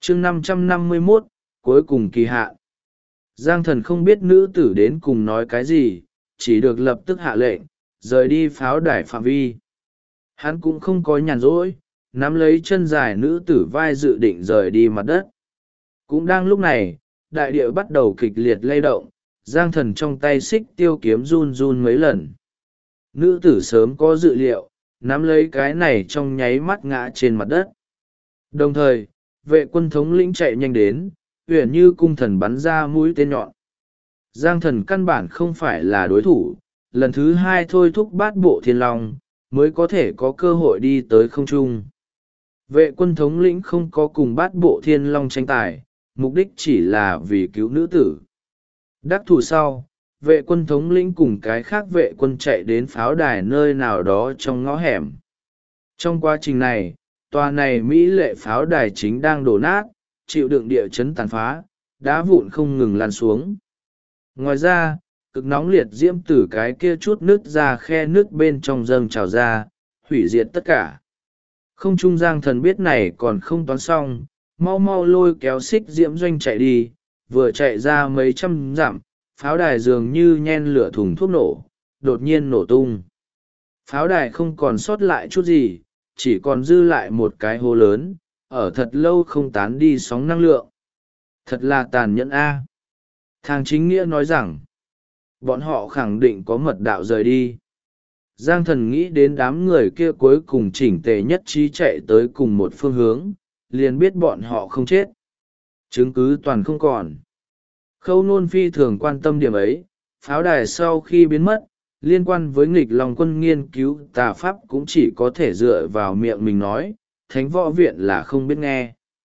chương 551, cuối cùng kỳ hạn. Giang Thần không biết nữ tử đến cùng nói cái gì, chỉ được lập tức hạ lệnh rời đi pháo đài phạm vi. Hắn cũng không có nhàn rỗi, nắm lấy chân dài nữ tử vai dự định rời đi mặt đất. Cũng đang lúc này, đại địa bắt đầu kịch liệt lay động, Giang Thần trong tay xích tiêu kiếm run run mấy lần. Nữ tử sớm có dự liệu, nắm lấy cái này trong nháy mắt ngã trên mặt đất. Đồng thời, vệ quân thống lĩnh chạy nhanh đến, uyển như cung thần bắn ra mũi tên nhọn. Giang Thần căn bản không phải là đối thủ, lần thứ hai thôi thúc bát bộ thiên long, mới có thể có cơ hội đi tới không trung. Vệ quân thống lĩnh không có cùng bát bộ thiên long tranh tài, mục đích chỉ là vì cứu nữ tử. Đắc thủ sau, vệ quân thống lĩnh cùng cái khác vệ quân chạy đến pháo đài nơi nào đó trong ngõ hẻm. Trong quá trình này, tòa này mỹ lệ pháo đài chính đang đổ nát, chịu đựng địa chấn tàn phá, đá vụn không ngừng lan xuống. Ngoài ra, cực nóng liệt diễm từ cái kia chút nứt ra khe nước bên trong dâng trào ra, hủy diệt tất cả. Không trung Giang Thần biết này còn không toán xong, mau mau lôi kéo xích diễm doanh chạy đi, vừa chạy ra mấy trăm dặm, pháo đài dường như nhen lửa thùng thuốc nổ, đột nhiên nổ tung. Pháo đài không còn sót lại chút gì, chỉ còn dư lại một cái hố lớn, ở thật lâu không tán đi sóng năng lượng. Thật là tàn nhẫn a. Thang Chính Nghĩa nói rằng, bọn họ khẳng định có mật đạo rời đi. Giang Thần nghĩ đến đám người kia cuối cùng chỉnh tề nhất trí chạy tới cùng một phương hướng, liền biết bọn họ không chết. Chứng cứ toàn không còn. Khâu Nôn phi thường quan tâm điểm ấy, pháo đài sau khi biến mất, liên quan với nghịch lòng quân nghiên cứu tà pháp cũng chỉ có thể dựa vào miệng mình nói, thánh võ viện là không biết nghe.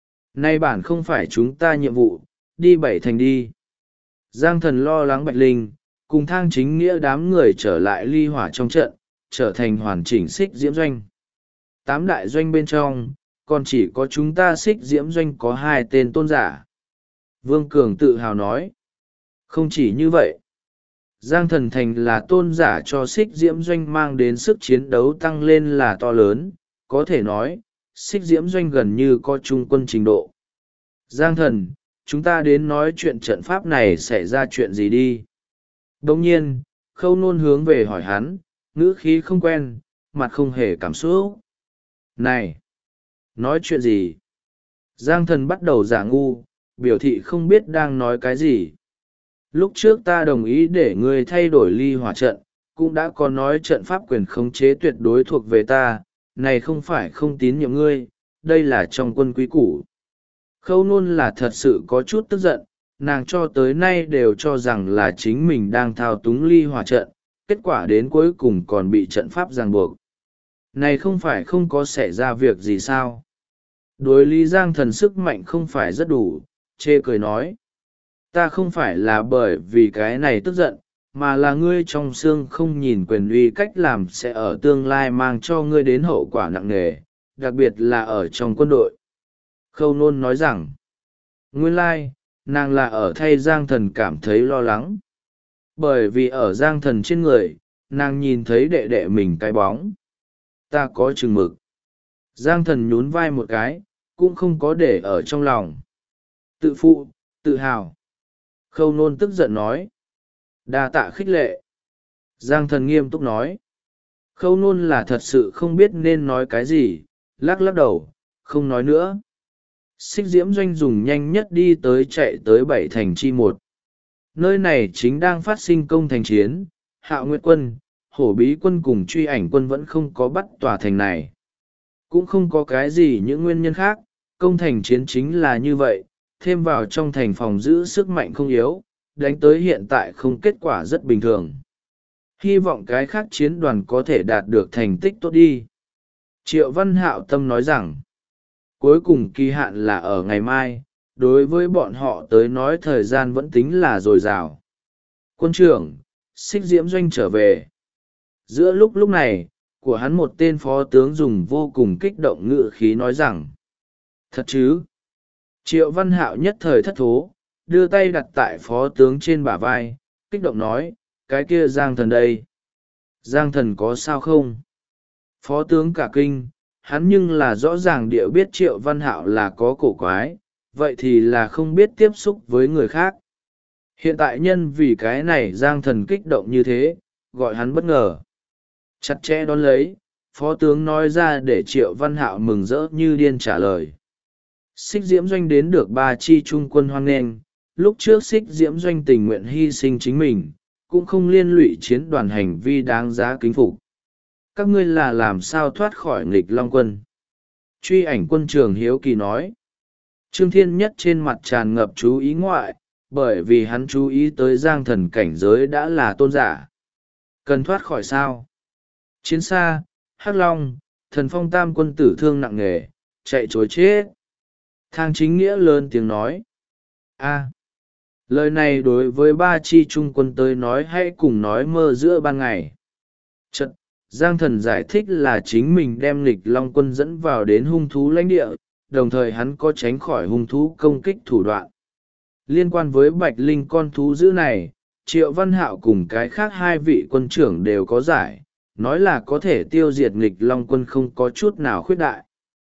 Nay bản không phải chúng ta nhiệm vụ, đi bảy thành đi. Giang Thần lo lắng Bạch Linh, cùng Thang Chính Nghĩa đám người trở lại ly hỏa trong trận, trở thành hoàn chỉnh xích diễm doanh. 8 đại doanh bên trong, còn chỉ có chúng ta xích diễm doanh có 2 tên tôn giả. Vương Cường tự hào nói. Không chỉ như vậy. Giang Thần thành là tôn giả cho xích diễm doanh mang đến sức chiến đấu tăng lên là to lớn, có thể nói, xích diễm doanh gần như có trung quân trình độ. Giang Thần, chúng ta đến nói chuyện trận pháp này xảy ra chuyện gì đi. Đồng nhiên, Khâu Nôn hướng về hỏi hắn, ngữ khí không quen, mặt không hề cảm xúc. Này! Nói chuyện gì? Giang Thần bắt đầu giả ngu, biểu thị không biết đang nói cái gì. Lúc trước ta đồng ý để ngươi thay đổi ly hỏa trận, cũng đã có nói trận pháp quyền khống chế tuyệt đối thuộc về ta, này không phải không tín nhiệm ngươi, đây là trong quân quý củ. Khâu Nôn là thật sự có chút tức giận, nàng cho tới nay đều cho rằng là chính mình đang thao túng ly hỏa trận, kết quả đến cuối cùng còn bị trận pháp ràng buộc. Này không phải không có xảy ra việc gì sao? Đối lý Giang Thần sức mạnh không phải rất đủ, chê cười nói. Ta không phải là bởi vì cái này tức giận, mà là ngươi trong xương không nhìn quyền uy cách làm sẽ ở tương lai mang cho ngươi đến hậu quả nặng nề, đặc biệt là ở trong quân đội. Khâu Nôn nói rằng, nguyên lai, nàng là ở thay Giang Thần cảm thấy lo lắng. Bởi vì ở Giang Thần trên người, nàng nhìn thấy đệ đệ mình cái bóng. Ta có chừng mực. Giang Thần nhún vai một cái, cũng không có để ở trong lòng. Tự phụ, tự hào. Khâu Nôn tức giận nói. Đa tạ khích lệ. Giang Thần nghiêm túc nói. Khâu Nôn là thật sự không biết nên nói cái gì, lắc lắc đầu, không nói nữa. Xích diễm doanh dùng nhanh nhất đi tới chạy tới 7 thành chi 1. Nơi này chính đang phát sinh công thành chiến, Hạo Nguyệt quân, Hổ Bí quân cùng Truy Ảnh quân vẫn không có bắt tòa thành này. Cũng không có cái gì những nguyên nhân khác, công thành chiến chính là như vậy, thêm vào trong thành phòng giữ sức mạnh không yếu, đánh tới hiện tại không kết quả rất bình thường. Hy vọng cái khác chiến đoàn có thể đạt được thành tích tốt đi. Triệu Văn Hạo tâm nói rằng, cuối cùng kỳ hạn là ở ngày mai, đối với bọn họ tới nói thời gian vẫn tính là dồi dào. Quân trưởng, xích diễm doanh trở về. Giữa lúc này, của hắn một tên phó tướng dùng vô cùng kích động ngữ khí nói rằng, thật chứ? Triệu Văn Hạo nhất thời thất thố, đưa tay đặt tại phó tướng trên bả vai, kích động nói, cái kia Giang Thần đây. Giang Thần có sao không? Phó tướng cả kinh, hắn nhưng là rõ ràng địa biết Triệu Văn Hạo là có cổ quái, vậy thì là không biết tiếp xúc với người khác. Hiện tại nhân vì cái này Giang Thần kích động như thế, gọi hắn bất ngờ. Chặt chẽ đón lấy, phó tướng nói ra để Triệu Văn Hạo mừng rỡ như điên trả lời. Xích Diễm Doanh đến được ba chi trung quân hoan nghênh, lúc trước Xích Diễm Doanh tình nguyện hy sinh chính mình, cũng không liên lụy chiến đoàn hành vi đáng giá kính phục. Các ngươi là làm sao thoát khỏi nghịch long quân? Truy ảnh quân trường hiếu kỳ nói. Trương Thiên Nhất trên mặt tràn ngập chú ý ngoại, bởi vì hắn chú ý tới Giang Thần cảnh giới đã là tôn giả. Cần thoát khỏi sao? Chiến xa, Hắc Long, Thần Phong tam quân tử thương nặng nề, chạy chối chết. Thang Chính Nghĩa lớn tiếng nói. Lời này đối với ba chi trung quân tới nói hay cùng nói mơ giữa ban ngày. Chật, Giang Thần giải thích là chính mình đem nghịch long quân dẫn vào đến hung thú lãnh địa, đồng thời hắn có tránh khỏi hung thú công kích thủ đoạn. Liên quan với Bạch Linh con thú dữ này, Triệu Văn Hạo cùng cái khác hai vị quân trưởng đều có giải, nói là có thể tiêu diệt nghịch long quân không có chút nào khuyết đại.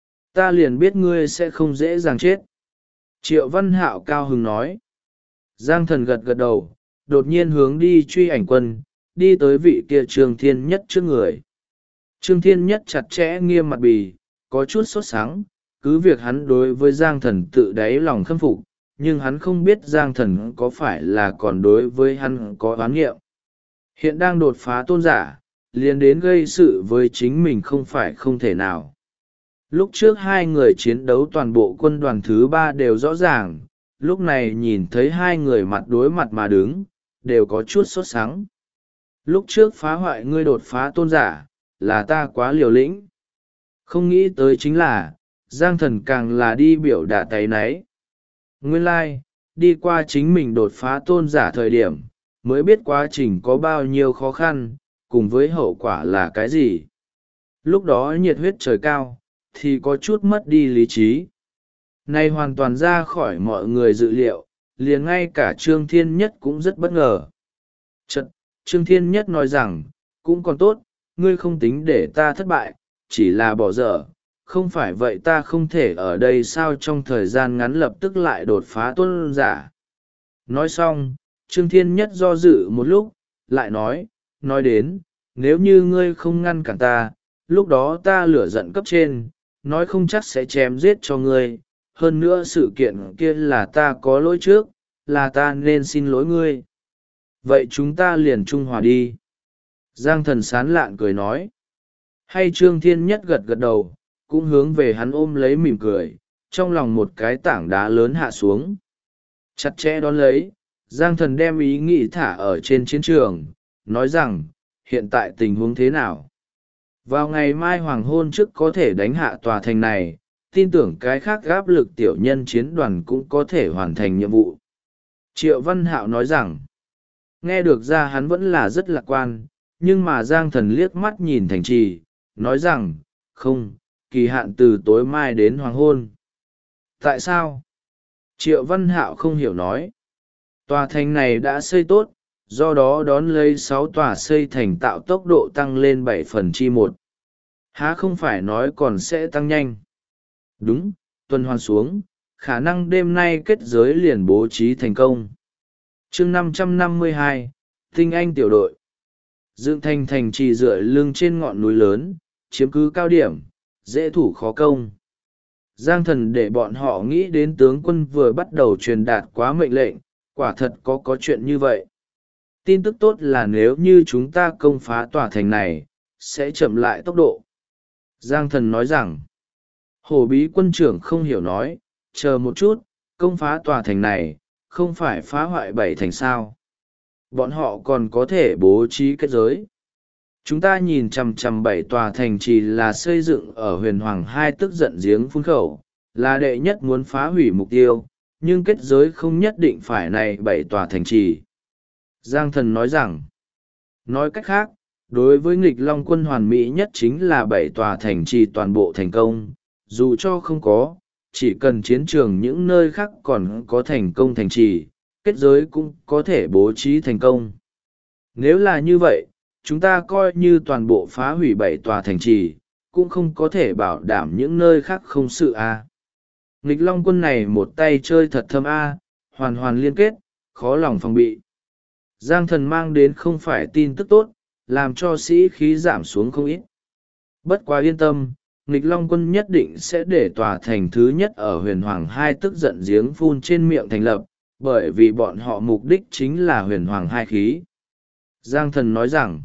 Ta liền biết ngươi sẽ không dễ dàng chết. Triệu Văn Hạo cao hứng nói. Giang Thần gật gật đầu, đột nhiên hướng đi truy ảnh quân, đi tới vị kia Trương Thiên Nhất trước người. Trương Thiên Nhất chặt chẽ nghiêm mặt bì, có chút sốt sắng, cứ việc hắn đối với Giang Thần tự đáy lòng khâm phục, nhưng hắn không biết Giang Thần có phải là còn đối với hắn có oán nghiệm. Hiện đang đột phá tôn giả, liền đến gây sự với chính mình không phải không thể nào. Lúc trước hai người chiến đấu toàn bộ quân đoàn thứ 3 đều rõ ràng, lúc này nhìn thấy hai người mặt đối mặt mà đứng, đều có chút sốt sắng. Lúc trước phá hoại ngươi đột phá tôn giả, là ta quá liều lĩnh. Không nghĩ tới chính là, Giang Thần càng là đi biểu đạt táy náy. Nguyên lai, đi qua chính mình đột phá tôn giả thời điểm, mới biết quá trình có bao nhiêu khó khăn, cùng với hậu quả là cái gì. Lúc đó nhiệt huyết trời cao, thì có chút mất đi lý trí. Nay hoàn toàn ra khỏi mọi người dự liệu, liền ngay cả Trương Thiên Nhất cũng rất bất ngờ. Chật, Trương Thiên Nhất nói rằng, cũng còn tốt, ngươi không tính để ta thất bại, chỉ là bỏ dở, không phải vậy ta không thể ở đây sao trong thời gian ngắn lập tức lại đột phá tôn giả. Nói xong, Trương Thiên Nhất do dự một lúc, lại nói đến, nếu như ngươi không ngăn cản ta, lúc đó ta lửa giận cấp trên, nói không chắc sẽ chém giết cho ngươi, hơn nữa sự kiện kia là ta có lỗi trước, là ta nên xin lỗi ngươi. Vậy chúng ta liền trung hòa đi. Giang Thần sán lạn cười nói. Hay Trương Thiên Nhất gật gật đầu, cũng hướng về hắn ôm lấy mỉm cười, trong lòng một cái tảng đá lớn hạ xuống. Chặt chẽ đón lấy, Giang Thần đem ý nghĩ thả ở trên chiến trường, nói rằng, hiện tại tình huống thế nào? Vào ngày mai hoàng hôn trước có thể đánh hạ tòa thành này, tin tưởng cái khác áp lực tiểu nhân chiến đoàn cũng có thể hoàn thành nhiệm vụ. Triệu Văn Hạo nói rằng, nghe được ra hắn vẫn là rất lạc quan, nhưng mà Giang Thần liếc mắt nhìn thành trì, nói rằng, không, kỳ hạn từ tối mai đến hoàng hôn. Tại sao? Triệu Văn Hạo không hiểu nói. Tòa thành này đã xây tốt, do đó đón lấy 6 tòa xây thành tạo tốc độ tăng lên 7/1. Há không phải nói còn sẽ tăng nhanh. Đúng, tuần hoàn xuống, khả năng đêm nay kết giới liền bố trí thành công. chương 552, Tinh Anh tiểu đội. Dựng thành trì dựa lưng trên ngọn núi lớn, chiếm cứ cao điểm, dễ thủ khó công. Giang Thần để bọn họ nghĩ đến tướng quân vừa bắt đầu truyền đạt quá mệnh lệnh, quả thật có chuyện như vậy. Tin tức tốt là nếu như chúng ta công phá tòa thành này, sẽ chậm lại tốc độ. Giang Thần nói rằng, Hổ Bí quân trưởng không hiểu nói, chờ một chút, công phá tòa thành này, không phải phá hoại 7 thành sao. Bọn họ còn có thể bố trí kết giới. Chúng ta nhìn chằm chằm 7 tòa thành trì là xây dựng ở huyền hoàng 2 tức giận giếng phun khẩu, là đệ nhất muốn phá hủy mục tiêu, nhưng kết giới không nhất định phải này 7 tòa thành trì. Giang Thần nói rằng, nói cách khác, đối với nghịch long quân hoàn mỹ nhất chính là 7 tòa thành trì toàn bộ thành công, dù cho không có, chỉ cần chiến trường những nơi khác còn có thành công thành trì, kết giới cũng có thể bố trí thành công. Nếu là như vậy, chúng ta coi như toàn bộ phá hủy 7 tòa thành trì, cũng không có thể bảo đảm những nơi khác không sự a. Nghịch Long quân này một tay chơi thật thâm hoàn hoàn liên kết, khó lòng phòng bị. Giang Thần mang đến không phải tin tức tốt, làm cho sĩ khí giảm xuống không ít. Bất quá yên tâm, Nghịch Long quân nhất định sẽ để tòa thành thứ nhất ở huyền hoàng hai tức giận giếng phun trên miệng thành lập, bởi vì bọn họ mục đích chính là huyền hoàng hai khí. Giang Thần nói rằng,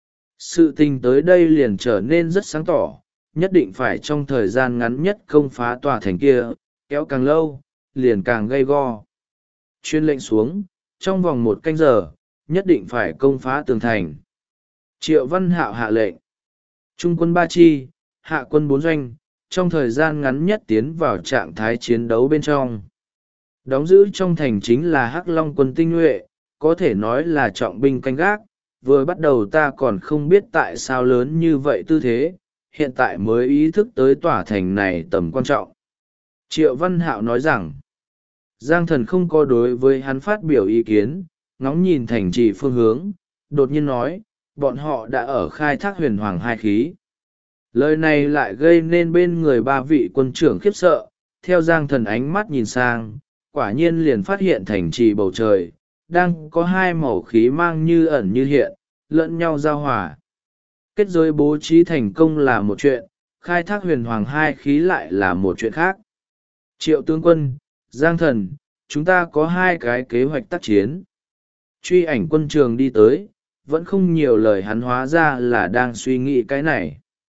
sự tình tới đây liền trở nên rất sáng tỏ, nhất định phải trong thời gian ngắn nhất công phá tòa thành kia, kéo càng lâu, liền càng gay go. Chuyên lệnh xuống, trong vòng 1 canh giờ, nhất định phải công phá tường thành. Triệu Văn Hạo hạ lệnh. Trung quân 3 chi, hạ quân 4 doanh, trong thời gian ngắn nhất tiến vào trạng thái chiến đấu bên trong. Đóng giữ trong thành chính là Hắc Long quân tinh nhuệ, có thể nói là trọng binh canh gác. Vừa bắt đầu ta còn không biết tại sao lớn như vậy tư thế, hiện tại mới ý thức tới tòa thành này tầm quan trọng. Triệu Văn Hạo nói rằng, Giang Thần không có đối với hắn phát biểu ý kiến, ngóng nhìn thành trì phương hướng, đột nhiên nói, bọn họ đã ở khai thác huyền hoàng hai khí. Lời này lại gây nên bên người 3 vị quân trưởng khiếp sợ, theo Giang Thần ánh mắt nhìn sang, quả nhiên liền phát hiện thành trì bầu trời, đang có 2 màu khí mang như ẩn như hiện, lẫn nhau giao hòa. Kết giới bố trí thành công là một chuyện, khai thác huyền hoàng hai khí lại là một chuyện khác. Triệu tướng quân, Giang Thần, chúng ta có 2 cái kế hoạch tác chiến. Truy Ảnh quân trường đi tới, vẫn không nhiều lời, hắn hóa ra là đang suy nghĩ cái này.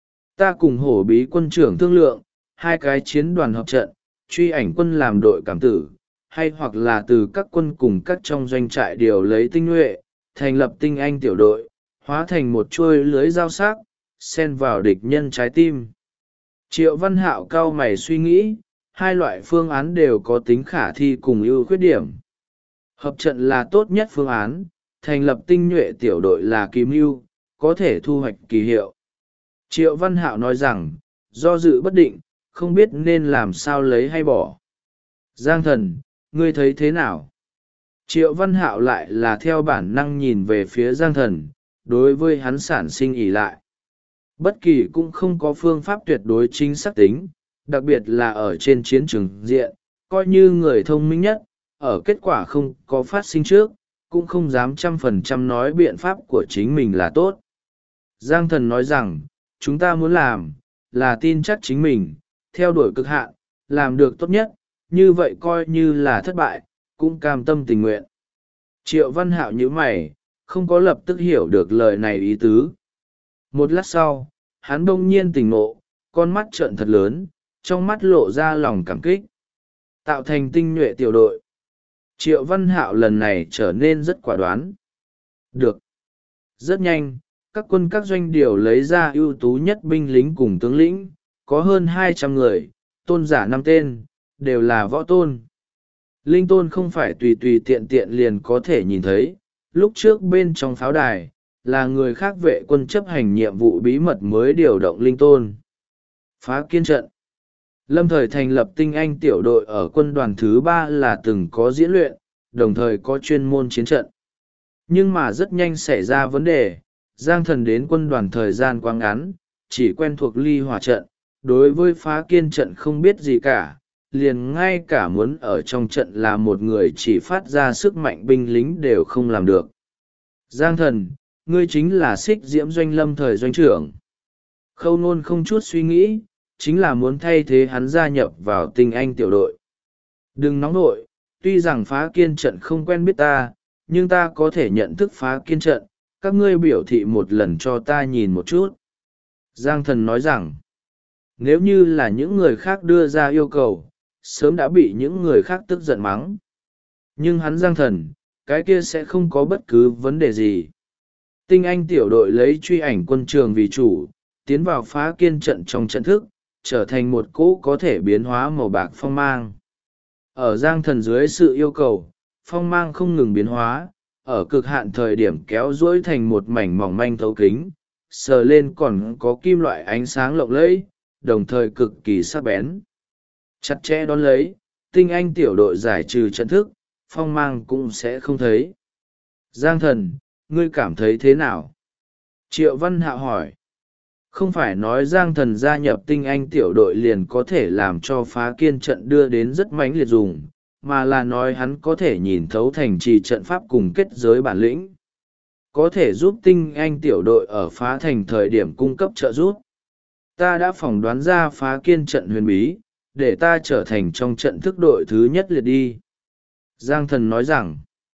Ta cùng Hổ Bí quân trưởng thương lượng, 2 cái chiến đoàn hợp trận, Truy Ảnh quân làm đội cảm tử, hay hoặc là từ các quân cùng các trong doanh trại điều lấy tinh nhuệ, thành lập tinh anh tiểu đội, hóa thành một chuôi lưới dao sắc, xen vào địch nhân trái tim. Triệu Văn Hạo cau mày suy nghĩ, 2 loại phương án đều có tính khả thi cùng ưu khuyết điểm. Hợp trận là tốt nhất phương án, thành lập tinh nhuệ tiểu đội là kỳ mưu, có thể thu hoạch kỳ hiệu. Triệu Văn Hạo nói rằng, do dự bất định, không biết nên làm sao lấy hay bỏ. Giang Thần, ngươi thấy thế nào? Triệu Văn Hạo lại là theo bản năng nhìn về phía Giang Thần, đối với hắn sản sinh ỷ lại. Bất kỳ cũng không có phương pháp tuyệt đối chính xác tính, đặc biệt là ở trên chiến trường diện, coi như người thông minh nhất, ở kết quả không có phát sinh trước, cũng không dám 100% nói biện pháp của chính mình là tốt. Giang Thần nói rằng, chúng ta muốn làm, là tin chắc chính mình, theo đuổi cực hạn, làm được tốt nhất, như vậy coi như là thất bại, cũng cam tâm tình nguyện. Triệu Văn Hạo nhíu mày, không có lập tức hiểu được lời này ý tứ. Một lát sau, hắn bỗng nhiên tỉnh ngộ, con mắt trợn thật lớn, trong mắt lộ ra lòng cảm kích. Tạo thành tinh nhuệ tiểu đội. Triệu Văn Hạo lần này trở nên rất quả đoán. Được. Rất nhanh, các quân các doanh điều lấy ra ưu tú nhất binh lính cùng tướng lĩnh, có hơn 200 người, tôn giả 5 tên, đều là võ tôn. Linh tôn không phải tùy tùy tiện tiện liền có thể nhìn thấy, lúc trước bên trong pháo đài, là người khác vệ quân chấp hành nhiệm vụ bí mật mới điều động linh tôn. Phá kiên trận. Lâm thời thành lập tinh anh tiểu đội ở quân đoàn thứ 3 là từng có diễn luyện, đồng thời có chuyên môn chiến trận. Nhưng mà rất nhanh xảy ra vấn đề, Giang Thần đến quân đoàn thời gian quá ngắn, chỉ quen thuộc ly hỏa trận, đối với phá kiên trận không biết gì cả, liền ngay cả muốn ở trong trận là một người chỉ phát ra sức mạnh binh lính đều không làm được. Giang Thần, ngươi chính là Xích Diễm doanh Lâm thời doanh trưởng. Khâu Nôn không chút suy nghĩ, chính là muốn thay thế hắn gia nhập vào tinh anh tiểu đội. Đừng nóng nội, tuy rằng phá kiên trận không quen biết ta, nhưng ta có thể nhận thức phá kiên trận, các ngươi biểu thị một lần cho ta nhìn một chút. Giang Thần nói rằng, nếu như là những người khác đưa ra yêu cầu, sớm đã bị những người khác tức giận mắng. Nhưng hắn Giang Thần, cái kia sẽ không có bất cứ vấn đề gì. Tinh anh tiểu đội lấy Truy Ảnh quân trường vì chủ, tiến vào phá kiên trận trong trận thức, trở thành một cỗ có thể biến hóa màu bạc phong mang. Ở Giang Thần dưới sự yêu cầu, phong mang không ngừng biến hóa, ở cực hạn thời điểm kéo duỗi thành một mảnh mỏng manh thấu kính, sờ lên còn có kim loại ánh sáng lộng lẫy, đồng thời cực kỳ sắc bén. Chặt chẽ đón lấy, tinh anh tiểu đội giải trừ trận thức, phong mang cũng sẽ không thấy. Giang Thần, ngươi cảm thấy thế nào? Triệu Văn Hạo hỏi. Không phải nói Giang Thần gia nhập tinh anh tiểu đội liền có thể làm cho phá kiên trận đưa đến rất mãnh liệt dùng, mà là nói hắn có thể nhìn thấu thành trì trận pháp cùng kết giới bản lĩnh. Có thể giúp tinh anh tiểu đội ở phá thành thời điểm cung cấp trợ giúp. Ta đã phỏng đoán ra phá kiên trận huyền bí, để ta trở thành trong trận thức đội thứ nhất liệt đi. Giang Thần nói rằng,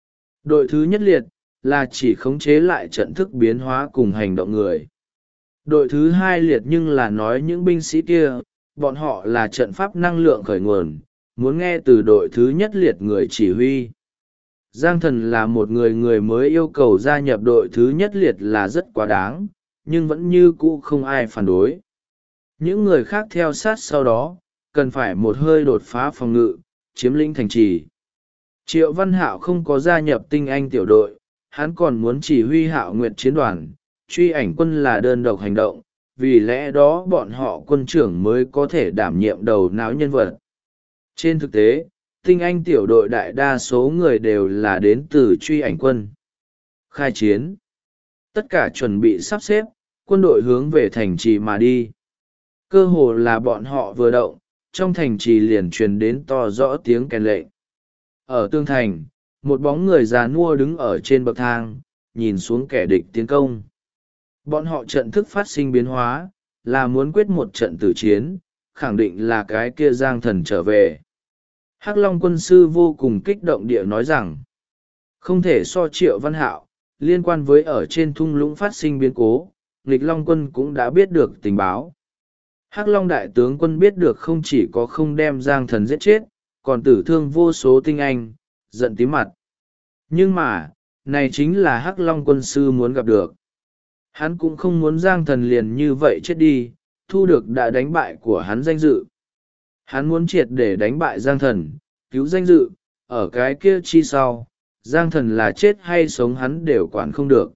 đội thứ nhất liệt là chỉ khống chế lại trận thức biến hóa cùng hành động người. Đội thứ hai liệt nhưng là nói những binh sĩ kia, bọn họ là trận pháp năng lượng khởi nguồn, muốn nghe từ đội thứ nhất liệt người chỉ huy. Giang Thần là một người mới yêu cầu gia nhập đội thứ nhất liệt là rất quá đáng, nhưng vẫn như cũ không ai phản đối. Những người khác theo sát sau đó, cần phải một hơi đột phá phòng ngự, chiếm lĩnh thành trì. Triệu Văn Hạo không có gia nhập tinh anh tiểu đội, hắn còn muốn chỉ huy Hạo Nguyệt chiến đoàn, truy ảnh quân là đơn độc hành động, vì lẽ đó bọn họ quân trưởng mới có thể đảm nhiệm đầu não nhân vật. Trên thực tế, tinh anh tiểu đội đại đa số người đều là đến từ truy ảnh quân. Khai chiến. Tất cả chuẩn bị sắp xếp, quân đội hướng về thành trì mà đi. Cơ hồ là bọn họ vừa động, trong thành trì liền truyền đến to rõ tiếng kèn lệnh. Ở tương thành, một bóng người già nua đứng ở trên bậc thang, nhìn xuống kẻ địch tiến công. Bọn họ trận thức phát sinh biến hóa, là muốn quyết một trận tử chiến, khẳng định là cái kia Giang Thần trở về. Hắc Long quân sư vô cùng kích động địa nói rằng, không thể so Triệu Văn Hạo, liên quan với ở trên thung lũng phát sinh biến cố, nghịch Long quân cũng đã biết được tình báo. Hắc Long đại tướng quân biết được không chỉ có không đem Giang Thần giết chết, còn tử thương vô số tinh anh, giận tím mặt. Nhưng mà, này chính là Hắc Long quân sư muốn gặp được. Hắn cũng không muốn Giang Thần liền như vậy chết đi, thu được đã đánh bại của hắn danh dự. Hắn muốn triệt để đánh bại Giang Thần, cứu danh dự, ở cái kia chi sau, Giang Thần là chết hay sống hắn đều quản không được.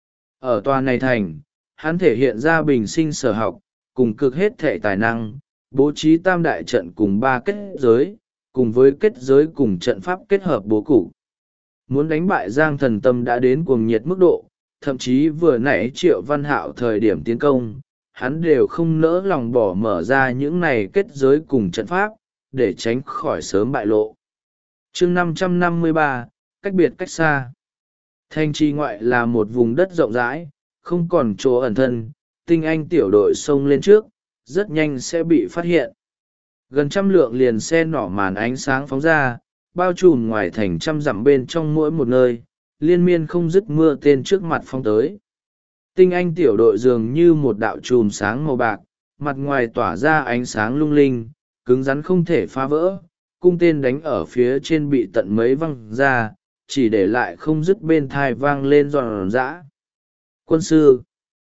Ở tòa này thành, hắn thể hiện ra bình sinh sở học, cùng cực hết thể tài năng, bố trí tam đại trận cùng ba kết giới, cùng với kết giới cùng trận pháp kết hợp bố cục. Muốn đánh bại Giang Thần tâm đã đến cuồng nhiệt mức độ, thậm chí vừa nãy Triệu Văn Hạo thời điểm tiến công, hắn đều không nỡ lòng bỏ mở ra những này kết giới cùng trận pháp, để tránh khỏi sớm bại lộ. Chương 553, cách biệt cách xa. Thành trì ngoại là một vùng đất rộng rãi, không còn chỗ ẩn thân, tinh anh tiểu đội xông lên trước, rất nhanh sẽ bị phát hiện. Gần trăm lượng liền xe nỏ màn ánh sáng phóng ra, bao trùm ngoài thành trăm dặm bên trong mỗi một nơi, liên miên không dứt mưa tên trước mặt phong tới. Tinh anh tiểu đội dường như một đạo chùm sáng màu bạc, mặt ngoài tỏa ra ánh sáng lung linh, cứng rắn không thể phá vỡ, cung tên đánh ở phía trên bị tận mấy văng ra, chỉ để lại không dứt bên thai vang lên giòn giã. Quân sư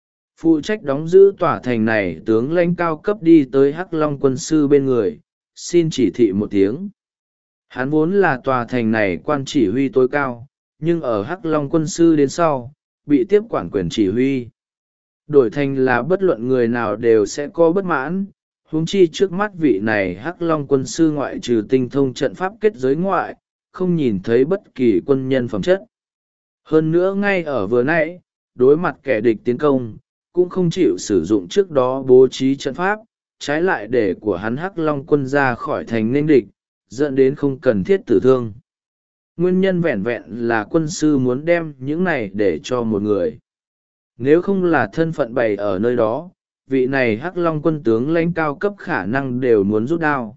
phụ trách đóng giữ tòa thành này tướng lãnh cao cấp đi tới Hắc Long quân sư bên người, xin chỉ thị một tiếng. Hắn vốn là tòa thành này quan chỉ huy tối cao, nhưng ở Hắc Long quân sư đến sau, bị tiếp quản quyền chỉ huy. Đổi thành là bất luận người nào đều sẽ có bất mãn, huống chi trước mắt vị này Hắc Long quân sư ngoại trừ tinh thông trận pháp kết giới ngoại, không nhìn thấy bất kỳ quân nhân phẩm chất. Hơn nữa ngay ở vừa nãy, đối mặt kẻ địch tiến công, cũng không chịu sử dụng trước đó bố trí trận pháp, trái lại để của hắn Hắc Long quân ra khỏi thành nên địch, dẫn đến không cần thiết tử thương. Nguyên nhân vẹn vẹn là quân sư muốn đem những này để cho một người. Nếu không là thân phận bày ở nơi đó, vị này Hắc Long quân tướng lãnh cao cấp khả năng đều muốn rút đao.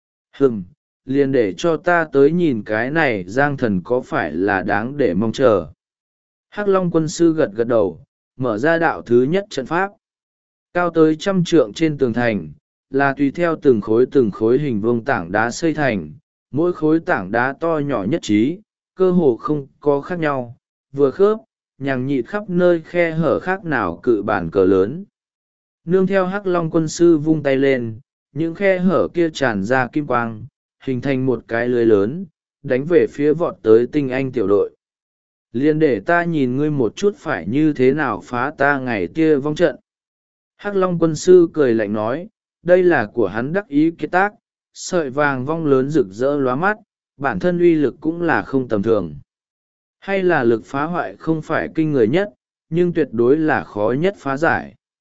Liền để cho ta tới nhìn cái này Giang Thần có phải là đáng để mong chờ. Hắc Long quân sư gật gật đầu, mở ra đạo thứ nhất trận pháp. Cao tới 100 trượng trên tường thành, là tùy theo từng khối hình vuông tảng đá xây thành, mỗi khối tảng đá to nhỏ nhất trí, cơ hồ không có khác nhau, vừa khớp, nhằng nhịt khắp nơi khe hở khác nào cự bản cờ lớn. Nương theo Hắc Long quân sư vung tay lên, những khe hở kia tràn ra kim quang, hình thành một cái lưới lớn, đánh về phía vọt tới tinh anh tiểu đội. Liên để ta nhìn ngươi một chút phải như thế nào phá ta ngày kia vong trận. Hắc Long quân sư cười lạnh nói, đây là của hắn đắc ý kết tác, sợi vàng vong lớn rực rỡ lóa mắt, bản thân uy lực cũng là không tầm thường. Hay là lực phá hoại không phải kinh người nhất, nhưng tuyệt đối là khó nhất phá giải.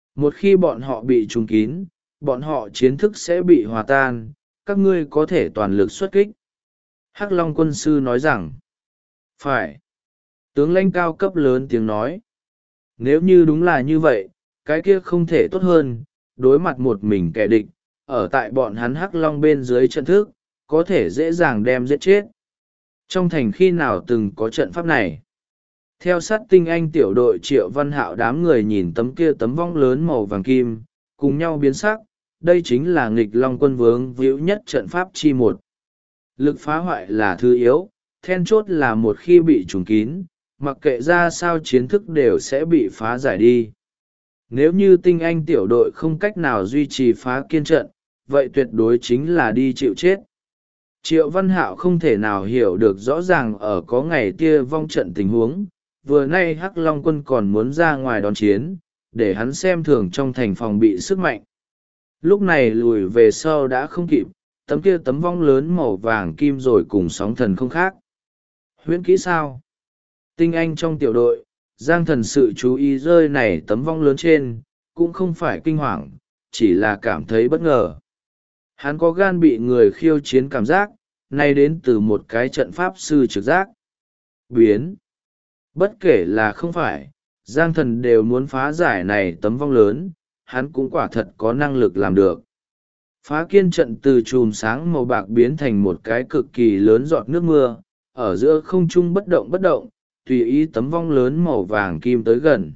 một khi bọn họ bị trúng kín, bọn họ chiến thức sẽ bị hòa tan, các ngươi có thể toàn lực xuất kích. Hắc Long quân sư nói rằng, phải. Tướng lãnh cao cấp lớn tiếng nói, nếu như đúng là như vậy, cái kia không thể tốt hơn, đối mặt một mình kẻ địch, ở tại bọn hắn Hắc Long bên dưới trận thức, có thể dễ dàng đem giết chết. Trong thành khi nào từng có trận pháp này? Theo sát tinh anh tiểu đội Triệu Văn Hạo đám người nhìn tấm kia tấm vong lớn màu vàng kim, cùng nhau biến sắc, đây chính là nghịch long quân vướng víu nhất trận pháp chi một. Lực phá hoại là thứ yếu, then chốt là một khi bị trùng kín, mặc kệ ra sao chiến thức đều sẽ bị phá giải đi. Nếu như tinh anh tiểu đội không cách nào duy trì phá kiên trận, vậy tuyệt đối chính là đi chịu chết. Triệu Văn Hạo không thể nào hiểu được rõ ràng ở có ngày kia vong trận tình huống, vừa nay Hắc Long quân còn muốn ra ngoài đón chiến, để hắn xem thường trong thành phòng bị sức mạnh. Lúc này lùi về sau đã không kịp, tấm kia tấm vong lớn màu vàng kim rồi cùng sóng thần không khác. Huyễn kỹ sao? Tinh anh trong tiểu đội, Giang Thần sự chú ý rơi này tấm vong lớn trên, cũng không phải kinh hoàng, chỉ là cảm thấy bất ngờ. Hắn có gan bị người khiêu chiến cảm giác, nay đến từ một cái trận pháp sư trực giác. Biến. Bất kể là không phải, Giang Thần đều muốn phá giải này tấm vong lớn, hắn cũng quả thật có năng lực làm được. Phá kiên trận từ chùm sáng màu bạc biến thành một cái cực kỳ lớn giọt nước mưa, ở giữa không trung bất động, tùy ý tấm vong lớn màu vàng kim tới gần.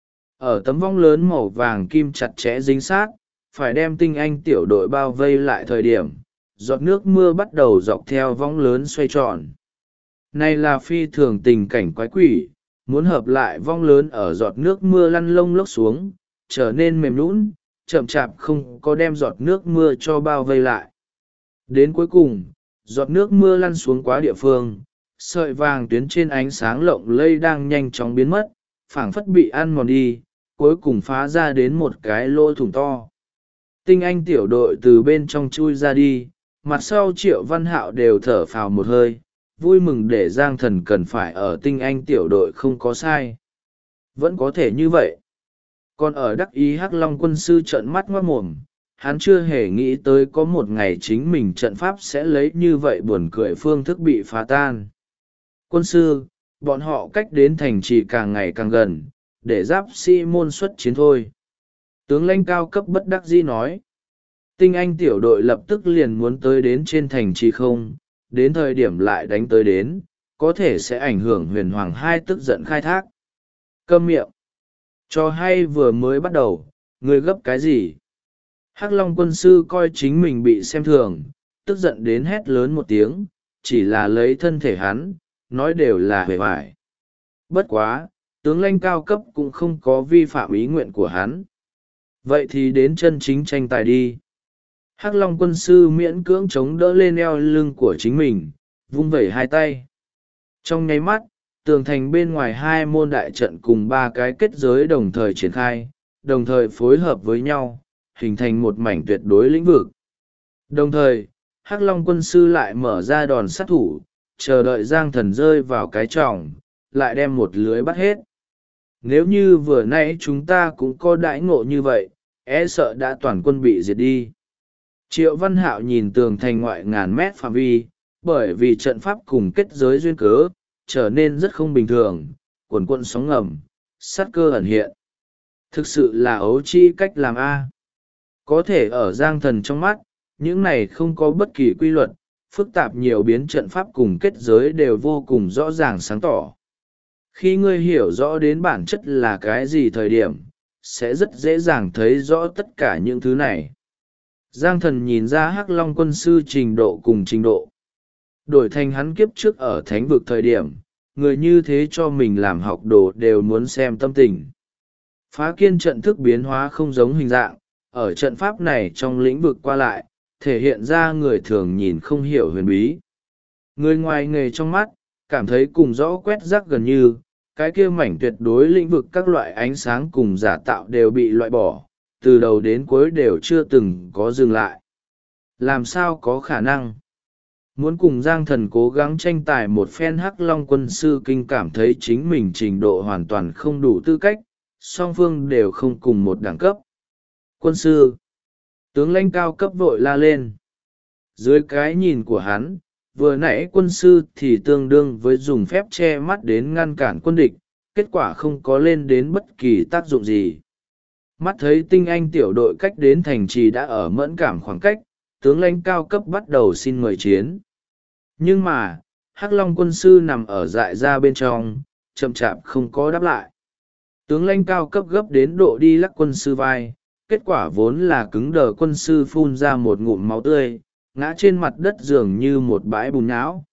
Ở tấm vong lớn màu vàng kim chặt chẽ dính sát, phải đem tinh anh tiểu đội bao vây lại thời điểm, giọt nước mưa bắt đầu dọc theo vong lớn xoay tròn. Này là phi thường tình cảnh quái quỷ, muốn hợp lại vong lớn ở giọt nước mưa lăn lông lốc xuống, trở nên mềm nhũn, chậm chạp không có đem giọt nước mưa cho bao vây lại. Đến cuối cùng, giọt nước mưa lăn xuống quá địa phương, sợi vàng tuyến trên ánh sáng lộng lây đang nhanh chóng biến mất, phảng phất bị ăn mòn đi, cuối cùng phá ra đến một cái lỗ thủng to. Tinh anh tiểu đội từ bên trong chui ra đi, mặt sau Triệu Văn Hạo đều thở phào một hơi, vui mừng để Giang Thần cần phải ở tinh anh tiểu đội không có sai. Vẫn có thể như vậy. Còn ở đắc ý Hắc Long quân sư trợn mắt ngoác mồm, hắn chưa hề nghĩ tới có một ngày chính mình trận pháp sẽ lấy như vậy buồn cười phương thức bị phá tan. Quân sư, bọn họ cách đến thành trì càng ngày càng gần, để giáp sĩ môn xuất chiến thôi. Tướng lãnh cao cấp bất đắc dĩ nói. Tinh anh tiểu đội lập tức liền muốn tới đến trên thành trì không, đến thời điểm lại đánh tới đến, có thể sẽ ảnh hưởng huyền hoàng hai tức giận khai thác. Câm miệng. Cho hay vừa mới bắt đầu, ngươi gấp cái gì? Hắc Long quân sư coi chính mình bị xem thường, tức giận đến hét lớn một tiếng, chỉ là lấy thân thể hắn, nói đều là hề hoài. Bất quá, tướng lãnh cao cấp cũng không có vi phạm ý nguyện của hắn. Vậy thì đến chân chính tranh tài đi. Hắc Long quân sư miễn cưỡng chống đỡ lên eo lưng của chính mình, vung vẩy hai tay. Trong nháy mắt, tường thành bên ngoài hai môn đại trận cùng ba cái kết giới đồng thời triển khai, đồng thời phối hợp với nhau, hình thành một mảnh tuyệt đối lĩnh vực. Đồng thời, Hắc Long quân sư lại mở ra đòn sát thủ, chờ đợi Giang Thần rơi vào cái tròng, lại đem một lưới bắt hết. Nếu như vừa nãy chúng ta cũng có đãi ngộ như vậy, e sợ đã toàn quân bị diệt đi. Triệu Văn Hạo nhìn tường thành ngoại ngàn mét phạm vi, bởi vì trận pháp cùng kết giới duyên cớ, trở nên rất không bình thường, cuồn cuộn sóng ngầm, sát cơ ẩn hiện. Thực sự là ấu trĩ cách làm A. Có thể ở Giang Thần trong mắt, những này không có bất kỳ quy luật, phức tạp nhiều biến trận pháp cùng kết giới đều vô cùng rõ ràng sáng tỏ. Khi ngươi hiểu rõ đến bản chất là cái gì thời điểm, sẽ rất dễ dàng thấy rõ tất cả những thứ này. Giang Thần nhìn ra Hắc Long quân sư trình độ cùng trình độ. Đổi thành hắn kiếp trước ở thánh vực thời điểm, người như thế cho mình làm học đồ đều muốn xem tâm tình. Phá kiên trận thức biến hóa không giống hình dạng, ở trận pháp này trong lĩnh vực qua lại, thể hiện ra người thường nhìn không hiểu huyền bí. Người ngoài nghề trong mắt, cảm thấy cùng rõ quét rác gần như, cái kia mảnh tuyệt đối lĩnh vực các loại ánh sáng cùng giả tạo đều bị loại bỏ, từ đầu đến cuối đều chưa từng có dừng lại. Làm sao có khả năng? Muốn cùng Giang Thần cố gắng tranh tài một phen Hắc Long quân sư kinh cảm thấy chính mình trình độ hoàn toàn không đủ tư cách, song phương đều không cùng một đẳng cấp. Quân sư! Tướng lãnh cao cấp vội la lên. Dưới cái nhìn của hắn, vừa nãy quân sư thì tương đương với dùng phép che mắt đến ngăn cản quân địch, kết quả không có lên đến bất kỳ tác dụng gì. Mắt thấy tinh anh tiểu đội cách đến thành trì đã ở mẫn cảm khoảng cách, tướng lãnh cao cấp bắt đầu xin mời chiến. Nhưng mà, Hắc Long quân sư nằm ở dại ra bên trong, chậm chạp không có đáp lại. Tướng lãnh cao cấp gấp đến độ đi lắc quân sư vai, kết quả vốn là cứng đờ quân sư phun ra một ngụm máu tươi, ngã trên mặt đất dường như một bãi bùn nhão.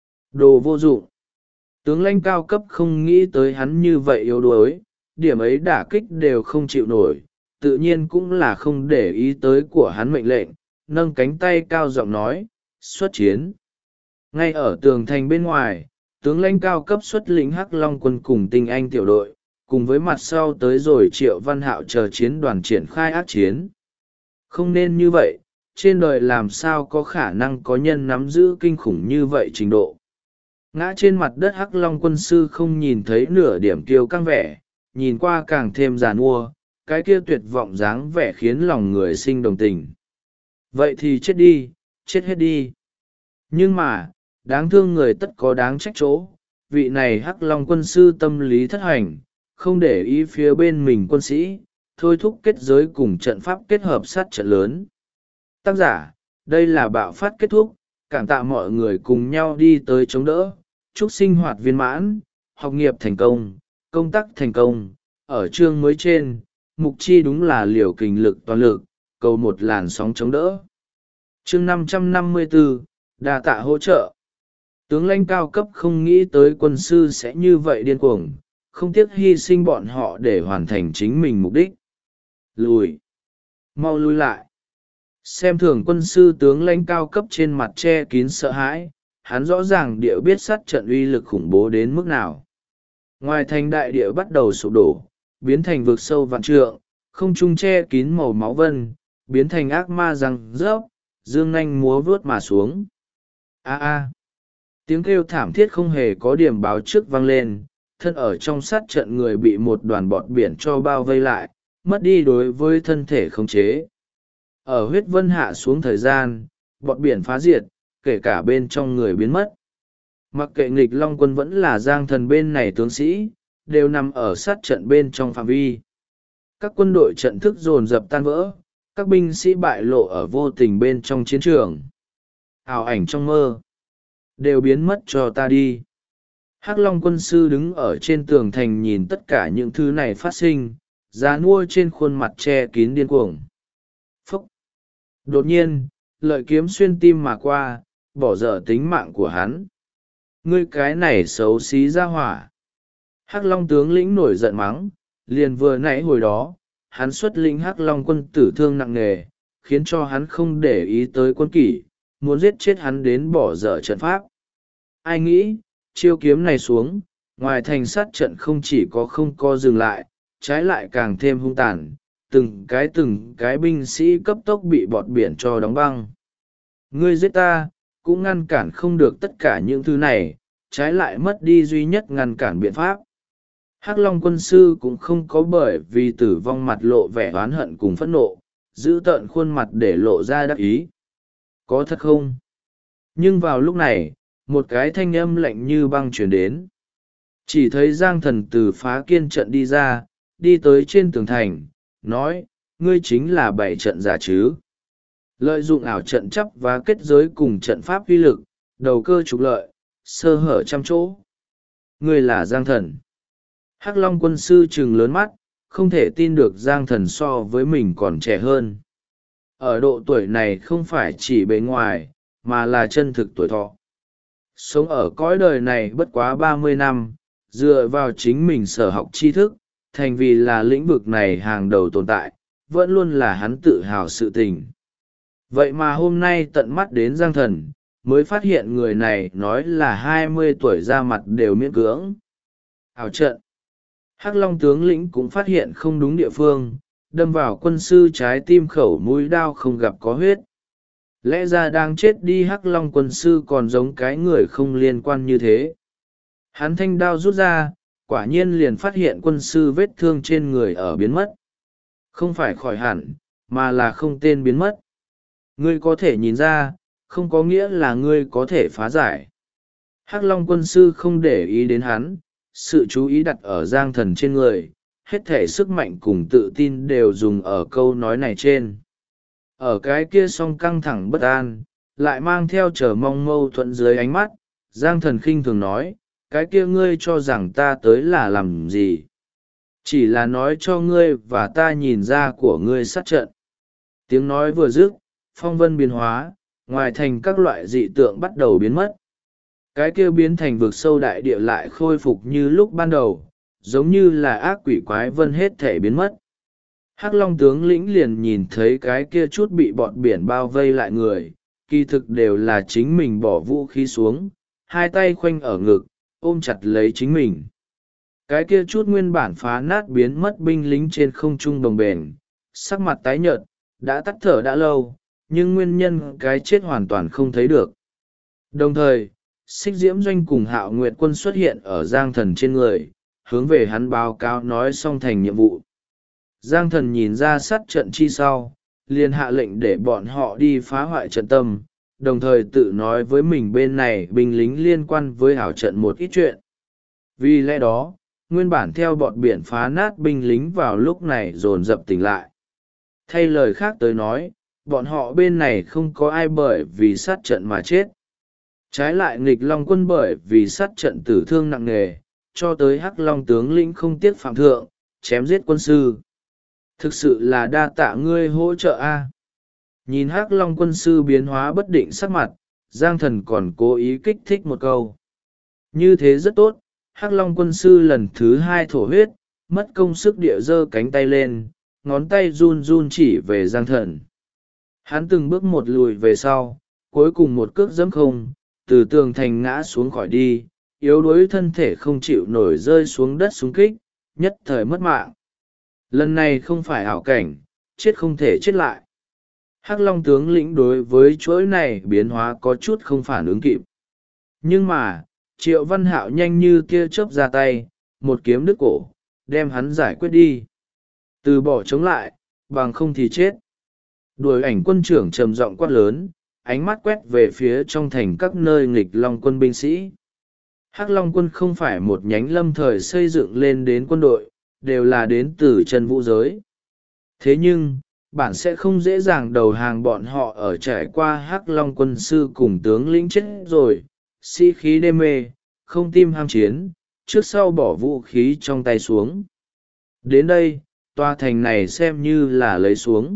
Đồ vô dụng! Tướng lãnh cao cấp không nghĩ tới hắn như vậy yếu đuối, điểm ấy đả kích đều không chịu nổi, tự nhiên cũng là không để ý tới của hắn mệnh lệnh, nâng cánh tay cao giọng nói, xuất chiến. Ngay ở tường thành bên ngoài, tướng lãnh cao cấp xuất lĩnh Hắc Long quân cùng tinh anh tiểu đội, cùng với mặt sau tới rồi Triệu Văn Hạo chờ chiến đoàn triển khai ác chiến. Không nên như vậy, trên đời làm sao có khả năng có nhân nắm giữ kinh khủng như vậy trình độ. Ngã trên mặt đất Hắc Long quân sư không nhìn thấy nửa điểm kiêu căng vẻ, nhìn qua càng thêm giàn mua, cái kia tuyệt vọng dáng vẻ khiến lòng người sinh đồng tình. Vậy thì chết đi, chết hết đi. Nhưng mà, đáng thương người tất có đáng trách chỗ, vị này Hắc Long quân sư tâm lý thất hành, không để ý phía bên mình quân sĩ, thôi thúc kết giới cùng trận pháp kết hợp sát trận lớn. Tác giả, đây là bạo phát kết thúc, cảm tạ mọi người cùng nhau đi tới chống đỡ, chúc sinh hoạt viên mãn, học nghiệp thành công, công tác thành công. Ở chương mới trên, mục chi đúng là liều kình lực toàn lực, cầu một làn sóng chống đỡ. Chương 554, đa tạ hỗ trợ. Tướng lãnh cao cấp không nghĩ tới quân sư sẽ như vậy điên cuồng, không tiếc hy sinh bọn họ để hoàn thành chính mình mục đích. Lùi! Mau lùi lại! Xem thường quân sư tướng lãnh cao cấp trên mặt che kín sợ hãi, hắn rõ ràng địa biết sát trận uy lực khủng bố đến mức nào. Ngoài thành đại địa bắt đầu sụp đổ, biến thành vực sâu vạn trượng, không trung che kín màu máu vân, biến thành ác ma răng rớp, dương nanh múa vướt mà xuống. A a! Tiếng kêu thảm thiết không hề có điểm báo trước vang lên, thân ở trong sát trận người bị một đoàn bọt biển cho bao vây lại, mất đi đối với thân thể khống chế. Ở huyết vân hạ xuống thời gian, bọt biển phá diệt, kể cả bên trong người biến mất. Mặc kệ nghịch long quân vẫn là giang thần bên này tướng sĩ, đều nằm ở sát trận bên trong phạm vi. Các quân đội trận thức dồn dập tan vỡ, các binh sĩ bại lộ ở vô tình bên trong chiến trường. Ảo ảnh trong mơ, đều biến mất cho ta đi. Hắc Long quân sư đứng ở trên tường thành nhìn tất cả những thứ này phát sinh, già nua trên khuôn mặt che kín điên cuồng. Phúc! Đột nhiên, lợi kiếm xuyên tim mà qua, bỏ dở tính mạng của hắn. Ngươi cái này xấu xí ra hỏa. Hắc Long tướng lĩnh nổi giận mắng, liền vừa nãy hồi đó, hắn xuất lĩnh Hắc Long quân tử thương nặng nề, khiến cho hắn không để ý tới quân kỷ, muốn giết chết hắn đến bỏ dở trận pháp. Ai nghĩ, chiêu kiếm này xuống, ngoài thành sát trận không chỉ có không co dừng lại, trái lại càng thêm hung tàn, từng cái binh sĩ cấp tốc bị bọt biển cho đóng băng. Ngươi giết ta, cũng ngăn cản không được tất cả những thứ này, trái lại mất đi duy nhất ngăn cản biện pháp. Hắc Long quân sư cũng không có bởi vì tử vong mặt lộ vẻ oán hận cùng phẫn nộ, giữ tợn khuôn mặt để lộ ra đắc ý. Có thật không? Nhưng vào lúc này, một cái thanh âm lạnh như băng truyền đến. Chỉ thấy Giang Thần từ phá kiên trận đi ra, đi tới trên tường thành, nói, ngươi chính là bảy trận giả chứ. Lợi dụng ảo trận chấp và kết giới cùng trận pháp uy lực, đầu cơ trục lợi, sơ hở trăm chỗ. Ngươi là Giang Thần. Hắc Long quân sư trừng lớn mắt, không thể tin được Giang Thần so với mình còn trẻ hơn. Ở độ tuổi này không phải chỉ bề ngoài, mà là chân thực tuổi thọ. Sống ở cõi đời này bất quá 30 năm, dựa vào chính mình sở học tri thức, thành vì là lĩnh vực này hàng đầu tồn tại, vẫn luôn là hắn tự hào sự tình. Vậy mà hôm nay tận mắt đến Giang Thần, mới phát hiện người này nói là 20 tuổi ra mặt đều miễn cưỡng. Ảo trận. Hắc Long tướng lĩnh cũng phát hiện không đúng địa phương, đâm vào quân sư trái tim khẩu mũi đao không gặp có huyết. Lẽ ra đang chết đi Hắc Long quân sư còn giống cái người không liên quan như thế. Hắn thanh đao rút ra, quả nhiên liền phát hiện quân sư vết thương trên người ở biến mất. Không phải khỏi hẳn, mà là không tên biến mất. Ngươi có thể nhìn ra, không có nghĩa là ngươi có thể phá giải. Hắc Long quân sư không để ý đến hắn, sự chú ý đặt ở Giang Thần trên người, hết thể sức mạnh cùng tự tin đều dùng ở câu nói này trên. Ở cái kia song căng thẳng bất an, lại mang theo chờ mong mâu thuẫn dưới ánh mắt, Giang Thần khinh thường nói, cái kia ngươi cho rằng ta tới là làm gì? Chỉ là nói cho ngươi và ta nhìn ra của ngươi sát trận. Tiếng nói vừa dứt, phong vân biến hóa, ngoài thành các loại dị tượng bắt đầu biến mất. Cái kia biến thành vực sâu đại địa lại khôi phục như lúc ban đầu, giống như là ác quỷ quái vân hết thể biến mất. Hắc Long tướng lĩnh liền nhìn thấy cái kia chút bị bọn biển bao vây lại người, kỳ thực đều là chính mình bỏ vũ khí xuống, hai tay khoanh ở ngực, ôm chặt lấy chính mình. Cái kia chút nguyên bản phá nát biến mất binh lính trên không trung đồng bền, sắc mặt tái nhợt, đã tắt thở đã lâu, nhưng nguyên nhân cái chết hoàn toàn không thấy được. Đồng thời, Xích Diễm Doanh cùng Hạo Nguyệt quân xuất hiện ở Giang Thần trên người, hướng về hắn báo cáo nói xong thành nhiệm vụ. Giang Thần nhìn ra sát trận chi sau, liền hạ lệnh để bọn họ đi phá hoại trận tâm, đồng thời tự nói với mình bên này binh lính liên quan với hảo trận một ít chuyện. Vì lẽ đó, nguyên bản theo bọn biển phá nát binh lính vào lúc này dồn dập tỉnh lại. Thay lời khác tới nói, bọn họ bên này không có ai bởi vì sát trận mà chết. Trái lại nghịch Long quân bởi vì sát trận tử thương nặng nề, cho tới Hắc Long tướng lĩnh không tiếc phạm thượng, chém giết quân sư. Thực sự là đa tạ ngươi hỗ trợ a. Nhìn Hắc Long quân sư biến hóa bất định sắc mặt, Giang Thần còn cố ý kích thích một câu. Như thế rất tốt, Hắc Long quân sư lần thứ hai thổ huyết, mất công sức địa giơ cánh tay lên, ngón tay run run chỉ về Giang Thần. Hắn từng bước một lùi về sau, cuối cùng một cước dẫm không, từ tường thành ngã xuống khỏi đi, yếu đuối thân thể không chịu nổi rơi xuống đất xung kích, nhất thời mất mạng. Lần này không phải ảo cảnh, chết không thể chết lại. Hắc Long tướng lĩnh đối với chuỗi này biến hóa có chút không phản ứng kịp. Nhưng mà, Triệu Văn Hạo nhanh như tia chớp ra tay, một kiếm đứt cổ, đem hắn giải quyết đi. Từ bỏ chống lại, bằng không thì chết. Đuổi ảnh quân trưởng trầm giọng quát lớn, ánh mắt quét về phía trong thành các nơi nghịch Long quân binh sĩ. Hắc Long quân không phải một nhánh lâm thời xây dựng lên đến quân đội, đều là đến từ chân vũ giới. Thế nhưng, bạn sẽ không dễ dàng đầu hàng bọn họ ở trải qua Hắc Long quân sư cùng tướng lĩnh chết rồi, sĩ khí đê mê, không tim ham chiến, trước sau bỏ vũ khí trong tay xuống. Đến đây, tòa thành này xem như là lấy xuống.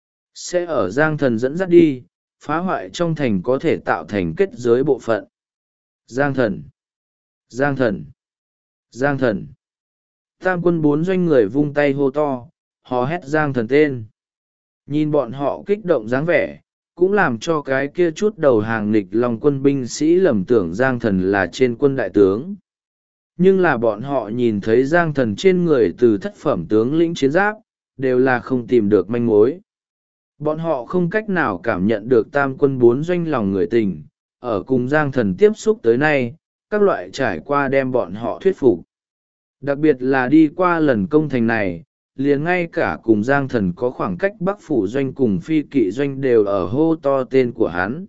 Sẽ ở Giang Thần dẫn dắt đi, phá hoại trong thành có thể tạo thành kết giới bộ phận. Giang Thần, Giang Thần, Giang Thần. Tam quân 4 doanh người vung tay hô to, hò hét Giang Thần tên. Nhìn bọn họ kích động dáng vẻ, cũng làm cho cái kia chút đầu hàng nghịch Long quân binh sĩ lầm tưởng Giang Thần là trên quân đại tướng. Nhưng là bọn họ nhìn thấy Giang Thần trên người từ thất phẩm tướng lĩnh chiến giáp, đều là không tìm được manh mối. Bọn họ không cách nào cảm nhận được tam quân 4 doanh lòng người tình, ở cùng Giang Thần tiếp xúc tới nay, các loại trải qua đem bọn họ thuyết phục. Đặc biệt là đi qua lần công thành này, liền ngay cả cùng Giang Thần có khoảng cách Bắc Phủ doanh cùng Phi Kỵ doanh đều ở hô to tên của hắn.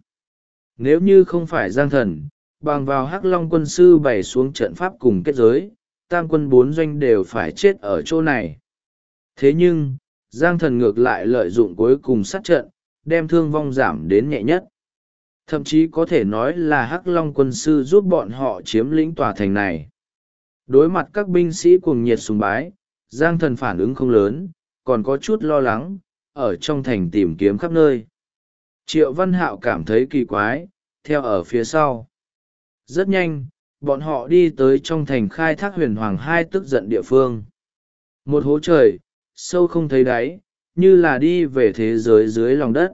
Nếu như không phải Giang Thần, bằng vào Hắc Long quân sư bày xuống trận pháp cùng kết giới, tam quân 4 doanh đều phải chết ở chỗ này. Thế nhưng, Giang Thần ngược lại lợi dụng cuối cùng sát trận, đem thương vong giảm đến nhẹ nhất. Thậm chí có thể nói là Hắc Long quân sư giúp bọn họ chiếm lĩnh tòa thành này. Đối mặt các binh sĩ cuồng nhiệt sùng bái, Giang Thần phản ứng không lớn, còn có chút lo lắng, ở trong thành tìm kiếm khắp nơi. Triệu Văn Hạo cảm thấy kỳ quái, theo ở phía sau. Rất nhanh, bọn họ đi tới trong thành khai thác huyền hoàng 2 tức giận địa phương. Một hố trời, sâu không thấy đáy, như là đi về thế giới dưới lòng đất.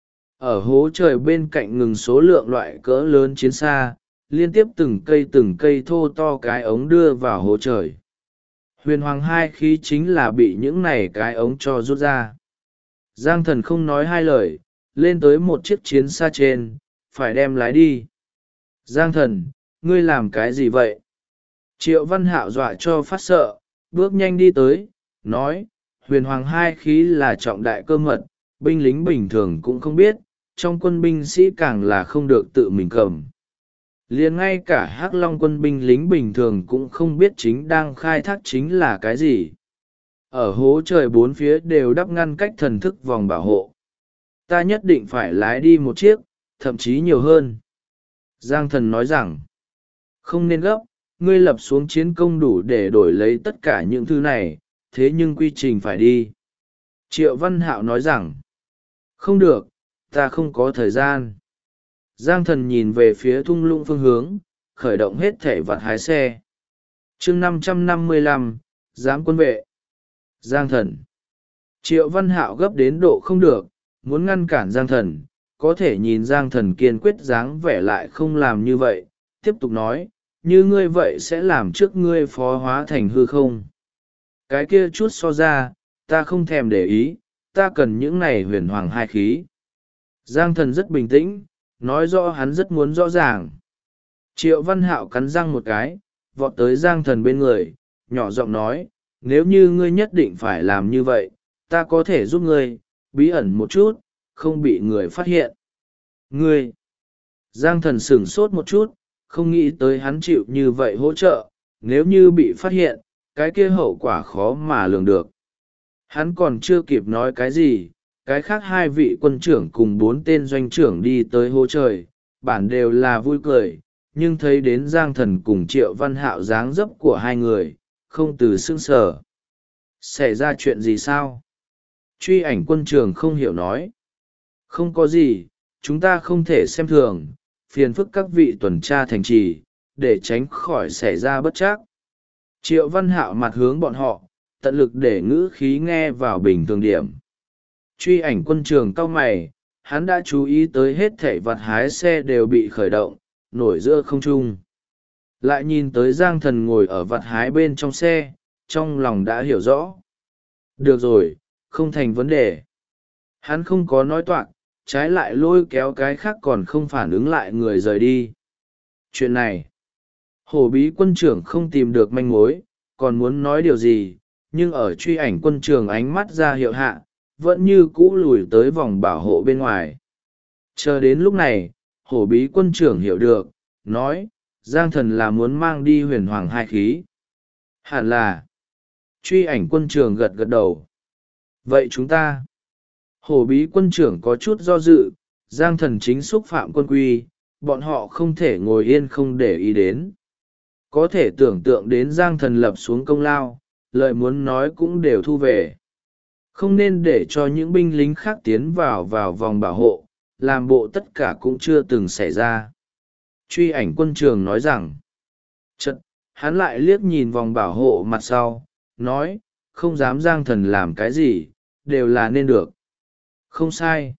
Ở hố trời bên cạnh ngừng số lượng loại cỡ lớn chiến xa, liên tiếp từng cây thô to cái ống đưa vào hố trời. Huyền hoàng 2 khí chính là bị những này cái ống cho rút ra. Giang Thần không nói hai lời, lên tới một chiếc chiến xa trên, phải đem lái đi. Giang Thần, ngươi làm cái gì vậy? Triệu Văn Hạo dọa cho phát sợ, bước nhanh đi tới, nói, huyền hoàng hai khí là trọng đại cơ mật, binh lính bình thường cũng không biết, trong quân binh sĩ càng là không được tự mình cầm. Liền ngay cả Hắc Long quân binh lính bình thường cũng không biết chính đang khai thác chính là cái gì. Ở hố trời bốn phía đều đắp ngăn cách thần thức vòng bảo hộ. Ta nhất định phải lái đi một chiếc, thậm chí nhiều hơn. Giang Thần nói rằng, không nên gấp, ngươi lập xuống chiến công đủ để đổi lấy tất cả những thứ này, thế nhưng quy trình phải đi. Triệu Văn Hạo nói rằng, không được, ta không có thời gian. Giang Thần nhìn về phía thung lũng phương hướng, khởi động hết thể vặt hái xe. chương 555, giám quân vệ. Giang Thần. Triệu Văn Hạo gấp đến độ không được, muốn ngăn cản Giang Thần, có thể nhìn Giang Thần kiên quyết dáng vẻ lại không làm như vậy, tiếp tục nói, như ngươi vậy sẽ làm trước ngươi phó hóa thành hư không. Cái kia chút so ra, ta không thèm để ý, ta cần những này huyền hoàng hai khí. Giang Thần rất bình tĩnh, nói rõ hắn rất muốn rõ ràng. Triệu Văn Hạo cắn răng một cái, vọt tới Giang Thần bên người, nhỏ giọng nói, nếu như ngươi nhất định phải làm như vậy, ta có thể giúp ngươi, bí ẩn một chút, không bị người phát hiện. Ngươi! Giang Thần sửng sốt một chút, không nghĩ tới hắn chịu như vậy hỗ trợ, nếu như bị phát hiện, cái kia hậu quả khó mà lường được. Hắn còn chưa kịp nói cái gì, cái khác hai vị quân trưởng cùng 4 tên doanh trưởng đi tới hố trời, bản đều là vui cười, nhưng thấy đến Giang Thần cùng Triệu Văn Hạo dáng dấp của hai người, không từ sững sờ. Xảy ra chuyện gì sao? Truy ảnh quân trưởng không hiểu nói. Không có gì, chúng ta không thể xem thường, phiền phức các vị tuần tra thành trì, để tránh khỏi xảy ra bất trắc. Triệu Văn Hạo mặt hướng bọn họ, tận lực để ngữ khí nghe vào bình thường điểm. Truy ảnh quân trường cau mày, hắn đã chú ý tới hết thảy vặt hái xe đều bị khởi động, nổi giữa không trung. Lại nhìn tới Giang Thần ngồi ở vặt hái bên trong xe, trong lòng đã hiểu rõ. Được rồi, không thành vấn đề. Hắn không có nói toạc, trái lại lôi kéo cái khác còn không phản ứng lại người rời đi. Chuyện này, hổ bí quân trưởng không tìm được manh mối, còn muốn nói điều gì, nhưng ở truy ảnh quân trường ánh mắt ra hiệu hạ, vẫn như cũ lùi tới vòng bảo hộ bên ngoài. Chờ đến lúc này, hổ bí quân trưởng hiểu được, nói, Giang Thần là muốn mang đi huyền hoàng hai khí. Hẳn là, truy ảnh quân trưởng gật gật đầu. Vậy chúng ta, hổ bí quân trưởng có chút do dự, Giang Thần chính xúc phạm quân quy, bọn họ không thể ngồi yên không để ý đến. Có thể tưởng tượng đến Giang Thần lập xuống công lao, lời muốn nói cũng đều thu về. Không nên để cho những binh lính khác tiến vào vòng bảo hộ, làm bộ tất cả cũng chưa từng xảy ra. Truy ảnh quân trường nói rằng, chật, hắn lại liếc nhìn vòng bảo hộ mặt sau, nói, không dám Giang Thần làm cái gì, đều là nên được. Không sai.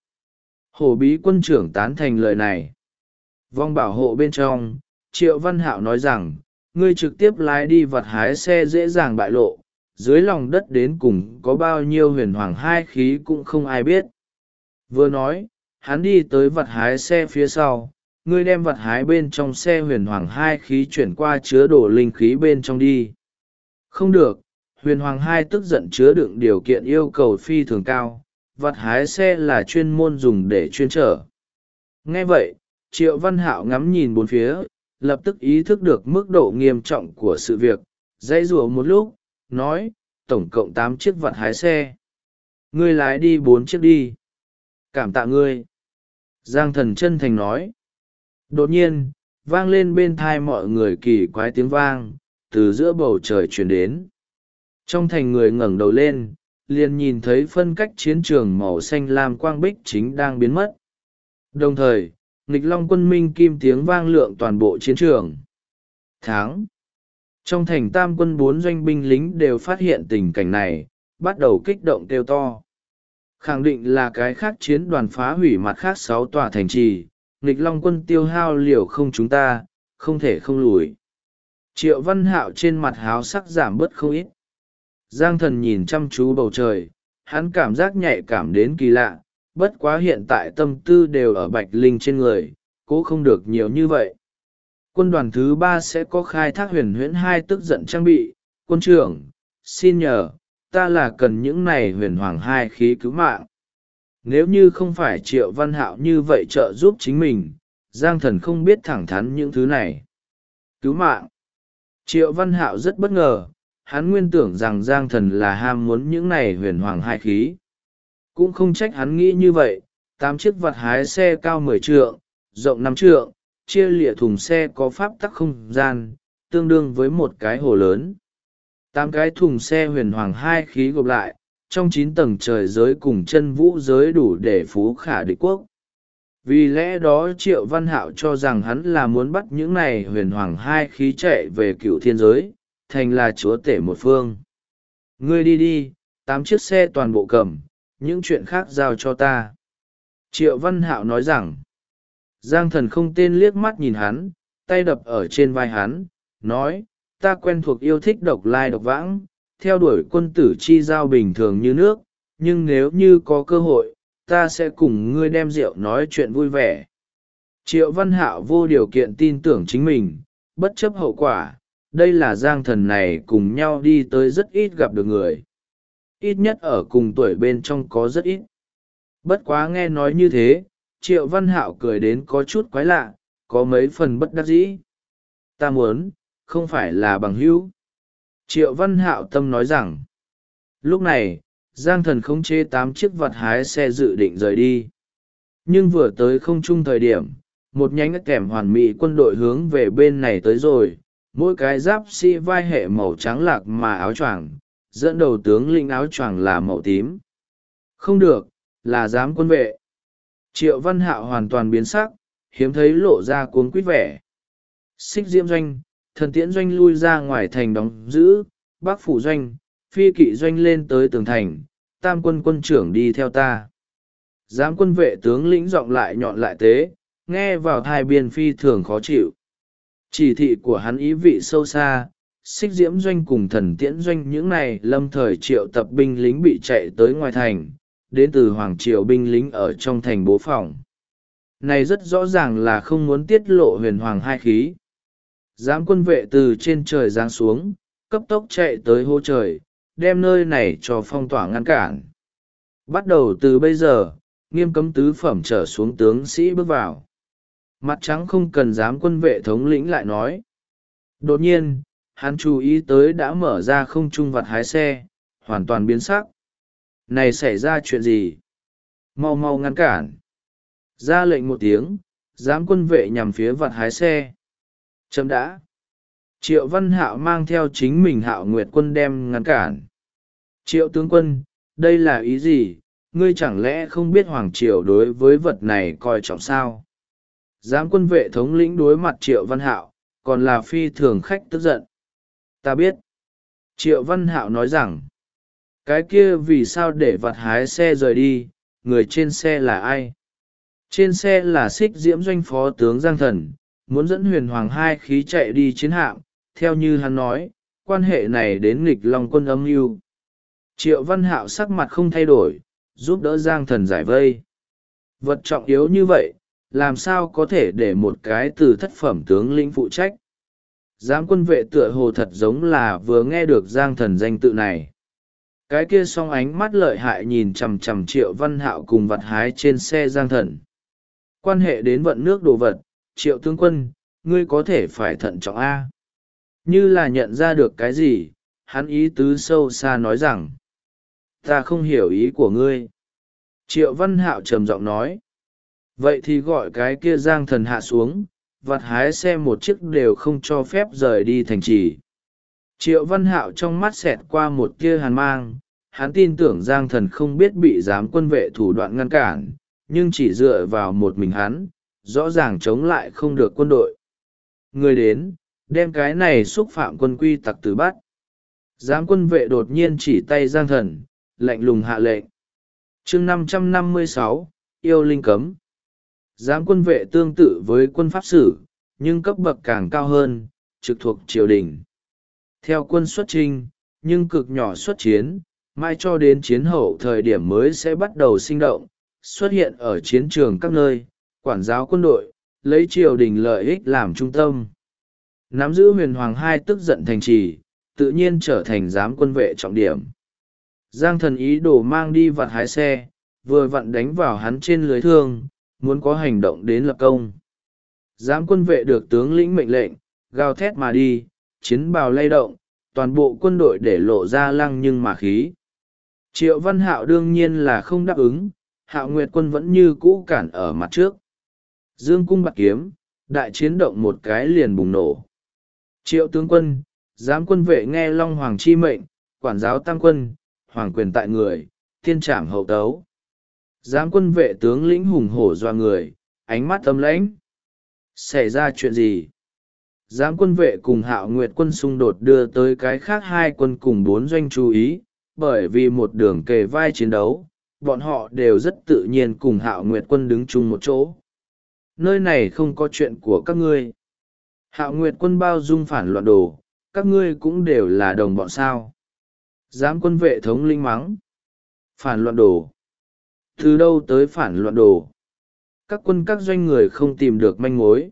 Hổ bí quân trưởng tán thành lời này. Vòng bảo hộ bên trong, Triệu Văn Hạo nói rằng, ngươi trực tiếp lái đi vặt hái xe dễ dàng bại lộ, dưới lòng đất đến cùng có bao nhiêu huyền hoàng hai khí cũng không ai biết. Vừa nói, hắn đi tới vặt hái xe phía sau, ngươi đem vặt hái bên trong xe huyền hoàng hai khí chuyển qua chứa đổ linh khí bên trong đi. Không được, huyền hoàng hai tức giận chứa đựng điều kiện yêu cầu phi thường cao, vặt hái xe là chuyên môn dùng để chuyên trở. Nghe vậy, Triệu Văn Hạo ngắm nhìn bốn phía, lập tức ý thức được mức độ nghiêm trọng của sự việc, dãy rủa một lúc, nói, tổng cộng 8 chiếc vặt hái xe. Ngươi lái đi 4 chiếc đi. Cảm tạ ngươi. Giang Thần chân thành nói. Đột nhiên, vang lên bên thai mọi người kỳ quái tiếng vang, từ giữa bầu trời truyền đến. Trong thành người ngẩng đầu lên, liền nhìn thấy phân cách chiến trường màu xanh lam quang bích chính đang biến mất. Đồng thời, nghịch long quân minh kim tiếng vang lượng toàn bộ chiến trường. Tháng. Trong thành tam quân 4 doanh binh lính đều phát hiện tình cảnh này, bắt đầu kích động kêu to. Khẳng định là cái khác chiến đoàn phá hủy mặt khác 6 tòa thành trì, nghịch long quân tiêu hao liều không chúng ta, không thể không lùi. Triệu Văn Hạo trên mặt háo sắc giảm bớt không ít. Giang Thần nhìn chăm chú bầu trời, hắn cảm giác nhạy cảm đến kỳ lạ, bất quá hiện tại tâm tư đều ở Bạch Linh trên người, cố không được nhiều như vậy. Quân đoàn thứ 3 sẽ có khai thác huyền huyễn 2 tức giận trang bị. Quân trưởng, xin nhờ, ta là cần những này huyền hoàng 2 khí cứu mạng. Nếu như không phải Triệu Văn Hạo như vậy trợ giúp chính mình, Giang Thần không biết thẳng thắn những thứ này. Cứu mạng. Triệu Văn Hạo rất bất ngờ, hắn nguyên tưởng rằng Giang Thần là ham muốn những này huyền hoàng 2 khí. Cũng không trách hắn nghĩ như vậy, 8 chiếc vặt hái xe cao 10 trượng, rộng 5 trượng, chia lịa thùng xe có pháp tắc không gian, tương đương với một cái hồ lớn. 8 cái thùng xe huyền hoàng 2 khí gộp lại, trong 9 tầng trời giới cùng chân vũ giới đủ để phú khả địch quốc. Vì lẽ đó Triệu Văn Hạo cho rằng hắn là muốn bắt những này huyền hoàng 2 khí chạy về cựu thiên giới, thành là chúa tể một phương. Ngươi đi đi, 8 chiếc xe toàn bộ cầm, những chuyện khác giao cho ta. Triệu Văn Hạo nói rằng, Giang Thần không tên liếc mắt nhìn hắn, tay đập ở trên vai hắn, nói, ta quen thuộc yêu thích độc lai độc vãng, theo đuổi quân tử chi giao bình thường như nước, nhưng nếu như có cơ hội, ta sẽ cùng ngươi đem rượu nói chuyện vui vẻ. Triệu Văn Hạo vô điều kiện tin tưởng chính mình, bất chấp hậu quả, đây là Giang Thần này cùng nhau đi tới rất ít gặp được người. Ít nhất ở cùng tuổi bên trong có rất ít. Bất quá nghe nói như thế, Triệu Văn Hạo cười đến có chút quái lạ, có mấy phần bất đắc dĩ. Ta muốn, không phải là bằng hữu. Triệu Văn Hạo tâm nói rằng, lúc này, Giang Thần khống chế 8 chiếc vặt hái xe dự định rời đi. Nhưng vừa tới không trung thời điểm, một nhánh kèm hoàn mỹ quân đội hướng về bên này tới rồi, mỗi cái giáp sĩ vai hệ màu trắng lạc mà áo choàng, dẫn đầu tướng lĩnh áo choàng là màu tím. Không được, là giám quân vệ. Triệu Văn Hạo hoàn toàn biến sắc, hiếm thấy lộ ra cuống quýt vẻ. Xích diễm doanh, thần tiễn doanh lui ra ngoài thành đóng giữ, bắc phủ doanh, phi kỵ doanh lên tới tường thành, tam quân quân trưởng đi theo ta. Giám quân vệ tướng lĩnh giọng lại nhọn lại tế, nghe vào thai biên phi thường khó chịu. Chỉ thị của hắn ý vị sâu xa, xích diễm doanh cùng thần tiễn doanh những này lâm thời triệu tập binh lính bị chạy tới ngoài thành, đến từ hoàng triều binh lính ở trong thành bố phòng. Này rất rõ ràng là không muốn tiết lộ huyền hoàng 2 khí. Giám quân vệ từ trên trời giáng xuống, cấp tốc chạy tới hô trời, đem nơi này cho phong tỏa ngăn cản. Bắt đầu từ bây giờ, nghiêm cấm tứ phẩm trở xuống tướng sĩ bước vào. Mặt trắng không cần giám quân vệ thống lĩnh lại nói. Đột nhiên, hắn chú ý tới đã mở ra không trung vặt hái xe, hoàn toàn biến sắc. Này xảy ra chuyện gì? Mau mau ngăn cản. Ra lệnh một tiếng, giám quân vệ nhằm phía vặt hái xe. Chấm đã. Triệu Văn Hạo mang theo chính mình Hạo Nguyệt quân đem ngăn cản. Triệu tướng quân, đây là ý gì? Ngươi chẳng lẽ không biết Hoàng Triều đối với vật này coi trọng sao? Giám quân vệ thống lĩnh đối mặt Triệu Văn Hạo, còn là phi thường khách tức giận. Ta biết. Triệu Văn Hạo nói rằng, cái kia vì sao để vặt hái xe rời đi, người trên xe là ai? Trên xe là xích diễm doanh phó tướng Giang Thần, muốn dẫn huyền hoàng 2 khí chạy đi chiến hạm, theo như hắn nói, quan hệ này đến nghịch long quân âm mưu. Triệu Văn Hạo sắc mặt không thay đổi, giúp đỡ Giang Thần giải vây. Vật trọng yếu như vậy, làm sao có thể để một cái từ thất phẩm tướng lĩnh phụ trách? Giám quân vệ tựa hồ thật giống là vừa nghe được Giang Thần danh tự này. Cái kia song ánh mắt lợi hại nhìn chằm chằm Triệu Văn Hạo cùng vặt hái trên xe Giang Thần. Quan hệ đến vận nước đồ vật, Triệu tướng quân, ngươi có thể phải thận trọng A. Như là nhận ra được cái gì, hắn ý tứ sâu xa nói rằng, ta không hiểu ý của ngươi. Triệu Văn Hạo trầm giọng nói, vậy thì gọi cái kia Giang Thần hạ xuống, vặt hái xe một chiếc đều không cho phép rời đi thành trì. Triệu Văn Hạo trong mắt xẹt qua một tia hàn mang, hắn tin tưởng Giang Thần không biết bị giám quân vệ thủ đoạn ngăn cản, nhưng chỉ dựa vào một mình hắn, rõ ràng chống lại không được quân đội. Người đến, đem cái này xúc phạm quân quy tặc tử bắt. Giám quân vệ đột nhiên chỉ tay Giang Thần, lạnh lùng hạ lệnh. Chương 556, yêu linh cấm. Giám quân vệ tương tự với quân pháp sử, nhưng cấp bậc càng cao hơn, trực thuộc triều đình. Theo quân xuất chinh, nhưng cực nhỏ xuất chiến, mai cho đến chiến hậu thời điểm mới sẽ bắt đầu sinh động, xuất hiện ở chiến trường các nơi, quản giáo quân đội, lấy triều đình lợi ích làm trung tâm. Nắm giữ huyền hoàng hai tức giận thành trì, tự nhiên trở thành giám quân vệ trọng điểm. Giang Thần ý đồ mang đi vặt hái xe, vừa vặn đánh vào hắn trên lưới thương, muốn có hành động đến lập công. Giám quân vệ được tướng lĩnh mệnh lệnh, gào thét mà đi, chiến bào lay động, toàn bộ quân đội để lộ ra lăng nhưng mà khí. Triệu Văn Hạo đương nhiên là không đáp ứng, Hạo Nguyệt quân vẫn như cũ cản ở mặt trước. Dương cung bạc kiếm, đại chiến động một cái liền bùng nổ. Triệu tướng quân, giám quân vệ nghe Long Hoàng chi mệnh, quản giáo tam quân, hoàng quyền tại người, thiên trảm hậu tấu. Giám quân vệ tướng lĩnh hùng hổ doa người, ánh mắt âm lãnh. Xảy ra chuyện gì? Giám quân vệ cùng Hạo Nguyệt quân xung đột đưa tới cái khác hai quân cùng bốn doanh chú ý, bởi vì một đường kề vai chiến đấu, bọn họ đều rất tự nhiên cùng Hạo Nguyệt quân đứng chung một chỗ. Nơi này không có chuyện của các ngươi. Hạo Nguyệt quân bao dung phản loạn đồ, các ngươi cũng đều là đồng bọn sao. Giám quân vệ thống lĩnh mắng. Phản loạn đồ. Từ đâu tới phản loạn đồ? Các quân các doanh người không tìm được manh mối.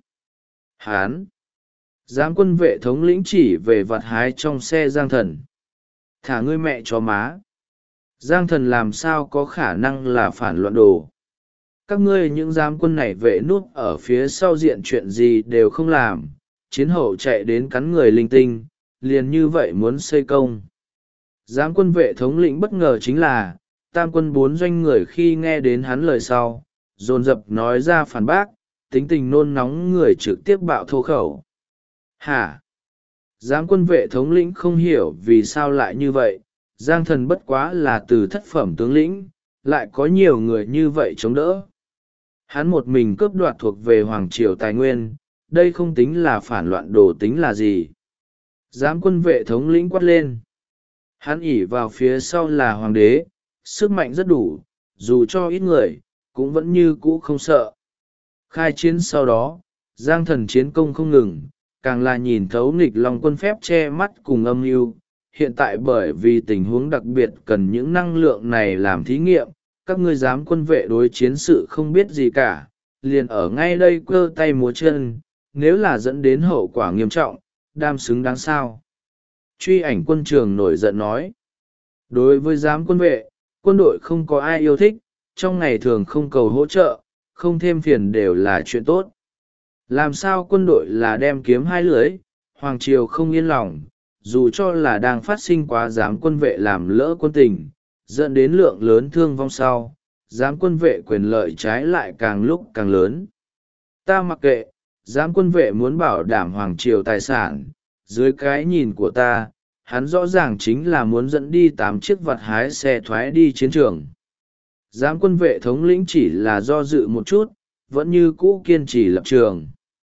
Hán. Giám quân vệ thống lĩnh chỉ về vặt hái trong xe Giang Thần. Thả ngươi mẹ cho má. Giang Thần làm sao có khả năng là phản loạn đồ? Các ngươi những giám quân này vệ núp ở phía sau diện chuyện gì đều không làm, chiến hậu chạy đến cắn người linh tinh, liền như vậy muốn xây công. Giám quân vệ thống lĩnh bất ngờ chính là, tam quân bốn doanh người khi nghe đến hắn lời sau, dồn dập nói ra phản bác, tính tình nôn nóng người trực tiếp bạo thô khẩu. Hả? Giám quân vệ thống lĩnh không hiểu vì sao lại như vậy, Giang Thần bất quá là từ thất phẩm tướng lĩnh, lại có nhiều người như vậy chống đỡ. Hắn một mình cướp đoạt thuộc về Hoàng Triều tài nguyên, đây không tính là phản loạn đồ tính là gì. Giám quân vệ thống lĩnh quát lên. Hắn ỉ vào phía sau là hoàng đế, sức mạnh rất đủ, dù cho ít người, cũng vẫn như cũ không sợ. Khai chiến sau đó, Giang Thần chiến công không ngừng, càng là nhìn thấu nghịch lòng quân phép che mắt cùng âm mưu. Hiện tại bởi vì tình huống đặc biệt cần những năng lượng này làm thí nghiệm, các ngươi giám quân vệ đối chiến sự không biết gì cả, liền ở ngay đây cơ tay múa chân, nếu là dẫn đến hậu quả nghiêm trọng, đam xứng đáng sao. Truy Ảnh quân trường nổi giận nói. Đối với giám quân vệ, quân đội không có ai yêu thích, trong ngày thường không cầu hỗ trợ, không thêm phiền đều là chuyện tốt. Làm sao quân đội là đem kiếm hai lưới, Hoàng Triều không yên lòng, dù cho là đang phát sinh quá giám quân vệ làm lỡ quân tình, dẫn đến lượng lớn thương vong sau, giám quân vệ quyền lợi trái lại càng lúc càng lớn. Ta mặc kệ, giám quân vệ muốn bảo đảm Hoàng Triều tài sản, dưới cái nhìn của ta, hắn rõ ràng chính là muốn dẫn đi 8 chiếc vặt hái xe thoái đi chiến trường. Giám quân vệ thống lĩnh chỉ là do dự một chút, vẫn như cũ kiên trì lập trường.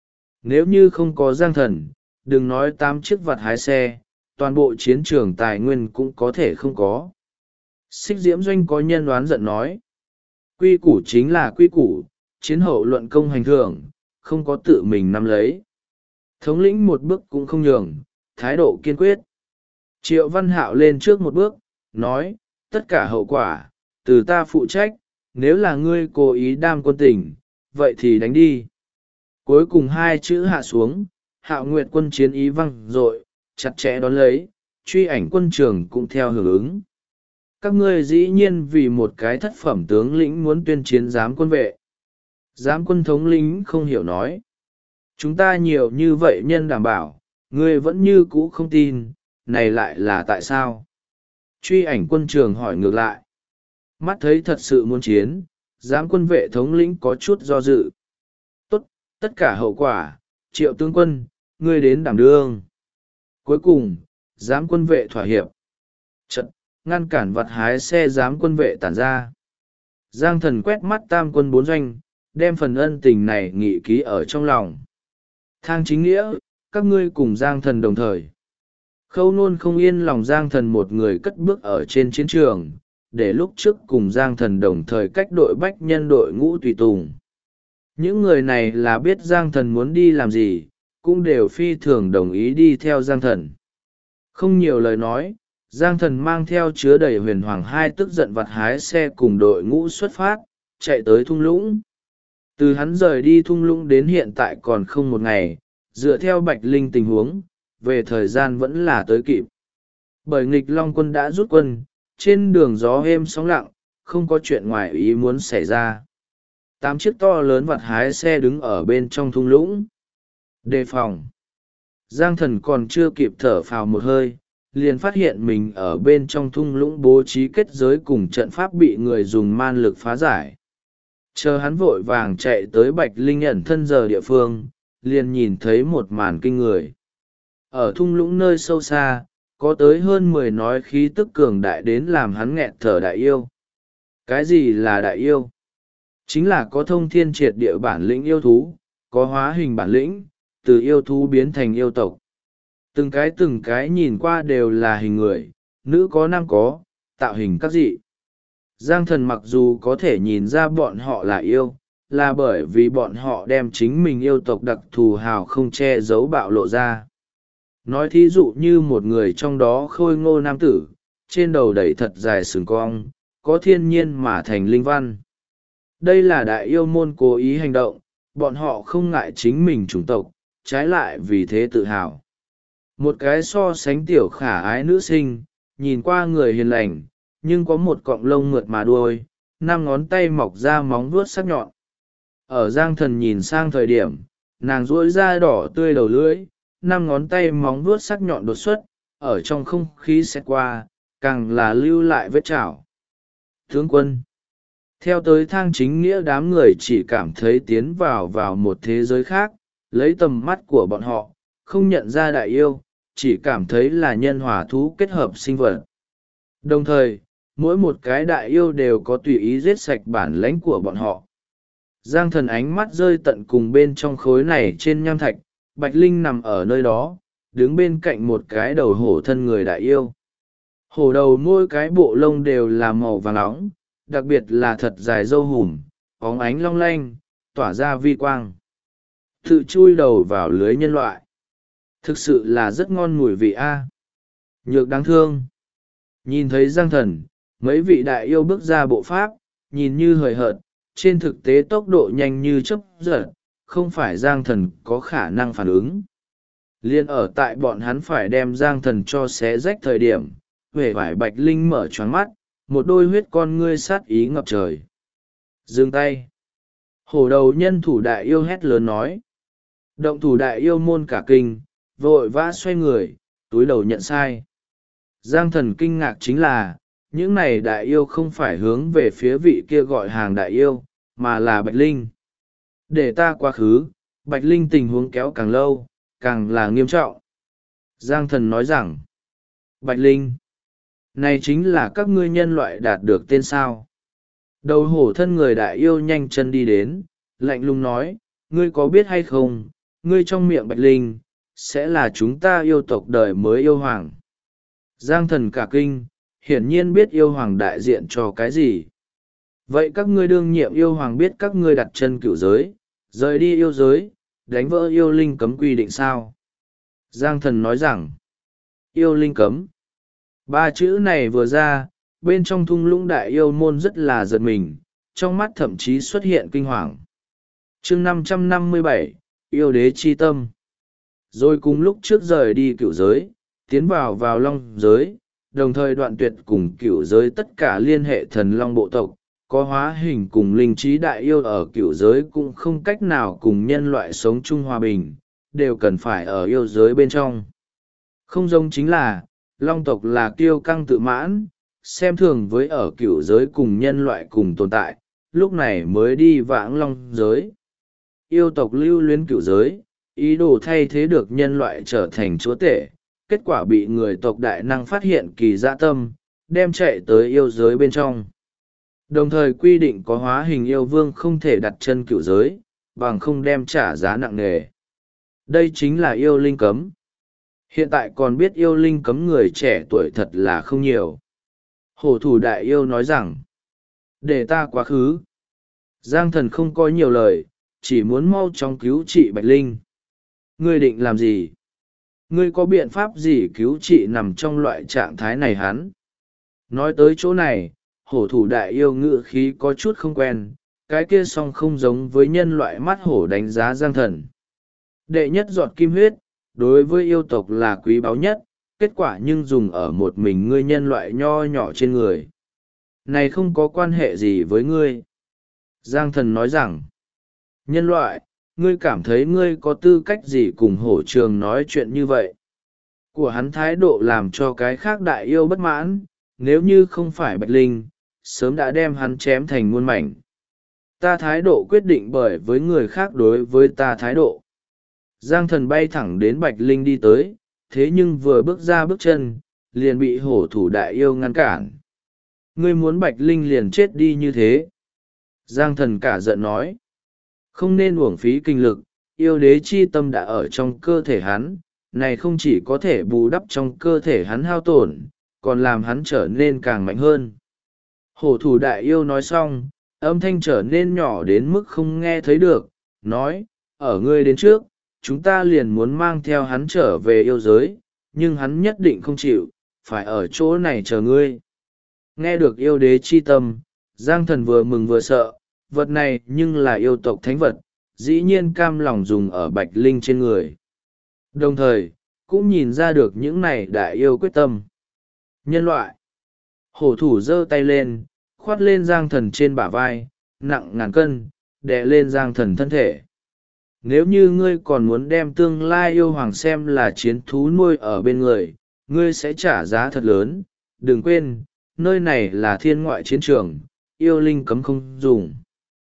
Nếu như không có Giang Thần, đừng nói 8 chiếc vặt hái xe, toàn bộ chiến trường tài nguyên cũng có thể không có. Xích Diễm Doanh có nhân đoán giận nói. Quy củ chính là quy củ, chiến hậu luận công hành thưởng, không có tự mình nắm lấy. Thống lĩnh một bước cũng không nhường, thái độ kiên quyết. Triệu Văn Hạo lên trước một bước, nói, tất cả hậu quả, từ ta phụ trách, nếu là ngươi cố ý đam quân tình, vậy thì đánh đi. Cuối cùng hai chữ hạ xuống, Hạo Nguyệt quân chiến ý văng dội, chặt chẽ đón lấy, Truy Ảnh quân trường cũng theo hưởng ứng. Các ngươi dĩ nhiên vì một cái thất phẩm tướng lĩnh muốn tuyên chiến giám quân vệ. Giám quân thống lĩnh không hiểu nói. Chúng ta nhiều như vậy nhân đảm bảo, ngươi vẫn như cũ không tin, này lại là tại sao? Truy Ảnh quân trường hỏi ngược lại. Mắt thấy thật sự muốn chiến, giám quân vệ thống lĩnh có chút do dự. Tốt, tất cả hậu quả, Triệu tướng quân, ngươi đến đảm đương. Cuối cùng, giám quân vệ thỏa hiệp. Trận, ngăn cản vặt hái xe giám quân vệ tản ra. Giang Thần quét mắt tam quân bốn doanh, đem phần ân tình này nghị ký ở trong lòng. Thang chính nghĩa, các ngươi cùng Giang Thần đồng thời. Khâu Nôn không yên lòng Giang Thần một người cất bước ở trên chiến trường, để lúc trước cùng Giang Thần đồng thời cách đội bách nhân đội ngũ tùy tùng. Những người này là biết Giang Thần muốn đi làm gì, cũng đều phi thường đồng ý đi theo Giang Thần. Không nhiều lời nói, Giang Thần mang theo chứa đầy huyền hoàng hai tức giận vặt hái xe cùng đội ngũ xuất phát, chạy tới thung lũng. Từ hắn rời đi thung lũng đến hiện tại còn không một ngày, dựa theo Bạch Linh tình huống, về thời gian vẫn là tới kịp. Bởi nghịch long quân đã rút quân, trên đường gió êm sóng lặng, không có chuyện ngoài ý muốn xảy ra. 8 chiếc to lớn vặt hái xe đứng ở bên trong thung lũng. Đề phòng. Giang Thần còn chưa kịp thở phào một hơi, liền phát hiện mình ở bên trong thung lũng bố trí kết giới cùng trận pháp bị người dùng man lực phá giải. Chờ hắn vội vàng chạy tới Bạch Linh ẩn thân giờ địa phương, liền nhìn thấy một màn kinh người. Ở thung lũng nơi sâu xa, có tới hơn 10 nói khí tức cường đại đến làm hắn nghẹt thở đại yêu. Cái gì là đại yêu? Chính là có thông thiên triệt địa bản lĩnh yêu thú, có hóa hình bản lĩnh, từ yêu thú biến thành yêu tộc. Từng cái nhìn qua đều là hình người, nữ có nam có, tạo hình các dị. Giang Thần mặc dù có thể nhìn ra bọn họ là yêu, là bởi vì bọn họ đem chính mình yêu tộc đặc thù hào không che giấu bạo lộ ra. Nói thí dụ như một người trong đó khôi ngô nam tử, trên đầu đầy thật dài sừng cong, có thiên nhiên mà thành linh văn. Đây là đại yêu môn cố ý hành động, bọn họ không ngại chính mình chủng tộc, trái lại vì thế tự hào. Một cái so sánh tiểu khả ái nữ sinh, nhìn qua người hiền lành, nhưng có một cọng lông mượt mà đuôi, 5 ngón tay mọc ra móng vuốt sắc nhọn. Ở Giang Thần nhìn sang thời điểm, nàng duỗi da đỏ tươi đầu lưỡi, 5 ngón tay móng vuốt sắc nhọn đột xuất, ở trong không khí xẹt qua, càng là lưu lại vết chảo. Tướng quân. Theo tới thang chính nghĩa, đám người chỉ cảm thấy tiến vào một thế giới khác, lấy tầm mắt của bọn họ, không nhận ra đại yêu, chỉ cảm thấy là nhân hòa thú kết hợp sinh vật. Đồng thời, mỗi một cái đại yêu đều có tùy ý giết sạch bản lãnh của bọn họ. Giang Thần ánh mắt rơi tận cùng bên trong khối này trên nham thạch, Bạch Linh nằm ở nơi đó, đứng bên cạnh một cái đầu hổ thân người đại yêu. Hổ đầu mỗi cái bộ lông đều là màu vàng óng, đặc biệt là thật dài râu hùm, óng ánh long lanh, tỏa ra vi quang. Tự chui đầu vào lưới nhân loại. Thực sự là rất ngon mùi vị a. Nhược đáng thương. Nhìn thấy Giang Thần, mấy vị đại yêu bước ra bộ pháp, nhìn như hời hợt, trên thực tế tốc độ nhanh như chớp giật, không phải Giang Thần có khả năng phản ứng. Liên ở tại bọn hắn phải đem Giang Thần cho xé rách thời điểm, huệ vải Bạch Linh mở choáng mắt, một đôi huyết con ngươi sát ý ngập trời. Dừng tay. Hổ đầu nhân thủ đại yêu hét lớn nói. Động thủ đại yêu môn cả kinh, vội vã xoay người, túi đầu nhận sai. Giang Thần kinh ngạc chính là, những này đại yêu không phải hướng về phía vị kia gọi hàng đại yêu, mà là Bạch Linh. Để ta quá khứ, Bạch Linh tình huống kéo càng lâu, càng là nghiêm trọng. Giang Thần nói rằng, Bạch Linh, này chính là các ngươi nhân loại đạt được tên sao. Đầu hổ thân người đại yêu nhanh chân đi đến, lạnh lùng nói, ngươi có biết hay không, ngươi trong miệng Bạch Linh, sẽ là chúng ta yêu tộc đời mới yêu hoàng. Giang Thần cả kinh, hiển nhiên biết yêu hoàng đại diện cho cái gì. Vậy các ngươi đương nhiệm yêu hoàng biết các ngươi đặt chân cửu giới, rời đi yêu giới, đánh vỡ yêu linh cấm quy định sao? Giang Thần nói rằng, yêu linh cấm. 3 chữ này vừa ra, bên trong thung lũng đại yêu môn rất là giật mình, trong mắt thậm chí xuất hiện kinh hoàng. Chương 557, yêu đế chi tâm. Rồi cùng lúc trước rời đi cửu giới, tiến vào long giới, đồng thời đoạn tuyệt cùng cửu giới tất cả liên hệ thần long bộ tộc, có hóa hình cùng linh trí đại yêu ở cửu giới cũng không cách nào cùng nhân loại sống chung hòa bình, đều cần phải ở yêu giới bên trong. Không giống chính là, long tộc là kiêu căng tự mãn, xem thường với ở cửu giới cùng nhân loại cùng tồn tại, lúc này mới đi vãng long giới. Yêu tộc lưu luyến cửu giới, ý đồ thay thế được nhân loại trở thành chúa tể, kết quả bị người tộc đại năng phát hiện kỳ dã tâm, đem chạy tới yêu giới bên trong. Đồng thời quy định có hóa hình yêu vương không thể đặt chân cửu giới, bằng không đem trả giá nặng nề. Đây chính là yêu linh cấm. Hiện tại còn biết yêu linh cấm người trẻ tuổi thật là không nhiều. Hổ thủ đại yêu nói rằng, để ta quá khứ. Giang Thần không có nhiều lời, chỉ muốn mau chóng cứu trị Bạch Linh. Ngươi định làm gì? Ngươi có biện pháp gì cứu trị nằm trong loại trạng thái này hắn? Nói tới chỗ này, hổ thủ đại yêu ngữ khí có chút không quen, cái kia song không giống với nhân loại mắt hổ đánh giá Giang Thần. Đệ nhất giọt kim huyết, đối với yêu tộc là quý báu nhất, kết quả nhưng dùng ở một mình ngươi nhân loại nho nhỏ trên người. Này không có quan hệ gì với ngươi. Giang thần nói rằng, nhân loại, ngươi cảm thấy ngươi có tư cách gì cùng hổ trường nói chuyện như vậy? Của hắn thái độ làm cho cái khác đại yêu bất mãn, nếu như không phải Bạch Linh, sớm đã đem hắn chém thành muôn mảnh. Ta thái độ quyết định bởi với người khác đối với ta thái độ. Giang thần bay thẳng đến Bạch Linh đi tới, thế nhưng vừa bước ra bước chân, liền bị hổ thủ đại yêu ngăn cản. Ngươi muốn Bạch Linh liền chết đi như thế. Giang thần cả giận nói. Không nên uổng phí kinh lực, yêu đế chi tâm đã ở trong cơ thể hắn, này không chỉ có thể bù đắp trong cơ thể hắn hao tổn, còn làm hắn trở nên càng mạnh hơn. Hổ thủ đại yêu nói xong, âm thanh trở nên nhỏ đến mức không nghe thấy được, nói, ở ngươi đến trước, chúng ta liền muốn mang theo hắn trở về yêu giới, nhưng hắn nhất định không chịu, phải ở chỗ này chờ ngươi. Nghe được yêu đế chi tâm, Giang thần vừa mừng vừa sợ, vật này nhưng là yêu tộc thánh vật, dĩ nhiên cam lòng dùng ở Bạch Linh trên người. Đồng thời, cũng nhìn ra được những này đại yêu quyết tâm. Nhân loại. Hổ thủ giơ tay lên, khoát lên Giang thần trên bả vai, nặng ngàn cân, đè lên Giang thần thân thể. Nếu như ngươi còn muốn đem tương lai yêu hoàng xem là chiến thú nuôi ở bên người, ngươi sẽ trả giá thật lớn. Đừng quên, nơi này là thiên ngoại chiến trường, yêu linh cấm không dùng.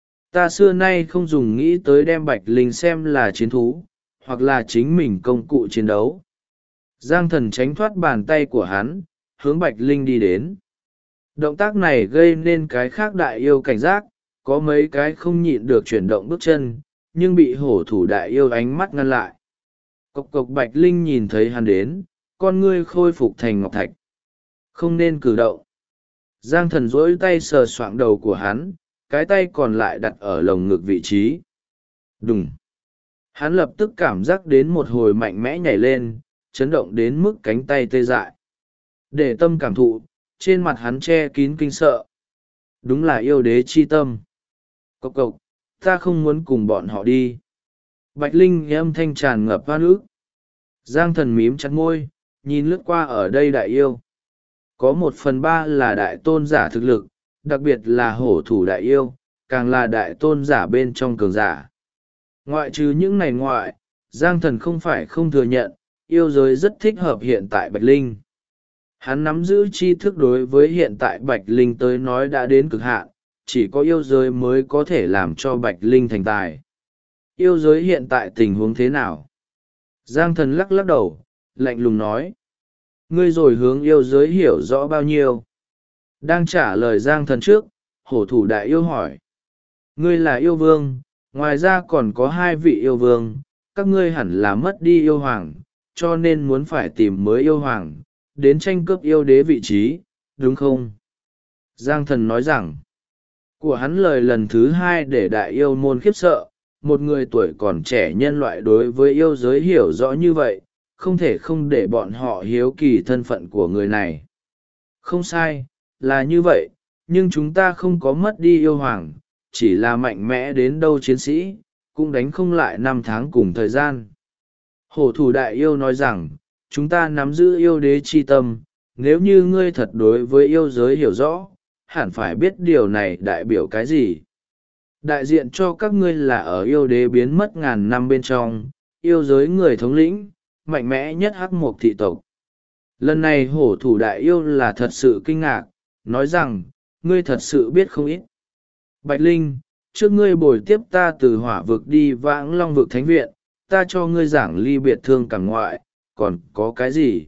Ta xưa nay không dùng nghĩ tới đem Bạch Linh xem là chiến thú, hoặc là chính mình công cụ chiến đấu. Giang thần tránh thoát bàn tay của hắn, hướng Bạch Linh đi đến. Động tác này gây nên cái khác đại yêu cảnh giác, có mấy cái không nhịn được chuyển động bước chân, nhưng bị hổ thủ đại yêu ánh mắt ngăn lại. Cộc cộc Bạch Linh nhìn thấy hắn đến, con ngươi khôi phục thành ngọc thạch. Không nên cử động. Giang thần dỗi tay sờ soạng đầu của hắn, cái tay còn lại đặt ở lồng ngực vị trí. Đùng! Hắn lập tức cảm giác đến một hồi mạnh mẽ nhảy lên, chấn động đến mức cánh tay tê dại. Để tâm cảm thụ, trên mặt hắn che kín kinh sợ. Đúng là yêu đế chi tâm. Cộc cộc, ta không muốn cùng bọn họ đi. Bạch Linh âm thanh tràn ngập hoa ức. Giang thần mím chặt môi, nhìn lướt qua ở đây đại yêu. Có 1/3 là đại tôn giả thực lực, đặc biệt là hổ thủ đại yêu, càng là đại tôn giả bên trong cường giả. Ngoại trừ những này ngoại, Giang thần không phải không thừa nhận, yêu giới rất thích hợp hiện tại Bạch Linh. Hắn nắm giữ tri thức đối với hiện tại Bạch Linh tới nói đã đến cực hạn, chỉ có yêu giới mới có thể làm cho Bạch Linh thành tài. Yêu giới hiện tại tình huống thế nào? Giang thần lắc lắc đầu, lạnh lùng nói. Ngươi rồi hướng yêu giới hiểu rõ bao nhiêu? Đang trả lời Giang thần trước, hổ thủ đại yêu hỏi. Ngươi là yêu vương, ngoài ra còn có 2 vị yêu vương, các ngươi hẳn là mất đi yêu hoàng, cho nên muốn phải tìm mới yêu hoàng, đến tranh cướp yêu đế vị trí, đúng không? Giang thần nói rằng, của hắn lời lần thứ 2 để đại yêu môn khiếp sợ, một người tuổi còn trẻ nhân loại đối với yêu giới hiểu rõ như vậy, không thể không để bọn họ hiếu kỳ thân phận của người này. Không sai, là như vậy, nhưng chúng ta không có mất đi yêu hoàng, chỉ là mạnh mẽ đến đâu chiến sĩ, cũng đánh không lại 5 tháng cùng thời gian. Hổ thủ đại yêu nói rằng, chúng ta nắm giữ yêu đế chi tâm, nếu như ngươi thật đối với yêu giới hiểu rõ, hẳn phải biết điều này đại biểu cái gì. Đại diện cho các ngươi là ở yêu đế biến mất ngàn năm bên trong, yêu giới người thống lĩnh, mạnh mẽ nhất hắc mục thị tộc. Lần này hổ thủ đại yêu là thật sự kinh ngạc, nói rằng, ngươi thật sự biết không ít. Bạch Linh, trước ngươi bồi tiếp ta từ hỏa vực đi vãng long vực thánh viện, ta cho ngươi giảng ly biệt thương cảm ngoại, còn có cái gì?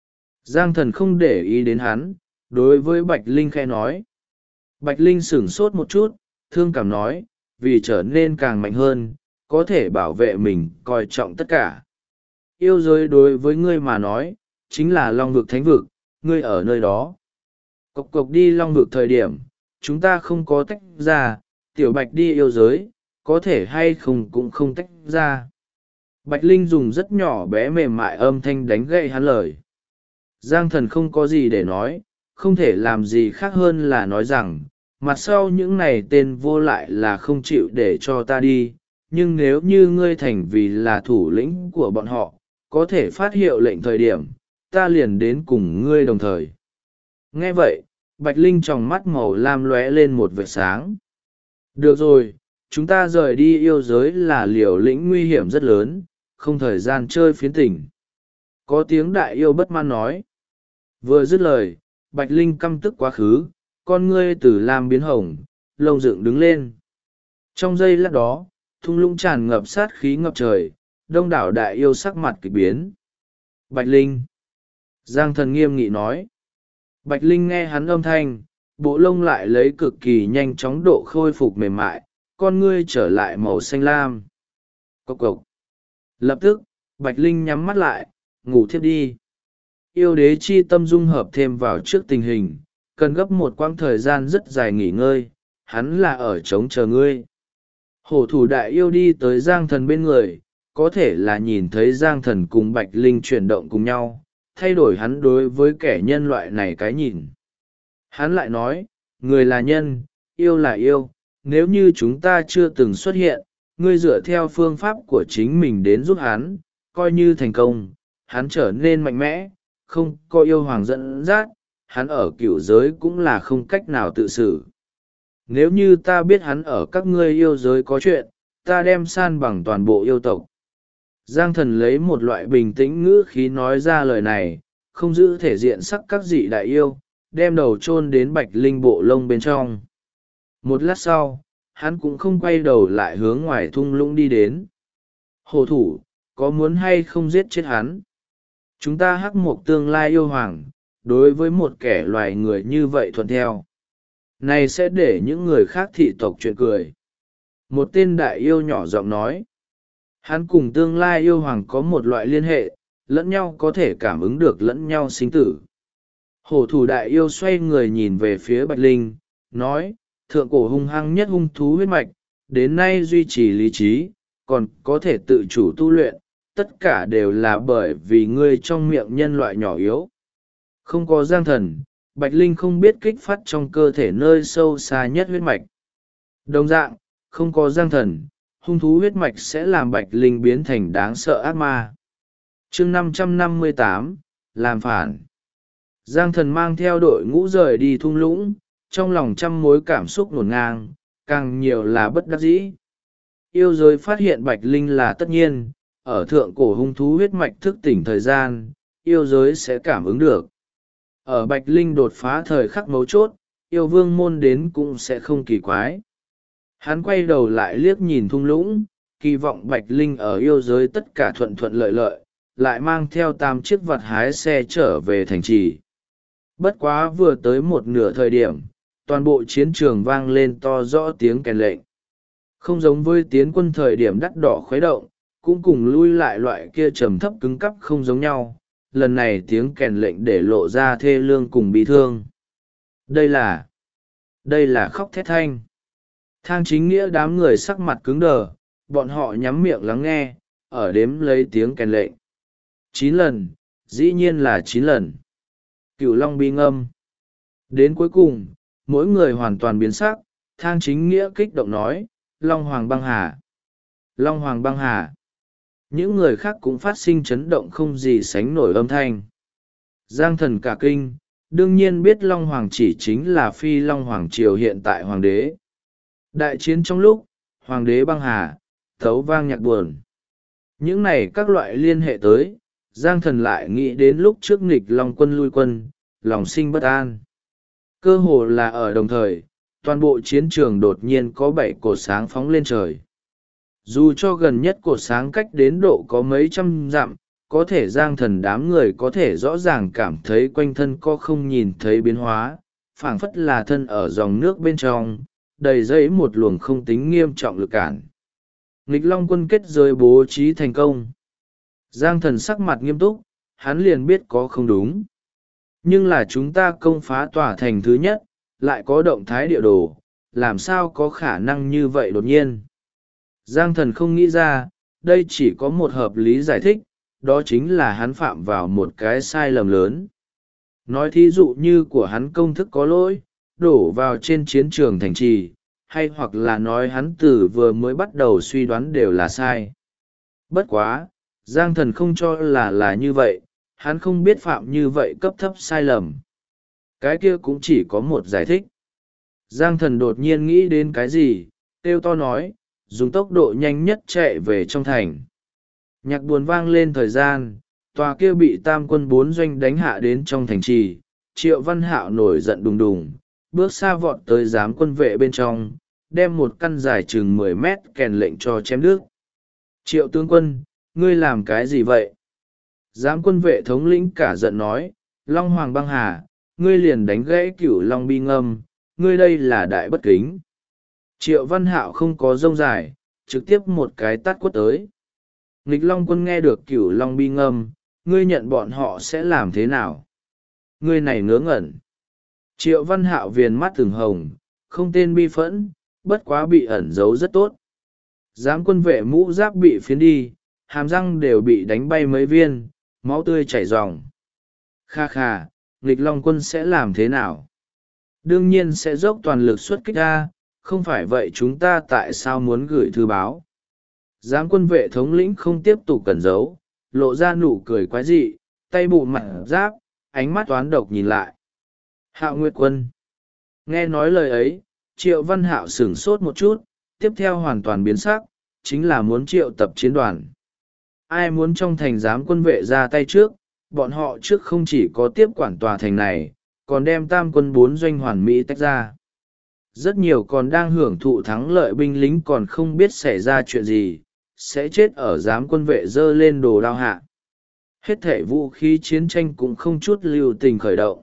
Giang thần không để ý đến hắn, đối với Bạch Linh khẽ nói. Bạch Linh sửng sốt một chút, thương cảm nói, vì trở nên càng mạnh hơn, có thể bảo vệ mình coi trọng tất cả. Yêu giới đối với ngươi mà nói, chính là long vực thánh vực, ngươi ở nơi đó. Cộc cộc đi long vực thời điểm, chúng ta không có tách ra, tiểu Bạch đi yêu giới, có thể hay không cũng không tách ra. Bạch Linh dùng rất nhỏ bé mềm mại âm thanh đánh gậy hắn lời. Giang thần không có gì để nói, không thể làm gì khác hơn là nói rằng, mặt sau những này tên vô lại là không chịu để cho ta đi, nhưng nếu như ngươi thành vì là thủ lĩnh của bọn họ, có thể phát hiệu lệnh thời điểm, ta liền đến cùng ngươi đồng thời. Nghe vậy, Bạch Linh tròng mắt màu lam lóe lên một vệt sáng. Được rồi, chúng ta rời đi yêu giới là liều lĩnh nguy hiểm rất lớn, không thời gian chơi phiến tỉnh. Có tiếng đại yêu bất mãn nói. Vừa dứt lời, Bạch Linh căm tức quá khứ, con ngươi từ lam biến hồng, lông dựng đứng lên. Trong giây lát đó, thung lũng tràn ngập sát khí ngập trời, đông đảo đại yêu sắc mặt kịch biến. Bạch Linh. Giang Thần nghiêm nghị nói. Bạch Linh nghe hắn âm thanh, bộ lông lại lấy cực kỳ nhanh chóng độ khôi phục mềm mại, con ngươi trở lại màu xanh lam. Cộc cộc. Lập tức, Bạch Linh nhắm mắt lại, ngủ thiếp đi. Yêu đế chi tâm dung hợp thêm vào trước tình hình, cần gấp một quãng thời gian rất dài nghỉ ngơi, hắn là ở trống chờ ngươi. Hổ thủ đại yêu đi tới Giang Thần bên người, có thể là nhìn thấy Giang Thần cùng Bạch Linh chuyển động cùng nhau, thay đổi hắn đối với kẻ nhân loại này cái nhìn. Hắn lại nói, người là nhân, yêu là yêu, nếu như chúng ta chưa từng xuất hiện, ngươi dựa theo phương pháp của chính mình đến giúp hắn, coi như thành công, hắn trở nên mạnh mẽ, không có yêu hoàng dẫn dắt, hắn ở cửu giới cũng là không cách nào tự xử. Nếu như ta biết hắn ở các ngươi yêu giới có chuyện, ta đem san bằng toàn bộ yêu tộc. Giang Thần lấy một loại bình tĩnh ngữ khí nói ra lời này, không giữ thể diện sắc các dị đại yêu, đem đầu chôn đến Bạch Linh bộ lông bên trong. Một lát sau, hắn cũng không quay đầu lại hướng ngoài thung lũng đi đến. Hổ thủ, có muốn hay không giết chết hắn? Chúng ta hắc mộc tương lai yêu hoàng, đối với một kẻ loài người như vậy thuận theo. Này sẽ để những người khác thị tộc chuyện cười. Một tên đại yêu nhỏ giọng nói. Hắn cùng tương lai yêu hoàng có một loại liên hệ, lẫn nhau có thể cảm ứng được lẫn nhau sinh tử. Hổ thủ đại yêu xoay người nhìn về phía Bạch Linh, nói, thượng cổ hung hăng nhất hung thú huyết mạch, đến nay duy trì lý trí, còn có thể tự chủ tu luyện, tất cả đều là bởi vì ngươi trong miệng nhân loại nhỏ yếu. Không có Giang Thần, Bạch Linh không biết kích phát trong cơ thể nơi sâu xa nhất huyết mạch. Đồng dạng, không có Giang Thần, hung thú huyết mạch sẽ làm Bạch Linh biến thành đáng sợ ác ma. chương 558, làm phản. Giang Thần mang theo đội ngũ rời đi thung lũng, trong lòng trăm mối cảm xúc ngổn ngang, càng nhiều là bất đắc dĩ. Yêu giới phát hiện Bạch Linh là tất nhiên, ở thượng cổ hung thú huyết mạch thức tỉnh thời gian, yêu giới sẽ cảm ứng được. Ở Bạch Linh đột phá thời khắc mấu chốt, yêu vương môn đến cũng sẽ không kỳ quái. Hắn quay đầu lại liếc nhìn thung lũng, kỳ vọng Bạch Linh ở yêu giới tất cả thuận thuận lợi lợi, lại mang theo 8 chiếc vặt hái xe trở về thành trì. Bất quá vừa tới một nửa thời điểm, toàn bộ chiến trường vang lên to rõ tiếng kèn lệnh. Không giống với tiến quân thời điểm đắt đỏ khuấy động, cũng cùng lui lại loại kia trầm thấp cứng cắp không giống nhau. Lần này tiếng kèn lệnh để lộ ra thê lương cùng bi thương. Đây là khóc thét thanh. Thang chính nghĩa đám người sắc mặt cứng đờ, bọn họ nhắm miệng lắng nghe, ở đếm lấy tiếng kèn lệnh. 9 lần, dĩ nhiên là 9 lần. Cửu long bi ngâm. Đến cuối cùng, mỗi người hoàn toàn biến sắc, thang chính nghĩa kích động nói, Long Hoàng băng hà. Long Hoàng băng hà. Những người khác cũng phát sinh chấn động không gì sánh nổi âm thanh. Giang Thần cả kinh, đương nhiên biết Long Hoàng chỉ chính là Phi Long Hoàng triều hiện tại Hoàng đế. Đại chiến trong lúc, Hoàng đế băng hà, thấu vang nhạc buồn. Những này các loại liên hệ tới, Giang Thần lại nghĩ đến lúc trước nghịch Long quân lui quân, lòng sinh bất an. Cơ hồ là ở đồng thời, toàn bộ chiến trường đột nhiên có 7 cột sáng phóng lên trời. Dù cho gần nhất cột sáng cách đến độ có mấy trăm dặm, có thể Giang Thần đám người có thể rõ ràng cảm thấy quanh thân có không nhìn thấy biến hóa, phảng phất là thân ở dòng nước bên trong, đầy dẫy một luồng không tính nghiêm trọng lực cản. Nghịch Long quân kết giới bố trí thành công. Giang Thần sắc mặt nghiêm túc, hắn liền biết có không đúng. Nhưng là chúng ta công phá tòa thành thứ nhất, lại có động thái địa đồ, làm sao có khả năng như vậy đột nhiên. Giang Thần không nghĩ ra, đây chỉ có một hợp lý giải thích, đó chính là hắn phạm vào một cái sai lầm lớn. Nói thí dụ như của hắn công thức có lỗi, đổ vào trên chiến trường thành trì, hay hoặc là nói hắn từ vừa mới bắt đầu suy đoán đều là sai. Bất quá, Giang Thần không cho là như vậy, hắn không biết phạm như vậy cấp thấp sai lầm. Cái kia cũng chỉ có một giải thích. Giang Thần đột nhiên nghĩ đến cái gì, kêu to nói, dùng tốc độ nhanh nhất chạy về trong thành. Nhạc buồn vang lên thời gian, tòa kia bị tam quân bốn doanh đánh hạ đến trong thành trì. Triệu Văn Hạo nổi giận đùng đùng, bước xa vọt tới giám quân vệ bên trong, đem một căn dài chừng 10 mét kèn lệnh cho chém đứt. Triệu tướng quân, ngươi làm cái gì vậy? Giám quân vệ thống lĩnh cả giận nói, Long Hoàng băng hà, ngươi liền đánh gãy Cửu Long bi ngâm, ngươi đây là đại bất kính. Triệu Văn Hạo không có rông dài, trực tiếp một cái tát quất tới. Nghịch Long quân nghe được Cửu Long bi ngâm, ngươi nhận bọn họ sẽ làm thế nào? Ngươi này ngớ ngẩn. Triệu Văn Hạo viền mắt từng hồng, không tên bi phẫn, bất quá bị ẩn giấu rất tốt. Giám quân vệ mũ giáp bị phiến đi, hàm răng đều bị đánh bay mấy viên, máu tươi chảy ròng. Kha kha, nghịch Long quân sẽ làm thế nào? Đương nhiên sẽ dốc toàn lực xuất kích ra, không phải vậy chúng ta tại sao muốn gửi thư báo? Giám quân vệ thống lĩnh không tiếp tục cẩn giấu, lộ ra nụ cười quái dị, tay bụ mặt giáp, ánh mắt toán độc nhìn lại. Hạo Nguyệt quân. Nghe nói lời ấy, Triệu Văn Hạo sửng sốt một chút, tiếp theo hoàn toàn biến sắc, chính là muốn triệu tập chiến đoàn. Ai muốn trong thành giám quân vệ ra tay trước, bọn họ trước không chỉ có tiếp quản tòa thành này, còn đem tam quân bốn doanh hoàn mỹ tách ra. Rất nhiều còn đang hưởng thụ thắng lợi binh lính còn không biết xảy ra chuyện gì, sẽ chết ở giám quân vệ dơ lên đồ đao hạ. Hết thể vũ khí chiến tranh cũng không chút lưu tình khởi động.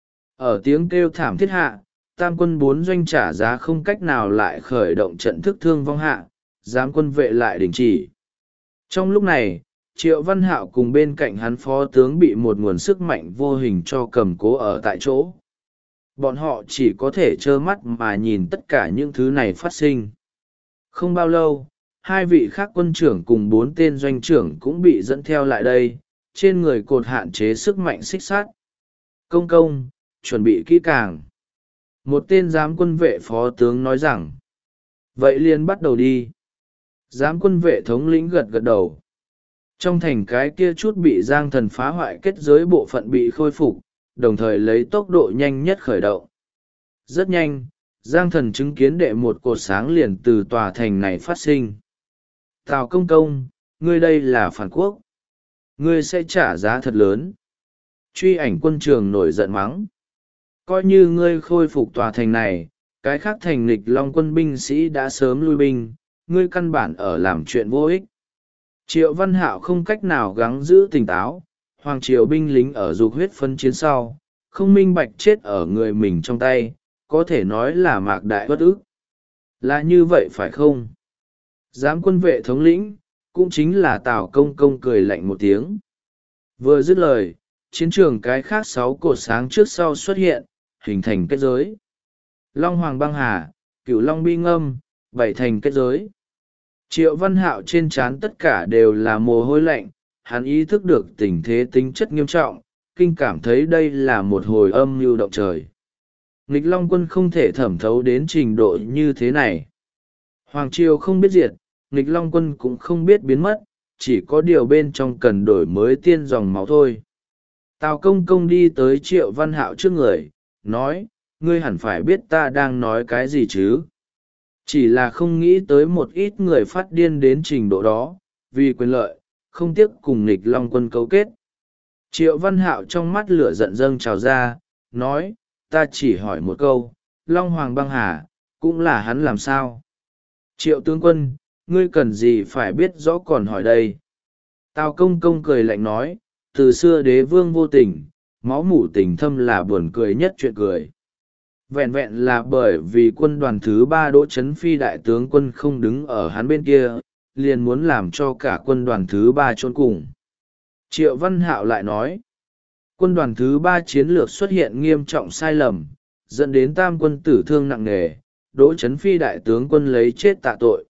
Ở tiếng kêu thảm thiết hạ, tam quân bốn doanh trả giá không cách nào lại khởi động trận thức thương vong hạ, giám quân vệ lại đình chỉ. Trong lúc này, Triệu Văn Hạo cùng bên cạnh hắn phó tướng bị một nguồn sức mạnh vô hình cho cầm cố ở tại chỗ. Bọn họ chỉ có thể trơ mắt mà nhìn tất cả những thứ này phát sinh. Không bao lâu, hai vị khác quân trưởng cùng 4 tên doanh trưởng cũng bị dẫn theo lại đây, trên người cột hạn chế sức mạnh xích sắt. Công công, chuẩn bị kỹ càng. Một tên giám quân vệ phó tướng nói rằng, vậy liền bắt đầu đi. Giám quân vệ thống lĩnh gật gật đầu. Trong thành cái kia chút bị Giang Thần phá hoại kết giới bộ phận bị khôi phục, đồng thời lấy tốc độ nhanh nhất khởi động. Rất nhanh, Giang Thần chứng kiến đệ một cột sáng liền từ tòa thành này phát sinh. Tào công công, ngươi đây là phản quốc. Ngươi sẽ trả giá thật lớn. Truy ảnh quân trường nổi giận mắng. Coi như ngươi khôi phục tòa thành này, cái khác thành nghịch Long quân binh sĩ đã sớm lui binh, ngươi căn bản ở làm chuyện vô ích. Triệu Văn Hạo không cách nào gắng giữ tỉnh táo, hoàng triều binh lính ở dục huyết phân chiến sau, không minh bạch chết ở người mình trong tay, có thể nói là mạc đại bất ức. Là như vậy phải không? Giám quân vệ thống lĩnh, cũng chính là Tào công công cười lạnh một tiếng. Vừa dứt lời, chiến trường cái khác 6 cột sáng trước sau xuất hiện, hình thành kết giới. Long Hoàng băng hà, Cửu Long bi ngâm, 7 thành kết giới. Triệu Văn Hạo trên trán tất cả đều là mồ hôi lạnh, hắn ý thức được tình thế tính chất nghiêm trọng, kinh cảm thấy đây là một hồi âm mưu động trời. Nghịch Long quân không thể thẩm thấu đến trình độ như thế này. Hoàng triều không biết diệt, nghịch Long quân cũng không biết biến mất, chỉ có điều bên trong cần đổi mới tiên dòng máu thôi. Tào công công đi tới Triệu Văn Hạo trước người, nói, ngươi hẳn phải biết ta đang nói cái gì chứ. Chỉ là không nghĩ tới một ít người phát điên đến trình độ đó, vì quyền lợi, không tiếc cùng nghịch Long quân cấu kết. Triệu Văn Hạo trong mắt lửa giận dâng trào ra, nói, ta chỉ hỏi một câu, Long Hoàng băng hà, cũng là hắn làm sao? Triệu tướng quân, ngươi cần gì phải biết rõ còn hỏi đây? Tào công công cười lạnh nói, từ xưa đế vương vô tình, máu mủ tình thâm là buồn cười nhất chuyện cười. Vẹn vẹn là bởi vì quân đoàn thứ 3 Đỗ Chấn Phi đại tướng quân không đứng ở hắn bên kia, liền muốn làm cho cả quân đoàn thứ 3 chôn cùng. Triệu Văn Hạo lại nói, quân đoàn thứ 3 chiến lược xuất hiện nghiêm trọng sai lầm, dẫn đến tam quân tử thương nặng nề, Đỗ Chấn Phi đại tướng quân lấy chết tạ tội.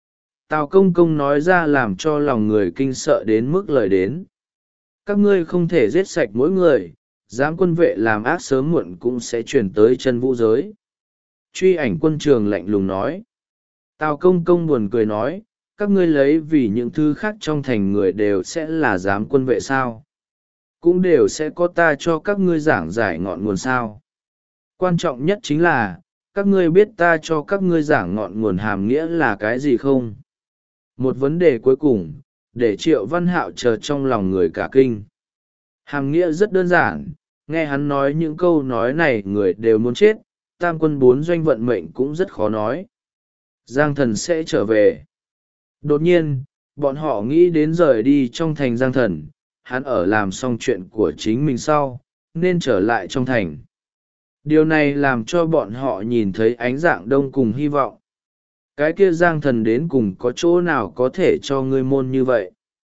Tào công công nói ra làm cho lòng người kinh sợ đến mức lời đến. Các ngươi không thể giết sạch mỗi người, giám quân vệ làm ác sớm muộn cũng sẽ chuyển tới chân vũ giới. Truy ảnh quân trường lạnh lùng nói. Tào công công buồn cười nói, các ngươi lấy vì những thứ khác trong thành người đều sẽ là giám quân vệ sao, cũng đều sẽ có ta cho các ngươi giảng giải ngọn nguồn sao. Quan trọng nhất chính là các ngươi biết ta cho các ngươi giảng ngọn nguồn hàm nghĩa là cái gì không? Một vấn đề cuối cùng để Triệu Văn Hạo chờ trong lòng người cả kinh. Hàm nghĩa rất đơn giản, nghe hắn nói những câu nói này người đều muốn chết, tam quân bốn doanh vận mệnh cũng rất khó nói. Giang Thần sẽ trở về. Đột nhiên bọn họ nghĩ đến rời đi trong thành Giang Thần, hắn ở làm xong chuyện của chính mình sau nên trở lại trong thành. Điều này làm cho bọn họ nhìn thấy ánh dạng đông cùng hy vọng. Cái kia Giang Thần đến cùng có chỗ nào có thể cho ngươi môn như vậy?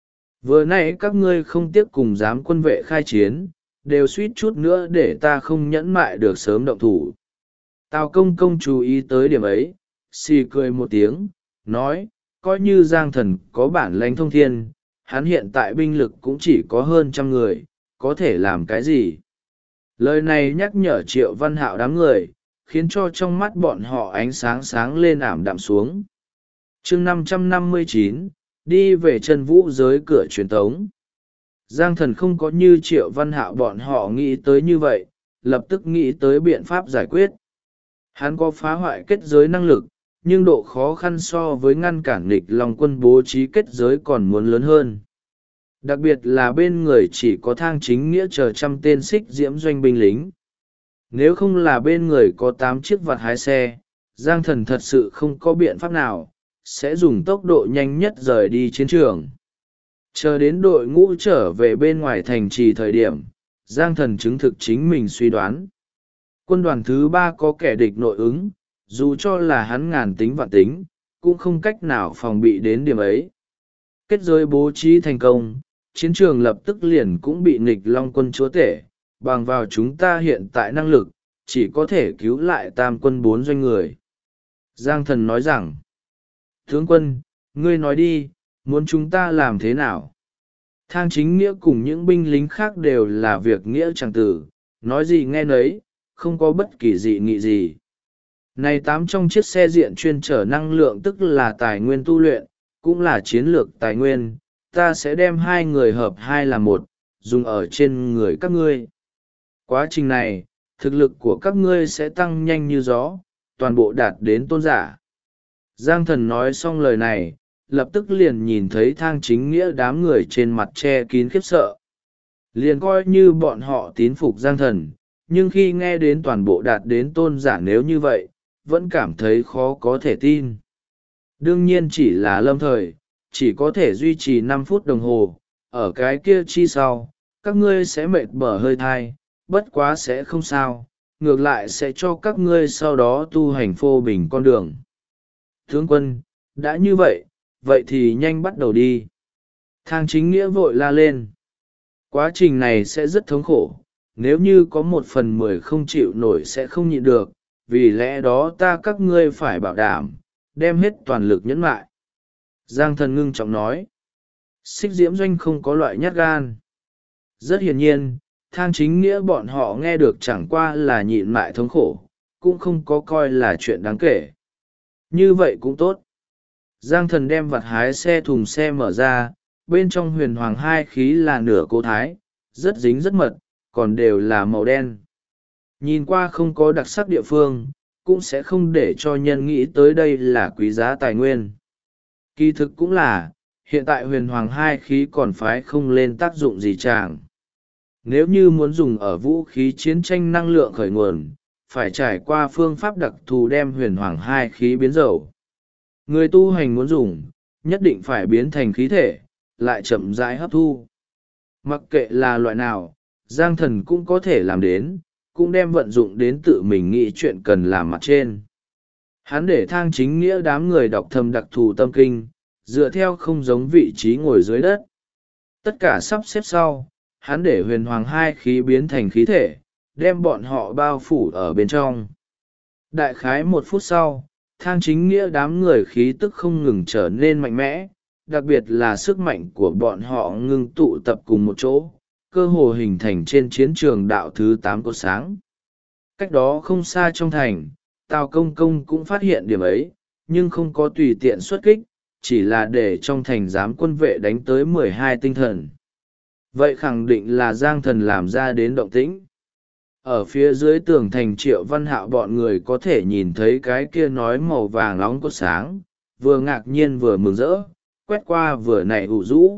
Vừa nãy các ngươi không tiếc cùng giám quân vệ khai chiến, đều suýt chút nữa để ta không nhẫn mại được sớm động thủ. Tào công công chú ý tới điểm ấy, xì cười một tiếng, nói, coi như Giang Thần có bản lãnh thông thiên, hắn hiện tại binh lực cũng chỉ có hơn 100 người, có thể làm cái gì? Lời này nhắc nhở Triệu Văn Hạo đám người, khiến cho trong mắt bọn họ ánh sáng sáng lên ảm đạm xuống. chương 559, đi về chân vũ giới cửa truyền tống. Giang Thần không có như Triệu Văn Hạo bọn họ nghĩ tới như vậy, lập tức nghĩ tới biện pháp giải quyết. Hắn có phá hoại kết giới năng lực, nhưng độ khó khăn so với ngăn cản nghịch Long quân bố trí kết giới còn muốn lớn hơn. Đặc biệt là bên người chỉ có Thang Chính Nghĩa chờ 100 tên xích diễm doanh binh lính. Nếu không là bên người có 8 chiếc vặt hái xe, Giang Thần thật sự không có biện pháp nào, sẽ dùng tốc độ nhanh nhất rời đi chiến trường. Chờ đến đội ngũ trở về bên ngoài thành trì thời điểm, Giang Thần chứng thực chính mình suy đoán. Quân đoàn thứ 3 có kẻ địch nội ứng, dù cho là hắn ngàn tính vạn tính, cũng không cách nào phòng bị đến điểm ấy. Kết giới bố trí thành công, chiến trường lập tức liền cũng bị nghịch Long quân chúa tể, bằng vào chúng ta hiện tại năng lực, chỉ có thể cứu lại tam quân 4 doanh người. Giang Thần nói rằng, tướng quân, ngươi nói đi, muốn chúng ta làm thế nào? Thang Chính Nghĩa cùng những binh lính khác đều là việc nghĩa chẳng tử, nói gì nghe nấy, không có bất kỳ dị nghị gì. Này 8 trong chiếc xe diện chuyên chở năng lượng tức là tài nguyên tu luyện, cũng là chiến lược tài nguyên, ta sẽ đem 2 người hợp 2 làm 1, dùng ở trên người các ngươi. Quá trình này, thực lực của các ngươi sẽ tăng nhanh như gió, toàn bộ đạt đến tôn giả. Giang Thần nói xong lời này, lập tức liền nhìn thấy Thang Chính Nghĩa đám người trên mặt che kín khiếp sợ. Liền coi như bọn họ tín phục Giang Thần, nhưng khi nghe đến toàn bộ đạt đến tôn giả nếu như vậy, vẫn cảm thấy khó có thể tin. Đương nhiên chỉ là lâm thời, chỉ có thể duy trì 5 phút đồng hồ, ở cái kia chi sau, các ngươi sẽ mệt bở hơi thai, bất quá sẽ không sao, ngược lại sẽ cho các ngươi sau đó tu hành phô bình con đường. Tướng quân, đã như vậy, vậy thì nhanh bắt đầu đi. Thang Chính Nghĩa vội la lên. Quá trình này sẽ rất thống khổ, nếu như có 1/10 không chịu nổi sẽ không nhịn được, vì lẽ đó các ngươi phải bảo đảm, đem hết toàn lực nhẫn lại. Giang Thần ngưng trọng nói. Xích diễm doanh không có loại nhát gan. Rất hiển nhiên, Thang Chính Nghĩa bọn họ nghe được chẳng qua là nhịn mại thống khổ, cũng không có coi là chuyện đáng kể. Như vậy cũng tốt. Giang Thần đem vặt hái xe thùng xe mở ra, bên trong huyền hoàng 2 khí là nửa cố thái, rất dính rất mật, còn đều là màu đen. Nhìn qua không có đặc sắc địa phương, cũng sẽ không để cho nhân nghĩ tới đây là quý giá tài nguyên. Kỳ thực cũng là, hiện tại huyền hoàng 2 khí còn phái không lên tác dụng gì chàng. Nếu như muốn dùng ở vũ khí chiến tranh năng lượng khởi nguồn, phải trải qua phương pháp đặc thù đem huyền hoàng 2 khí biến dầu. Người tu hành muốn dùng, nhất định phải biến thành khí thể, lại chậm rãi hấp thu. Mặc kệ là loại nào, Giang Thần cũng có thể làm đến, cũng đem vận dụng đến tự mình nghĩ chuyện cần làm mặt trên. Hắn để Thang Chính Nghĩa đám người đọc thầm đặc thù tâm kinh, dựa theo không giống vị trí ngồi dưới đất. Tất cả sắp xếp sau, hắn để huyền hoàng 2 khí biến thành khí thể, đem bọn họ bao phủ ở bên trong. Đại khái 1 phút sau, Thang Chính Nghĩa đám người khí tức không ngừng trở nên mạnh mẽ, đặc biệt là sức mạnh của bọn họ ngưng tụ tập cùng một chỗ, cơ hồ hình thành trên chiến trường đạo thứ 8 cột sáng. Cách đó không xa trong thành, Tào Công Công cũng phát hiện điểm ấy, nhưng không có tùy tiện xuất kích, chỉ là để trong thành giám quân vệ đánh tới 12 tinh thần. Vậy khẳng định là Giang Thần làm ra đến động tĩnh. Ở phía dưới tường thành Triệu Văn Hạo bọn người có thể nhìn thấy cái kia nói màu vàng nóng có sáng, vừa ngạc nhiên vừa mừng rỡ, quét qua vừa nảy ủ rũ.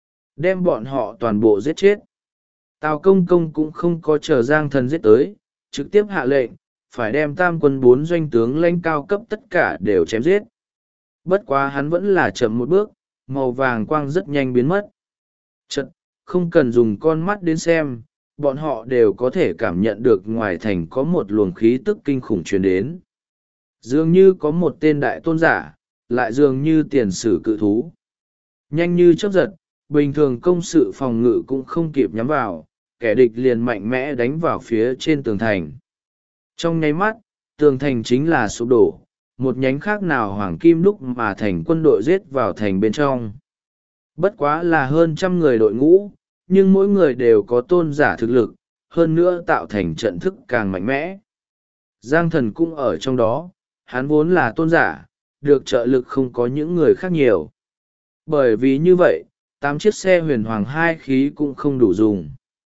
Đem bọn họ toàn bộ giết chết. Tào Công Công cũng không có chờ Giang Thần giết tới, trực tiếp hạ lệnh, phải đem tam quân 4 doanh tướng lãnh cao cấp tất cả đều chém giết. Bất quá hắn vẫn là chậm một bước, màu vàng quang rất nhanh biến mất. Chật, không cần dùng con mắt đến xem, bọn họ đều có thể cảm nhận được ngoài thành có một luồng khí tức kinh khủng truyền đến. Dường như có một tên đại tôn giả, lại dường như tiền sử cự thú. Nhanh như chớp giật, bình thường công sự phòng ngự cũng không kịp nhắm vào, kẻ địch liền mạnh mẽ đánh vào phía trên tường thành. Trong nháy mắt, tường thành chính là sụp đổ, một nhánh khác nào hoàng kim đúc mà thành quân đội giết vào thành bên trong. Bất quá là hơn 100 người đội ngũ, nhưng mỗi người đều có tôn giả thực lực, hơn nữa tạo thành trận thức càng mạnh mẽ. Giang Thần cũng ở trong đó, hắn vốn là tôn giả, được trợ lực không có những người khác nhiều. Bởi vì như vậy, 8 chiếc xe huyền hoàng 2 khí cũng không đủ dùng.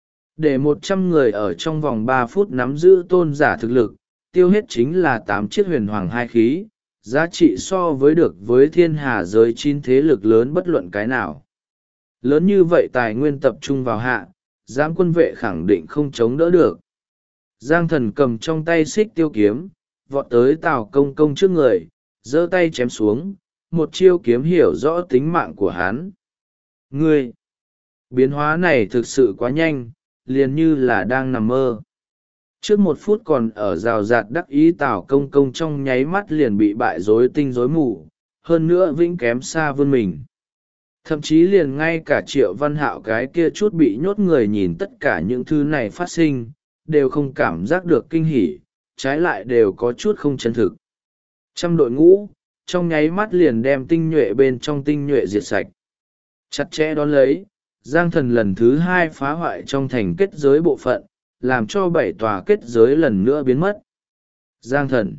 Để 100 người ở trong vòng 3 phút nắm giữ tôn giả thực lực, tiêu hết chính là 8 chiếc huyền hoàng 2 khí, giá trị so với được với thiên hà giới 9 thế lực lớn bất luận cái nào. Lớn như vậy tài nguyên tập trung vào hạ, giám quân vệ khẳng định không chống đỡ được. Giang Thần cầm trong tay xích tiêu kiếm, vọt tới Tào Công Công trước người, giơ tay chém xuống, một chiêu kiếm hiểu rõ tính mạng của hắn. Ngươi! Biến hóa này thực sự quá nhanh, liền như là đang nằm mơ. Trước 1 phút còn ở rào rạt đắc ý Tào Công Công trong nháy mắt liền bị bại rối tinh rối mù, hơn nữa vĩnh kém xa vươn mình. Thậm chí liền ngay cả Triệu Văn Hạo cái kia chút bị nhốt người nhìn tất cả những thứ này phát sinh, đều không cảm giác được kinh hỉ, trái lại đều có chút không chân thực. Trăm đội ngũ, trong nháy mắt liền đem tinh nhuệ bên trong tinh nhuệ diệt sạch. Chặt chẽ đón lấy, Giang Thần lần thứ 2 phá hoại trong thành kết giới bộ phận, làm cho 7 tòa kết giới lần nữa biến mất. Giang Thần!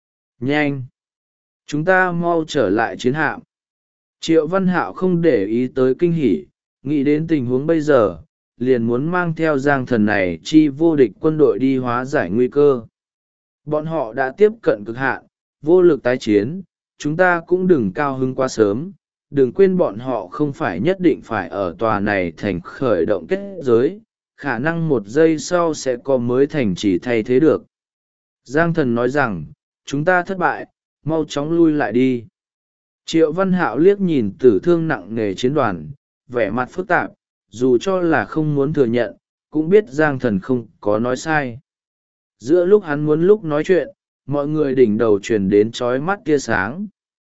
Nhanh! Chúng ta mau trở lại chiến hạm. Triệu Văn Hạo không để ý tới kinh hỉ, nghĩ đến tình huống bây giờ, liền muốn mang theo Giang Thần này chi vô địch quân đội đi hóa giải nguy cơ. Bọn họ đã tiếp cận cực hạn, vô lực tái chiến, chúng ta cũng đừng cao hứng quá sớm, đừng quên bọn họ không phải nhất định phải ở tòa này thành khởi động kết giới, khả năng 1 giây sau sẽ có mới thành chỉ thay thế được. Giang Thần nói rằng, chúng ta thất bại, mau chóng lui lại đi. Triệu Văn Hạo liếc nhìn tử thương nặng nề chiến đoàn, vẻ mặt phức tạp, dù cho là không muốn thừa nhận, cũng biết Giang Thần không có nói sai. Giữa lúc hắn muốn lúc nói chuyện, mọi người đỉnh đầu truyền đến chói mắt tia sáng.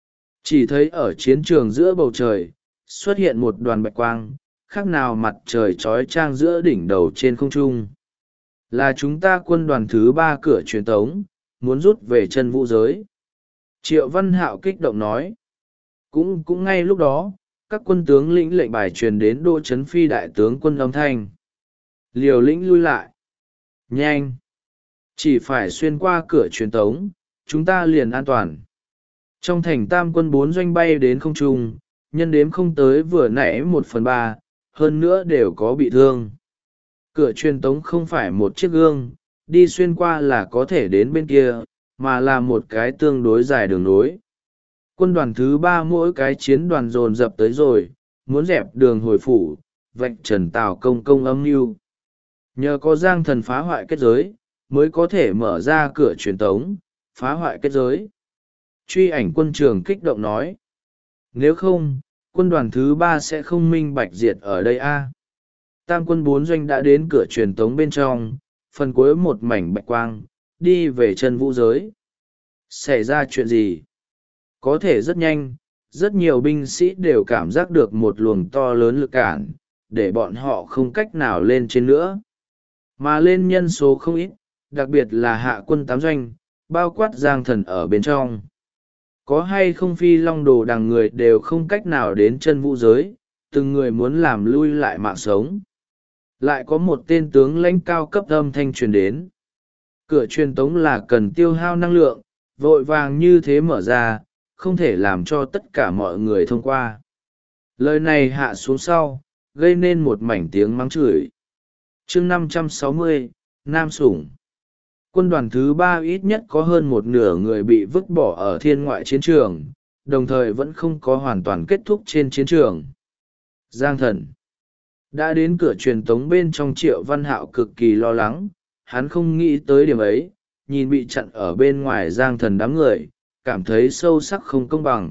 Chỉ thấy ở chiến trường giữa bầu trời, xuất hiện một đoàn bạch quang, khác nào mặt trời chói chang giữa đỉnh đầu trên không trung. Là chúng ta quân đoàn thứ 3 cửa truyền tống, muốn rút về chân vũ giới. Triệu Văn Hạo kích động nói. Cũng ngay lúc đó, các quân tướng lĩnh lệnh bài truyền đến Đỗ Chấn Phi đại tướng quân âm thanh. Liều lĩnh lui lại. Nhanh! Chỉ phải xuyên qua cửa truyền tống, chúng ta liền an toàn. Trong thành tam quân 4 doanh bay đến không trung, nhân đếm không tới vừa nãy 1/3, hơn nữa đều có bị thương. Cửa truyền tống không phải một chiếc gương, đi xuyên qua là có thể đến bên kia, mà là một cái tương đối dài đường nối. Quân đoàn thứ 3 mỗi cái chiến đoàn dồn dập tới rồi, muốn dẹp đường hồi phủ, vạch trần Tào Công Công âm mưu. Nhờ có Giang Thần phá hoại kết giới, mới có thể mở ra cửa truyền tống, phá hoại kết giới. Truy Ảnh quân trường kích động nói. Nếu không, quân đoàn thứ 3 sẽ không minh bạch diệt ở đây a. Tam quân 4 doanh đã đến cửa truyền tống bên trong, phần cuối một mảnh bạch quang, đi về chân vũ giới. Xảy ra chuyện gì? Có thể rất nhanh, rất nhiều binh sĩ đều cảm giác được một luồng to lớn lực cản, để bọn họ không cách nào lên trên nữa. Mà lên nhân số không ít, đặc biệt là hạ quân 8 doanh, bao quát Giang Thần ở bên trong. Có hay không phi long đồ đằng người đều không cách nào đến chân vũ giới, từng người muốn làm lui lại mạng sống. Lại có một tên tướng lãnh cao cấp âm thanh truyền đến. Cửa truyền tống là cần tiêu hao năng lượng, vội vàng như thế mở ra, không thể làm cho tất cả mọi người thông qua. Lời này hạ xuống sau, gây nên một mảnh tiếng mắng chửi. Chương 560, Nam Sủng. Quân đoàn thứ 3 ít nhất có hơn một nửa người bị vứt bỏ ở thiên ngoại chiến trường, đồng thời vẫn không có hoàn toàn kết thúc trên chiến trường. Giang Thần đã đến cửa truyền tống bên trong. Triệu Văn Hạo cực kỳ lo lắng, hắn không nghĩ tới điểm ấy, nhìn bị chặn ở bên ngoài Giang Thần đám người, cảm thấy sâu sắc không công bằng.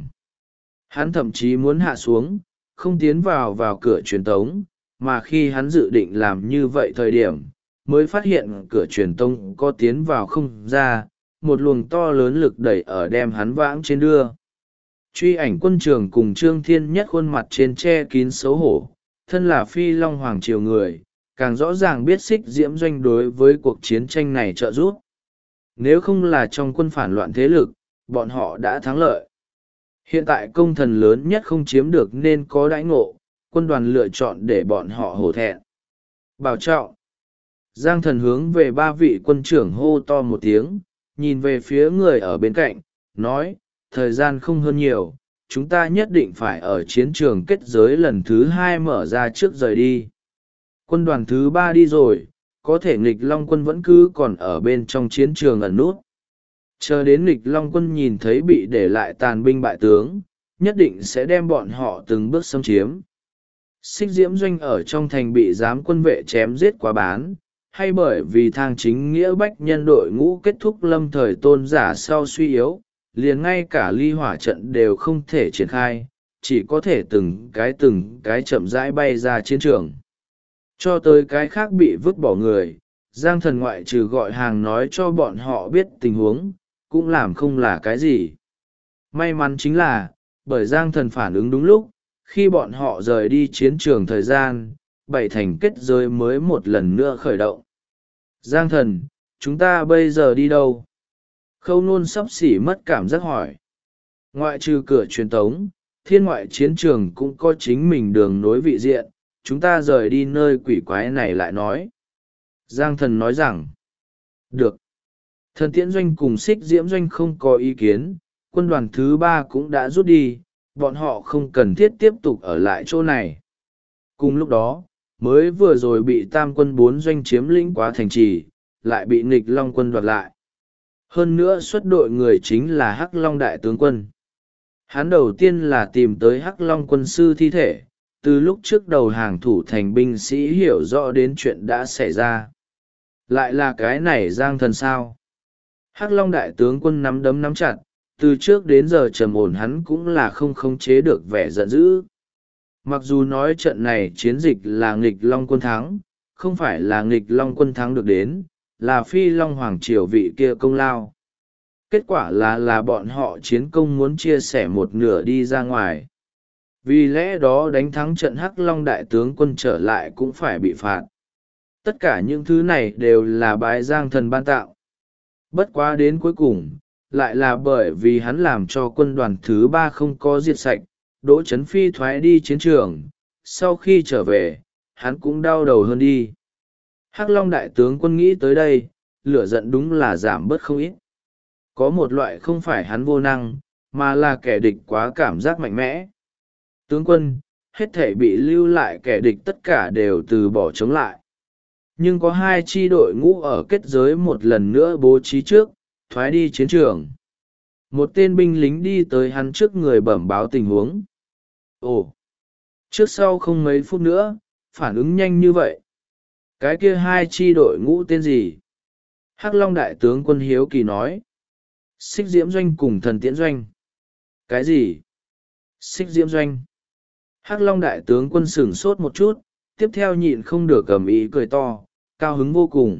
Hắn thậm chí muốn hạ xuống, không tiến vào cửa truyền tống, mà khi hắn dự định làm như vậy thời điểm, mới phát hiện cửa truyền tống có tiến vào không ra, một luồng to lớn lực đẩy ở đem hắn vãng trên đưa. Truy Ảnh Quân Trường cùng Trương Thiên Nhất khuôn mặt trên che kín xấu hổ, thân là Phi Long Hoàng Triều người, càng rõ ràng biết Xích Diễm Doanh đối với cuộc chiến tranh này trợ giúp. Nếu không là trong quân phản loạn thế lực, bọn họ đã thắng lợi. Hiện tại công thần lớn nhất không chiếm được nên có đãi ngộ, quân đoàn lựa chọn để bọn họ hổ thẹn. Bảo trọng. Giang Thần hướng về ba vị quân trưởng hô to một tiếng, nhìn về phía người ở bên cạnh, nói, thời gian không hơn nhiều, chúng ta nhất định phải ở chiến trường kết giới lần thứ 2 mở ra trước rời đi. Quân đoàn thứ 3 đi rồi, có thể Nghịch Long quân vẫn cứ còn ở bên trong chiến trường ẩn nút. Chờ đến Nghịch Long quân nhìn thấy bị để lại tàn binh bại tướng, nhất định sẽ đem bọn họ từng bước xâm chiếm. Xích Diễm Doanh ở trong thành bị giám quân vệ chém giết quá bán, hay bởi vì thang chính nghĩa bách nhân đội ngũ kết thúc lâm thời tôn giả sau suy yếu, liền ngay cả ly hỏa trận đều không thể triển khai, chỉ có thể từng cái chậm rãi bay ra chiến trường. Cho tới cái khác bị vứt bỏ người, Giang Thần ngoại trừ gọi hàng nói cho bọn họ biết tình huống, cũng làm không là cái gì. May mắn chính là, bởi Giang Thần phản ứng đúng lúc, khi bọn họ rời đi chiến trường thời gian, bảy thành kết giới mới một lần nữa khởi động. Giang Thần, chúng ta bây giờ đi đâu? Khâu Nôn sắp xỉ mất cảm giác hỏi. Ngoại trừ cửa truyền tống, thiên ngoại chiến trường cũng có chính mình đường nối vị diện, chúng ta rời đi nơi quỷ quái này lại nói. Giang Thần nói rằng, được. Thần Tiễn Doanh cùng Xích Diễm Doanh không có ý kiến, quân đoàn thứ 3 cũng đã rút đi, bọn họ không cần thiết tiếp tục ở lại chỗ này. Cùng lúc đó, mới vừa rồi bị Tam quân 4 doanh chiếm lĩnh quá thành trì, lại bị Nghịch Long quân đoạt lại. Hơn nữa xuất đội người chính là Hắc Long đại tướng quân. Hắn đầu tiên là tìm tới Hắc Long quân sư thi thể, từ lúc trước đầu hàng thủ thành binh sĩ hiểu rõ đến chuyện đã xảy ra. Lại là cái này Giang Thần sao? Hắc Long đại tướng quân nắm đấm nắm chặt, từ trước đến giờ trầm ổn hắn cũng là không khống chế được vẻ giận dữ. Mặc dù nói trận này chiến dịch là Nghịch Long quân thắng, không phải là Nghịch Long quân thắng được đến, là Phi Long Hoàng Triều vị kia công lao. Kết quả là bọn họ chiến công muốn chia sẻ một nửa đi ra ngoài. Vì lẽ đó đánh thắng trận Hắc Long đại tướng quân trở lại cũng phải bị phạt. Tất cả những thứ này đều là bái Giang Thần ban tạo. Bất quá đến cuối cùng, lại là bởi vì hắn làm cho quân đoàn thứ 3 không có diệt sạch, Đỗ Chấn Phi thoái đi chiến trường, sau khi trở về, hắn cũng đau đầu hơn đi. Hắc Long đại tướng quân nghĩ tới đây, lửa giận đúng là giảm bớt không ít. Có một loại không phải hắn vô năng, mà là kẻ địch quá cảm giác mạnh mẽ. Tướng quân, hết thể bị lưu lại kẻ địch tất cả đều từ bỏ chống lại. Nhưng có 2 chi đội ngũ ở kết giới một lần nữa bố trí trước, thoái đi chiến trường. Một tên binh lính đi tới hắn trước người bẩm báo tình huống. Ồ! Trước sau không mấy phút nữa, phản ứng nhanh như vậy. Cái kia 2 chi đội ngũ tên gì? Hắc Long đại tướng quân hiếu kỳ nói. Xích Diễm Doanh cùng Thần Tiễn Doanh. Cái gì? Xích Diễm Doanh. Hắc Long đại tướng quân sửng sốt một chút, tiếp theo nhịn không được ầm ĩ cười to, cao hứng vô cùng.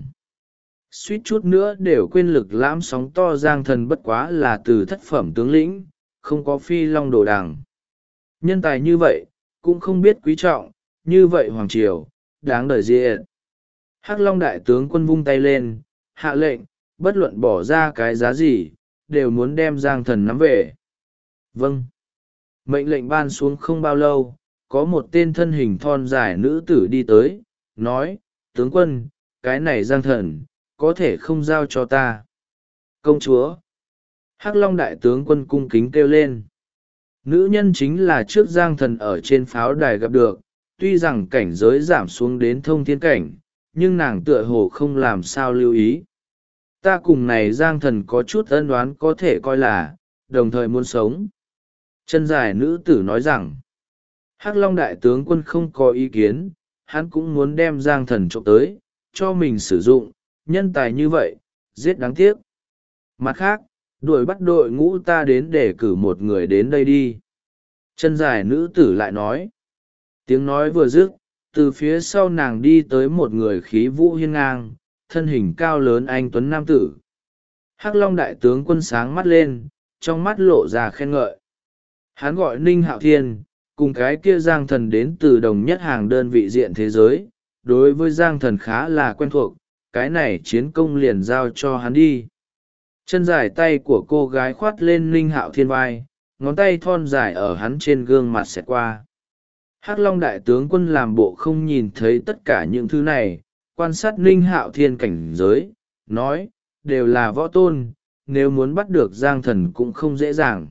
Suýt chút nữa đều quên lực lãm sóng to Giang Thần bất quá là từ thất phẩm tướng lĩnh, không có Phi Long đồ đằng. Nhân tài như vậy, cũng không biết quý trọng, như vậy Hoàng Triều, đáng đời diện. Hắc Long đại tướng quân vung tay lên, hạ lệnh, bất luận bỏ ra cái giá gì, đều muốn đem Giang Thần nắm về. Vâng. Mệnh lệnh ban xuống không bao lâu, có một tên thân hình thon dài nữ tử đi tới, nói, tướng quân, cái này Giang Thần, có thể không giao cho ta. Công chúa. Hắc Long đại tướng quân cung kính kêu lên. Nữ nhân chính là trước Giang Thần ở trên pháo đài gặp được, tuy rằng cảnh giới giảm xuống đến thông thiên cảnh, nhưng nàng tựa hồ không làm sao lưu ý. Ta cùng này Giang Thần có chút ân oán, có thể coi là đồng thời muốn sống. Chân dài nữ tử nói rằng, Hắc Long đại tướng quân không có ý kiến, hắn cũng muốn đem Giang Thần trộm tới, cho mình sử dụng, nhân tài như vậy, giết đáng tiếc. Mặt khác, đuổi bắt đội ngũ ta đến để cử một người đến đây đi. Chân dài nữ tử lại nói. Tiếng nói vừa dứt, từ phía sau nàng đi tới một người khí vũ hiên ngang, thân hình cao lớn anh tuấn nam tử. Hắc Long đại tướng quân sáng mắt lên, trong mắt lộ ra khen ngợi. Hắn gọi Ninh Hạo Thiên, cùng cái kia Giang Thần đến từ đồng nhất hàng đơn vị diện thế giới, đối với Giang Thần khá là quen thuộc, cái này chiến công liền giao cho hắn đi. Chân dài tay của cô gái khoát lên Ninh Hạo Thiên vai, ngón tay thon dài ở hắn trên gương mặt xẹt qua. Hắc Long đại tướng quân làm bộ không nhìn thấy tất cả những thứ này, quan sát Ninh Hạo Thiên cảnh giới, nói, đều là võ tôn, nếu muốn bắt được Giang Thần cũng không dễ dàng.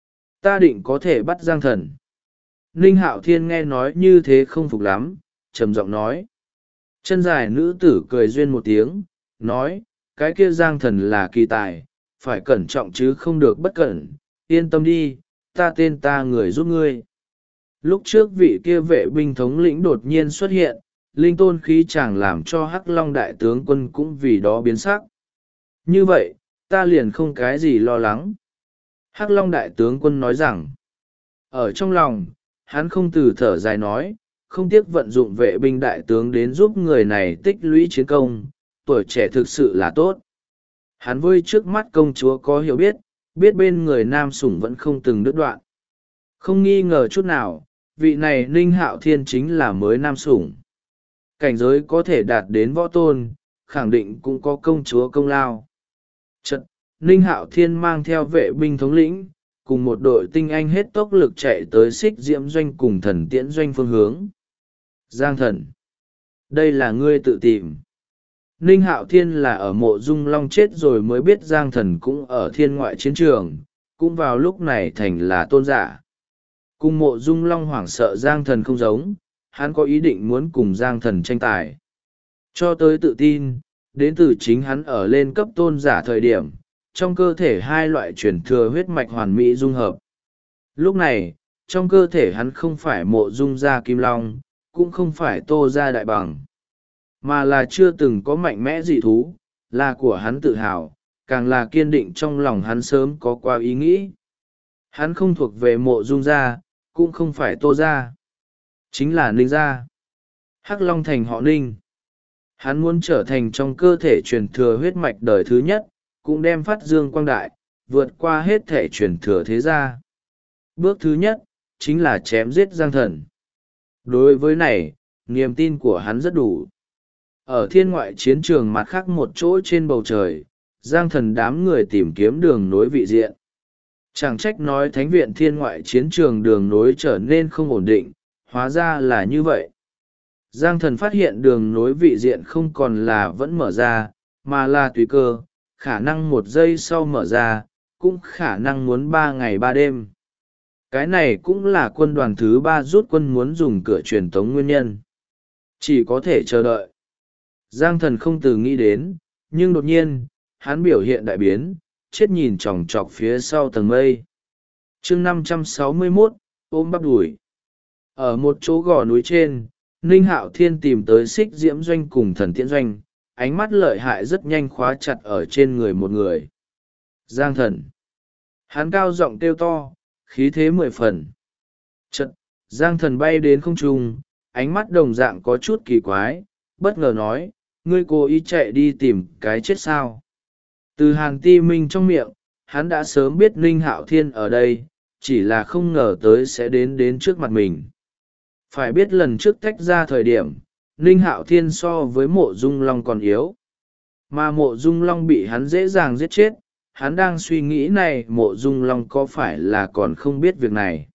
Ta định có thể bắt Giang Thần. Ninh Hạo Thiên nghe nói như thế không phục lắm, trầm giọng nói. Chân dài nữ tử cười duyên một tiếng, nói, cái kia Giang Thần là kỳ tài, phải cẩn trọng chứ không được bất cẩn, yên tâm đi, ta tên ta người giúp ngươi. Lúc trước vị kia vệ binh thống lĩnh đột nhiên xuất hiện, linh tôn khí chẳng làm cho Hắc Long đại tướng quân cũng vì đó biến sắc. Như vậy, ta liền không cái gì lo lắng. Hắc Long đại tướng quân nói rằng, ở trong lòng, hắn không từ thở dài nói, không tiếc vận dụng vệ binh đại tướng đến giúp người này tích lũy chiến công, tuổi trẻ thực sự là tốt. Hắn với trước mắt công chúa có hiểu biết, biết bên người nam sủng vẫn không từng đứt đoạn. Không nghi ngờ chút nào, vị này Ninh Hạo Thiên chính là mới nam sủng. Cảnh giới có thể đạt đến võ tôn, khẳng định cũng có công chúa công lao. Chật, Ninh Hạo Thiên mang theo vệ binh thống lĩnh, cùng một đội tinh anh hết tốc lực chạy tới Xích Diễm doanh cùng Thần Tiễn doanh phương hướng. Giang Thần, đây là ngươi tự tìm. Ninh Hạo Thiên là ở Mộ Dung Long chết rồi mới biết Giang Thần cũng ở thiên ngoại chiến trường, cũng vào lúc này thành là tôn giả. Cùng Mộ Dung Long hoảng sợ Giang Thần không giống, hắn có ý định muốn cùng Giang Thần tranh tài. Cho tới tự tin, đến từ chính hắn ở lên cấp tôn giả thời điểm, trong cơ thể hai loại chuyển thừa huyết mạch hoàn mỹ dung hợp. Lúc này, trong cơ thể hắn không phải Mộ Dung gia Kim Long, cũng không phải Tô gia Đại Bằng, mà là chưa từng có mạnh mẽ dị thú, là của hắn tự hào, càng là kiên định trong lòng hắn sớm có qua ý nghĩ. Hắn không thuộc về Mộ Dung gia, cũng không phải Tô gia, chính là Ninh gia. Hắc Long thành họ Ninh. Hắn muốn trở thành trong cơ thể truyền thừa huyết mạch đời thứ nhất, cũng đem phát dương quang đại, vượt qua hết thể truyền thừa thế gia. Bước thứ nhất, chính là chém giết Giang Thần. Đối với này, niềm tin của hắn rất đủ. Ở thiên ngoại chiến trường mặt khác một chỗ trên bầu trời, Giang Thần đám người tìm kiếm đường nối vị diện. Chẳng trách nói thánh viện thiên ngoại chiến trường đường nối trở nên không ổn định, hóa ra là như vậy. Giang Thần phát hiện đường nối vị diện không còn là vẫn mở ra, mà là tùy cơ, khả năng 1 giây sau mở ra, cũng khả năng muốn 3 ngày 3 đêm. Cái này cũng là quân đoàn thứ 3 rút quân muốn dùng cửa truyền tống nguyên nhân. Chỉ có thể chờ đợi. Giang Thần không từ nghĩ đến, nhưng đột nhiên, hắn biểu hiện đại biến, chết nhìn chòng chọc phía sau tầng mây. chương 561, ôm bắp đùi. Ở một chỗ gò núi trên, Ninh Hạo Thiên tìm tới Xích Diễm doanh cùng Thần Tiễn doanh, ánh mắt lợi hại rất nhanh khóa chặt ở trên người một người. Giang Thần. Hắn cao giọng kêu to, khí thế 10 phần. Chật, Giang Thần bay đến không trung, ánh mắt đồng dạng có chút kỳ quái, bất ngờ nói, ngươi cố ý chạy đi tìm cái chết sao. Từ Hàn Ti Minh trong miệng, hắn đã sớm biết Ninh Hạo Thiên ở đây, chỉ là không ngờ tới sẽ đến trước mặt mình. Phải biết lần trước tách ra thời điểm, Ninh Hạo Thiên so với Mộ Dung Long còn yếu. Mà Mộ Dung Long bị hắn dễ dàng giết chết, hắn đang suy nghĩ này Mộ Dung Long có phải là còn không biết việc này.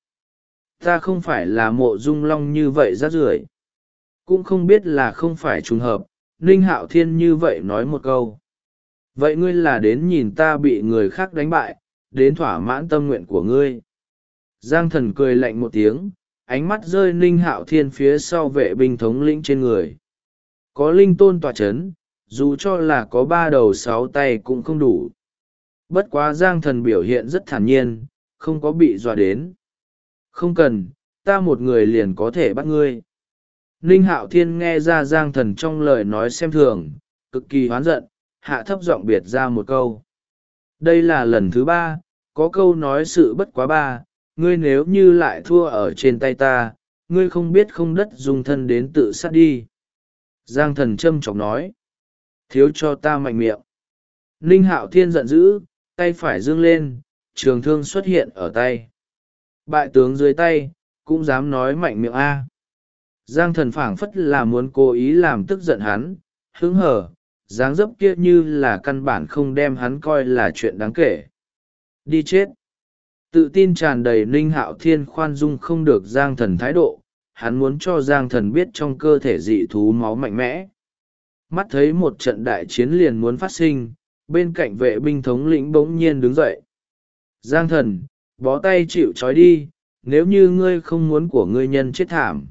Ta không phải là Mộ Dung Long như vậy rác rưởi, cũng không biết là không phải trùng hợp, Ninh Hạo Thiên như vậy nói một câu. Vậy ngươi là đến nhìn ta bị người khác đánh bại, đến thỏa mãn tâm nguyện của ngươi. Giang thần cười lạnh một tiếng, ánh mắt rơi Ninh Hạo Thiên phía sau vệ binh thống lĩnh trên người. Có linh tôn tọa chấn, dù cho là có 3 đầu 6 tay cũng không đủ. Bất quá Giang thần biểu hiện rất thản nhiên, không có bị dọa đến. Không cần, ta một người liền có thể bắt ngươi. Ninh Hạo Thiên nghe ra Giang thần trong lời nói xem thường, cực kỳ hoán giận, hạ thấp giọng biệt ra một câu. Đây là lần thứ 3, có câu nói sự bất quá 3, ngươi nếu như lại thua ở trên tay ta, ngươi không biết không đất dùng thân đến tự sát đi. Giang thần châm chọc nói. Thiếu cho ta mạnh miệng. Ninh Hạo Thiên giận dữ, tay phải dương lên, trường thương xuất hiện ở tay. Bại tướng dưới tay, cũng dám nói mạnh miệng A. Giang thần phảng phất là muốn cố ý làm tức giận hắn, hứng hở, dáng dấp kia như là căn bản không đem hắn coi là chuyện đáng kể. Đi chết. Tự tin tràn đầy Ninh Hạo Thiên khoan dung không được Giang thần thái độ, hắn muốn cho Giang thần biết trong cơ thể dị thú máu mạnh mẽ. Mắt thấy một trận đại chiến liền muốn phát sinh, bên cạnh vệ binh thống lĩnh bỗng nhiên đứng dậy. Giang thần, bó tay chịu trói đi, nếu như ngươi không muốn của ngươi nhân chết thảm.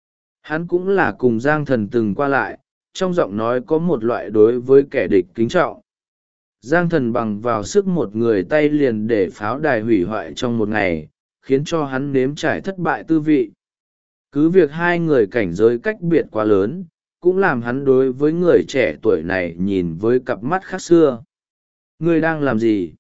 Hắn cũng là cùng Giang thần từng qua lại, trong giọng nói có một loại đối với kẻ địch kính trọng. Giang thần bằng vào sức một người tay liền để pháo đài hủy hoại trong một ngày, khiến cho hắn nếm trải thất bại tư vị. Cứ việc hai người cảnh giới cách biệt quá lớn, cũng làm hắn đối với người trẻ tuổi này nhìn với cặp mắt khác xưa. Ngươi đang làm gì?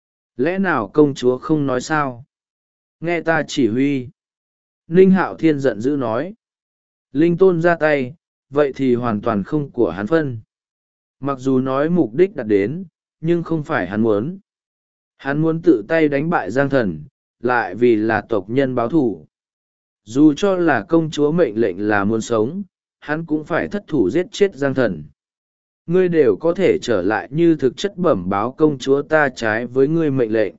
Lẽ nào công chúa không nói sao? Nghe ta chỉ huy. Ninh Hạo Thiên giận dữ nói. Linh tôn ra tay, vậy thì hoàn toàn không của hắn phân. Mặc dù nói mục đích đạt đến, nhưng không phải hắn muốn. Hắn muốn tự tay đánh bại Giang thần, lại vì là tộc nhân báo thù. Dù cho là công chúa mệnh lệnh là muốn sống, hắn cũng phải thất thủ giết chết Giang thần. Ngươi đều có thể trở lại như thực chất bẩm báo công chúa ta trái với ngươi mệnh lệnh.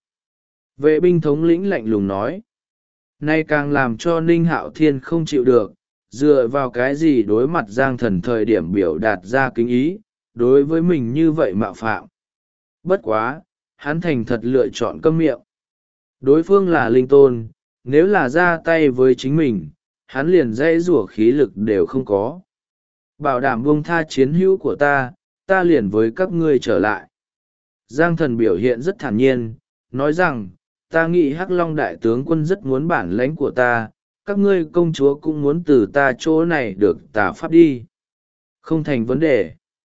Vệ binh thống lĩnh lạnh lùng nói. Nay càng làm cho Ninh Hạo Thiên không chịu được, dựa vào cái gì đối mặt Giang thần thời điểm biểu đạt ra kính ý, đối với mình như vậy mạo phạm. Bất quá, hắn thành thật lựa chọn câm miệng. Đối phương là linh tôn, nếu là ra tay với chính mình, hắn liền dãy rủa khí lực đều không có. Bảo đảm buông tha chiến hữu của ta, ta liền với các ngươi trở lại. Giang thần biểu hiện rất thản nhiên, nói rằng, ta nghĩ Hắc Long đại tướng quân rất muốn bản lãnh của ta, các ngươi công chúa cũng muốn từ ta chỗ này được tả pháp đi. Không thành vấn đề.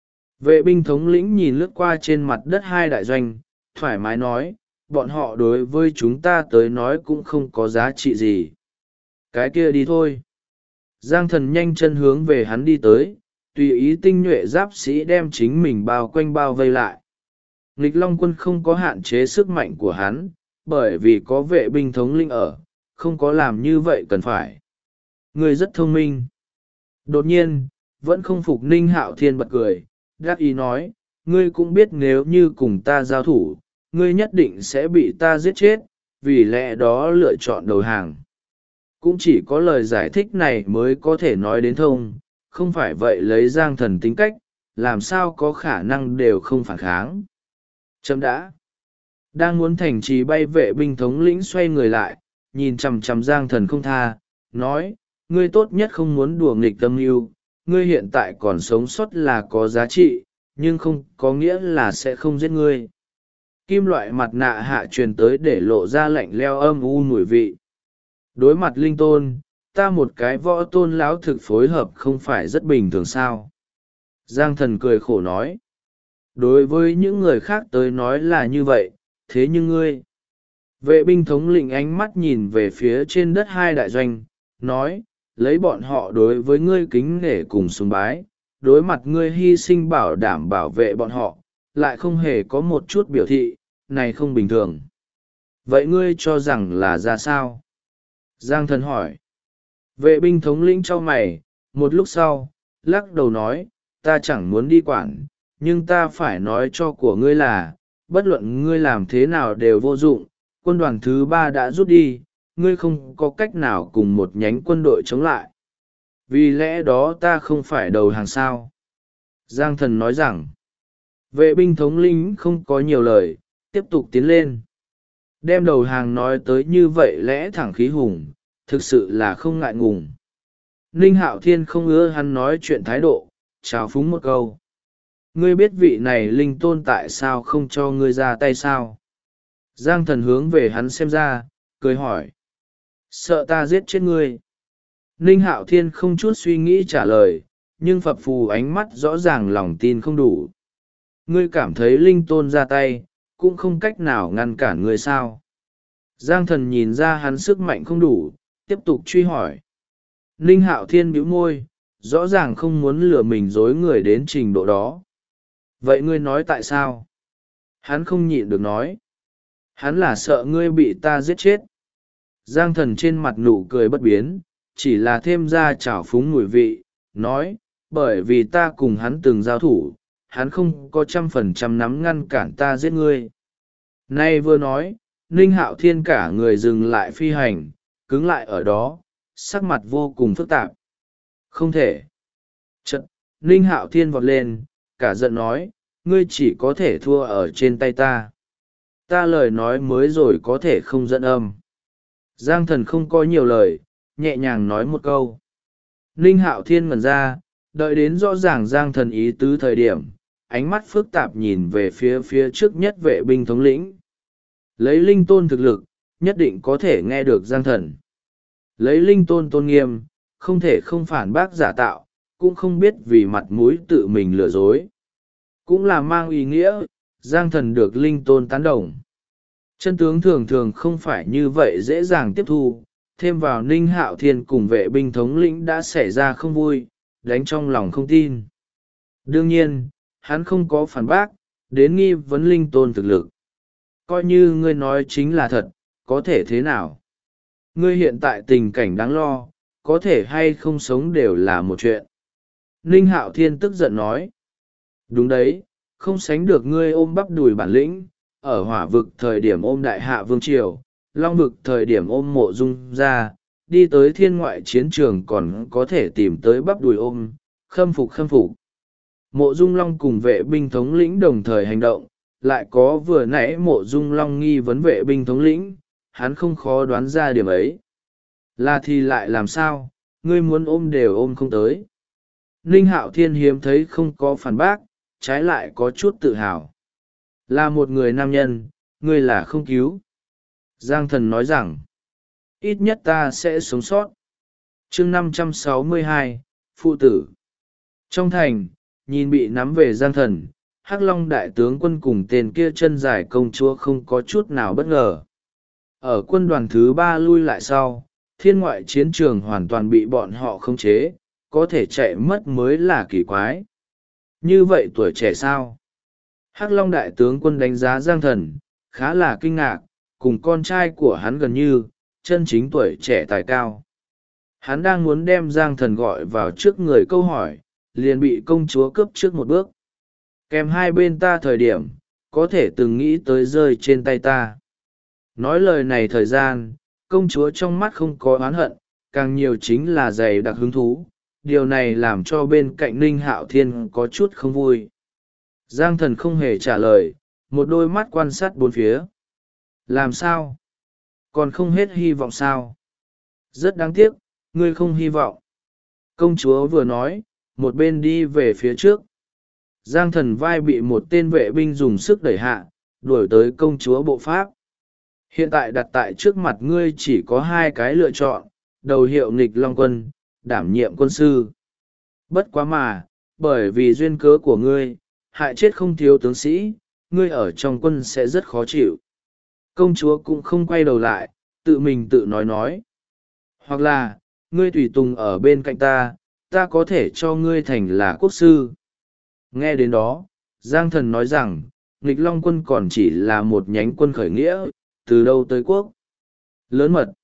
Vệ binh thống lĩnh nhìn lướt qua trên mặt đất hai đại doanh, thoải mái nói, bọn họ đối với chúng ta tới nói cũng không có giá trị gì. Cái kia đi thôi. Giang thần nhanh chân hướng về hắn đi tới, tùy ý tinh nhuệ giáp sĩ đem chính mình bao quanh bao vây lại. Nghịch Long quân không có hạn chế sức mạnh của hắn, bởi vì có vệ binh thống lĩnh ở, không có làm như vậy cần phải. Người rất thông minh. Đột nhiên, vẫn không phục Ninh Hạo Thiên bật cười, đắc ý nói, ngươi cũng biết nếu như cùng ta giao thủ, ngươi nhất định sẽ bị ta giết chết, vì lẽ đó lựa chọn đầu hàng. Cũng chỉ có lời giải thích này mới có thể nói đến thông, không phải vậy lấy Giang thần tính cách, làm sao có khả năng đều không phản kháng. Chấm đã. Đang muốn thành trì bay vệ binh thống lĩnh xoay người lại, nhìn chằm chằm Giang thần không tha, nói, ngươi tốt nhất không muốn đùa nghịch tâm mưu, ngươi hiện tại còn sống sót là có giá trị, nhưng không có nghĩa là sẽ không giết ngươi. Kim loại mặt nạ hạ truyền tới để lộ ra lạnh leo âm u mùi vị. Đối mặt linh tôn, ta một cái võ tôn lão thực phối hợp không phải rất bình thường sao. Giang thần cười khổ nói. Đối với những người khác tới nói là như vậy, thế nhưng ngươi. Vệ binh thống lĩnh ánh mắt nhìn về phía trên đất hai đại doanh, nói, lấy bọn họ đối với ngươi kính nể cùng sùng bái, đối mặt ngươi hy sinh bảo đảm bảo vệ bọn họ, lại không hề có một chút biểu thị, này không bình thường. Vậy ngươi cho rằng là ra sao? Giang thần hỏi. Vệ binh thống lĩnh cho mày, một lúc sau, lắc đầu nói, ta chẳng muốn đi quản, nhưng ta phải nói cho của ngươi là, bất luận ngươi làm thế nào đều vô dụng, quân đoàn thứ 3 đã rút đi, ngươi không có cách nào cùng một nhánh quân đội chống lại. Vì lẽ đó ta không phải đầu hàng sao. Giang thần nói rằng, vệ binh thống lĩnh không có nhiều lời, tiếp tục tiến lên. Đem đầu hàng nói tới như vậy lẽ thẳng khí hùng, thực sự là không ngại ngùng. Ninh Hạo Thiên không ưa hắn nói chuyện thái độ, trào phúng một câu. Ngươi biết vị này linh tôn tại sao không cho ngươi ra tay sao? Giang Thần hướng về hắn xem ra, cười hỏi. Sợ ta giết chết ngươi. Ninh Hạo Thiên không chút suy nghĩ trả lời, nhưng phập phù ánh mắt rõ ràng lòng tin không đủ. Ngươi cảm thấy linh tôn ra tay, cũng không cách nào ngăn cản ngươi sao? Giang Thần nhìn ra hắn sức mạnh không đủ, tiếp tục truy hỏi. Ninh Hạo Thiên bĩu môi, rõ ràng không muốn lừa mình dối người đến trình độ đó. Vậy ngươi nói tại sao? Hắn không nhịn được nói. Hắn là sợ ngươi bị ta giết chết. Giang Thần trên mặt nụ cười bất biến, chỉ là thêm ra trào phúng mùi vị, nói, bởi vì ta cùng hắn từng giao thủ, hắn không có 100% nắm ngăn cản ta giết ngươi. Nay vừa nói, Ninh Hạo Thiên cả người dừng lại phi hành, cứng lại ở đó, sắc mặt vô cùng phức tạp. Không thể. Chật, Ninh Hạo Thiên vọt lên, cả giận nói, ngươi chỉ có thể thua ở trên tay ta. Ta lời nói mới rồi có thể không dẫn âm. Giang Thần không có nhiều lời, nhẹ nhàng nói một câu. Ninh Hạo Thiên ngẩn ra, đợi đến rõ ràng Giang Thần ý tứ thời điểm, ánh mắt phức tạp nhìn về phía trước nhất vệ binh thống lĩnh. Lấy linh tôn thực lực, nhất định có thể nghe được Giang Thần. Lấy linh tôn tôn nghiêm, không thể không phản bác giả tạo, cũng không biết vì mặt mũi tự mình lừa dối. Cũng là mang ý nghĩa, Giang Thần được linh tôn tán đồng. Chân tướng thường thường không phải như vậy dễ dàng tiếp thu, thêm vào Ninh Hạo Thiên cùng vệ binh thống lĩnh đã xảy ra không vui, đánh trong lòng không tin. Đương nhiên, hắn không có phản bác, đến nghi vấn linh tôn thực lực. Coi như ngươi nói chính là thật, có thể thế nào? Ngươi hiện tại tình cảnh đáng lo, có thể hay không sống đều là một chuyện. Ninh Hạo Thiên tức giận nói. Đúng đấy, không sánh được ngươi ôm bắp đùi bản lĩnh, ở hỏa vực thời điểm ôm đại hạ vương triều, long vực thời điểm ôm mộ dung ra, đi tới thiên ngoại chiến trường còn có thể tìm tới bắp đùi ôm, khâm phục khâm phục. Mộ dung long cùng vệ binh thống lĩnh đồng thời hành động, lại có vừa nãy mộ dung long nghi vấn vệ binh thống lĩnh, hắn không khó đoán ra điểm ấy. Là thì lại làm sao, ngươi muốn ôm đều ôm không tới. Ninh Hạo Thiên hiếm thấy không có phản bác, trái lại có chút tự hào. Là một người nam nhân, ngươi là không cứu. Giang Thần nói rằng, ít nhất ta sẽ sống sót. chương 562, Phụ tử. Trong thành, nhìn bị nắm về Giang Thần, Hắc Long đại tướng quân cùng tên kia chân dài công chúa không có chút nào bất ngờ. Ở quân đoàn thứ 3 lui lại sau, thiên ngoại chiến trường hoàn toàn bị bọn họ khống chế, có thể chạy mất mới là kỳ quái. Như vậy tuổi trẻ sao? Hắc Long đại tướng quân đánh giá Giang Thần, khá là kinh ngạc, cùng con trai của hắn gần như, chân chính tuổi trẻ tài cao. Hắn đang muốn đem Giang Thần gọi vào trước người câu hỏi, liền bị công chúa cướp trước một bước. Kèm hai bên ta thời điểm, có thể từng nghĩ tới rơi trên tay ta. Nói lời này thời gian, công chúa trong mắt không có oán hận, càng nhiều chính là dày đặc hứng thú. Điều này làm cho bên cạnh Ninh Hạo Thiên có chút không vui. Giang Thần không hề trả lời, một đôi mắt quan sát bốn phía. Làm sao? Còn không hết hy vọng sao? Rất đáng tiếc, ngươi không hy vọng. Công chúa vừa nói, một bên đi về phía trước. Giang Thần vai bị một tên vệ binh dùng sức đẩy hạ, đuổi tới công chúa bộ pháp. Hiện tại đặt tại trước mặt ngươi chỉ có hai cái lựa chọn, đầu hiệu nghịch long quân, đảm nhiệm quân sư. Bất quá mà, bởi vì duyên cớ của ngươi, hại chết không thiếu tướng sĩ, ngươi ở trong quân sẽ rất khó chịu. Công chúa cũng không quay đầu lại, tự mình tự nói. Hoặc là, ngươi tùy tùng ở bên cạnh ta, ta có thể cho ngươi thành là quốc sư. Nghe đến đó, Giang Thần nói rằng, nghịch long quân còn chỉ là một nhánh quân khởi nghĩa, từ đâu tới quốc. Lớn mật.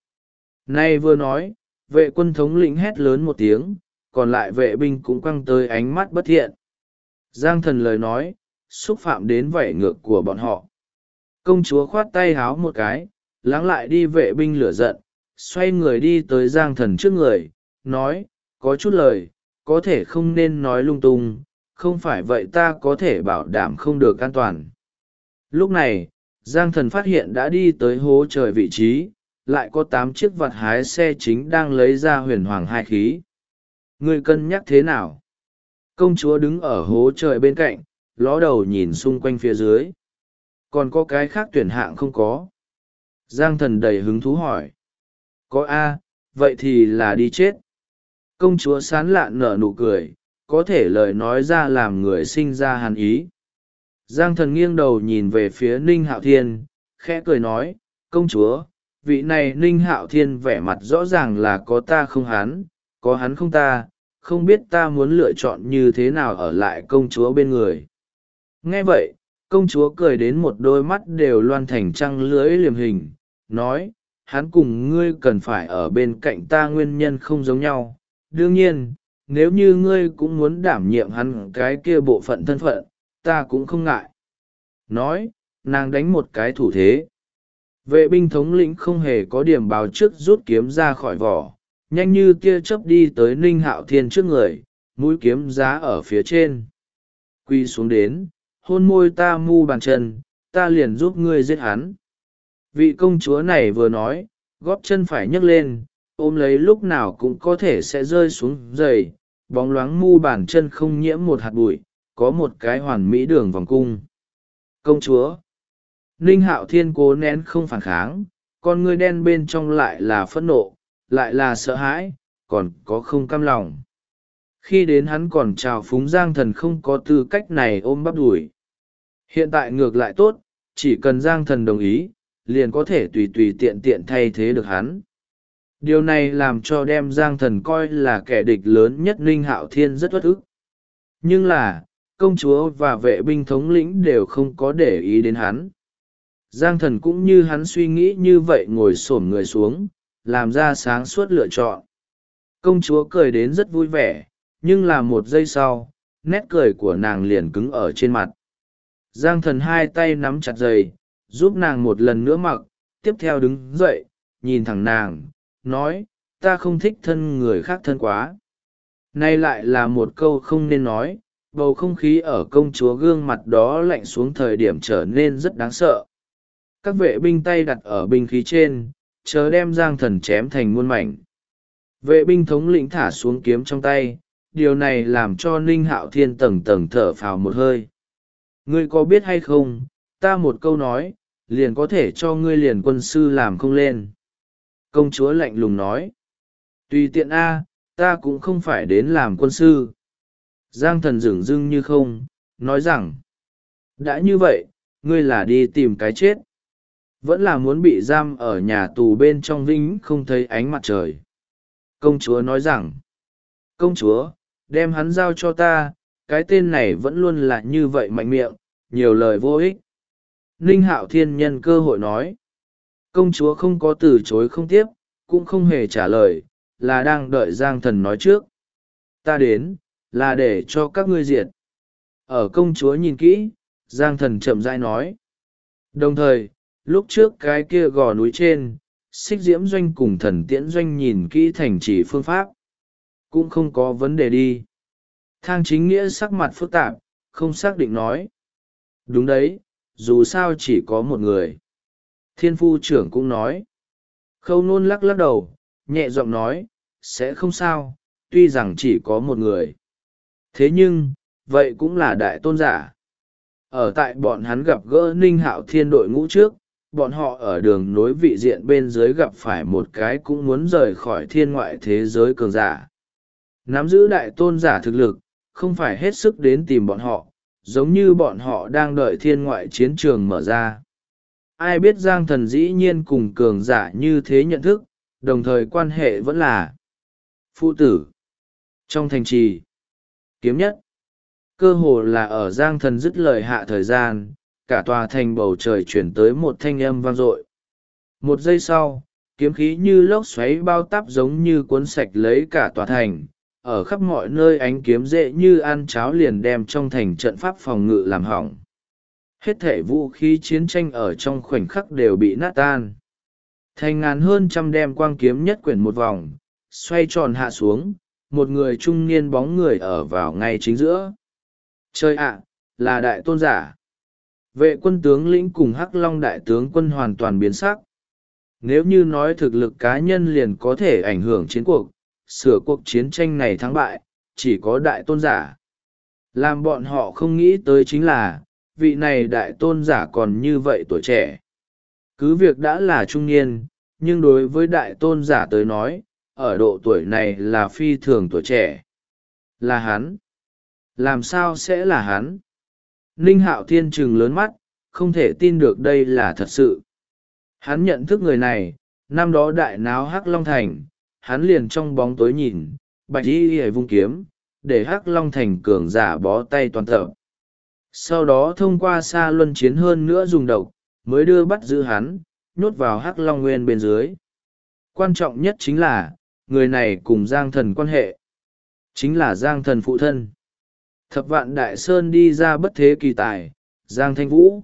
Nay vừa nói, vệ quân thống lĩnh hét lớn một tiếng, còn lại vệ binh cũng quăng tới ánh mắt bất thiện. Giang Thần lời nói, xúc phạm đến vảy ngược của bọn họ. Công chúa khoát tay háo một cái, lắng lại đi vệ binh lửa giận, xoay người đi tới Giang Thần trước người, nói, có chút lời, có thể không nên nói lung tung, không phải vậy ta có thể bảo đảm không được an toàn. Lúc này, Giang Thần phát hiện đã đi tới hố trời vị trí, lại có 8 chiếc vặt hái xe chính đang lấy ra huyền hoàng hai khí. Ngươi cân nhắc thế nào? Công chúa đứng ở hố trời bên cạnh, ló đầu nhìn xung quanh phía dưới. Còn có cái khác tuyển hạng không có? Giang Thần đầy hứng thú hỏi. Có a, vậy thì là đi chết. Công chúa sán lạn nở nụ cười, có thể lời nói ra làm người sinh ra hàn ý. Giang Thần nghiêng đầu nhìn về phía Ninh Hạo Thiên, khẽ cười nói, công chúa, vị này Ninh Hạo Thiên vẻ mặt rõ ràng là có ta không hắn, có hắn không ta, không biết ta muốn lựa chọn như thế nào ở lại công chúa bên người. Nghe vậy, công chúa cười đến một đôi mắt đều loan thành trăng lưỡi liềm hình, nói, hắn cùng ngươi cần phải ở bên cạnh ta nguyên nhân không giống nhau. Đương nhiên, nếu như ngươi cũng muốn đảm nhiệm hắn cái kia bộ phận thân phận, ta cũng không ngại. Nói, nàng đánh một cái thủ thế. Vệ binh thống lĩnh không hề có điểm báo trước rút kiếm ra khỏi vỏ, nhanh như tia chớp đi tới Ninh Hạo Thiên trước người, mũi kiếm giá ở phía trên. Quy xuống đến, hôn môi ta mu bàn chân, ta liền giúp ngươi giết hắn. Vị công chúa này vừa nói, gót chân phải nhấc lên, ôm lấy lúc nào cũng có thể sẽ rơi xuống giày, bóng loáng mu bàn chân không nhiễm một hạt bụi, có một cái hoàn mỹ đường vòng cung. Công chúa! Ninh Hạo Thiên cố nén không phản kháng, con ngươi đen bên trong lại là phẫn nộ, lại là sợ hãi, còn có không cam lòng. Khi đến hắn còn chào phúng Giang Thần không có tư cách này ôm bắp đùi. Hiện tại ngược lại tốt, chỉ cần Giang Thần đồng ý, liền có thể tùy tùy tiện tiện thay thế được hắn. Điều này làm cho đem Giang Thần coi là kẻ địch lớn nhất Ninh Hạo Thiên rất uất ức. Nhưng là, công chúa và vệ binh thống lĩnh đều không có để ý đến hắn. Giang Thần cũng như hắn suy nghĩ như vậy ngồi xổm người xuống, làm ra sáng suốt lựa chọn. Công chúa cười đến rất vui vẻ, nhưng là một giây sau, nét cười của nàng liền cứng ở trên mặt. Giang Thần hai tay nắm chặt giày, giúp nàng một lần nữa mặc, tiếp theo đứng dậy, nhìn thẳng nàng, nói, ta không thích thân người khác thân quá. Nay lại là một câu không nên nói, bầu không khí ở công chúa gương mặt đó lạnh xuống thời điểm trở nên rất đáng sợ. Các vệ binh tay đặt ở binh khí trên, chờ đem Giang Thần chém thành muôn mảnh. Vệ binh thống lĩnh thả xuống kiếm trong tay, điều này làm cho Ninh Hạo Thiên tầng tầng thở phào một hơi. Ngươi có biết hay không, ta một câu nói, liền có thể cho ngươi liền quân sư làm không lên. Công chúa lạnh lùng nói. Tùy tiện a, ta cũng không phải đến làm quân sư. Giang Thần dửng dưng như không, nói rằng. Đã như vậy, ngươi là đi tìm cái chết. Vẫn là muốn bị giam ở nhà tù bên trong vĩnh không thấy ánh mặt trời. Công chúa nói rằng. Công chúa, đem hắn giao cho ta, cái tên này vẫn luôn là như vậy mạnh miệng, nhiều lời vô ích. Ninh Hạo Thiên nhân cơ hội nói. Công chúa không có từ chối không tiếp, cũng không hề trả lời, là đang đợi Giang Thần nói trước. Ta đến, là để cho các ngươi diệt. Ở công chúa nhìn kỹ, Giang Thần chậm rãi nói. Đồng thời, lúc trước cái kia gò núi trên, Xích Diễm Doanh cùng Thần Tiễn Doanh nhìn kỹ thành chỉ phương pháp. Cũng không có vấn đề đi. Thang Chính Nghĩa sắc mặt phức tạp, không xác định nói. Đúng đấy, dù sao chỉ có một người. Thiên phu trưởng cũng nói. Khâu Nôn lắc lắc đầu, nhẹ giọng nói, sẽ không sao, tuy rằng chỉ có một người. Thế nhưng, vậy cũng là đại tôn giả. Ở tại bọn hắn gặp gỡ Ninh Hạo Thiên đội ngũ trước, bọn họ ở đường nối vị diện bên dưới gặp phải một cái cũng muốn rời khỏi thiên ngoại thế giới cường giả. Nắm giữ đại tôn giả thực lực, không phải hết sức đến tìm bọn họ, giống như bọn họ đang đợi thiên ngoại chiến trường mở ra. Ai biết Giang Thần dĩ nhiên cùng cường giả như thế nhận thức, đồng thời quan hệ vẫn là phụ tử. Trong thành trì, kiếm nhất, cơ hồ là ở Giang Thần dứt lời hạ thời gian, cả tòa thành bầu trời chuyển tới một thanh âm vang dội. Một giây sau, kiếm khí như lốc xoáy bao táp giống như cuốn sạch lấy cả tòa thành, ở khắp mọi nơi ánh kiếm dễ như ăn cháo liền đem trong thành trận pháp phòng ngự làm hỏng. Hết thể vũ khí chiến tranh ở trong khoảnh khắc đều bị nát tan. Thành ngàn hơn trăm đem quang kiếm nhất quyển một vòng, xoay tròn hạ xuống, một người trung niên bóng người ở vào ngay chính giữa. Trời ạ, là đại tôn giả. Vệ quân tướng lĩnh cùng Hắc Long đại tướng quân hoàn toàn biến sắc. Nếu như nói thực lực cá nhân liền có thể ảnh hưởng chiến cuộc, sửa cuộc chiến tranh này thắng bại, chỉ có đại tôn giả. Làm bọn họ không nghĩ tới chính là, vị này đại tôn giả còn như vậy tuổi trẻ. Cứ việc đã là trung niên, nhưng đối với đại tôn giả tới nói, ở độ tuổi này là phi thường tuổi trẻ. Là hắn. Làm sao sẽ là hắn? Ninh Hạo Thiên trừng lớn mắt, không thể tin được đây là thật sự. Hắn nhận thức người này, năm đó đại náo Hắc Long Thành, hắn liền trong bóng tối nhìn, bạch y y vung kiếm, để Hắc Long Thành cường giả bó tay toàn tập. Sau đó thông qua xa luân chiến hơn nữa dùng độc, mới đưa bắt giữ hắn, nhốt vào Hắc Long Nguyên bên dưới. Quan trọng nhất chính là, người này cùng Giang Thần quan hệ. Chính là Giang Thần phụ thân. Thập Vạn Đại Sơn đi ra bất thế kỳ tài, Giang Thanh Vũ.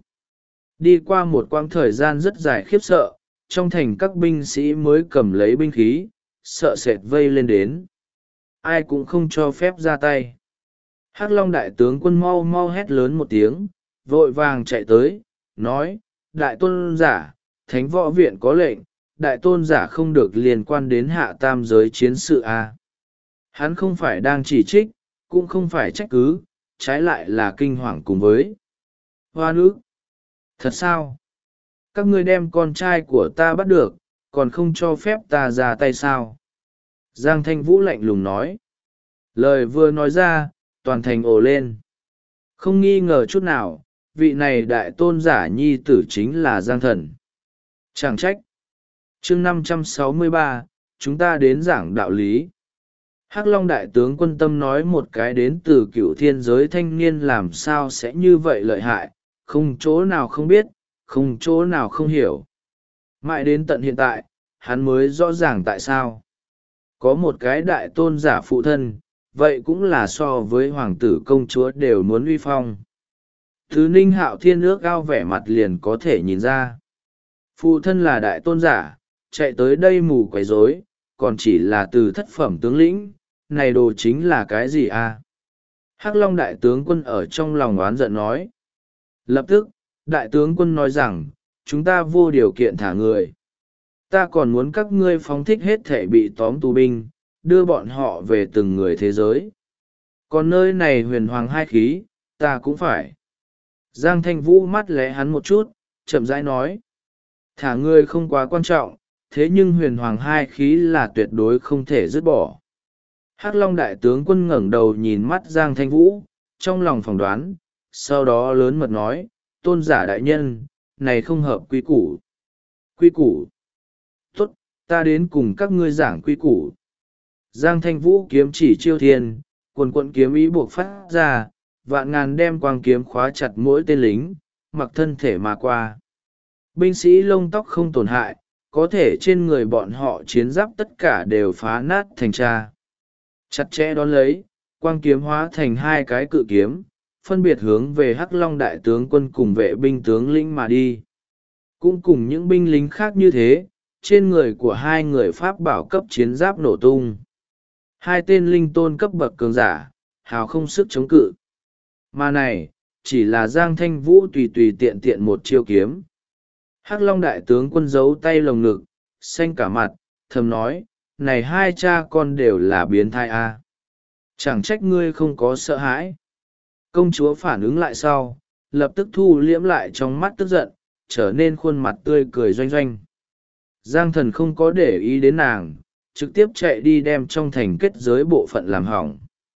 Đi qua một quãng thời gian rất dài khiếp sợ, trong thành các binh sĩ mới cầm lấy binh khí, sợ sệt vây lên đến. Ai cũng không cho phép ra tay. Hắc Long đại tướng quân mau mau hét lớn một tiếng, vội vàng chạy tới, nói, đại tôn giả, thánh võ viện có lệnh, đại tôn giả không được liên quan đến hạ tam giới chiến sự a. Hắn không phải đang chỉ trích, cũng không phải trách cứ, trái lại là kinh hoàng cùng với hoa nữ. Thật sao? Các ngươi đem con trai của ta bắt được, còn không cho phép ta ra tay sao? Giang Thanh Vũ lạnh lùng nói. Lời vừa nói ra, toàn thành ồ lên. Không nghi ngờ chút nào, vị này đại tôn giả nhi tử chính là Giang Thần. Chẳng trách. Chương 563, chúng ta đến giảng đạo lý. Hắc Long đại tướng quân tâm nói một cái đến từ cựu thiên giới thanh niên làm sao sẽ như vậy lợi hại, không chỗ nào không biết, không chỗ nào không hiểu. Mãi đến tận hiện tại, hắn mới rõ ràng tại sao. Có một cái đại tôn giả phụ thân, vậy cũng là so với hoàng tử công chúa đều muốn uy phong. Thứ Ninh Hạo Thiên ước ao vẻ mặt liền có thể nhìn ra. Phụ thân là đại tôn giả, chạy tới đây mù quấy rối, còn chỉ là từ thất phẩm tướng lĩnh, này đồ chính là cái gì à? Hắc Long đại tướng quân ở trong lòng oán giận nói. Lập tức, đại tướng quân nói rằng, chúng ta vô điều kiện thả người. Ta còn muốn các ngươi phóng thích hết thể bị tóm tù binh, đưa bọn họ về từng người thế giới. Còn nơi này huyền hoàng hai khí, ta cũng phải. Giang Thanh Vũ mắt lẽ hắn một chút, chậm rãi nói. Thả người không quá quan trọng, thế nhưng huyền hoàng hai khí là tuyệt đối không thể dứt bỏ. Hắc Long đại tướng quân ngẩng đầu nhìn mắt Giang Thanh Vũ, trong lòng phỏng đoán, sau đó lớn mật nói, tôn giả đại nhân, này không hợp quy củ. Quy củ. Tốt, ta đến cùng các ngươi giảng quy củ. Giang Thanh Vũ kiếm chỉ chiêu thiên, quần quận kiếm ý buộc phát ra, vạn ngàn đem quang kiếm khóa chặt mỗi tên lính, mặc thân thể mà qua. Binh sĩ lông tóc không tổn hại, có thể trên người bọn họ chiến giáp tất cả đều phá nát thành tra. Chặt chẽ đón lấy, quang kiếm hóa thành hai cái cự kiếm, phân biệt hướng về Hắc Long đại tướng quân cùng vệ binh tướng lĩnh mà đi. Cũng cùng những binh lính khác như thế, trên người của hai người Pháp bảo cấp chiến giáp nổ tung. Hai tên linh tôn cấp bậc cường giả, hào không sức chống cự. Mà này, chỉ là Giang Thanh Vũ tùy tùy tiện tiện một chiêu kiếm. Hắc Long đại tướng quân giấu tay lồng ngực, xanh cả mặt, thầm nói, này hai cha con đều là biến thai a. Chẳng trách ngươi không có sợ hãi. Công chúa phản ứng lại sau, lập tức thu liễm lại trong mắt tức giận, trở nên khuôn mặt tươi cười doanh doanh. Giang Thần không có để ý đến nàng, trực tiếp chạy đi đem trong thành kết giới bộ phận làm hỏng.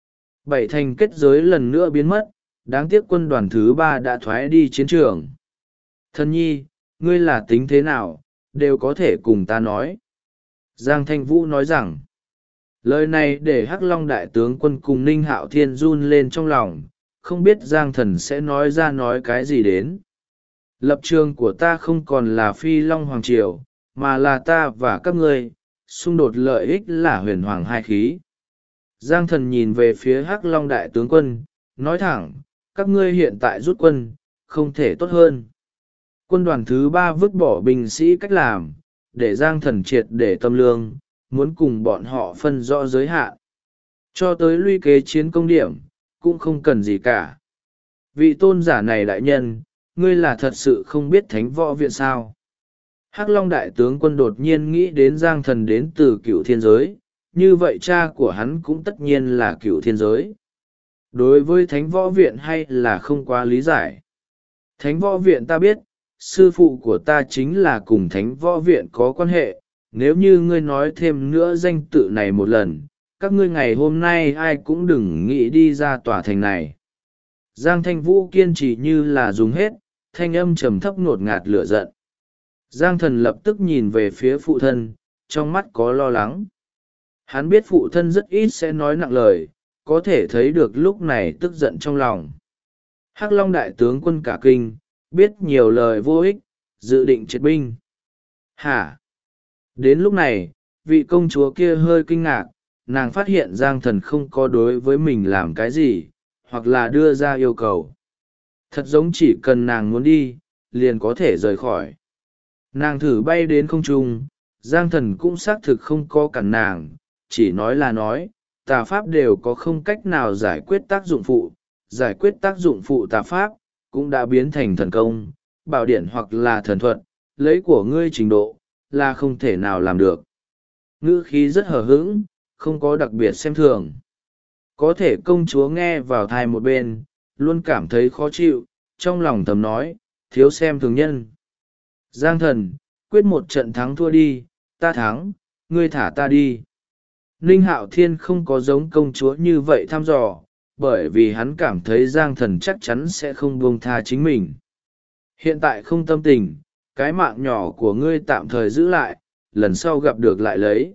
7 thành kết giới lần nữa biến mất, đáng tiếc quân đoàn thứ 3 đã thoái đi chiến trường. Thân nhi, ngươi là tính thế nào, đều có thể cùng ta nói. Giang Thanh Vũ nói rằng, lời này để Hắc Long đại tướng quân cùng Ninh Hạo Thiên run lên trong lòng, không biết Giang Thần sẽ nói ra nói cái gì đến. Lập trường của ta không còn là Phi Long Hoàng Triều, mà là ta và các ngươi, xung đột lợi ích là huyền hoàng hai khí. Giang Thần nhìn về phía Hắc Long đại tướng quân, nói thẳng, các ngươi hiện tại rút quân, không thể tốt hơn. Quân đoàn thứ 3 vứt bỏ binh sĩ cách làm, để Giang Thần triệt để tâm lương, muốn cùng bọn họ phân rõ giới hạn. Cho tới luy kế chiến công điểm, cũng không cần gì cả. Vị tôn giả này đại nhân, ngươi là thật sự không biết thánh võ viện sao? Hắc Long đại tướng quân đột nhiên nghĩ đến Giang Thần đến từ Cựu Thiên Giới, như vậy cha của hắn cũng tất nhiên là Cựu Thiên Giới. Đối với thánh võ viện hay là không quá lý giải. Thánh võ viện ta biết, sư phụ của ta chính là cùng thánh võ viện có quan hệ, nếu như ngươi nói thêm nữa danh tự này một lần, các ngươi ngày hôm nay ai cũng đừng nghĩ đi ra tòa thành này. Giang Thanh Vũ kiên trì như là dùng hết, thanh âm trầm thấp ngột ngạt lửa giận. Giang Thần lập tức nhìn về phía phụ thân, trong mắt có lo lắng. Hắn biết phụ thân rất ít sẽ nói nặng lời, có thể thấy được lúc này tức giận trong lòng. Hắc Long đại tướng quân cả kinh, biết nhiều lời vô ích, dự định triệt binh. Hả? Đến lúc này, vị công chúa kia hơi kinh ngạc, nàng phát hiện Giang Thần không có đối với mình làm cái gì, hoặc là đưa ra yêu cầu. Thật giống chỉ cần nàng muốn đi, liền có thể rời khỏi. Nàng thử bay đến không trung, Giang Thần cũng xác thực không có cản nàng, chỉ nói là nói, tà pháp đều có không cách nào giải quyết tác dụng phụ, giải quyết tác dụng phụ tà pháp, cũng đã biến thành thần công, bảo điển hoặc là thần thuật, lấy của ngươi trình độ, là không thể nào làm được. Ngữ khí rất hờ hững, không có đặc biệt xem thường. Có thể công chúa nghe vào thai một bên, luôn cảm thấy khó chịu, trong lòng thầm nói, thiếu xem thường nhân. Giang Thần, quyết một trận thắng thua đi, ta thắng, ngươi thả ta đi. Ninh Hạo Thiên không có giống công chúa như vậy thăm dò, bởi vì hắn cảm thấy Giang Thần chắc chắn sẽ không buông tha chính mình. Hiện tại không tâm tình, cái mạng nhỏ của ngươi tạm thời giữ lại, lần sau gặp được lại lấy.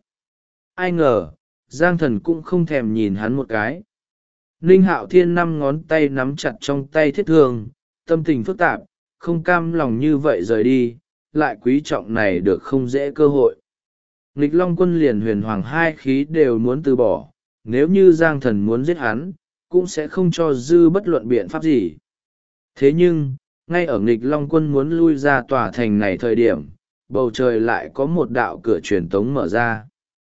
Ai ngờ, Giang Thần cũng không thèm nhìn hắn một cái. Ninh Hạo Thiên 5 ngón tay nắm chặt trong tay thiết thương, tâm tình phức tạp, không cam lòng như vậy rời đi, lại quý trọng này được không dễ cơ hội. Nghịch Long quân liền huyền hoàng hai khí đều muốn từ bỏ, nếu như Giang Thần muốn giết hắn, cũng sẽ không cho dư bất luận biện pháp gì. Thế nhưng, ngay ở nghịch Long quân muốn lui ra tòa thành này thời điểm, bầu trời lại có một đạo cửa truyền tống mở ra.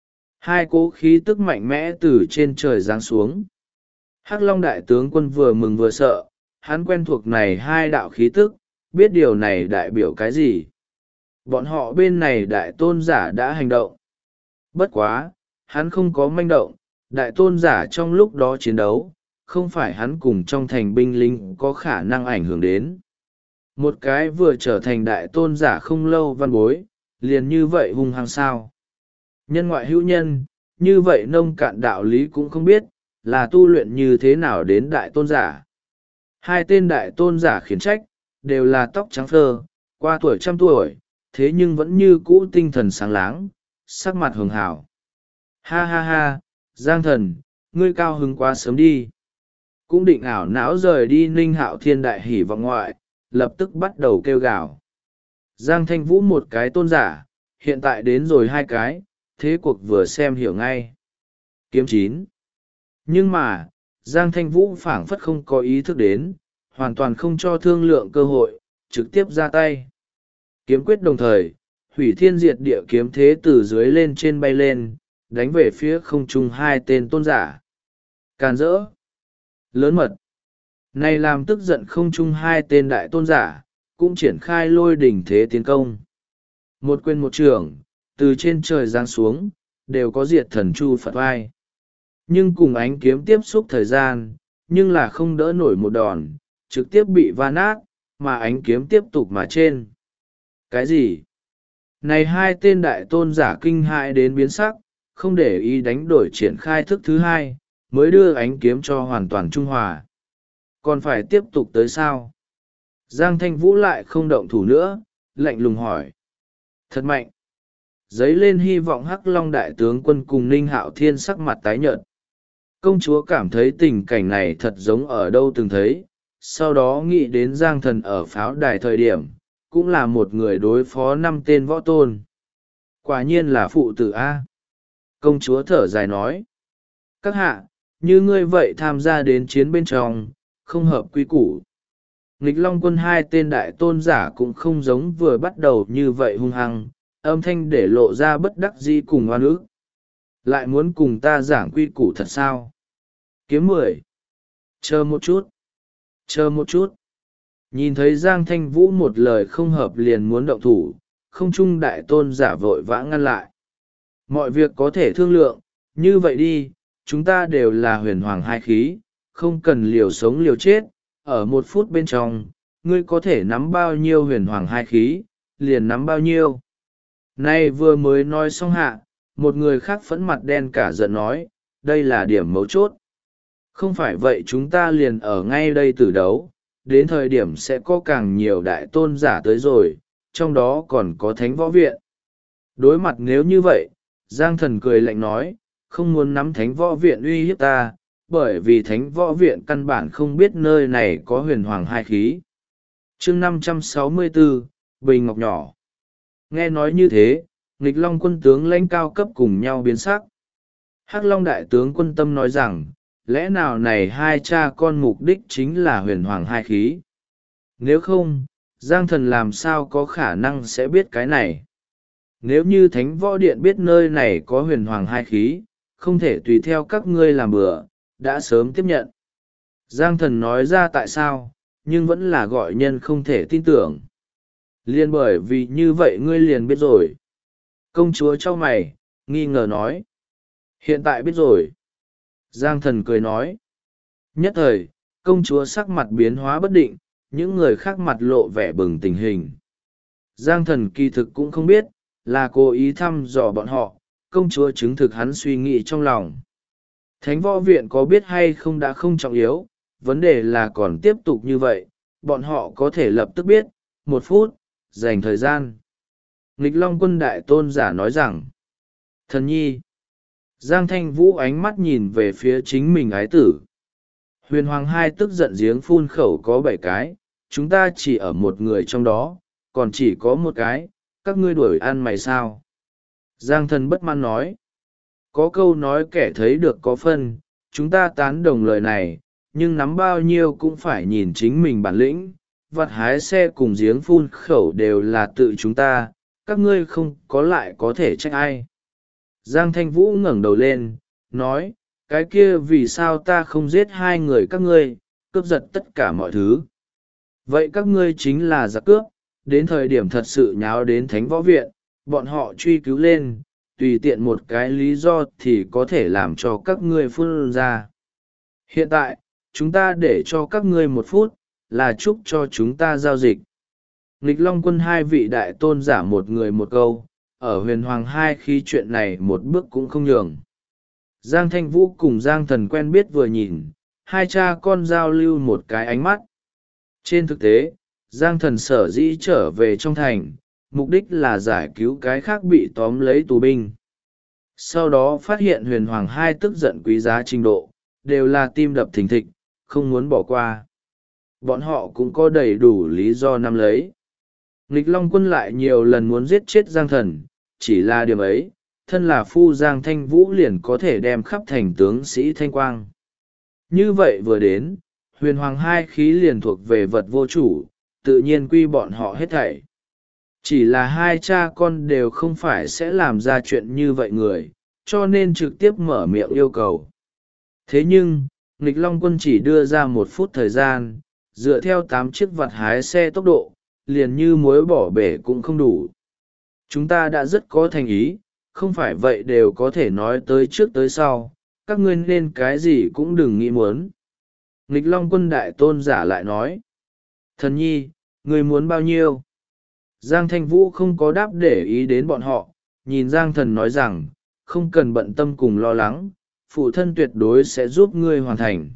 Hai cỗ khí tức mạnh mẽ từ trên trời giáng xuống. Hắc Long đại tướng quân vừa mừng vừa sợ, hắn quen thuộc này hai đạo khí tức, biết điều này đại biểu cái gì. Bọn họ bên này đại tôn giả đã hành động. Bất quá, hắn không có manh động, đại tôn giả trong lúc đó chiến đấu, không phải hắn cùng trong thành binh lính có khả năng ảnh hưởng đến. Một cái vừa trở thành đại tôn giả không lâu văn bối, liền như vậy hung hăng sao. Nhân ngoại hữu nhân, như vậy nông cạn đạo lý cũng không biết, là tu luyện như thế nào đến đại tôn giả. Hai tên đại tôn giả khiển trách, đều là tóc trắng phơ, qua tuổi trăm tuổi, thế nhưng vẫn như cũ tinh thần sáng láng, sắc mặt hường hảo. Ha ha ha, Giang Thần, ngươi cao hứng quá sớm đi. Cũng định ảo não rời đi. Ninh Hạo Thiên đại hỉ vọng ngoại, lập tức bắt đầu kêu gào. Giang Thanh Vũ một cái tôn giả, hiện tại đến rồi hai cái, thế cuộc vừa xem hiểu ngay. Kiếm 9. Nhưng mà, Giang Thanh Vũ phảng phất không có ý thức đến, hoàn toàn không cho thương lượng cơ hội, trực tiếp ra tay. Kiếm quyết đồng thời, hủy thiên diệt địa kiếm thế từ dưới lên trên bay lên, đánh về phía không trung hai tên tôn giả. Càn rỡ. Lớn mật. Này làm tức giận không trung hai tên đại tôn giả, cũng triển khai lôi đỉnh thế tiến công. Một quyền một trường, từ trên trời giáng xuống, đều có diệt thần chu Phật vai. Nhưng cùng ánh kiếm tiếp xúc thời gian, nhưng là không đỡ nổi một đòn, trực tiếp bị va nát, mà ánh kiếm tiếp tục mà trên. Cái gì? Này hai tên đại tôn giả kinh hại đến biến sắc, không để ý đánh đổi triển khai thức thứ hai, mới đưa ánh kiếm cho hoàn toàn trung hòa. Còn phải tiếp tục tới sao? Giang Thanh Vũ lại không động thủ nữa, lạnh lùng hỏi. Thật mạnh. Dấy lên hy vọng Hắc Long đại tướng quân cùng Ninh Hạo Thiên sắc mặt tái nhợt. Công chúa cảm thấy tình cảnh này thật giống ở đâu từng thấy, sau đó nghĩ đến Giang Thần ở pháo đài thời điểm, cũng là một người đối phó 5 tên võ tôn. Quả nhiên là phụ tử A. Công chúa thở dài nói. Các hạ, như ngươi vậy tham gia đến chiến bên trong, không hợp quy củ. Nghịch Long quân hai tên đại tôn giả cũng không giống vừa bắt đầu như vậy hung hăng, âm thanh để lộ ra bất đắc dĩ cùng oan ức. Lại muốn cùng ta giảng quy củ thật sao? Kiếm 10. Chờ một chút. Chờ một chút. Nhìn thấy Giang Thanh Vũ một lời không hợp liền muốn động thủ, không trung đại tôn giả vội vã ngăn lại. Mọi việc có thể thương lượng, như vậy đi, chúng ta đều là huyền hoàng hai khí, không cần liều sống liều chết, ở 1 phút bên trong, ngươi có thể nắm bao nhiêu huyền hoàng hai khí, liền nắm bao nhiêu. Nay vừa mới nói xong hạ, một người khác phẫn mặt đen cả giận nói, đây là điểm mấu chốt. Không phải vậy chúng ta liền ở ngay đây tử đấu, đến thời điểm sẽ có càng nhiều đại tôn giả tới rồi, trong đó còn có thánh võ viện. Đối mặt nếu như vậy, Giang Thần cười lạnh nói, không muốn nắm thánh võ viện uy hiếp ta, bởi vì thánh võ viện căn bản không biết nơi này có huyền hoàng hai khí. chương 564, Bình Ngọc Nhỏ. Nghe nói như thế, nghịch long quân tướng lãnh cao cấp cùng nhau biến sắc. Hắc Long đại tướng quân tâm nói rằng, lẽ nào này hai cha con mục đích chính là huyền hoàng hai khí? Nếu không, Giang Thần làm sao có khả năng sẽ biết cái này? Nếu như Thánh Võ Điện biết nơi này có huyền hoàng hai khí, không thể tùy theo các ngươi làm bừa, đã sớm tiếp nhận. Giang Thần nói ra tại sao, nhưng vẫn là gọi nhân không thể tin tưởng. Liên bởi vì như vậy ngươi liền biết rồi. Công chúa trao mày, nghi ngờ nói. Hiện tại biết rồi. Giang Thần cười nói. Nhất thời, công chúa sắc mặt biến hóa bất định, những người khác mặt lộ vẻ bừng tình hình. Giang Thần kỳ thực cũng không biết, là cố ý thăm dò bọn họ, công chúa chứng thực hắn suy nghĩ trong lòng. Thánh võ viện có biết hay không đã không trọng yếu, vấn đề là còn tiếp tục như vậy, bọn họ có thể lập tức biết, 1 phút, dành thời gian. Nghịch Long quân đại tôn giả nói rằng, thần nhi. Giang Thanh Vũ ánh mắt nhìn về phía chính mình ái tử. Huyền Hoàng hai tức giận giếng phun khẩu có 7 cái, chúng ta chỉ ở một người trong đó, còn chỉ có một cái, các ngươi đuổi ăn mày sao? Giang Thần bất mãn nói. Có câu nói kẻ thấy được có phân, chúng ta tán đồng lời này, nhưng nắm bao nhiêu cũng phải nhìn chính mình bản lĩnh. Vặt hái xe cùng giếng phun khẩu đều là tự chúng ta, các ngươi không có lại có thể trách ai. Giang Thanh Vũ ngẩng đầu lên, nói, cái kia vì sao ta không giết hai người các ngươi, cướp giật tất cả mọi thứ. Vậy các ngươi chính là giặc cướp, đến thời điểm thật sự nháo đến Thánh Võ Viện, bọn họ truy cứu lên, tùy tiện một cái lý do thì có thể làm cho các ngươi phun ra. Hiện tại, chúng ta để cho các ngươi 1 phút, là chúc cho chúng ta giao dịch. Nghịch Long quân hai vị đại tôn giả một người một câu, ở huyền hoàng hai khi chuyện này một bước cũng không nhường. Giang Thanh Vũ cùng Giang Thần quen biết vừa nhìn, hai cha con giao lưu một cái ánh mắt. Trên thực tế, Giang Thần sở dĩ trở về trong thành, mục đích là giải cứu cái khác bị tóm lấy tù binh. Sau đó phát hiện huyền hoàng hai tức giận quý giá trình độ, đều là tim đập thình thịch, không muốn bỏ qua. Bọn họ cũng có đầy đủ lý do nắm lấy. Nghịch Long quân lại nhiều lần muốn giết chết Giang Thần, chỉ là điểm ấy, thân là phu Giang Thanh Vũ liền có thể đem khắp thành tướng sĩ thanh quang. Như vậy vừa đến, huyền hoàng hai khí liền thuộc về vật vô chủ, tự nhiên quy bọn họ hết thảy. Chỉ là hai cha con đều không phải sẽ làm ra chuyện như vậy người, cho nên trực tiếp mở miệng yêu cầu. Thế nhưng, nghịch Long quân chỉ đưa ra 1 phút thời gian, dựa theo 8 chiếc vặt hái xe tốc độ, liền như muối bỏ bể cũng không đủ. Chúng ta đã rất có thành ý, không phải vậy đều có thể nói tới trước tới sau, các ngươi nên cái gì cũng đừng nghĩ muốn. Nghịch Long quân đại tôn giả lại nói, thần nhi, ngươi muốn bao nhiêu? Giang Thanh Vũ không có đáp để ý đến bọn họ, nhìn Giang Thần nói rằng, không cần bận tâm cùng lo lắng, phụ thân tuyệt đối sẽ giúp ngươi hoàn thành.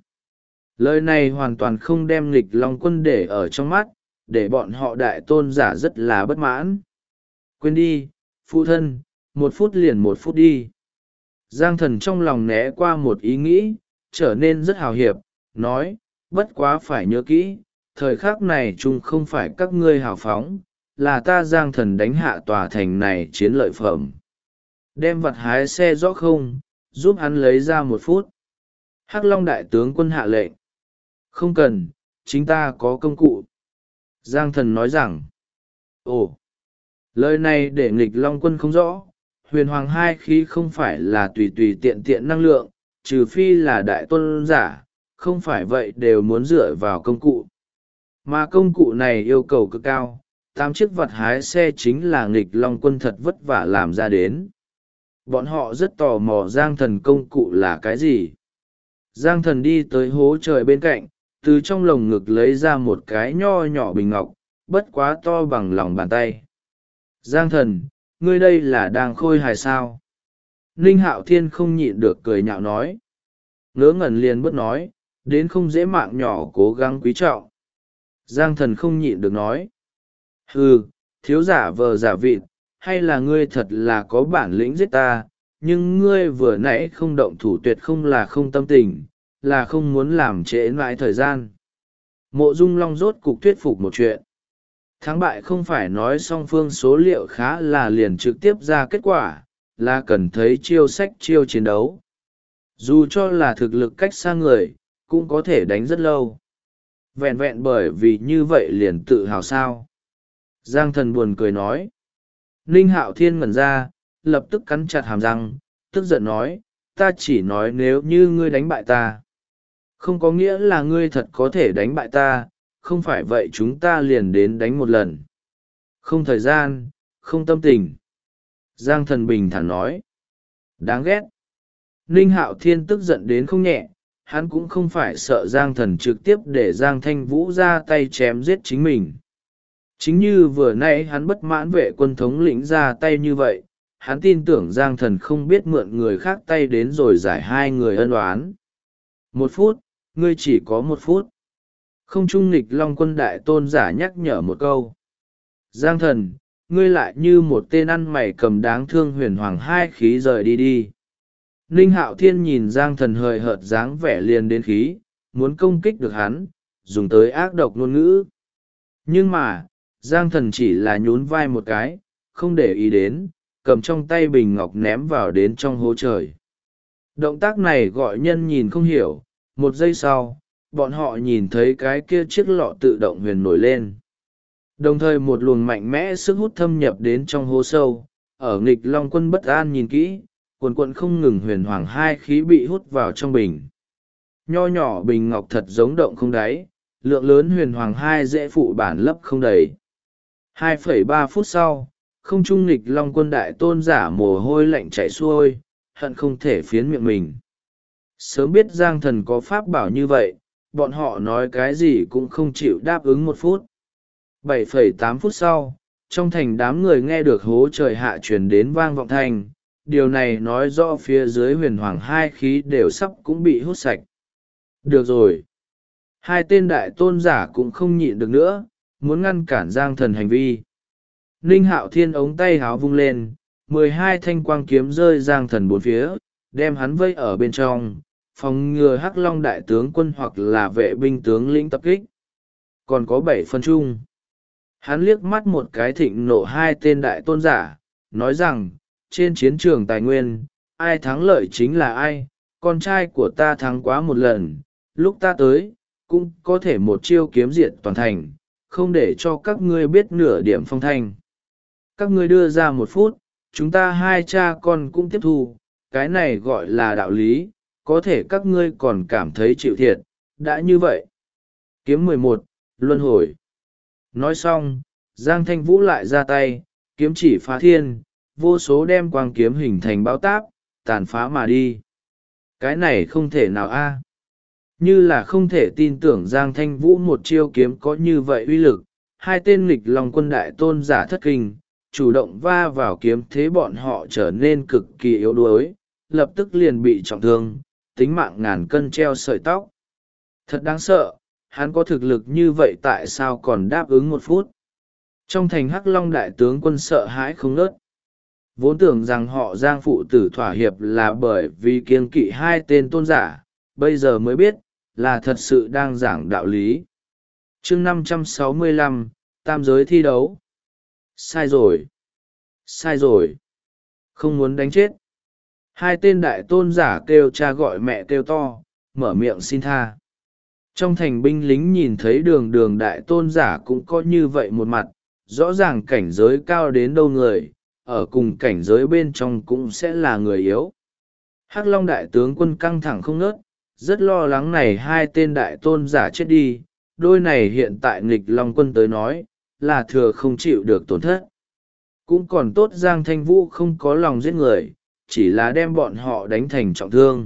Lời này hoàn toàn không đem nghịch Long quân để ở trong mắt, để bọn họ đại tôn giả rất là bất mãn. Quên đi, phụ thân, 1 phút liền 1 phút đi. Giang Thần trong lòng né qua một ý nghĩ, trở nên rất hào hiệp, nói, bất quá phải nhớ kỹ, thời khắc này chung không phải các ngươi hào phóng, là ta Giang Thần đánh hạ tòa thành này chiến lợi phẩm. Đem vật hái xe rõ không, giúp hắn lấy ra 1 phút. Hắc Long đại tướng quân hạ lệnh. Không cần, chính ta có công cụ. Giang Thần nói rằng, ồ, lời này để nghịch Long quân không rõ, huyền hoàng hai khí không phải là tùy tùy tiện tiện năng lượng, trừ phi là đại tôn giả, không phải vậy đều muốn dựa vào công cụ. Mà công cụ này yêu cầu cực cao, 8 chiếc vặt hái xe chính là nghịch long quân thật vất vả làm ra đến. Bọn họ rất tò mò Giang Thần công cụ là cái gì. Giang Thần đi tới hố trời bên cạnh, từ trong lồng ngực lấy ra một cái nho nhỏ bình ngọc, bất quá to bằng lòng bàn tay. Giang Thần, ngươi đây là đang khôi hài sao? Ninh Hạo Thiên không nhịn được cười nhạo nói. Ngớ ngẩn liền bớt nói, đến không dễ mạng nhỏ cố gắng quý trọng. Giang Thần không nhịn được nói. Hừ, thiếu giả vờ giả vịt, hay là ngươi thật là có bản lĩnh giết ta, nhưng ngươi vừa nãy không động thủ tuyệt không là không tâm tình, là không muốn làm trễ mãi thời gian. Mộ Dung Long rốt cục thuyết phục một chuyện. Thắng bại không phải nói song phương số liệu khá là liền trực tiếp ra kết quả, là cần thấy chiêu sách chiêu chiến đấu. Dù cho là thực lực cách xa người, cũng có thể đánh rất lâu. Vẹn vẹn bởi vì như vậy liền tự hào sao. Giang Thần buồn cười nói. Ninh Hạo Thiên ngẩn ra, lập tức cắn chặt hàm răng, tức giận nói, ta chỉ nói nếu như ngươi đánh bại ta. Không có nghĩa là ngươi thật có thể đánh bại ta, không phải vậy chúng ta liền đến đánh một lần. Không thời gian, không tâm tình. Giang Thần bình thản nói. Đáng ghét. Ninh Hạo Thiên tức giận đến không nhẹ, hắn cũng không phải sợ Giang Thần trực tiếp để Giang Thanh Vũ ra tay chém giết chính mình. Chính như vừa nãy hắn bất mãn vệ quân thống lĩnh ra tay như vậy, hắn tin tưởng Giang Thần không biết mượn người khác tay đến rồi giải hai người ân oán. 1 phút, ngươi chỉ có 1 phút. Không trung nghịch long quân đại tôn giả nhắc nhở một câu. Giang Thần, ngươi lại như một tên ăn mày cầm đáng thương huyền hoàng hai khí rời đi đi. Ninh Hạo Thiên nhìn Giang Thần hời hợt dáng vẻ liền đến khí, muốn công kích được hắn, dùng tới ác độc ngôn ngữ. Nhưng mà, Giang Thần chỉ là nhún vai một cái, không để ý đến, cầm trong tay bình ngọc ném vào đến trong hố trời. Động tác này gọi nhân nhìn không hiểu, 1 giây sau, bọn họ nhìn thấy cái kia chiếc lọ tự động huyền nổi lên. Đồng thời một luồng mạnh mẽ sức hút thâm nhập đến trong hố sâu, ở nghịch long quân bất an nhìn kỹ, cuồn cuộn không ngừng huyền hoàng hai khí bị hút vào trong bình. Nho nhỏ bình ngọc thật giống động không đáy, lượng lớn huyền hoàng hai dễ phụ bản lấp không đầy. 2,3 phút sau, không trung nghịch long quân đại tôn giả mồ hôi lạnh chảy xuôi, hận không thể phiến miệng mình. Sớm biết Giang Thần có pháp bảo như vậy, bọn họ nói cái gì cũng không chịu đáp ứng 1 phút. 7,8 phút sau, trong thành đám người nghe được hố trời hạ truyền đến vang vọng thanh, điều này nói rõ phía dưới huyền hoàng hai khí đều sắp cũng bị hút sạch. Được rồi. Hai tên đại tôn giả cũng không nhịn được nữa, muốn ngăn cản Giang Thần hành vi. Ninh Hạo Thiên ống tay háo vung lên, 12 thanh quang kiếm rơi Giang Thần bốn phía, đem hắn vây ở bên trong, phòng ngừa Hắc Long đại tướng quân hoặc là vệ binh tướng lĩnh tập kích. Còn có 7 phân chung. Hắn liếc mắt một cái thịnh nộ hai tên đại tôn giả, nói rằng, trên chiến trường tài nguyên, ai thắng lợi chính là ai, con trai của ta thắng quá một lần, lúc ta tới, cũng có thể một chiêu kiếm diệt toàn thành, không để cho các ngươi biết nửa điểm phong thanh. Các ngươi đưa ra 1 phút, chúng ta hai cha con cũng tiếp thu, cái này gọi là đạo lý, có thể các ngươi còn cảm thấy chịu thiệt, đã như vậy. Kiếm 11, luân hồi. Nói xong, Giang Thanh Vũ lại ra tay, kiếm chỉ phá thiên, vô số đem quang kiếm hình thành báo táp, tàn phá mà đi. Cái này không thể nào a. Như là không thể tin tưởng Giang Thanh Vũ một chiêu kiếm có như vậy uy lực, hai tên nghịch long quân đại tôn giả thất kinh, chủ động va vào kiếm thế bọn họ trở nên cực kỳ yếu đuối, lập tức liền bị trọng thương, tính mạng ngàn cân treo sợi tóc. Thật đáng sợ, hắn có thực lực như vậy tại sao còn đáp ứng 1 phút. Trong thành Hắc Long đại tướng quân sợ hãi không ngớt. Vốn tưởng rằng họ Giang phụ tử thỏa hiệp là bởi vì kiêng kỵ hai tên tôn giả, bây giờ mới biết, là thật sự đang giảng đạo lý. Chương 565, Tam giới thi đấu. Sai rồi. Sai rồi. Không muốn đánh chết. Hai tên đại tôn giả kêu cha gọi mẹ kêu to, mở miệng xin tha. Trong thành binh lính nhìn thấy đường đường đại tôn giả cũng có như vậy một mặt, rõ ràng cảnh giới cao đến đâu người, ở cùng cảnh giới bên trong cũng sẽ là người yếu. Hắc Long đại tướng quân căng thẳng không ngớt, rất lo lắng này hai tên đại tôn giả chết đi, đôi này hiện tại nghịch long quân tới nói là thừa không chịu được tổn thất. Cũng còn tốt Giang Thanh Vũ không có lòng giết người, chỉ là đem bọn họ đánh thành trọng thương.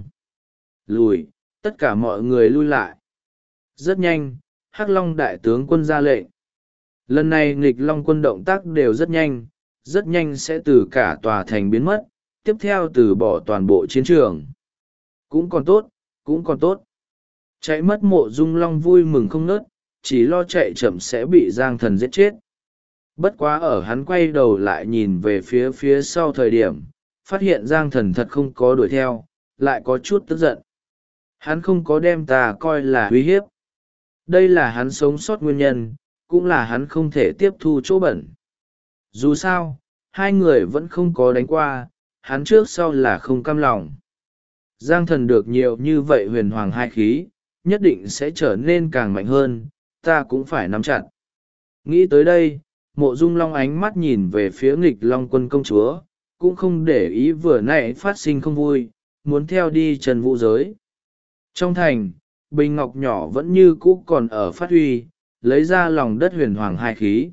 Lùi, tất cả mọi người lui lại. Rất nhanh, Hắc Long đại tướng quân ra lệnh. Lần này nghịch long quân động tác đều rất nhanh sẽ từ cả tòa thành biến mất, tiếp theo từ bỏ toàn bộ chiến trường. Cũng còn tốt, cũng còn tốt. Chạy mất Mộ Dung Long vui mừng không nớt, chỉ lo chạy chậm sẽ bị Giang Thần giết chết. Bất quá ở hắn quay đầu lại nhìn về phía sau thời điểm, phát hiện Giang Thần thật không có đuổi theo, lại có chút tức giận. Hắn không có đem ta coi là uy hiếp. Đây là hắn sống sót nguyên nhân, cũng là hắn không thể tiếp thu chỗ bẩn. Dù sao, hai người vẫn không có đánh qua, hắn trước sau là không cam lòng. Giang Thần được nhiều như vậy huyền hoàng hai khí, nhất định sẽ trở nên càng mạnh hơn, ta cũng phải nắm chặt. Nghĩ tới đây, Mộ Dung Long ánh mắt nhìn về phía nghịch long quân công chúa, cũng không để ý vừa nãy phát sinh không vui, muốn theo đi Trần Vũ Giới. Trong thành, bình ngọc nhỏ vẫn như cũ còn ở phát huy, lấy ra lòng đất huyền hoàng hai khí.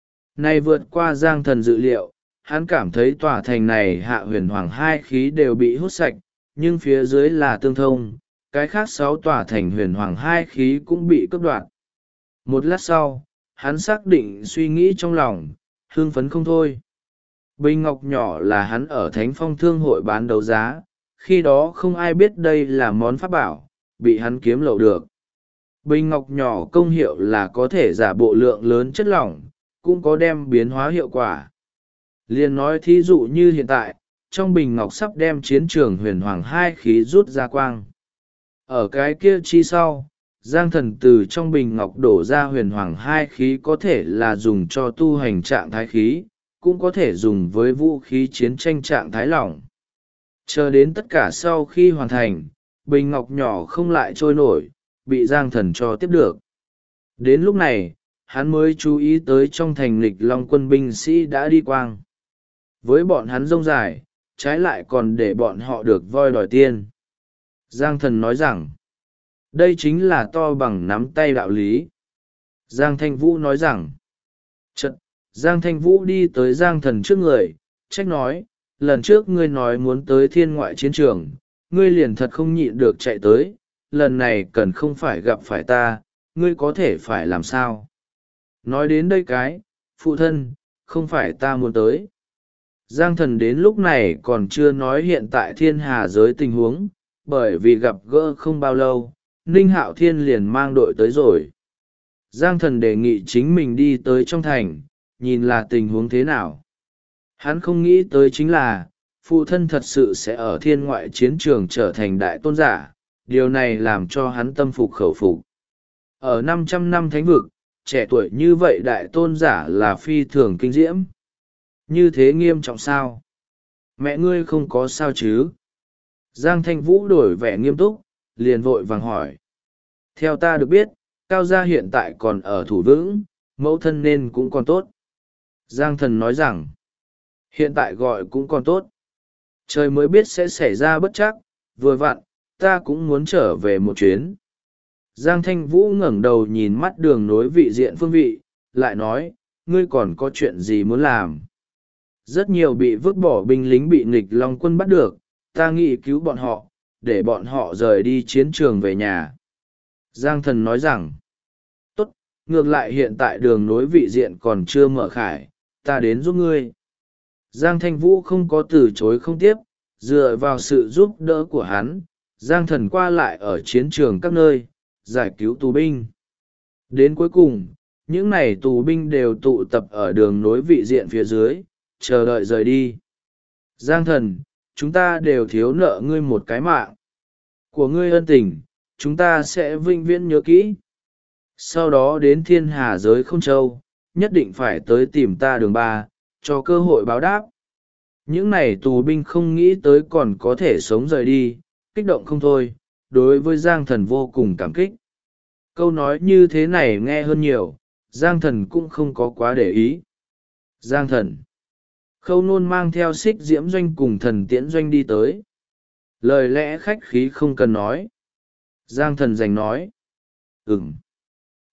Này vượt qua Giang Thần dự liệu, hắn cảm thấy tòa thành này hạ huyền hoàng hai khí đều bị hút sạch, nhưng phía dưới là tương thông, cái khác 6 tòa thành huyền hoàng hai khí cũng bị cướp đoạt. Một lát sau, hắn xác định suy nghĩ trong lòng, hưng phấn không thôi. Bình ngọc nhỏ là hắn ở Thánh Phong Thương hội bán đấu giá, khi đó không ai biết đây là món pháp bảo, bị hắn kiếm lậu được. Bình ngọc nhỏ công hiệu là có thể giả bộ lượng lớn chất lỏng, cũng có đem biến hóa hiệu quả. Liên nói thí dụ như hiện tại, trong bình ngọc sắp đem chiến trường huyền hoàng hai khí rút ra quang. Ở cái kia chi sau, Giang Thần từ trong bình ngọc đổ ra huyền hoàng hai khí có thể là dùng cho tu hành trạng thái khí, cũng có thể dùng với vũ khí chiến tranh trạng thái lỏng. Chờ đến tất cả sau khi hoàn thành, bình ngọc nhỏ không lại trôi nổi, bị Giang Thần cho tiếp được. Đến lúc này, hắn mới chú ý tới trong thành nghịch long quân binh sĩ đã đi quang. Với bọn hắn rông dài, trái lại còn để bọn họ được voi đòi tiên. Giang Thần nói rằng, đây chính là to bằng nắm tay đạo lý. Giang Thanh Vũ nói rằng, chật, Giang Thanh Vũ đi tới Giang Thần trước người, trách nói, lần trước ngươi nói muốn tới thiên ngoại chiến trường, ngươi liền thật không nhịn được chạy tới, lần này cần không phải gặp phải ta, ngươi có thể phải làm sao? Nói đến đây cái, phụ thân, không phải ta muốn tới. Giang Thần đến lúc này còn chưa nói hiện tại thiên hà giới tình huống, bởi vì gặp gỡ không bao lâu, Ninh Hạo Thiên liền mang đội tới rồi. Giang Thần đề nghị chính mình đi tới trong thành, nhìn là tình huống thế nào. Hắn không nghĩ tới chính là, phụ thân thật sự sẽ ở thiên ngoại chiến trường trở thành đại tôn giả, điều này làm cho hắn tâm phục khẩu phục. Ở 500 năm thánh vực, trẻ tuổi như vậy đại tôn giả là phi thường kinh diễm. Như thế nghiêm trọng sao? Mẹ ngươi không có sao chứ? Giang Thanh Vũ đổi vẻ nghiêm túc, liền vội vàng hỏi. Theo ta được biết, Cao Gia hiện tại còn ở thủ vững, mẫu thân nên cũng còn tốt. Giang Thần nói rằng, hiện tại gọi cũng còn tốt. Trời mới biết sẽ xảy ra bất trắc, vừa vặn, ta cũng muốn trở về một chuyến. Giang Thanh Vũ ngẩng đầu nhìn mắt đường nối vị diện phương vị, lại nói, ngươi còn có chuyện gì muốn làm? Rất nhiều bị vứt bỏ binh lính bị nghịch long quân bắt được, ta nghĩ cứu bọn họ, để bọn họ rời đi chiến trường về nhà. Giang Thần nói rằng, tốt, ngược lại hiện tại đường nối vị diện còn chưa mở khải, ta đến giúp ngươi. Giang Thanh Vũ không có từ chối không tiếp, dựa vào sự giúp đỡ của hắn, Giang Thần qua lại ở chiến trường các nơi, giải cứu tù binh. Đến cuối cùng, những này tù binh đều tụ tập ở đường nối vị diện phía dưới, chờ đợi rời đi. Giang Thần, chúng ta đều thiếu nợ ngươi một cái mạng. Của ngươi ân tình, chúng ta sẽ vĩnh viễn nhớ kỹ. Sau đó đến thiên hà giới không châu, nhất định phải tới tìm ta đường ba, cho cơ hội báo đáp. Những này tù binh không nghĩ tới còn có thể sống rời đi, kích động không thôi, đối với Giang Thần vô cùng cảm kích. Câu nói như thế này nghe hơn nhiều, Giang Thần cũng không có quá để ý. Giang Thần. Khâu Nôn mang theo Xích Diễm Doanh cùng Thần Tiễn Doanh đi tới. Lời lẽ khách khí không cần nói. Giang Thần giành nói.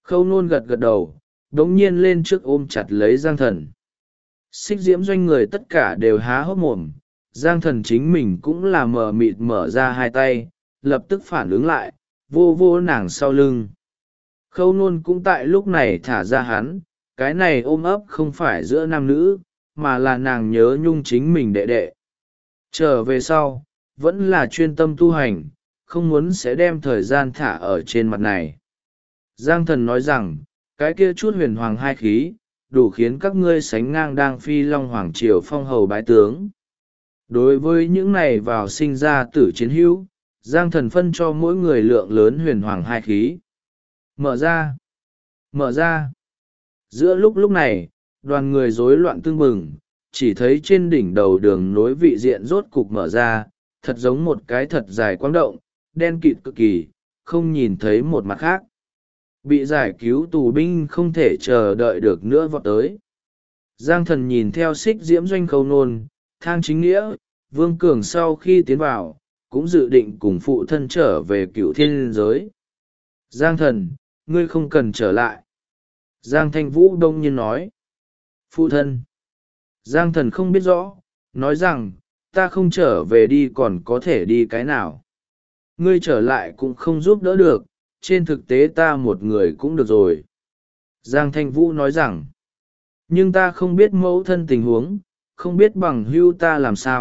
Khâu Nôn gật gật đầu, đống nhiên lên trước ôm chặt lấy Giang Thần. Xích Diễm Doanh người tất cả đều há hốc mồm, Giang Thần chính mình cũng là mờ mịt mở ra hai tay, lập tức phản ứng lại, vô vô nàng sau lưng. Khâu Nôn cũng tại lúc này thả ra hắn, cái này ôm ấp không phải giữa nam nữ, mà là nàng nhớ nhung chính mình đệ đệ. Trở về sau, vẫn là chuyên tâm tu hành, không muốn sẽ đem thời gian thả ở trên mặt này. Giang Thần nói rằng, cái kia chút huyền hoàng hai khí, đủ khiến các ngươi sánh ngang đang phi long hoàng triều phong hầu bái tướng. Đối với những này vào sinh ra tử chiến hữu, Giang Thần phân cho mỗi người lượng lớn huyền hoàng hai khí. Mở ra! Mở ra! Giữa lúc này, đoàn người rối loạn tưng bừng, chỉ thấy trên đỉnh đầu đường nối vị diện rốt cục mở ra, thật giống một cái thật dài quang động, đen kịt cực kỳ, không nhìn thấy một mặt khác. Bị giải cứu tù binh không thể chờ đợi được nữa vọt tới. Giang Thần nhìn theo Xích Diễm Doanh Khâu Nôn, Thang Chính Nghĩa, Vương Cường sau khi tiến vào, cũng dự định cùng phụ thân trở về Cửu Thiên giới. Giang Thần, ngươi không cần trở lại. Giang Thanh Vũ đông nhiên nói. Phụ thân. Giang Thần không biết rõ, nói rằng, ta không trở về đi còn có thể đi cái nào. Ngươi trở lại cũng không giúp đỡ được, trên thực tế ta một người cũng được rồi. Giang Thanh Vũ nói rằng, nhưng ta không biết mẫu thân tình huống, không biết bằng hưu ta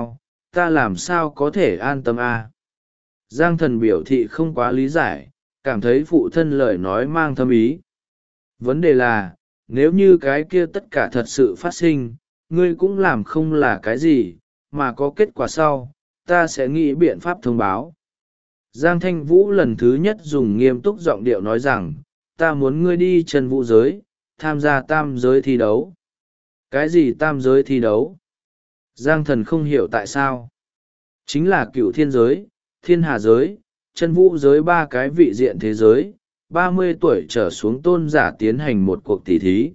làm sao có thể an tâm à. Giang Thần biểu thị không quá lý giải, cảm thấy phụ thân lời nói mang thâm ý. Vấn đề là, nếu như cái kia tất cả thật sự phát sinh, ngươi cũng làm không là cái gì, mà có kết quả sau, ta sẽ nghĩ biện pháp thông báo. Giang Thanh Vũ lần thứ nhất dùng nghiêm túc giọng điệu nói rằng, ta muốn ngươi đi Trần Vũ giới, tham gia tam giới thi đấu. Cái gì tam giới thi đấu? Giang Thần không hiểu tại sao. Chính là Cửu Thiên giới, Thiên Hà giới, Trần Vũ giới ba cái vị diện thế giới, 30 tuổi trở xuống tôn giả tiến hành một cuộc tỉ thí.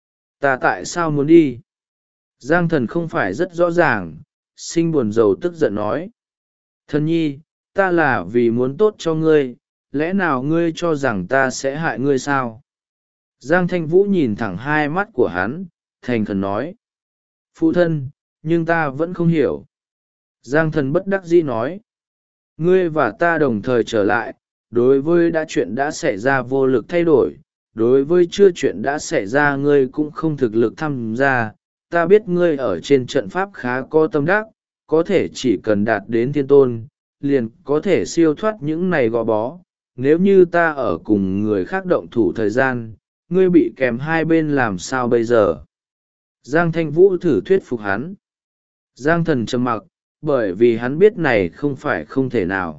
Ta tại sao muốn đi? Giang Thần không phải rất rõ ràng, sinh buồn rầu tức giận nói. Thần nhi, ta là vì muốn tốt cho ngươi, lẽ nào ngươi cho rằng ta sẽ hại ngươi sao? Giang Thanh Vũ nhìn thẳng hai mắt của hắn, thành khẩn nói. Phụ thân, nhưng ta vẫn không hiểu. Giang Thần bất đắc dĩ nói. Ngươi và ta đồng thời trở lại, đối với chuyện đã xảy ra vô lực thay đổi, đối với chưa chuyện đã xảy ra ngươi cũng không thực lực tham gia. Ta biết ngươi ở trên trận pháp khá có tâm đắc, có thể chỉ cần đạt đến thiên tôn, liền có thể siêu thoát những này gò bó. Nếu như ta ở cùng người khác động thủ thời gian, ngươi bị kèm hai bên làm sao bây giờ? Giang Thanh Vũ thử thuyết phục hắn. Giang Thần trầm mặc, bởi vì hắn biết này không phải không thể nào.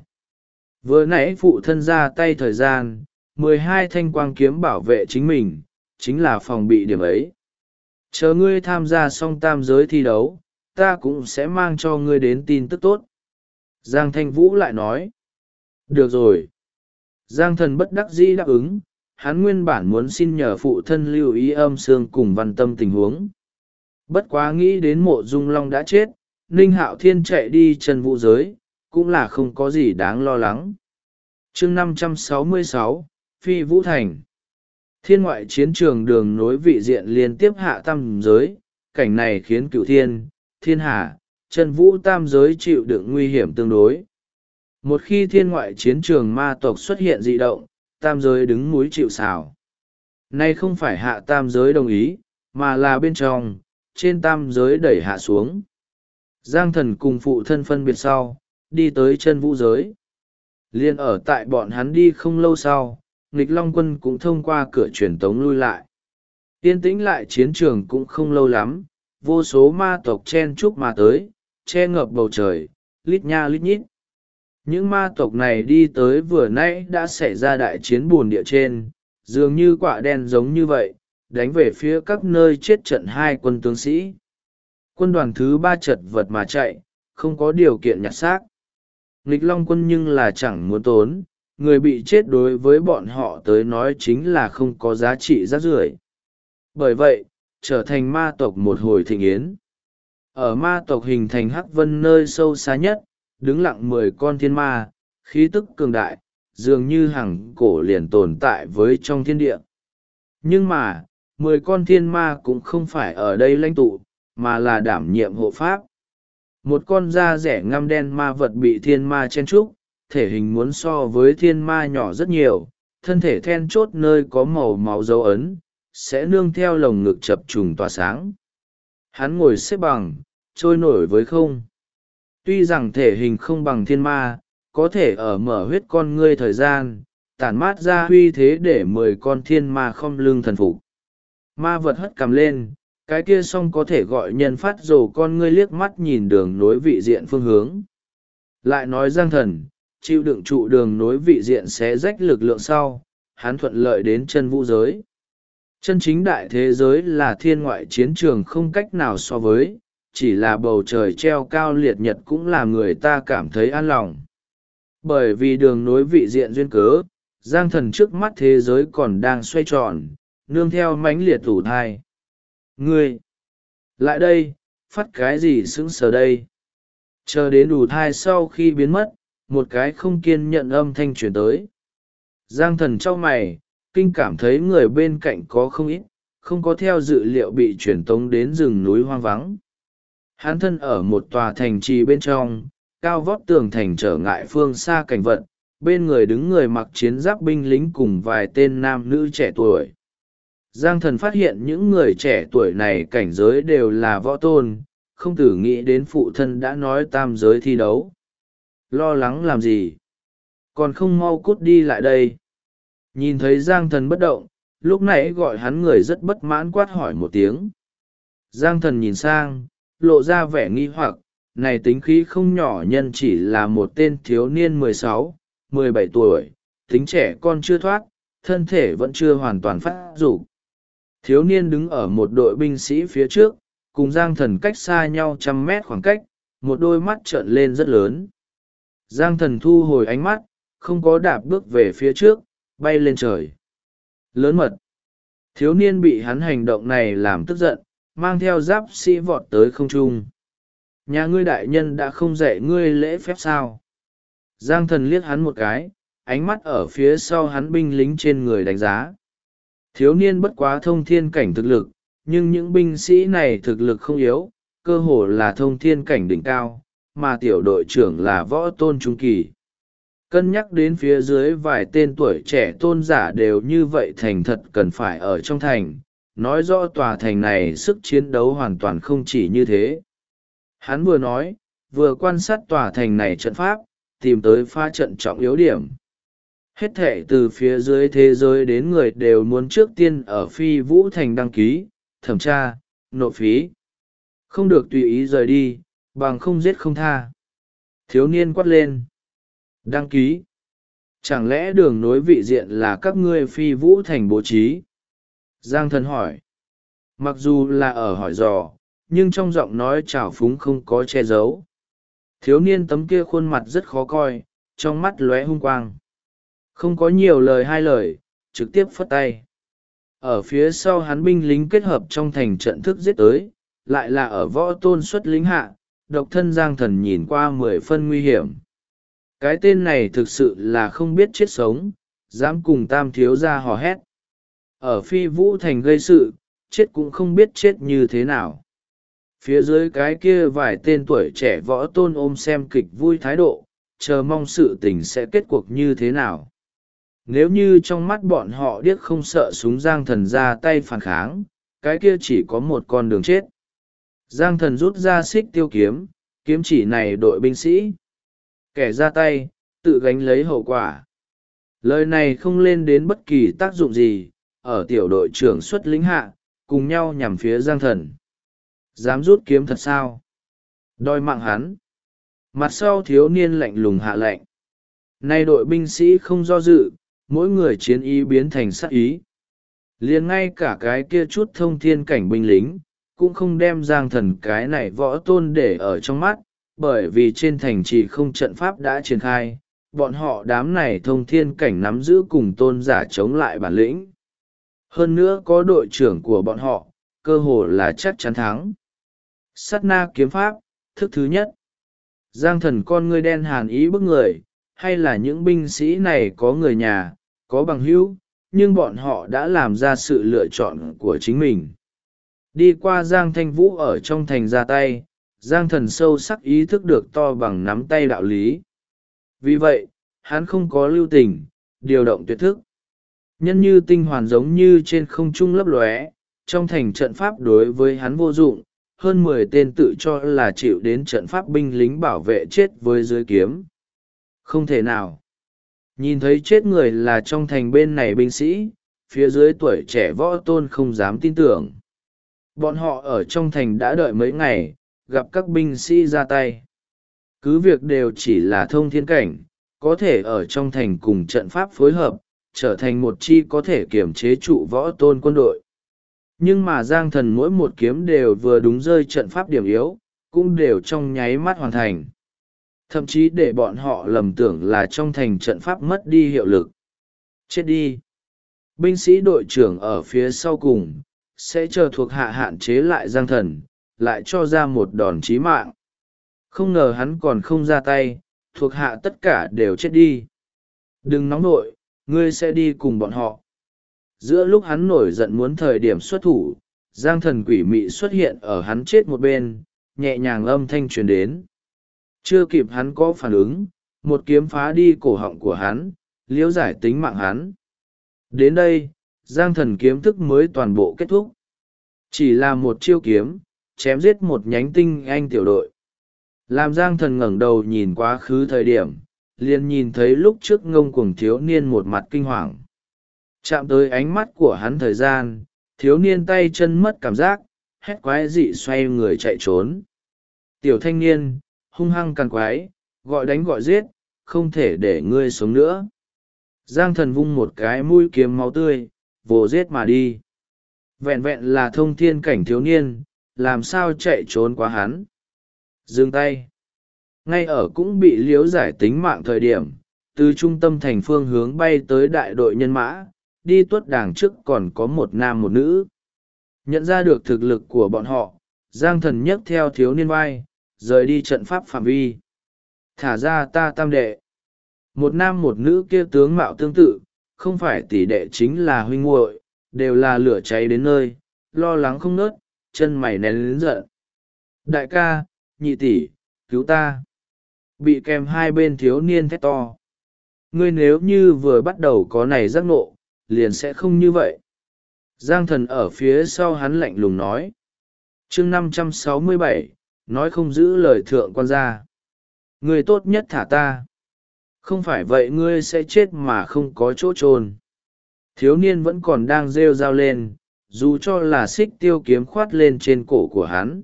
Vừa nãy phụ thân ra tay thời gian, 12 thanh quang kiếm bảo vệ chính mình, chính là phòng bị điểm ấy. Chờ ngươi tham gia xong tam giới thi đấu, ta cũng sẽ mang cho ngươi đến tin tức tốt. Giang Thanh Vũ lại nói. Được rồi. Giang Thần bất đắc dĩ đáp ứng, hắn nguyên bản muốn xin nhờ phụ thân lưu ý âm xương cùng Văn Tâm tình huống. Bất quá nghĩ đến Mộ Dung Long đã chết, Ninh Hạo Thiên chạy đi Trần Vũ giới, cũng là không có gì đáng lo lắng. Chương 566, Phi Vũ Thành. Thiên ngoại chiến trường đường nối vị diện liên tiếp hạ tam giới, cảnh này khiến Cửu Thiên, Thiên Hà, Trần Vũ tam giới chịu đựng nguy hiểm tương đối. Một khi thiên ngoại chiến trường ma tộc xuất hiện dị động, tam giới đứng núi chịu sào. Nay không phải hạ tam giới đồng ý, mà là bên trong, trên tam giới đẩy hạ xuống. Giang Thần cùng phụ thân phân biệt sau, đi tới Trần Vũ giới. Liên ở tại bọn hắn đi không lâu sau, nghịch long quân cũng thông qua cửa truyền tống lui lại. Yên tĩnh lại chiến trường cũng không lâu lắm, vô số ma tộc chen chúc mà tới, che ngập bầu trời, lít nha lít nhít. Những ma tộc này đi tới vừa nãy đã xảy ra đại chiến bùn địa trên, dường như quả đen giống như vậy, đánh về phía các nơi chết trận hai quân tướng sĩ. Quân đoàn thứ 3 chật vật mà chạy, không có điều kiện nhặt xác. Nghịch long quân nhưng là chẳng muốn tốn, người bị chết đối với bọn họ tới nói chính là không có giá trị rác rưởi. Bởi vậy, trở thành ma tộc một hồi thịnh yến. Ở ma tộc hình thành hắc vân nơi sâu xa nhất, đứng lặng 10 con thiên ma, khí tức cường đại, dường như hằng cổ liền tồn tại với trong thiên địa. Nhưng mà 10 con thiên ma cũng không phải ở đây lãnh tụ, mà là đảm nhiệm hộ pháp. Một con da rẻ ngăm đen ma vật bị thiên ma chen trúc, thể hình muốn so với thiên ma nhỏ rất nhiều, thân thể then chốt nơi có màu máu dấu ấn, sẽ nương theo lồng ngực chập trùng tỏa sáng. Hắn ngồi xếp bằng, trôi nổi với không. Tuy rằng thể hình không bằng thiên ma, có thể ở mở huyết con ngươi thời gian, tản mát ra uy thế để 10 con thiên ma khom lưng thần phục. Ma vật hất cằm lên, cái kia song có thể gọi nhân phát rồ con ngươi liếc mắt nhìn đường nối vị diện phương hướng. Lại nói Giang Thần, chịu đựng trụ đường nối vị diện xé rách lực lượng sau, hắn thuận lợi đến chân vũ giới. Chân chính đại thế giới là thiên ngoại chiến trường không cách nào so với, chỉ là bầu trời treo cao liệt nhật cũng làm người ta cảm thấy an lòng. Bởi vì đường nối vị diện duyên cớ, Giang Thần trước mắt thế giới còn đang xoay tròn, nương theo mãnh liệt ủ thai. Ngươi! Lại đây, phát cái gì sững sờ đây? Chờ đến ủ thai sau khi biến mất, một cái không kiên nhận âm thanh chuyển tới. Giang Thần chau mày, kinh cảm thấy người bên cạnh có không ít, không có theo dự liệu bị chuyển tống đến rừng núi hoang vắng. Hắn thân ở một tòa thành trì bên trong, cao vót tường thành trở ngại phương xa cảnh vật, bên người đứng người mặc chiến giáp binh lính cùng vài tên nam nữ trẻ tuổi. Giang Thần phát hiện những người trẻ tuổi này cảnh giới đều là võ tôn, không thử nghĩ đến phụ thân đã nói tam giới thi đấu. Lo lắng làm gì? Còn không mau cút đi lại đây. Nhìn thấy Giang Thần bất động, lúc nãy gọi hắn người rất bất mãn quát hỏi một tiếng. Giang Thần nhìn sang, lộ ra vẻ nghi hoặc, này tính khí không nhỏ nhân chỉ là một tên thiếu niên 16, 17 tuổi, tính trẻ con chưa thoát, thân thể vẫn chưa hoàn toàn phát dục. Thiếu niên đứng ở một đội binh sĩ phía trước, cùng Giang Thần cách xa nhau 100 mét khoảng cách, một đôi mắt trợn lên rất lớn. Giang Thần thu hồi ánh mắt, không có đạp bước về phía trước, bay lên trời. Lớn mật. Thiếu niên bị hắn hành động này làm tức giận, mang theo giáp sĩ vọt tới không trung. Nhà ngươi đại nhân đã không dạy ngươi lễ phép sao? Giang Thần liếc hắn một cái, ánh mắt ở phía sau hắn binh lính trên người đánh giá. Thiếu niên bất quá thông thiên cảnh thực lực, nhưng những binh sĩ này thực lực không yếu, cơ hồ là thông thiên cảnh đỉnh cao, mà tiểu đội trưởng là võ tôn trung kỳ. Cân nhắc đến phía dưới vài tên tuổi trẻ tôn giả đều như vậy thành thật cần phải ở trong thành, nói rõ tòa thành này sức chiến đấu hoàn toàn không chỉ như thế. Hắn vừa nói, vừa quan sát tòa thành này trận pháp, tìm tới pha trận trọng yếu điểm. Hết thệ từ phía dưới thế giới đến người đều muốn trước tiên ở Phi Vũ Thành đăng ký, thẩm tra, nộp phí. Không được tùy ý rời đi, bằng không giết không tha. Thiếu niên quát lên. Đăng ký. Chẳng lẽ đường nối vị diện là các ngươi Phi Vũ Thành bố trí? Giang Thần hỏi. Mặc dù là ở hỏi dò, nhưng trong giọng nói trào phúng không có che giấu. Thiếu niên tấm kia khuôn mặt rất khó coi, trong mắt lóe hung quang. Không có nhiều lời hai lời, trực tiếp phất tay. Ở phía sau hắn binh lính kết hợp trong thành trận thức giết tới, lại là ở võ tôn xuất lính hạ, độc thân Giang Thần nhìn qua 10 phân nguy hiểm. Cái tên này thực sự là không biết chết sống, dám cùng tam thiếu ra hò hét. Ở Phi Vũ Thành gây sự, chết cũng không biết chết như thế nào. Phía dưới cái kia vài tên tuổi trẻ võ tôn ôm xem kịch vui thái độ, chờ mong sự tình sẽ kết cuộc như thế nào. Nếu như trong mắt bọn họ điếc không sợ súng Giang Thần ra tay phản kháng, cái kia chỉ có một con đường chết. Giang Thần rút ra xích tiêu kiếm, kiếm chỉ này đội binh sĩ. Kẻ ra tay, tự gánh lấy hậu quả. Lời này không lên đến bất kỳ tác dụng gì, ở tiểu đội trưởng xuất lính hạ, cùng nhau nhằm phía Giang Thần. Dám rút kiếm thật sao? Đòi mạng hắn. Mặt sau thiếu niên lạnh lùng hạ lệnh. Nay đội binh sĩ không do dự, mỗi người chiến ý biến thành sát ý. Liền ngay cả cái kia chút thông thiên cảnh binh lính, cũng không đem Giang Thần cái này võ tôn để ở trong mắt, bởi vì trên thành trì không trận pháp đã triển khai, bọn họ đám này thông thiên cảnh nắm giữ cùng tôn giả chống lại bản lĩnh. Hơn nữa có đội trưởng của bọn họ, cơ hồ là chắc chắn thắng. Sát na kiếm pháp, thức thứ nhất. Giang Thần con ngươi đen hàn ý bức người, hay là những binh sĩ này có người nhà, có bằng hữu, nhưng bọn họ đã làm ra sự lựa chọn của chính mình. Đi qua Giang Thanh Vũ ở trong thành ra tay, Giang Thần sâu sắc ý thức được to bằng nắm tay đạo lý. Vì vậy, hắn không có lưu tình, điều động tuyệt thức. Nhân như tinh hoàn giống như trên không trung lấp lóe, trong thành trận pháp đối với hắn vô dụng, hơn 10 tên tự cho là chịu đến trận pháp binh lính bảo vệ chết với dưới kiếm. Không thể nào. Nhìn thấy chết người là trong thành bên này binh sĩ, phía dưới tuổi trẻ võ tôn không dám tin tưởng. Bọn họ ở trong thành đã đợi mấy ngày, gặp các binh sĩ ra tay. Cứ việc đều chỉ là thông thiên cảnh, có thể ở trong thành cùng trận pháp phối hợp, trở thành một chi có thể kiểm chế trụ võ tôn quân đội. Nhưng mà Giang Thần mỗi một kiếm đều vừa đúng rơi trận pháp điểm yếu, cũng đều trong nháy mắt hoàn thành. Thậm chí để bọn họ lầm tưởng là trong thành trận pháp mất đi hiệu lực. Chết đi! Binh sĩ đội trưởng ở phía sau cùng, sẽ chờ thuộc hạ hạn chế lại Giang Thần, lại cho ra một đòn chí mạng. Không ngờ hắn còn không ra tay, thuộc hạ tất cả đều chết đi. Đừng nóng nội, ngươi sẽ đi cùng bọn họ. Giữa lúc hắn nổi giận muốn thời điểm xuất thủ, Giang Thần quỷ mị xuất hiện ở hắn chết một bên, nhẹ nhàng âm thanh truyền đến. Chưa kịp hắn có phản ứng, một kiếm phá đi cổ họng của hắn, liễu giải tính mạng hắn. Đến đây, Giang Thần kiếm thức mới toàn bộ kết thúc. Chỉ là một chiêu kiếm, chém giết một nhánh tinh anh tiểu đội. Làm Giang Thần ngẩng đầu nhìn quá khứ thời điểm, liền nhìn thấy lúc trước ngông cuồng thiếu niên một mặt kinh hoàng. Chạm tới ánh mắt của hắn thời gian, thiếu niên tay chân mất cảm giác, hét quái dị xoay người chạy trốn. Tiểu thanh niên, hung hăng càn quái, gọi đánh gọi giết, không thể để ngươi sống nữa. Giang Thần vung một cái mũi kiếm máu tươi, vồ giết mà đi. Vẹn vẹn là thông thiên cảnh thiếu niên, làm sao chạy trốn quá hắn. Dừng tay. Ngay ở cũng bị liếu giải tính mạng thời điểm, từ trung tâm thành phương hướng bay tới đại đội nhân mã, đi tuất đàng trước còn có một nam một nữ. Nhận ra được thực lực của bọn họ, Giang Thần nhấc theo thiếu niên vai, rời đi trận pháp phạm vi. Thả ra ta tam đệ. Một nam một nữ kia tướng mạo tương tự, không phải tỷ đệ chính là huynh muội, đều là lửa cháy đến nơi, lo lắng không nớt, chân mày nén lớn giận. Đại ca, nhị tỷ, cứu ta. Bị kèm hai bên thiếu niên thét to. Ngươi nếu như vừa bắt đầu có này giác nộ, liền sẽ không như vậy. Giang Thần ở phía sau hắn lạnh lùng nói. Chương 567, nói không giữ lời thượng quan gia. Ngươi tốt nhất thả ta. Không phải vậy ngươi sẽ chết mà không có chỗ chôn. Thiếu niên vẫn còn đang rêu rao lên, dù cho là xích tiêu kiếm khoát lên trên cổ của hắn.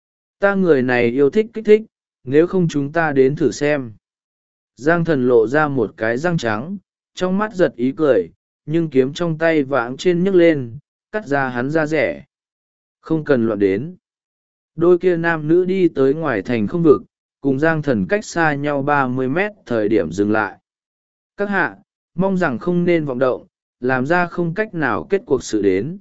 Ta người này yêu thích kích thích, nếu không chúng ta đến thử xem. Giang Thần lộ ra một cái răng trắng, trong mắt giật ý cười, nhưng kiếm trong tay vãng trên nhấc lên, cắt ra hắn ra rẻ. Không cần loạn đến. Đôi kia nam nữ đi tới ngoài thành không vực, cùng Giang Thần cách xa nhau 30 mét thời điểm dừng lại. Các hạ, mong rằng không nên vọng động, làm ra không cách nào kết cuộc sự đến.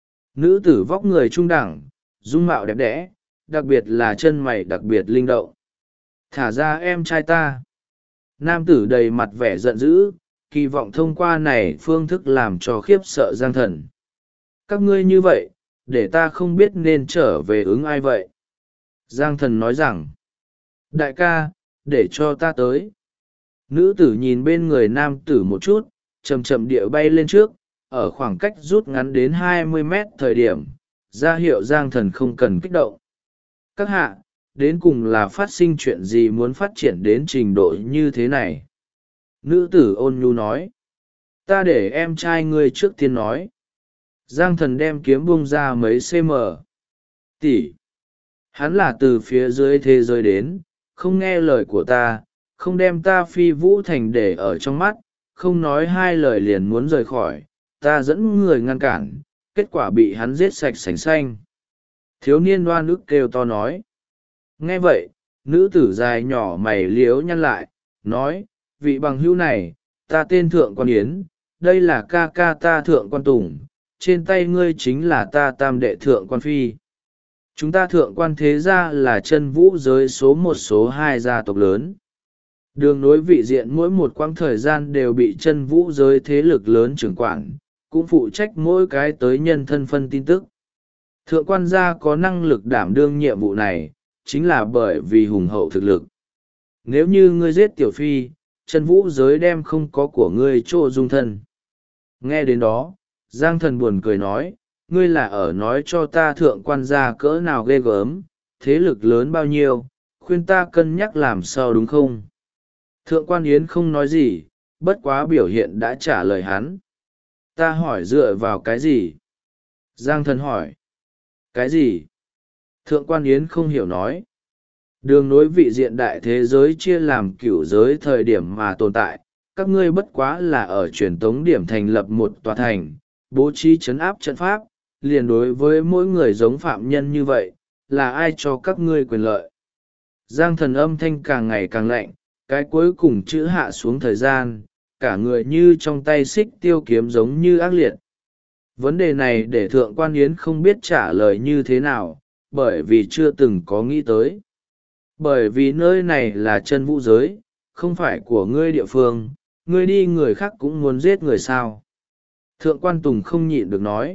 Nữ tử vóc người trung đẳng, dung mạo đẹp đẽ, đặc biệt là chân mày đặc biệt linh động. Thả ra em trai ta. Nam tử đầy mặt vẻ giận dữ, kỳ vọng thông qua này phương thức làm cho khiếp sợ Giang Thần. Các ngươi như vậy, để ta không biết nên trở về ứng ai vậy. Giang Thần nói rằng, đại ca, để cho ta tới. Nữ tử nhìn bên người nam tử một chút, chậm chậm địa bay lên trước, ở khoảng cách rút ngắn đến 20 mét thời điểm, ra hiệu Giang Thần không cần kích động. Các hạ, đến cùng là phát sinh chuyện gì muốn phát triển đến trình độ như thế này? Nữ tử ôn nhu nói. Ta để em trai ngươi trước tiên nói. Giang Thần đem kiếm bung ra mấy cm. Tỷ. Hắn là từ phía dưới thế giới đến, không nghe lời của ta, không đem ta Phi Vũ Thành để ở trong mắt, không nói hai lời liền muốn rời khỏi, ta dẫn người ngăn cản, kết quả bị hắn giết sạch sành xanh. Thiếu niên đoan ức kêu to nói. Nghe vậy, nữ tử dài nhỏ mày liếu nhăn lại, nói, vị bằng hữu này, ta tên Thượng Quan Yến, đây là ca ca ta Thượng Quan Tùng, trên tay ngươi chính là ta tam đệ Thượng Quan Phi. Chúng ta Thượng Quan thế gia là chân vũ giới số một số hai gia tộc lớn. Đường nối vị diện mỗi một quãng thời gian đều bị chân vũ giới thế lực lớn trưởng quản, cũng phụ trách mỗi cái tới nhân thân phân tin tức. Thượng quan gia có năng lực đảm đương nhiệm vụ này, chính là bởi vì hùng hậu thực lực. Nếu như ngươi giết tiểu phi, chân vũ giới đem không có của ngươi chỗ dung thân. Nghe đến đó, Giang Thần buồn cười nói, ngươi là ở nói cho ta thượng quan gia cỡ nào ghê gớm, thế lực lớn bao nhiêu, khuyên ta cân nhắc làm sao đúng không? Thượng quan Yến không nói gì, bất quá biểu hiện đã trả lời hắn. Ta hỏi dựa vào cái gì? Giang Thần hỏi. Cái gì? Thượng quan Yến không hiểu nói. Đường nối vị diện đại thế giới chia làm cửu giới thời điểm mà tồn tại, các ngươi bất quá là ở truyền tống điểm thành lập một tòa thành, bố trí trấn áp trận pháp, liền đối với mỗi người giống phạm nhân như vậy, là ai cho các ngươi quyền lợi? Giang Thần âm thanh càng ngày càng lạnh, cái cuối cùng chữ hạ xuống thời gian, cả người như trong tay xích tiêu kiếm giống như ác liệt. Vấn đề này để Thượng quan Yến không biết trả lời như thế nào, bởi vì chưa từng có nghĩ tới. Bởi vì nơi này là chân vũ giới, không phải của ngươi địa phương, ngươi đi người khác cũng muốn giết người sao. Thượng quan Tùng không nhịn được nói.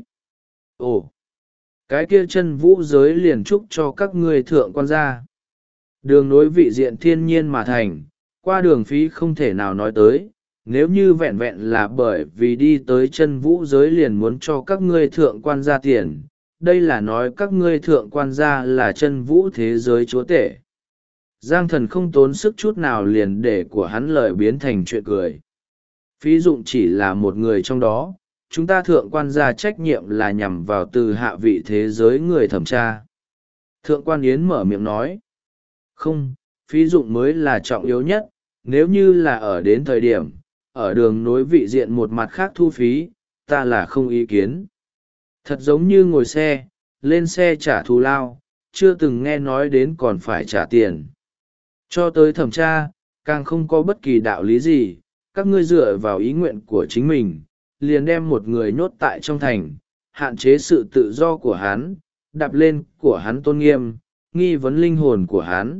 Ồ, cái kia chân vũ giới liền chúc cho các ngươi thượng quan gia. Đường nối vị diện thiên nhiên mà thành, qua đường phí không thể nào nói tới. Nếu như vẹn vẹn là bởi vì đi tới chân vũ giới liền muốn cho các ngươi thượng quan gia tiền, đây là nói các ngươi thượng quan gia là chân vũ thế giới chúa tể. Giang Thần không tốn sức chút nào liền để của hắn lời biến thành chuyện cười. Phí dụng chỉ là một người trong đó, chúng ta thượng quan gia trách nhiệm là nhằm vào từ hạ vị thế giới người thẩm tra. Thượng quan Yến mở miệng nói. Không, phí dụng mới là trọng yếu nhất, nếu như là ở đến thời điểm, ở đường nối vị diện một mặt khác thu phí, ta là không ý kiến. Thật giống như ngồi xe, lên xe trả thù lao, chưa từng nghe nói đến còn phải trả tiền. Cho tới thẩm tra, càng không có bất kỳ đạo lý gì, các ngươi dựa vào ý nguyện của chính mình, liền đem một người nhốt tại trong thành, hạn chế sự tự do của hắn, đạp lên của hắn tôn nghiêm, nghi vấn linh hồn của hắn.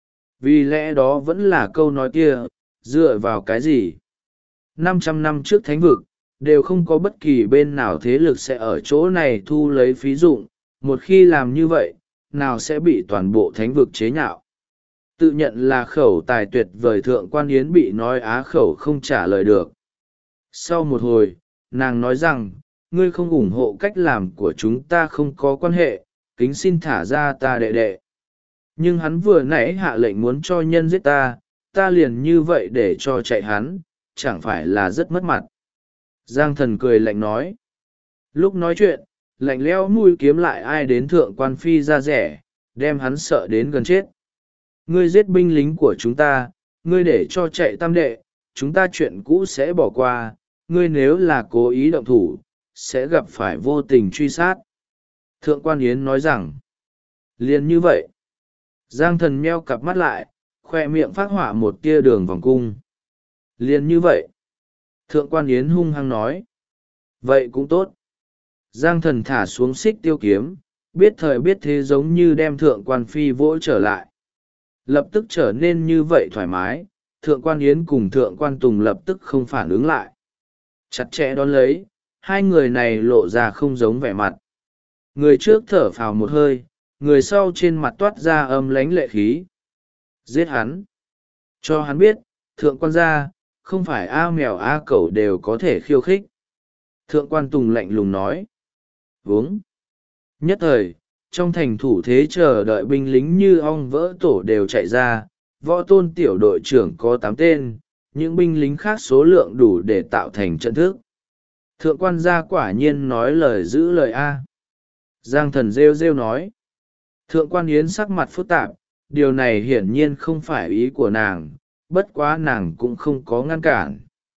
Vì lẽ đó vẫn là câu nói kia, dựa vào cái gì? 500 năm trước thánh vực, đều không có bất kỳ bên nào thế lực sẽ ở chỗ này thu lấy phí dụng, một khi làm như vậy, nào sẽ bị toàn bộ thánh vực chế nhạo. Tự nhận là khẩu tài tuyệt vời thượng quan Yến bị nói á khẩu không trả lời được. Sau một hồi, nàng nói rằng, ngươi không ủng hộ cách làm của chúng ta không có quan hệ, kính xin thả ra ta đệ đệ. Nhưng hắn vừa nãy hạ lệnh muốn cho nhân giết ta, ta liền như vậy để cho chạy hắn, chẳng phải là rất mất mặt. Giang Thần cười lạnh nói. Lúc nói chuyện, lạnh lẽo mũi kiếm lại ai đến thượng quan phi ra rẻ, đem hắn sợ đến gần chết. Ngươi giết binh lính của chúng ta, ngươi để cho chạy tam đệ, chúng ta chuyện cũ sẽ bỏ qua, ngươi nếu là cố ý động thủ, sẽ gặp phải vô tình truy sát. Thượng quan Yến nói rằng, liền như vậy. Giang Thần meo cặp mắt lại, khoe miệng phát họa một tia đường vòng cung. Liền như vậy. Thượng quan Yến hung hăng nói. Vậy cũng tốt. Giang Thần thả xuống xích tiêu kiếm, biết thời biết thế giống như đem thượng quan phi vỗ trở lại. Lập tức trở nên như vậy thoải mái, thượng quan Yến cùng thượng quan Tùng lập tức không phản ứng lại. Chặt chẽ đón lấy, hai người này lộ ra không giống vẻ mặt. Người trước thở phào một hơi, người sau trên mặt toát ra âm lánh lệ khí. Giết hắn. Cho hắn biết, thượng quan gia, không phải a mèo a cẩu đều có thể khiêu khích. Thượng quan Tùng lạnh lùng nói. Vướng. Nhất thời, trong thành thủ thế chờ đợi binh lính như ong vỡ tổ đều chạy ra, võ tôn tiểu đội trưởng có 8 tên, những binh lính khác số lượng đủ để tạo thành trận thức. Thượng quan gia quả nhiên nói lời giữ lời A. Giang Thần rêu rêu nói. Thượng quan Yến sắc mặt phức tạp, điều này hiển nhiên không phải ý của nàng, bất quá nàng cũng không có ngăn cản.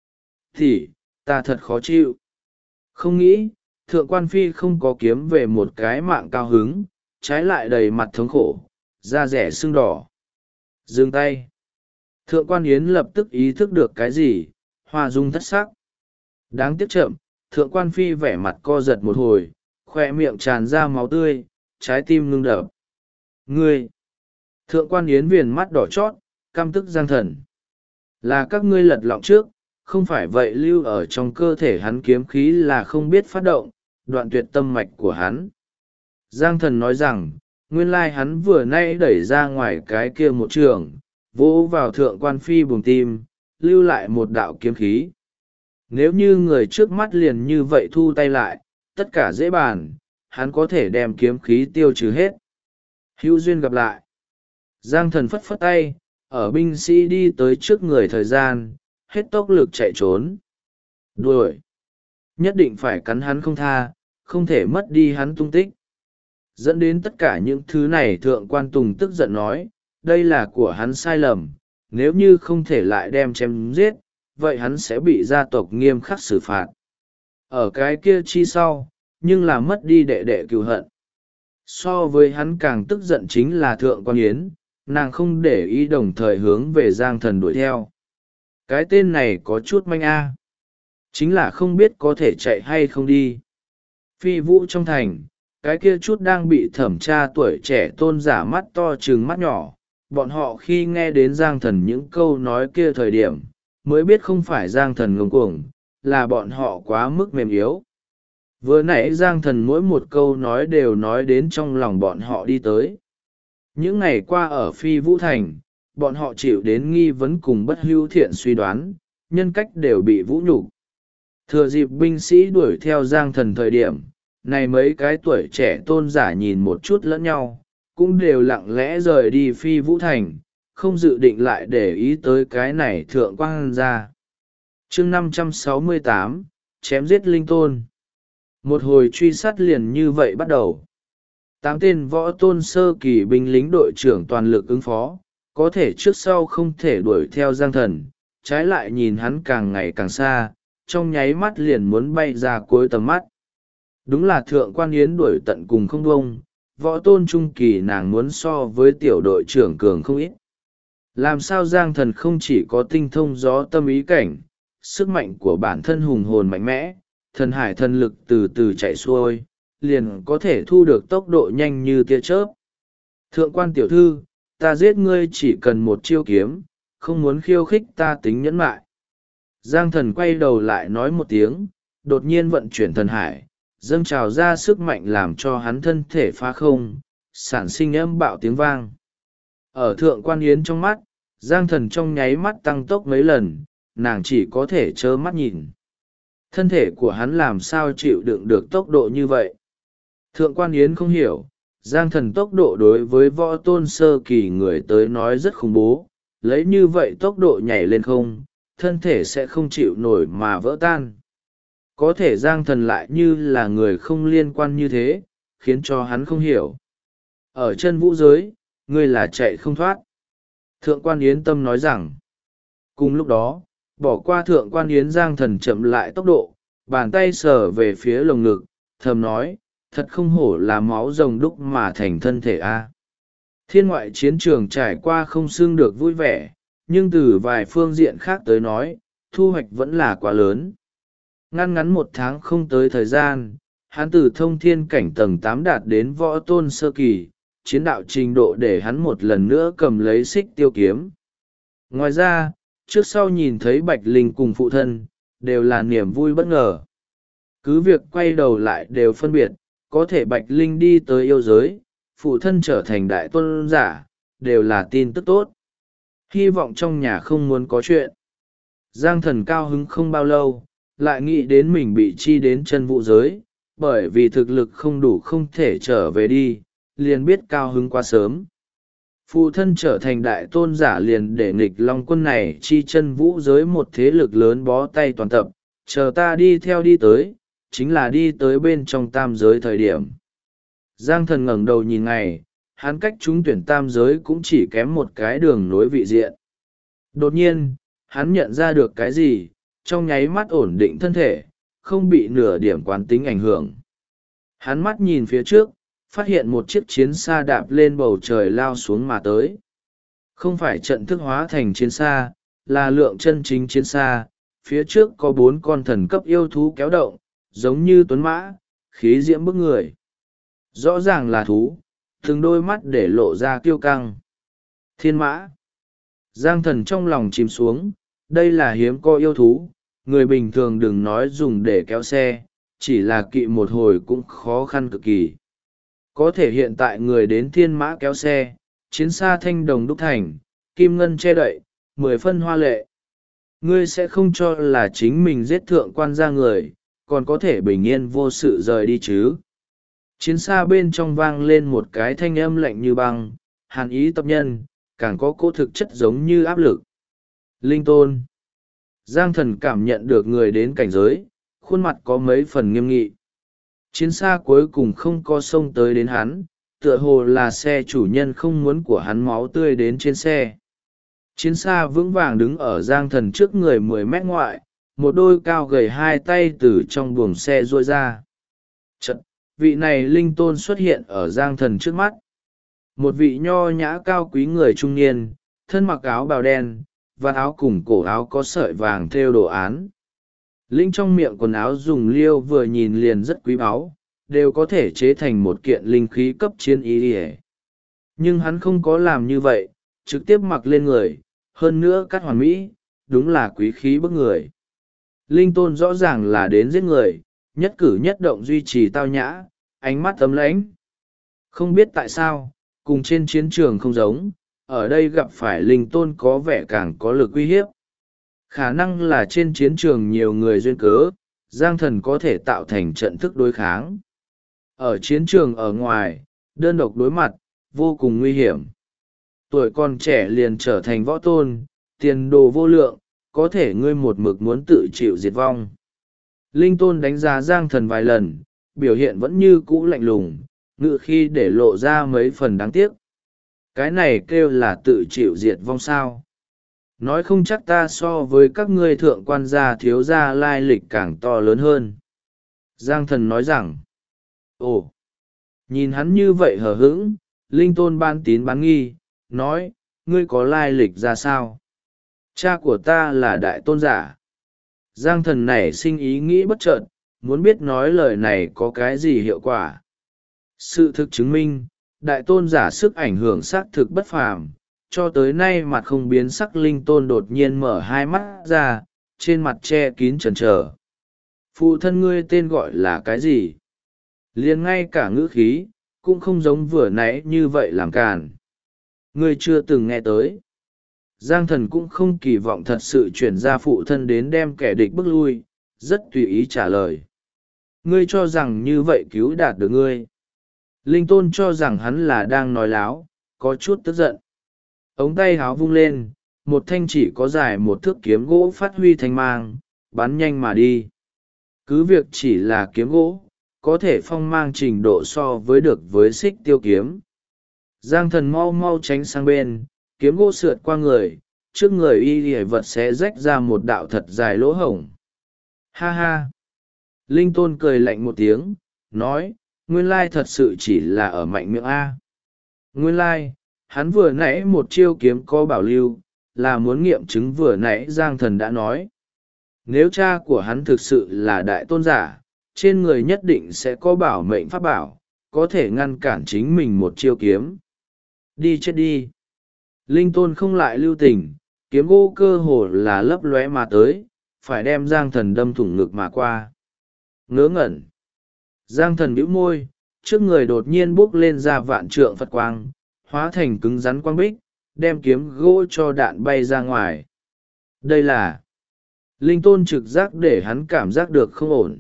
Thì, ta thật khó chịu. Không nghĩ, thượng quan phi không có kiếm về một cái mạng cao hứng, trái lại đầy mặt thống khổ, da rẻ sưng đỏ. Dừng tay. Thượng quan Yến lập tức ý thức được cái gì, hoa dung thất sắc. Đáng tiếc chậm, thượng quan phi vẻ mặt co giật một hồi, khoe miệng tràn ra máu tươi, trái tim ngưng đập. Ngươi! Thượng quan Yến viền mắt đỏ chót, căm tức Giang Thần. Là các ngươi lật lọng trước, không phải vậy lưu ở trong cơ thể hắn kiếm khí là không biết phát động, đoạn tuyệt tâm mạch của hắn. Giang Thần nói rằng, nguyên lai hắn vừa nay đẩy ra ngoài cái kia một trường, vỗ vào thượng quan phi buồng tim, lưu lại một đạo kiếm khí. Nếu như người trước mắt liền như vậy thu tay lại, tất cả dễ bàn, hắn có thể đem kiếm khí tiêu trừ hết. Hữu duyên gặp lại. Giang Thần phất phất tay, ở binh sĩ đi tới trước người thời gian, hết tốc lực chạy trốn. Đuổi! Nhất định phải cắn hắn không tha, không thể mất đi hắn tung tích. Dẫn đến tất cả những thứ này thượng quan Tùng tức giận nói, đây là của hắn sai lầm, nếu như không thể lại đem chém giết, vậy hắn sẽ bị gia tộc nghiêm khắc xử phạt. Ở cái kia chi sau, nhưng là mất đi đệ đệ cừu hận. So với hắn càng tức giận chính là thượng quan Yến, nàng không để ý đồng thời hướng về Giang Thần đuổi theo. Cái tên này có chút manh a, chính là không biết có thể chạy hay không đi. Phi vũ trong thành, cái kia chút đang bị thẩm tra tuổi trẻ tôn giả mắt to trừng mắt nhỏ, bọn họ khi nghe đến Giang Thần những câu nói kia thời điểm, mới biết không phải Giang Thần ngông cuồng, là bọn họ quá mức mềm yếu. Vừa nãy Giang Thần mỗi một câu nói đều nói đến trong lòng bọn họ đi tới. Những ngày qua ở Phi Vũ Thành, bọn họ chịu đến nghi vấn cùng bất hữu thiện suy đoán, nhân cách đều bị vũ nhục. Thừa dịp binh sĩ đuổi theo Giang Thần thời điểm, này mấy cái tuổi trẻ tôn giả nhìn một chút lẫn nhau, cũng đều lặng lẽ rời đi Phi Vũ Thành, không dự định lại để ý tới cái này thượng quan ra. Chương 568, chém giết linh tôn. Một hồi truy sát liền như vậy bắt đầu. 8 tên võ tôn sơ kỳ binh lính đội trưởng toàn lực ứng phó, có thể trước sau không thể đuổi theo Giang Thần, trái lại nhìn hắn càng ngày càng xa, trong nháy mắt liền muốn bay ra cuối tầm mắt. Đúng là thượng quan Yến đuổi tận cùng không bông, võ tôn trung kỳ nàng muốn so với tiểu đội trưởng cường không ít. Làm sao Giang Thần không chỉ có tinh thông gió tâm ý cảnh, sức mạnh của bản thân hùng hồn mạnh mẽ, thần hải thần lực từ từ chạy xuôi, liền có thể thu được tốc độ nhanh như tia chớp. Thượng quan tiểu thư, ta giết ngươi chỉ cần một chiêu kiếm, không muốn khiêu khích ta tính nhẫn mại. Giang Thần quay đầu lại nói một tiếng, đột nhiên vận chuyển thần hải, dâng trào ra sức mạnh làm cho hắn thân thể phá không, sản sinh âm bạo tiếng vang. Ở thượng quan Yến trong mắt, Giang Thần trong nháy mắt tăng tốc mấy lần, nàng chỉ có thể trơ mắt nhìn. Thân thể của hắn làm sao chịu đựng được tốc độ như vậy? Thượng quan Yến không hiểu, Giang Thần tốc độ đối với võ tôn sơ kỳ người tới nói rất khủng bố, lấy như vậy tốc độ nhảy lên không, thân thể sẽ không chịu nổi mà vỡ tan. Có thể Giang Thần lại như là người không liên quan như thế, khiến cho hắn không hiểu. Ở chân vũ giới, ngươi là chạy không thoát. Thượng quan Yến tâm nói rằng, cùng lúc đó, bỏ qua thượng quan Yến, Giang Thần chậm lại tốc độ, bàn tay sờ về phía lồng ngực, thầm nói, thật không hổ là máu rồng đúc mà thành thân thể a. Thiên ngoại chiến trường trải qua không xưng được vui vẻ, nhưng từ vài phương diện khác tới nói, thu hoạch vẫn là quá lớn. Ngăn ngắn 1 tháng không tới thời gian, hắn từ thông thiên cảnh tầng 8 đạt đến võ tôn sơ kỳ, chiến đạo trình độ để hắn một lần nữa cầm lấy xích tiêu kiếm. Ngoài ra, trước sau nhìn thấy Bạch Linh cùng phụ thân, đều là niềm vui bất ngờ. Cứ việc quay đầu lại đều phân biệt, có thể Bạch Linh đi tới yêu giới, phụ thân trở thành đại tôn giả, đều là tin tức tốt. Hy vọng trong nhà không muốn có chuyện. Giang Thần cao hứng không bao lâu, lại nghĩ đến mình bị chi đến chân vũ giới, bởi vì thực lực không đủ không thể trở về đi, liền biết cao hứng quá sớm. Phụ thân trở thành đại tôn giả liền để nghịch long quân này chi chân vũ giới một thế lực lớn bó tay toàn tập, chờ ta đi theo đi tới, chính là đi tới bên trong tam giới thời điểm. Giang Thần ngẩng đầu nhìn ngày, hắn cách trúng tuyển tam giới cũng chỉ kém một cái đường nối vị diện. Đột nhiên, hắn nhận ra được cái gì, trong nháy mắt ổn định thân thể, không bị nửa điểm quán tính ảnh hưởng. Hắn mắt nhìn phía trước, phát hiện một chiếc chiến xa đạp lên bầu trời lao xuống mà tới. Không phải trận thức hóa thành chiến xa, là lượng chân chính chiến xa, phía trước có 4 con thần cấp yêu thú kéo động, giống như tuấn mã, khí diễm bức người. Rõ ràng là thú, từng đôi mắt để lộ ra kiêu căng. Thiên mã. Giang Thần trong lòng chìm xuống, Đây là hiếm có yêu thú, người bình thường đừng nói dùng để kéo xe, chỉ là kỵ một hồi cũng khó khăn cực kỳ. Có thể hiện tại người đến thiên mã kéo xe, chiến xa thanh đồng đúc thành, kim ngân che đậy, 10 phân hoa lệ. Ngươi sẽ không cho là chính mình giết thượng quan gia người, còn có thể bình yên vô sự rời đi chứ. Chiến xa bên trong vang lên một cái thanh âm lạnh như băng, hàn ý tập nhân, càng có cỗ thực chất giống như áp lực. Linh tôn. Giang thần cảm nhận được người đến cảnh giới, khuôn mặt có mấy phần nghiêm nghị. Chiến xa cuối cùng không có xông tới đến hắn, tựa hồ là xe chủ nhân không muốn của hắn máu tươi đến trên xe. Chiến xa vững vàng đứng ở Giang thần trước người 10 mét ngoại, một đôi cao gầy hai tay từ trong buồng xe duỗi ra. Chật, vị này linh tôn xuất hiện ở Giang thần trước mắt. Một vị nho nhã cao quý người trung niên, thân mặc áo bào đen, vạt áo cùng cổ áo có sợi vàng thêu đồ án. Linh trong miệng quần áo dùng liêu vừa nhìn liền rất quý báu, đều có thể chế thành một kiện linh khí cấp chiến ý ỉa. Nhưng hắn không có làm như vậy, trực tiếp mặc lên người, hơn nữa cắt hoàn mỹ, đúng là quý khí bức người. Linh tôn rõ ràng là đến giết người, nhất cử nhất động duy trì tao nhã, ánh mắt ấm lãnh. Không biết tại sao, cùng trên chiến trường không giống, ở đây gặp phải linh tôn có vẻ càng có lực uy hiếp. Khả năng là trên chiến trường nhiều người duyên cớ, Giang thần có thể tạo thành trận thức đối kháng. Ở chiến trường ở ngoài, đơn độc đối mặt, vô cùng nguy hiểm. Tuổi còn trẻ liền trở thành võ tôn, tiền đồ vô lượng, có thể ngươi một mực muốn tự chịu diệt vong. Linh tôn đánh giá Giang thần vài lần, biểu hiện vẫn như cũ lạnh lùng, ngự khi để lộ ra mấy phần đáng tiếc. Cái này kêu là tự chịu diệt vong sao. Nói không chắc ta so với các ngươi thượng quan gia thiếu gia lai lịch càng to lớn hơn. Giang thần nói rằng, ồ, nhìn hắn như vậy hờ hững, linh tôn ban tín bán nghi, nói, ngươi có lai lịch ra sao? Cha của ta là đại tôn giả. Giang thần nảy sinh ý nghĩ bất chợt, muốn biết nói lời này có cái gì hiệu quả. Sự thực chứng minh, đại tôn giả sức ảnh hưởng xác thực bất phàm, cho tới nay mặt không biến sắc linh tôn đột nhiên mở hai mắt ra, trên mặt che kín chần chờ. Phụ thân ngươi tên gọi là cái gì? Liền ngay cả ngữ khí, cũng không giống vừa nãy như vậy làm càn. Ngươi chưa từng nghe tới. Giang thần cũng không kỳ vọng thật sự chuyển ra phụ thân đến đem kẻ địch bức lui, rất tùy ý trả lời. Ngươi cho rằng như vậy cứu đạt được ngươi. Linh tôn cho rằng hắn là đang nói láo, có chút tức giận. Ống tay háo vung lên, một thanh chỉ có dài một thước kiếm gỗ phát huy thanh mang, bắn nhanh mà đi. Cứ việc chỉ là kiếm gỗ, có thể phong mang trình độ so với được với xích tiêu kiếm. Giang thần mau mau tránh sang bên, kiếm gỗ sượt qua người, trước người y hề vật sẽ rách ra một đạo thật dài lỗ hổng. Ha ha! Linh tôn cười lạnh một tiếng, nói, nguyên lai thật sự chỉ là ở mạnh miệng A. Nguyên lai, hắn vừa nãy một chiêu kiếm có bảo lưu, là muốn nghiệm chứng vừa nãy Giang thần đã nói. Nếu cha của hắn thực sự là đại tôn giả, trên người nhất định sẽ có bảo mệnh pháp bảo, có thể ngăn cản chính mình một chiêu kiếm. Đi chết đi! Linh tôn không lại lưu tình, kiếm gỗ cơ hồ là lấp lóe mà tới, phải đem Giang thần đâm thủng ngực mà qua. Ngớ ngẩn! Giang thần bĩu môi, trước người đột nhiên bốc lên ra vạn trượng Phật quang, hóa thành cứng rắn quang bích, đem kiếm gỗ cho đạn bay ra ngoài. Đây là linh tôn trực giác để hắn cảm giác được không ổn.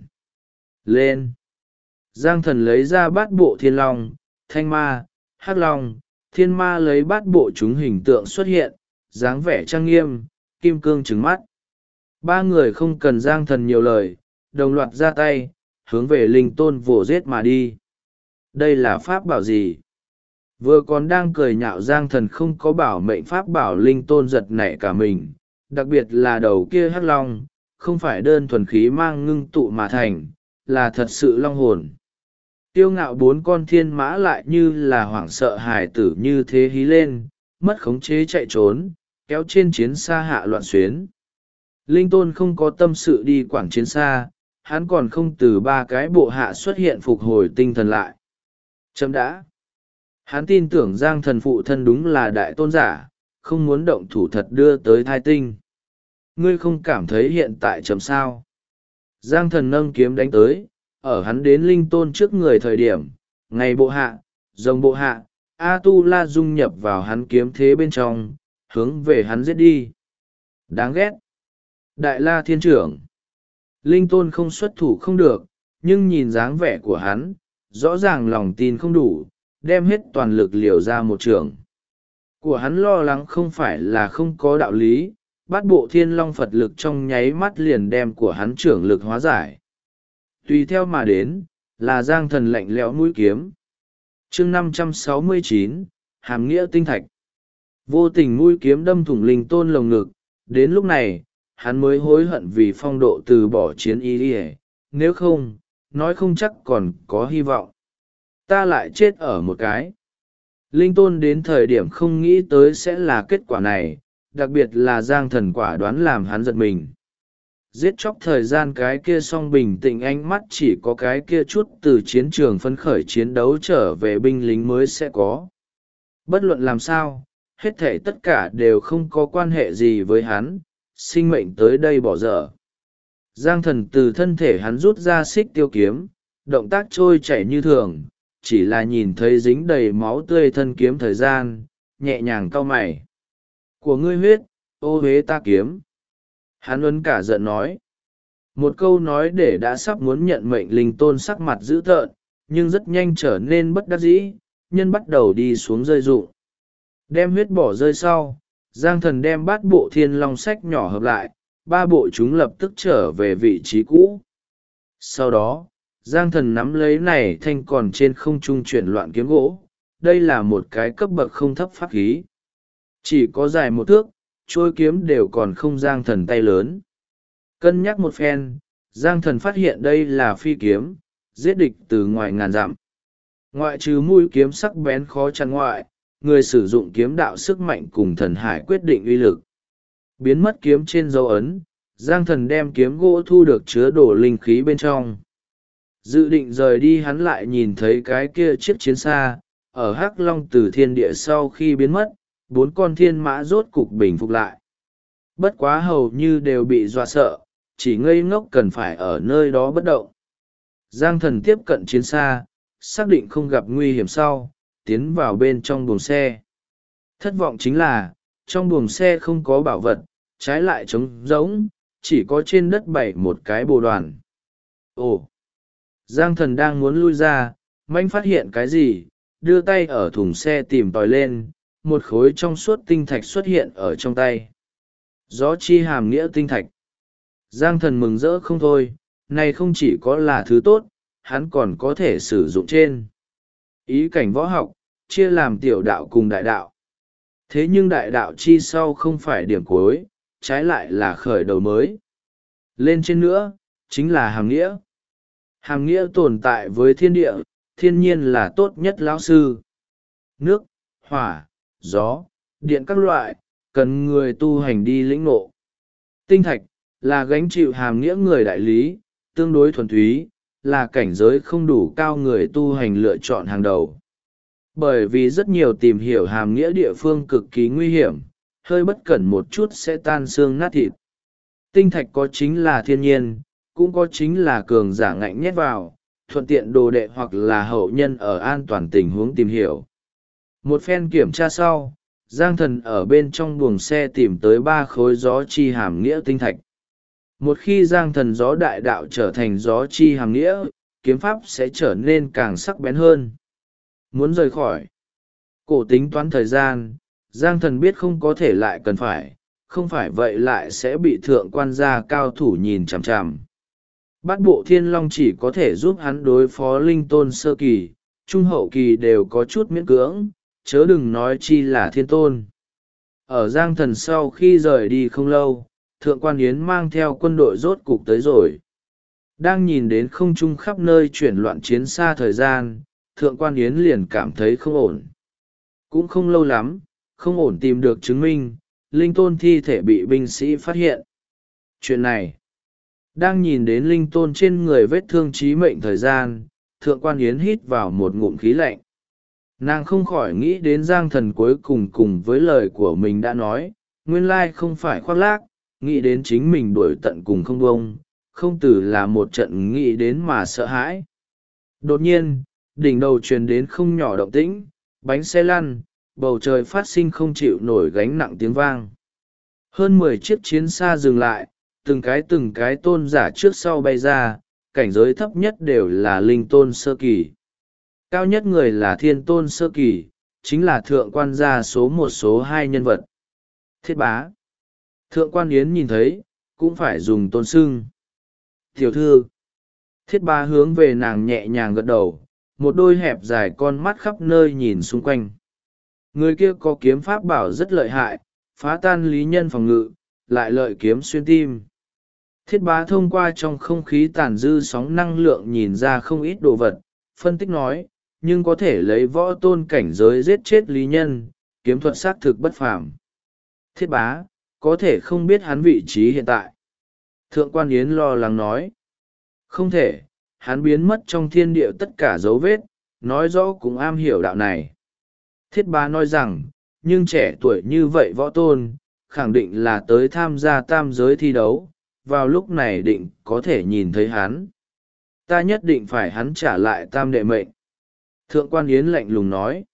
Lên! Giang thần lấy ra bát bộ thiên long, thanh ma, hắc long, thiên ma lấy bát bộ chúng hình tượng xuất hiện, dáng vẻ trang nghiêm, kim cương trứng mắt. Ba người không cần Giang thần nhiều lời, đồng loạt ra tay, hướng về linh tôn vồ giết mà đi. Đây là pháp bảo gì? Vừa còn đang cười nhạo Giang thần không có bảo mệnh pháp bảo, linh tôn giật nảy cả mình, đặc biệt là đầu kia hắc long, không phải đơn thuần khí mang ngưng tụ mà thành, là thật sự long hồn. Tiêu ngạo bốn con thiên mã lại như là hoảng sợ hài tử như thế hí lên, mất khống chế chạy trốn, kéo trên chiến xa hạ loạn xuyến. Linh tôn không có tâm sự đi quản chiến xa, hắn còn không từ ba cái bộ hạ xuất hiện phục hồi tinh thần lại. Chấm đã. Hắn tin tưởng Giang thần phụ thân đúng là đại tôn giả, không muốn động thủ thật đưa tới thai tinh. Ngươi không cảm thấy hiện tại chậm sao? Giang thần nâng kiếm đánh tới, ở hắn đến linh tôn trước người thời điểm, ngày bộ hạ, rồng bộ hạ, A Tu La dung nhập vào hắn kiếm thế bên trong, hướng về hắn giết đi. Đáng ghét! Đại La Thiên Trưởng! Linh tôn không xuất thủ không được, nhưng nhìn dáng vẻ của hắn, rõ ràng lòng tin không đủ, đem hết toàn lực liều ra một trường. Của hắn lo lắng không phải là không có đạo lý, bát bộ thiên long Phật lực trong nháy mắt liền đem của hắn trưởng lực hóa giải. Tùy theo mà đến, là giang thần lạnh lẽo mũi kiếm. chương 569, hàm nghĩa tinh thạch. Vô tình mũi kiếm đâm thủng linh tôn lồng ngực, đến lúc này, hắn mới hối hận vì phong độ từ bỏ chiến y đi, nếu không, nói không chắc còn có hy vọng. Ta lại chết ở một cái. Linh tôn đến thời điểm không nghĩ tới sẽ là kết quả này, đặc biệt là giang thần quả đoán làm hắn giật mình. Giết chóc thời gian cái kia song bình tĩnh ánh mắt chỉ có cái kia chút từ chiến trường phấn khởi chiến đấu trở về binh lính mới sẽ có. Bất luận làm sao, hết thể tất cả đều không có quan hệ gì với hắn, sinh mệnh tới đây bỏ dở. Giang thần từ thân thể hắn rút ra xích tiêu kiếm, động tác trôi chảy như thường, chỉ là nhìn thấy dính đầy máu tươi thân kiếm thời gian, nhẹ nhàng cau mày. Của ngươi huyết, ô huế ta kiếm. Hắn ấn cả giận nói. Một câu nói để đã sắp muốn nhận mệnh linh tôn sắc mặt dữ tợn, nhưng rất nhanh trở nên bất đắc dĩ, nhân bắt đầu đi xuống rơi rụng. Đem huyết bỏ rơi sau, giang thần đem bát bộ thiên long sách nhỏ hợp lại, ba bộ chúng lập tức trở về vị trí cũ. Sau đó, giang thần nắm lấy này thanh còn trên không trung chuyển loạn kiếm gỗ, đây là một cái cấp bậc không thấp pháp khí. Chỉ có dài một thước, trôi kiếm đều còn không giang thần tay lớn. Cân nhắc một phen, giang thần phát hiện đây là phi kiếm, giết địch từ ngoài ngàn dặm. Ngoại trừ mũi kiếm sắc bén khó chặn ngoại, người sử dụng kiếm đạo sức mạnh cùng thần hải quyết định uy lực. Biến mất kiếm trên dấu ấn, giang thần đem kiếm gỗ thu được chứa đổ linh khí bên trong. Dự định rời đi hắn lại nhìn thấy cái kia chiếc chiến xa, ở Hắc Long từ thiên địa sau khi biến mất, 4 con thiên mã rốt cục bình phục lại. Bất quá hầu như đều bị dọa sợ, chỉ ngây ngốc cần phải ở nơi đó bất động. Giang thần tiếp cận chiến xa, xác định không gặp nguy hiểm sau, tiến vào bên trong buồng xe. Thất vọng chính là, trong buồng xe không có bảo vật, trái lại trống rỗng, chỉ có trên đất bày một cái bồ đoàn. Ồ! Giang thần đang muốn lui ra, manh phát hiện cái gì, đưa tay ở thùng xe tìm tòi lên, một khối trong suốt tinh thạch xuất hiện ở trong tay. Gió chi hàm nghĩa tinh thạch. Giang thần mừng rỡ không thôi, này không chỉ có là thứ tốt, hắn còn có thể sử dụng trên. Ý cảnh võ học, chia làm tiểu đạo cùng đại đạo. Thế nhưng đại đạo chi sau không phải điểm cuối, trái lại là khởi đầu mới. Lên trên nữa, chính là hàm nghĩa. Hàm nghĩa tồn tại với thiên địa, thiên nhiên là tốt nhất lão sư. Nước, hỏa, gió, điện các loại, cần người tu hành đi lĩnh ngộ. Tinh thạch, là gánh chịu hàm nghĩa người đại lý, tương đối thuần túy, là cảnh giới không đủ cao người tu hành lựa chọn hàng đầu. Bởi vì rất nhiều tìm hiểu hàm nghĩa địa phương cực kỳ nguy hiểm, hơi bất cẩn một chút sẽ tan xương nát thịt. Tinh thạch có chính là thiên nhiên, cũng có chính là cường giả ngạnh nhét vào, thuận tiện đồ đệ hoặc là hậu nhân ở an toàn tình huống tìm hiểu. Một phen kiểm tra sau, Giang thần ở bên trong buồng xe tìm tới 3 khối gió chi hàm nghĩa tinh thạch. Một khi Giang thần gió đại đạo trở thành gió chi hàm nghĩa, kiếm pháp sẽ trở nên càng sắc bén hơn. Muốn rời khỏi cổ tính toán thời gian, Giang thần biết không có thể lại cần phải, không phải vậy lại sẽ bị thượng quan gia cao thủ nhìn chằm chằm. Bát bộ thiên long chỉ có thể giúp hắn đối phó linh tôn sơ kỳ, trung hậu kỳ đều có chút miễn cưỡng, chớ đừng nói chi là thiên tôn. Ở Giang thần sau khi rời đi không lâu, thượng quan yến mang theo quân đội rốt cục tới rồi. Đang nhìn đến không trung khắp nơi chuyển loạn chiến xa thời gian, thượng quan yến liền cảm thấy không ổn. Cũng không lâu lắm, không ổn tìm được chứng minh, linh tôn thi thể bị binh sĩ phát hiện. Chuyện này, đang nhìn đến linh tôn trên người vết thương chí mệnh thời gian, thượng quan yến hít vào một ngụm khí lạnh. Nàng không khỏi nghĩ đến Giang thần cuối cùng cùng với lời của mình đã nói, nguyên lai không phải khoác lác, nghĩ đến chính mình đuổi tận cùng không bông, không từ là một trận nghĩ đến mà sợ hãi. Đột nhiên, đỉnh đầu truyền đến không nhỏ động tĩnh, bánh xe lăn, bầu trời phát sinh không chịu nổi gánh nặng tiếng vang. Hơn 10 chiếc chiến xa dừng lại, từng cái tôn giả trước sau bay ra, cảnh giới thấp nhất đều là linh tôn sơ kỳ. Cao nhất người là thiên tôn sơ kỳ, chính là thượng quan gia số một số hai nhân vật. Thiết bá. Thượng quan Yến nhìn thấy, cũng phải dùng tôn xưng. Tiểu thư. Thiết bá hướng về nàng nhẹ nhàng gật đầu, một đôi hẹp dài con mắt khắp nơi nhìn xung quanh. Người kia có kiếm pháp bảo rất lợi hại, phá tan lý nhân phòng ngự, lại lợi kiếm xuyên tim. Thiết bá thông qua trong không khí tàn dư sóng năng lượng nhìn ra không ít đồ vật, phân tích nói, nhưng có thể lấy võ tôn cảnh giới giết chết lý nhân, kiếm thuật xác thực bất phàm. Thiết bá, có thể không biết hắn vị trí hiện tại. Thượng quan Yến lo lắng nói. Không thể, hắn biến mất trong thiên địa tất cả dấu vết, nói rõ cũng am hiểu đạo này. Thiết bá nói rằng, nhưng trẻ tuổi như vậy võ tôn, khẳng định là tới tham gia tam giới thi đấu, vào lúc này định có thể nhìn thấy hắn. Ta nhất định phải hắn trả lại tam đệ mệnh. Thượng quan Yến lạnh lùng nói.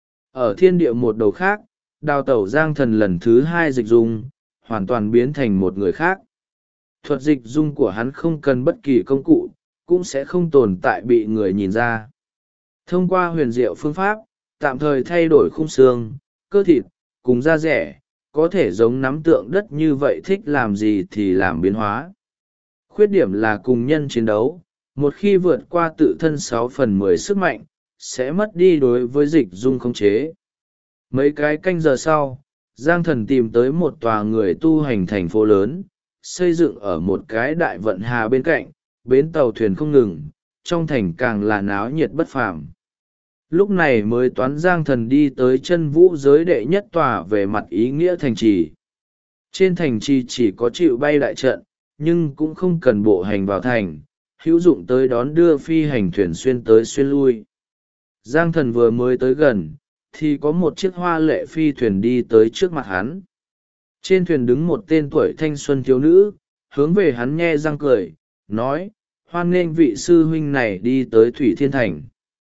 Ở thiên địa một đầu khác, đào tẩu giang thần lần thứ hai dịch dung, hoàn toàn biến thành một người khác. Thuật dịch dung của hắn không cần bất kỳ công cụ, cũng sẽ không tồn tại bị người nhìn ra. Thông qua huyền diệu phương pháp, tạm thời thay đổi khung xương, cơ thịt, cùng da rẻ, có thể giống nắm tượng đất như vậy, thích làm gì thì làm biến hóa. Khuyết điểm là cùng nhân chiến đấu, một khi vượt qua tự thân 6/10 sức mạnh, sẽ mất đi đối với dịch dung khống chế. Mấy cái canh giờ sau, Giang Thần tìm tới một tòa người tu hành thành phố lớn, xây dựng ở một cái đại vận hà bên cạnh, bến tàu thuyền không ngừng, trong thành càng là náo nhiệt bất phàm. Lúc này mới toán Giang Thần đi tới chân vũ giới đệ nhất tòa về mặt ý nghĩa thành trì. Trên thành trì chỉ có chịu bay đại trận, nhưng cũng không cần bộ hành vào thành, hữu dụng tới đón đưa phi hành thuyền xuyên tới xuyên lui. Giang Thần vừa mới tới gần, thì có một chiếc hoa lệ phi thuyền đi tới trước mặt hắn. Trên thuyền đứng một tên tuổi thanh xuân thiếu nữ, hướng về hắn nhe răng cười, nói, hoan nghênh vị sư huynh này đi tới Thủy Thiên Thành.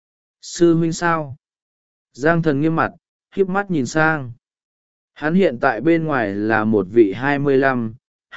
Sư huynh sao? Giang Thần nghiêm mặt, khiếp mắt nhìn sang. Hắn hiện tại bên ngoài là một vị 25,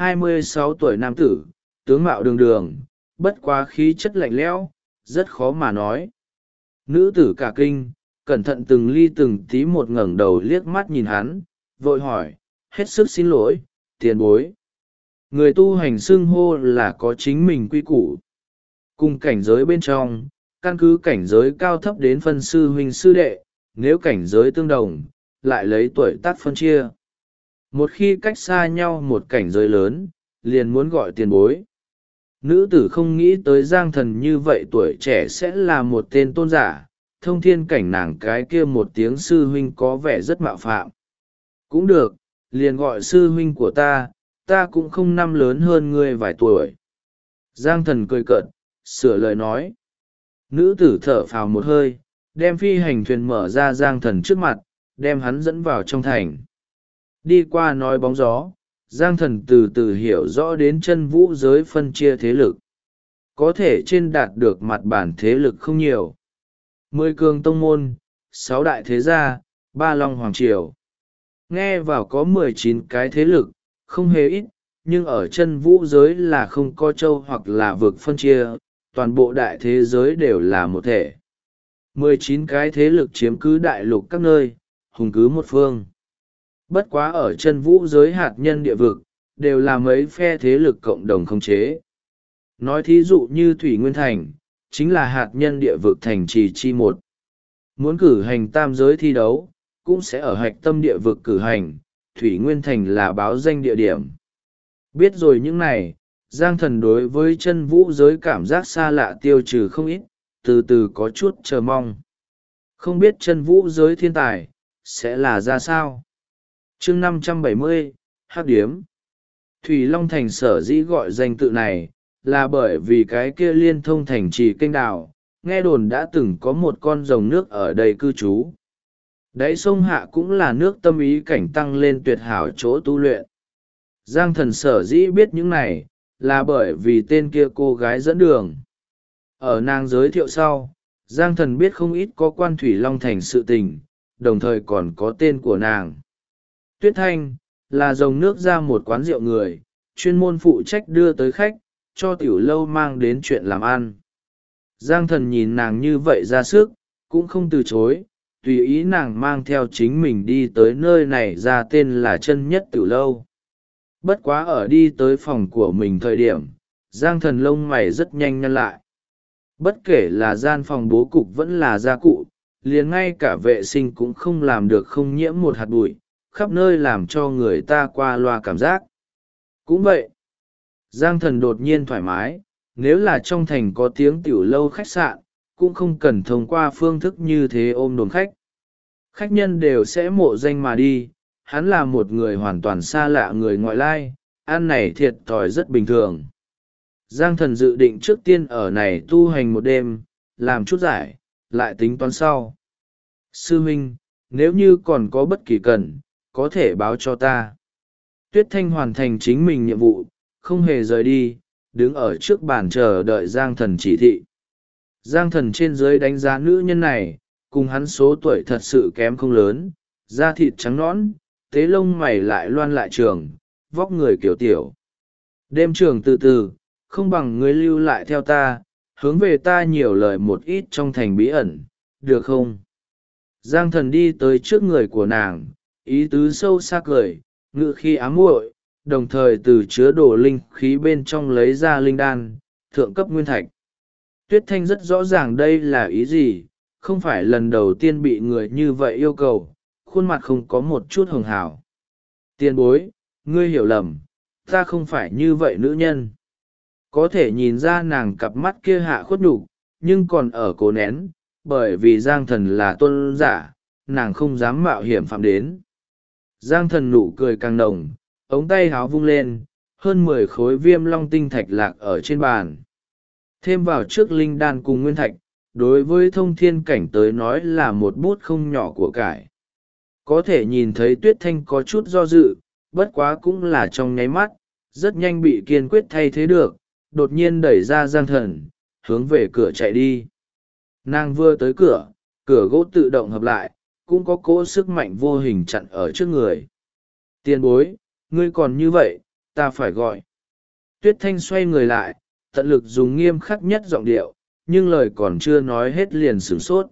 26 tuổi nam tử, tướng mạo đường đường, bất quá khí chất lạnh lẽo, rất khó mà nói. Nữ tử cả kinh, cẩn thận từng ly từng tí một ngẩng đầu liếc mắt nhìn hắn, vội hỏi, hết sức xin lỗi, tiền bối. Người tu hành xưng hô là có chính mình quy củ. Cùng cảnh giới bên trong, căn cứ cảnh giới cao thấp đến phân sư huynh sư đệ, nếu cảnh giới tương đồng, lại lấy tuổi tác phân chia. Một khi cách xa nhau một cảnh giới lớn, liền muốn gọi tiền bối. Nữ tử không nghĩ tới Giang Thần như vậy tuổi trẻ sẽ là một tên tôn giả, thông thiên cảnh nàng cái kia một tiếng sư huynh có vẻ rất mạo phạm. Cũng được, liền gọi sư huynh của ta cũng không năm lớn hơn ngươi vài tuổi. Giang Thần cười cợt, sửa lời nói. Nữ tử thở phào một hơi, đem phi hành thuyền mở ra Giang Thần trước mặt, đem hắn dẫn vào trong thành. Đi qua nói bóng gió, Giang Thần từ từ hiểu rõ đến chân vũ giới phân chia thế lực. Có thể trên đạt được mặt bản thế lực không nhiều. 10 cường tông môn, 6 đại thế gia, 3 long hoàng triều. Nghe vào có 19 cái thế lực, không hề ít, nhưng ở chân vũ giới là không có châu hoặc là vực phân chia, toàn bộ đại thế giới đều là một thể. 19 cái thế lực chiếm cứ đại lục các nơi, hùng cứ một phương. Bất quá ở chân vũ giới hạt nhân địa vực, đều là mấy phe thế lực cộng đồng khống chế. Nói thí dụ như Thủy Nguyên Thành, chính là hạt nhân địa vực thành trì chi một. Muốn cử hành tam giới thi đấu, cũng sẽ ở hạch tâm địa vực cử hành, Thủy Nguyên Thành là báo danh địa điểm. Biết rồi những này, Giang Thần đối với chân vũ giới cảm giác xa lạ tiêu trừ không ít, từ từ có chút chờ mong. Không biết chân vũ giới thiên tài, sẽ là ra sao? Chương 570, Hắc Điếm. Thủy Long Thành sở dĩ gọi danh tự này, là bởi vì cái kia liên thông thành trì kênh đào, nghe đồn đã từng có một con rồng nước ở đây cư trú. Đáy sông hạ cũng là nước tâm ý cảnh tăng lên tuyệt hảo chỗ tu luyện. Giang Thần sở dĩ biết những này là bởi vì tên kia cô gái dẫn đường. Ở nàng giới thiệu sau, Giang Thần biết không ít có quan Thủy Long Thành sự tình, đồng thời còn có tên của nàng. Tuyết Thanh là dòng nước ra một quán rượu người, chuyên môn phụ trách đưa tới khách, cho tiểu lâu mang đến chuyện làm ăn. Giang Thần nhìn nàng như vậy ra sức, cũng không từ chối, tùy ý nàng mang theo chính mình đi tới nơi này ra tên là Chân Nhất Tiểu Lâu. Bất quá ở đi tới phòng của mình thời điểm, Giang Thần lông mày rất nhanh nhăn lại. Bất kể là gian phòng bố cục vẫn là gia cụ, liền ngay cả vệ sinh cũng không làm được không nhiễm một hạt bụi, khắp nơi làm cho người ta qua loa cảm giác. Cũng vậy, Giang Thần đột nhiên thoải mái, nếu là trong thành có tiếng tiểu lâu khách sạn, cũng không cần thông qua phương thức như thế ôm đồn khách. Khách nhân đều sẽ mộ danh mà đi, hắn là một người hoàn toàn xa lạ người ngoại lai, ăn này thiệt thòi rất bình thường. Giang Thần dự định trước tiên ở này tu hành một đêm, làm chút giải, lại tính toán sau. Sư huynh, nếu như còn có bất kỳ cần, có thể báo cho ta. Tuyết Thanh hoàn thành chính mình nhiệm vụ, không hề rời đi, đứng ở trước bàn chờ đợi Giang Thần chỉ thị. Giang Thần trên dưới đánh giá nữ nhân này, cùng hắn số tuổi thật sự kém không lớn, da thịt trắng nõn, tế lông mày lại loan lại trường, vóc người kiểu tiểu. Đêm trường từ từ, không bằng ngươi lưu lại theo ta, hướng về ta nhiều lời một ít trong thành bí ẩn, được không? Giang Thần đi tới trước người của nàng, ý tứ sâu xa cười, ngự khi ám muội, đồng thời từ chứa đồ linh khí bên trong lấy ra linh đan, thượng cấp nguyên thạch. Tuyết Thanh rất rõ ràng đây là ý gì, không phải lần đầu tiên bị người như vậy yêu cầu, khuôn mặt không có một chút hường hào. Tiền bối, ngươi hiểu lầm, ta không phải như vậy nữ nhân. Có thể nhìn ra nàng cặp mắt kia hạ khuất nhục, nhưng còn ở cố nén, bởi vì Giang Thần là tôn giả, nàng không dám mạo hiểm phạm đến. Giang Thần nụ cười càng nồng, ống tay háo vung lên, hơn 10 khối viêm long tinh thạch lạc ở trên bàn. Thêm vào trước linh đan cùng nguyên thạch, đối với thông thiên cảnh tới nói là một bút không nhỏ của cải. Có thể nhìn thấy Tuyết Thanh có chút do dự, bất quá cũng là trong nháy mắt, rất nhanh bị kiên quyết thay thế được, đột nhiên đẩy ra Giang Thần, hướng về cửa chạy đi. Nàng vừa tới cửa, cửa gỗ tự động hợp lại, cũng có cỗ sức mạnh vô hình chặn ở trước người. Tiền bối, ngươi còn như vậy, ta phải gọi. Tuyết Thanh xoay người lại, tận lực dùng nghiêm khắc nhất giọng điệu, nhưng lời còn chưa nói hết liền sửng sốt.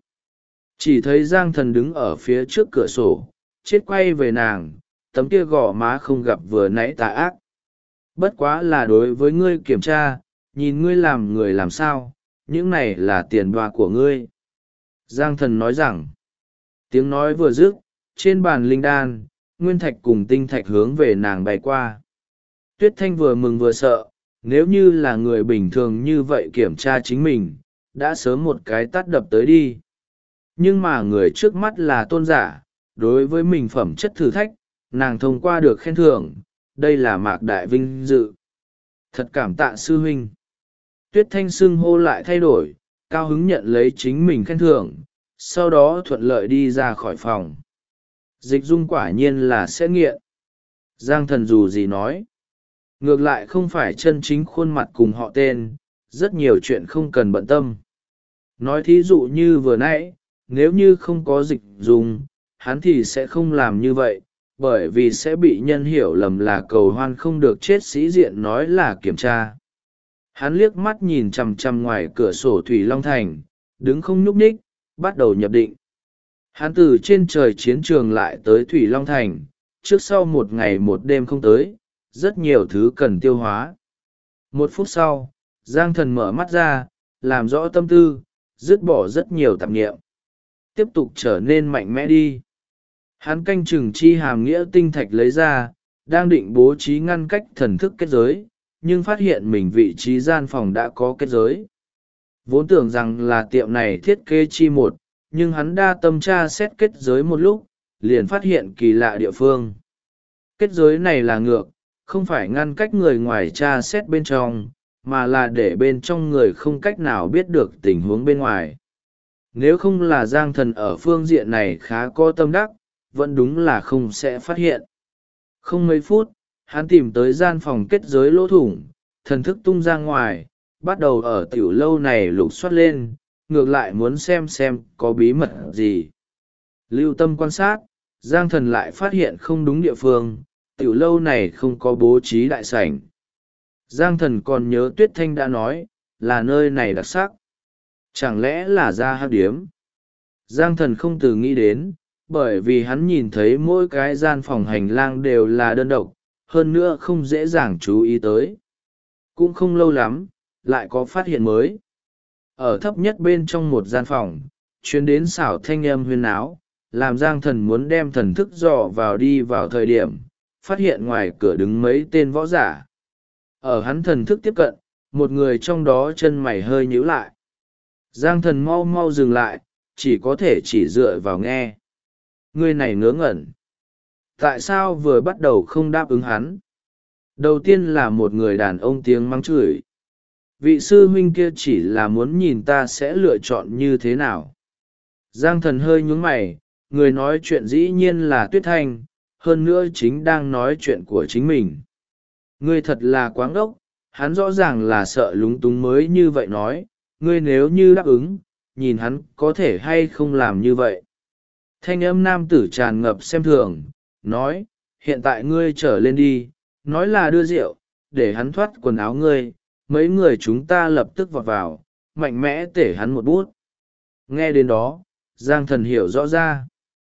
Chỉ thấy Giang Thần đứng ở phía trước cửa sổ, chết quay về nàng, tấm kia gò má không gặp vừa nãy tà ác. Bất quá là đối với ngươi kiểm tra, nhìn ngươi làm người làm sao, những này là tiền đoa của ngươi. Giang Thần nói rằng, tiếng nói vừa dứt, trên bàn linh đan, nguyên thạch cùng tinh thạch hướng về nàng bay qua. Tuyết Thanh vừa mừng vừa sợ, nếu như là người bình thường như vậy kiểm tra chính mình, đã sớm một cái tát đập tới đi. Nhưng mà người trước mắt là tôn giả, đối với mình phẩm chất thử thách, nàng thông qua được khen thưởng, đây là mạc đại vinh dự. Thật cảm tạ sư huynh. Tuyết Thanh xưng hô lại thay đổi, cao hứng nhận lấy chính mình khen thưởng, sau đó thuận lợi đi ra khỏi phòng. Dịch dung quả nhiên là sẽ nghiện. Giang Thần dù gì nói. Ngược lại không phải chân chính khuôn mặt cùng họ tên, rất nhiều chuyện không cần bận tâm. Nói thí dụ như vừa nãy, nếu như không có dịch dung, hắn thì sẽ không làm như vậy, bởi vì sẽ bị nhân hiểu lầm là cầu hoan không được chết sĩ diện nói là kiểm tra. Hắn liếc mắt nhìn chằm chằm ngoài cửa sổ Thủy Long Thành, đứng không nhúc nhích, bắt đầu nhập định. Hắn từ trên trời chiến trường lại tới Thủy Long Thành, trước sau một ngày một đêm không tới, rất nhiều thứ cần tiêu hóa. Một phút sau, Giang Thần mở mắt ra, làm rõ tâm tư, dứt bỏ rất nhiều tạp niệm. Tiếp tục trở nên mạnh mẽ đi. Hắn canh chừng chi hàm nghĩa tinh thạch lấy ra, đang định bố trí ngăn cách thần thức kết giới, nhưng phát hiện mình vị trí gian phòng đã có kết giới. Vốn tưởng rằng là tiệm này thiết kế chi một, nhưng hắn đa tâm tra xét kết giới một lúc, liền phát hiện kỳ lạ địa phương. Kết giới này là ngược, không phải ngăn cách người ngoài tra xét bên trong, mà là để bên trong người không cách nào biết được tình huống bên ngoài. Nếu không là Giang Thần ở phương diện này khá có tâm đắc, vẫn đúng là không sẽ phát hiện. Không mấy phút, hắn tìm tới gian phòng kết giới lỗ thủng, thần thức tung ra ngoài, bắt đầu ở tiểu lâu này lục soát lên, ngược lại muốn xem có bí mật gì. Lưu tâm quan sát, Giang Thần lại phát hiện không đúng địa phương, tiểu lâu này không có bố trí đại sảnh. Giang Thần còn nhớ Tuyết Thanh đã nói, là nơi này đặc sắc. Chẳng lẽ là ra hắc điếm? Giang Thần không từ nghĩ đến, bởi vì hắn nhìn thấy mỗi cái gian phòng hành lang đều là đơn độc, hơn nữa không dễ dàng chú ý tới. Cũng không lâu lắm, lại có phát hiện mới. Ở thấp nhất bên trong một gian phòng, chuyến đến xảo thanh âm huyên áo, làm Giang Thần muốn đem thần thức dò vào đi vào thời điểm, phát hiện ngoài cửa đứng mấy tên võ giả. Ở hắn thần thức tiếp cận, một người trong đó chân mày hơi nhíu lại. Giang Thần mau mau dừng lại, chỉ có thể chỉ dựa vào nghe. Người này ngớ ngẩn. Tại sao vừa bắt đầu không đáp ứng hắn? Đầu tiên là một người đàn ông tiếng mắng chửi. Vị sư huynh kia chỉ là muốn nhìn ta sẽ lựa chọn như thế nào. Giang Thần hơi nhún mày, người nói chuyện dĩ nhiên là Tuyết Thanh, hơn nữa chính đang nói chuyện của chính mình. Ngươi thật là quá ngốc, hắn rõ ràng là sợ lúng túng mới như vậy nói, ngươi nếu như đáp ứng, nhìn hắn có thể hay không làm như vậy. Thanh âm nam tử tràn ngập xem thường, nói, hiện tại ngươi trở lên đi, nói là đưa rượu, để hắn thoát quần áo ngươi, mấy người chúng ta lập tức vọt vào, mạnh mẽ tể hắn một bút. Nghe đến đó, Giang Thần hiểu rõ ra.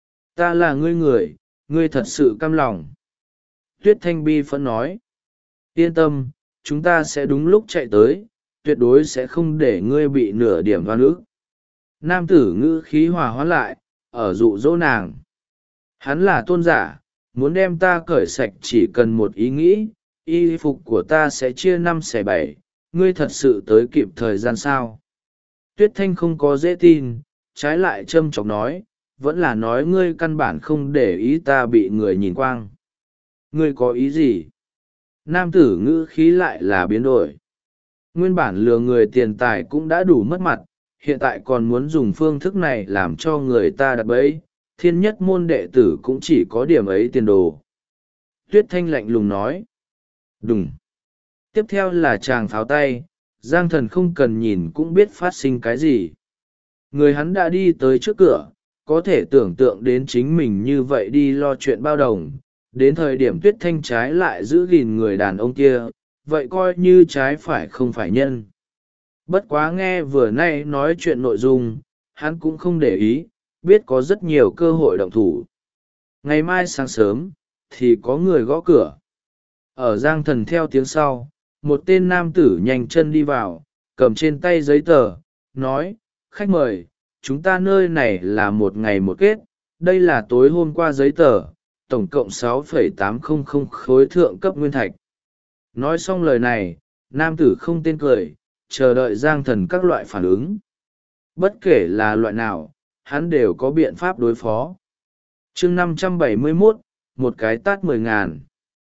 Ta là ngươi người, ngươi thật sự căm lòng. Tuyết Thanh bi phẫn nói. Yên tâm, chúng ta sẽ đúng lúc chạy tới, tuyệt đối sẽ không để ngươi bị nửa điểm oan ức. Nam tử ngữ khí hòa hoãn lại, ở dụ dỗ nàng. Hắn là tôn giả, muốn đem ta cởi sạch chỉ cần một ý nghĩ, y phục của ta sẽ chia 5/7, ngươi thật sự tới kịp thời gian sao? Tuyết Thanh không có dễ tin, trái lại châm chọc nói, vẫn là nói ngươi căn bản không để ý ta bị người nhìn quang. Ngươi có ý gì? Nam tử ngữ khí lại là biến đổi. Nguyên bản lừa người tiền tài cũng đã đủ mất mặt, hiện tại còn muốn dùng phương thức này làm cho người ta đặt bẫy, thiên nhất môn đệ tử cũng chỉ có điểm ấy tiền đồ. Tuyết Thanh lạnh lùng nói. Đùng. Tiếp theo là chàng pháo tay, Giang Thần không cần nhìn cũng biết phát sinh cái gì. Người hắn đã đi tới trước cửa, có thể tưởng tượng đến chính mình như vậy đi lo chuyện bao đồng, đến thời điểm Tuyết Thanh trái lại giữ gìn người đàn ông kia, vậy coi như trái phải không phải nhân. Bất quá nghe vừa nay nói chuyện nội dung, hắn cũng không để ý, biết có rất nhiều cơ hội động thủ. Ngày mai sáng sớm, thì có người gõ cửa. Ở Giang Thần theo tiếng sau, một tên nam tử nhanh chân đi vào, cầm trên tay giấy tờ, nói, khách mời, chúng ta nơi này là một ngày một kết, đây là tối hôm qua giấy tờ, tổng cộng 6,800 khối thượng cấp nguyên thạch. Nói xong lời này, nam tử không tên cười, chờ đợi Giang Thần các loại phản ứng. Bất kể là loại nào, hắn đều có biện pháp đối phó. chương 571, một cái tát 10.000.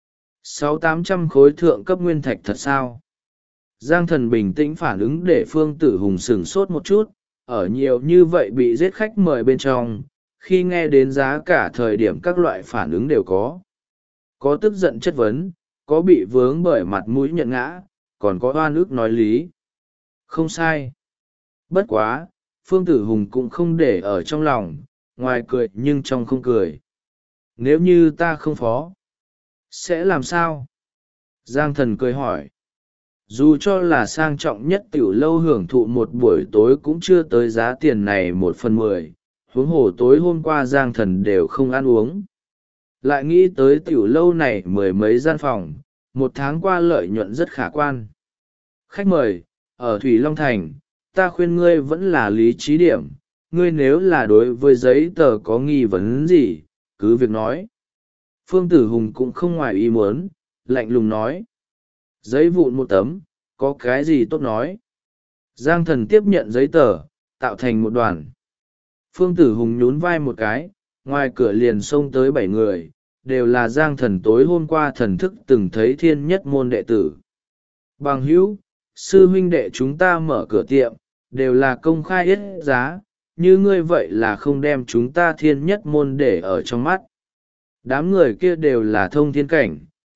600-800 khối thượng cấp nguyên thạch thật sao? Giang Thần bình tĩnh phản ứng để Phương Tử Hùng sửng sốt một chút, ở nhiều như vậy bị giết khách mời bên trong, khi nghe đến giá cả thời điểm các loại phản ứng đều có. Có tức giận chất vấn, có bị vướng bởi mặt mũi nhận ngã, còn có oan ức nói lý. Không sai. Bất quá, Phương Tử Hùng cũng không để ở trong lòng, ngoài cười nhưng trong không cười. Nếu như ta không phó, sẽ làm sao? Giang Thần cười hỏi. Dù cho là sang trọng nhất tiểu lâu hưởng thụ một buổi tối cũng chưa tới giá tiền này 1/10, huống hồ tối hôm qua Giang Thần đều không ăn uống. Lại nghĩ tới tiểu lâu này mười mấy gian phòng, một tháng qua lợi nhuận rất khả quan. Khách mời, ở Thủy Long Thành, ta khuyên ngươi vẫn là lý trí điểm, ngươi nếu là đối với giấy tờ có nghi vấn gì, cứ việc nói. Phương Tử Hùng cũng không ngoài ý muốn, lạnh lùng nói. Giấy vụn một tấm, có cái gì tốt nói. Giang Thần tiếp nhận giấy tờ, tạo thành một đoàn. Phương Tử Hùng nhún vai một cái, ngoài cửa liền xông tới 7 người, đều là Giang Thần tối hôm qua thần thức từng thấy thiên nhất môn đệ tử. Bằng hữu, sư huynh đệ chúng ta mở cửa tiệm, đều là công khai yết giá, như ngươi vậy là không đem chúng ta thiên nhất môn để ở trong mắt. Đám người kia đều là thông thiên cảnh,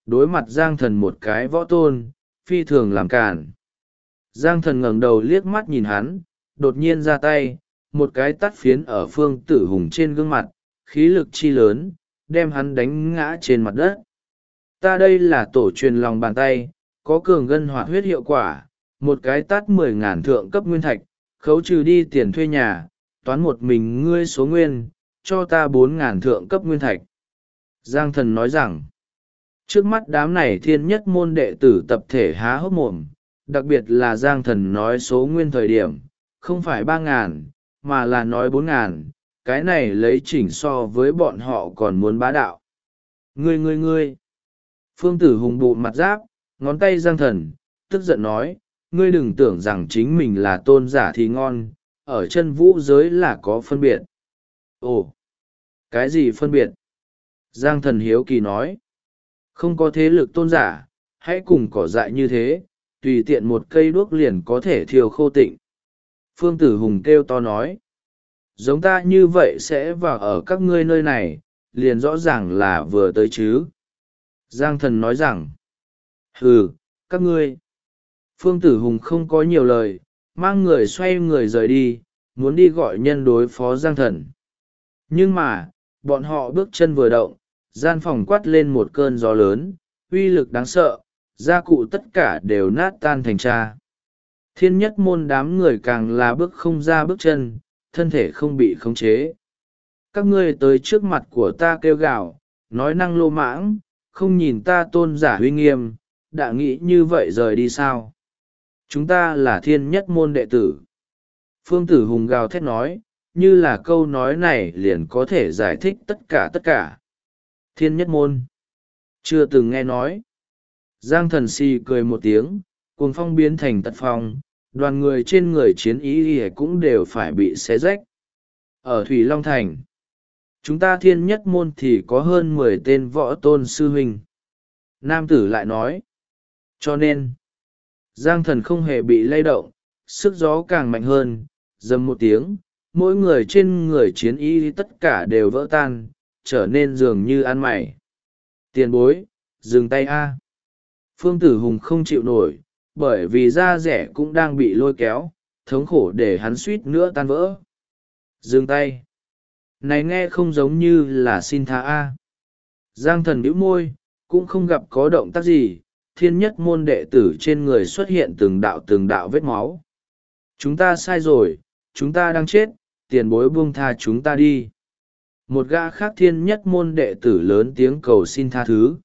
đối mặt Giang Thần một cái võ tôn, phi thường làm cản. Giang Thần ngẩng đầu liếc mắt nhìn hắn, đột nhiên ra tay, một cái tát phiến ở Phương Tử Hùng trên gương mặt, khí lực chi lớn, đem hắn đánh ngã trên mặt đất. Ta đây là tổ truyền lòng bàn tay, có cường gân hoạt huyết hiệu quả, một cái tát 10.000 thượng cấp nguyên thạch, khấu trừ đi tiền thuê nhà, toán một mình ngươi số nguyên, cho ta 4.000 thượng cấp nguyên thạch. Giang Thần nói rằng, trước mắt đám này thiên nhất môn đệ tử tập thể há hốc mồm, đặc biệt là Giang Thần nói số nguyên thời điểm, không phải 3.000, mà là nói 4.000, cái này lấy chỉnh so với bọn họ còn muốn bá đạo. Ngươi! Phương Tử Hùng bụ mặt giáp, ngón tay Giang Thần, tức giận nói, ngươi đừng tưởng rằng chính mình là tôn giả thì ngon, ở chân vũ giới là có phân biệt. Ồ! Cái gì phân biệt? Giang Thần hiếu kỳ nói, không có thế lực tôn giả, hãy cùng cỏ dại như thế, tùy tiện một cây đuốc liền có thể thiêu khô tịnh. Phương Tử Hùng kêu to nói, giống ta như vậy sẽ vào ở các ngươi nơi này, liền rõ ràng là vừa tới chứ. Giang Thần nói rằng, hừ, các ngươi. Phương Tử Hùng không có nhiều lời, mang người xoay người rời đi, muốn đi gọi nhân đối phó Giang Thần. Nhưng mà, bọn họ bước chân vừa động, gian phòng quát lên một cơn gió lớn, uy lực đáng sợ, gia cụ tất cả đều nát tan thành tro. Thiên nhất môn đám người càng là bước không ra bước chân, thân thể không bị khống chế. Các ngươi tới trước mặt của ta kêu gào, nói năng lô mãng, không nhìn ta tôn giả uy nghiêm, đã nghĩ như vậy rời đi sao? Chúng ta là thiên nhất môn đệ tử. Phương Tử Hùng gào thét nói, như là câu nói này liền có thể giải thích tất cả. Thiên nhất môn. Chưa từng nghe nói. Giang Thần si cười một tiếng, cuồng phong biến thành tật phong, đoàn người trên người chiến ý cũng đều phải bị xé rách. Ở Thủy Long Thành, chúng ta thiên nhất môn thì có hơn 10 tên võ tôn sư huynh. Nam tử lại nói. Cho nên, Giang Thần không hề bị lay động, sức gió càng mạnh hơn, dầm một tiếng, mỗi người trên người chiến ý tất cả đều vỡ tan, trở nên dường như ăn mày. Tiền bối, dừng tay a. Phương Tử Hùng không chịu nổi, bởi vì da rẻ cũng đang bị lôi kéo, thống khổ để hắn suýt nữa tan vỡ. Dừng tay. Này nghe không giống như là xin tha a. Giang Thần bĩu môi, cũng không gặp có động tác gì, thiên nhất môn đệ tử trên người xuất hiện từng đạo vết máu. Chúng ta sai rồi, chúng ta đang chết, tiền bối buông tha chúng ta đi. Một gã khác thiên nhất môn đệ tử lớn tiếng cầu xin tha thứ.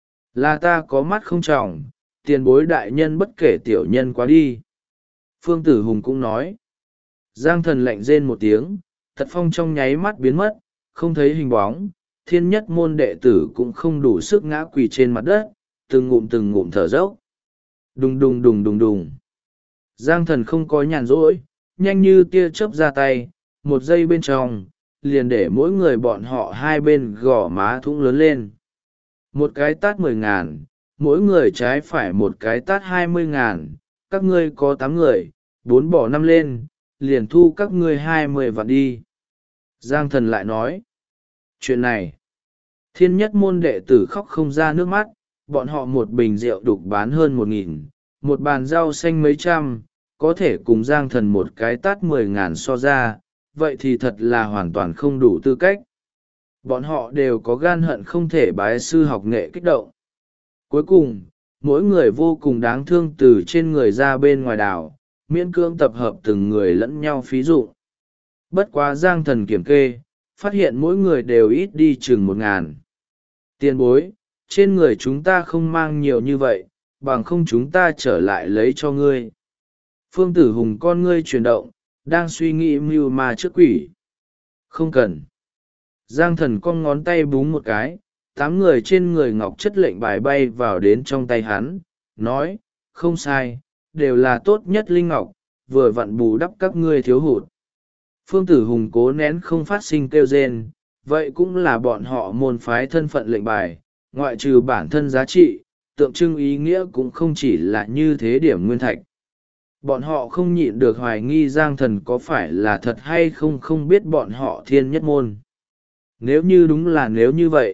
Là ta có mắt không tròng, tiền bối đại nhân bất kể tiểu nhân quá đi. Phương Tử Hùng cũng nói. Giang Thần lạnh rên một tiếng, tật phong trong nháy mắt biến mất, không thấy hình bóng, thiên nhất môn đệ tử cũng không đủ sức ngã quỳ trên mặt đất, từng ngụm thở dốc. Đùng đùng. Giang Thần không có nhàn rỗi, nhanh như tia chớp ra tay, một giây bên trong, liền để mỗi người bọn họ hai bên gò má thũng lớn lên. Một cái tát 10.000, mỗi người trái phải một cái tát 20.000, các ngươi có 8 người, 4 bỏ 5 lên, liền thu các ngươi 20 vạn đi. Giang Thần lại nói, chuyện này, thiên nhất môn đệ tử khóc không ra nước mắt, bọn họ một bình rượu đục bán hơn 1.000, một bàn rau xanh mấy trăm, có thể cùng Giang Thần một cái tát 10.000 so ra, vậy thì thật là hoàn toàn không đủ tư cách. Bọn họ đều có gan hận không thể bái sư học nghệ kích động. Cuối cùng, mỗi người vô cùng đáng thương từ trên người ra bên ngoài đảo, miễn cưỡng tập hợp từng người lẫn nhau phí dụ. Bất quá Giang Thần kiểm kê, phát hiện mỗi người đều ít đi chừng 1.000. Tiền bối, trên người chúng ta không mang nhiều như vậy, bằng không chúng ta trở lại lấy cho ngươi. Phương Tử Hùng con ngươi chuyển động, đang suy nghĩ mưu ma trước quỷ. Không cần. Giang Thần cong ngón tay búng một cái, 8 người trên người ngọc chất lệnh bài bay vào đến trong tay hắn, nói, không sai, đều là tốt nhất linh ngọc, vừa vặn bù đắp các ngươi thiếu hụt. Phương Tử Hùng cố nén không phát sinh kêu rên, vậy cũng là bọn họ môn phái thân phận lệnh bài, ngoại trừ bản thân giá trị, tượng trưng ý nghĩa cũng không chỉ là như thế điểm nguyên thạch. Bọn họ không nhịn được hoài nghi Giang Thần có phải là thật hay không biết bọn họ thiên nhất môn. Nếu như đúng là nếu như vậy,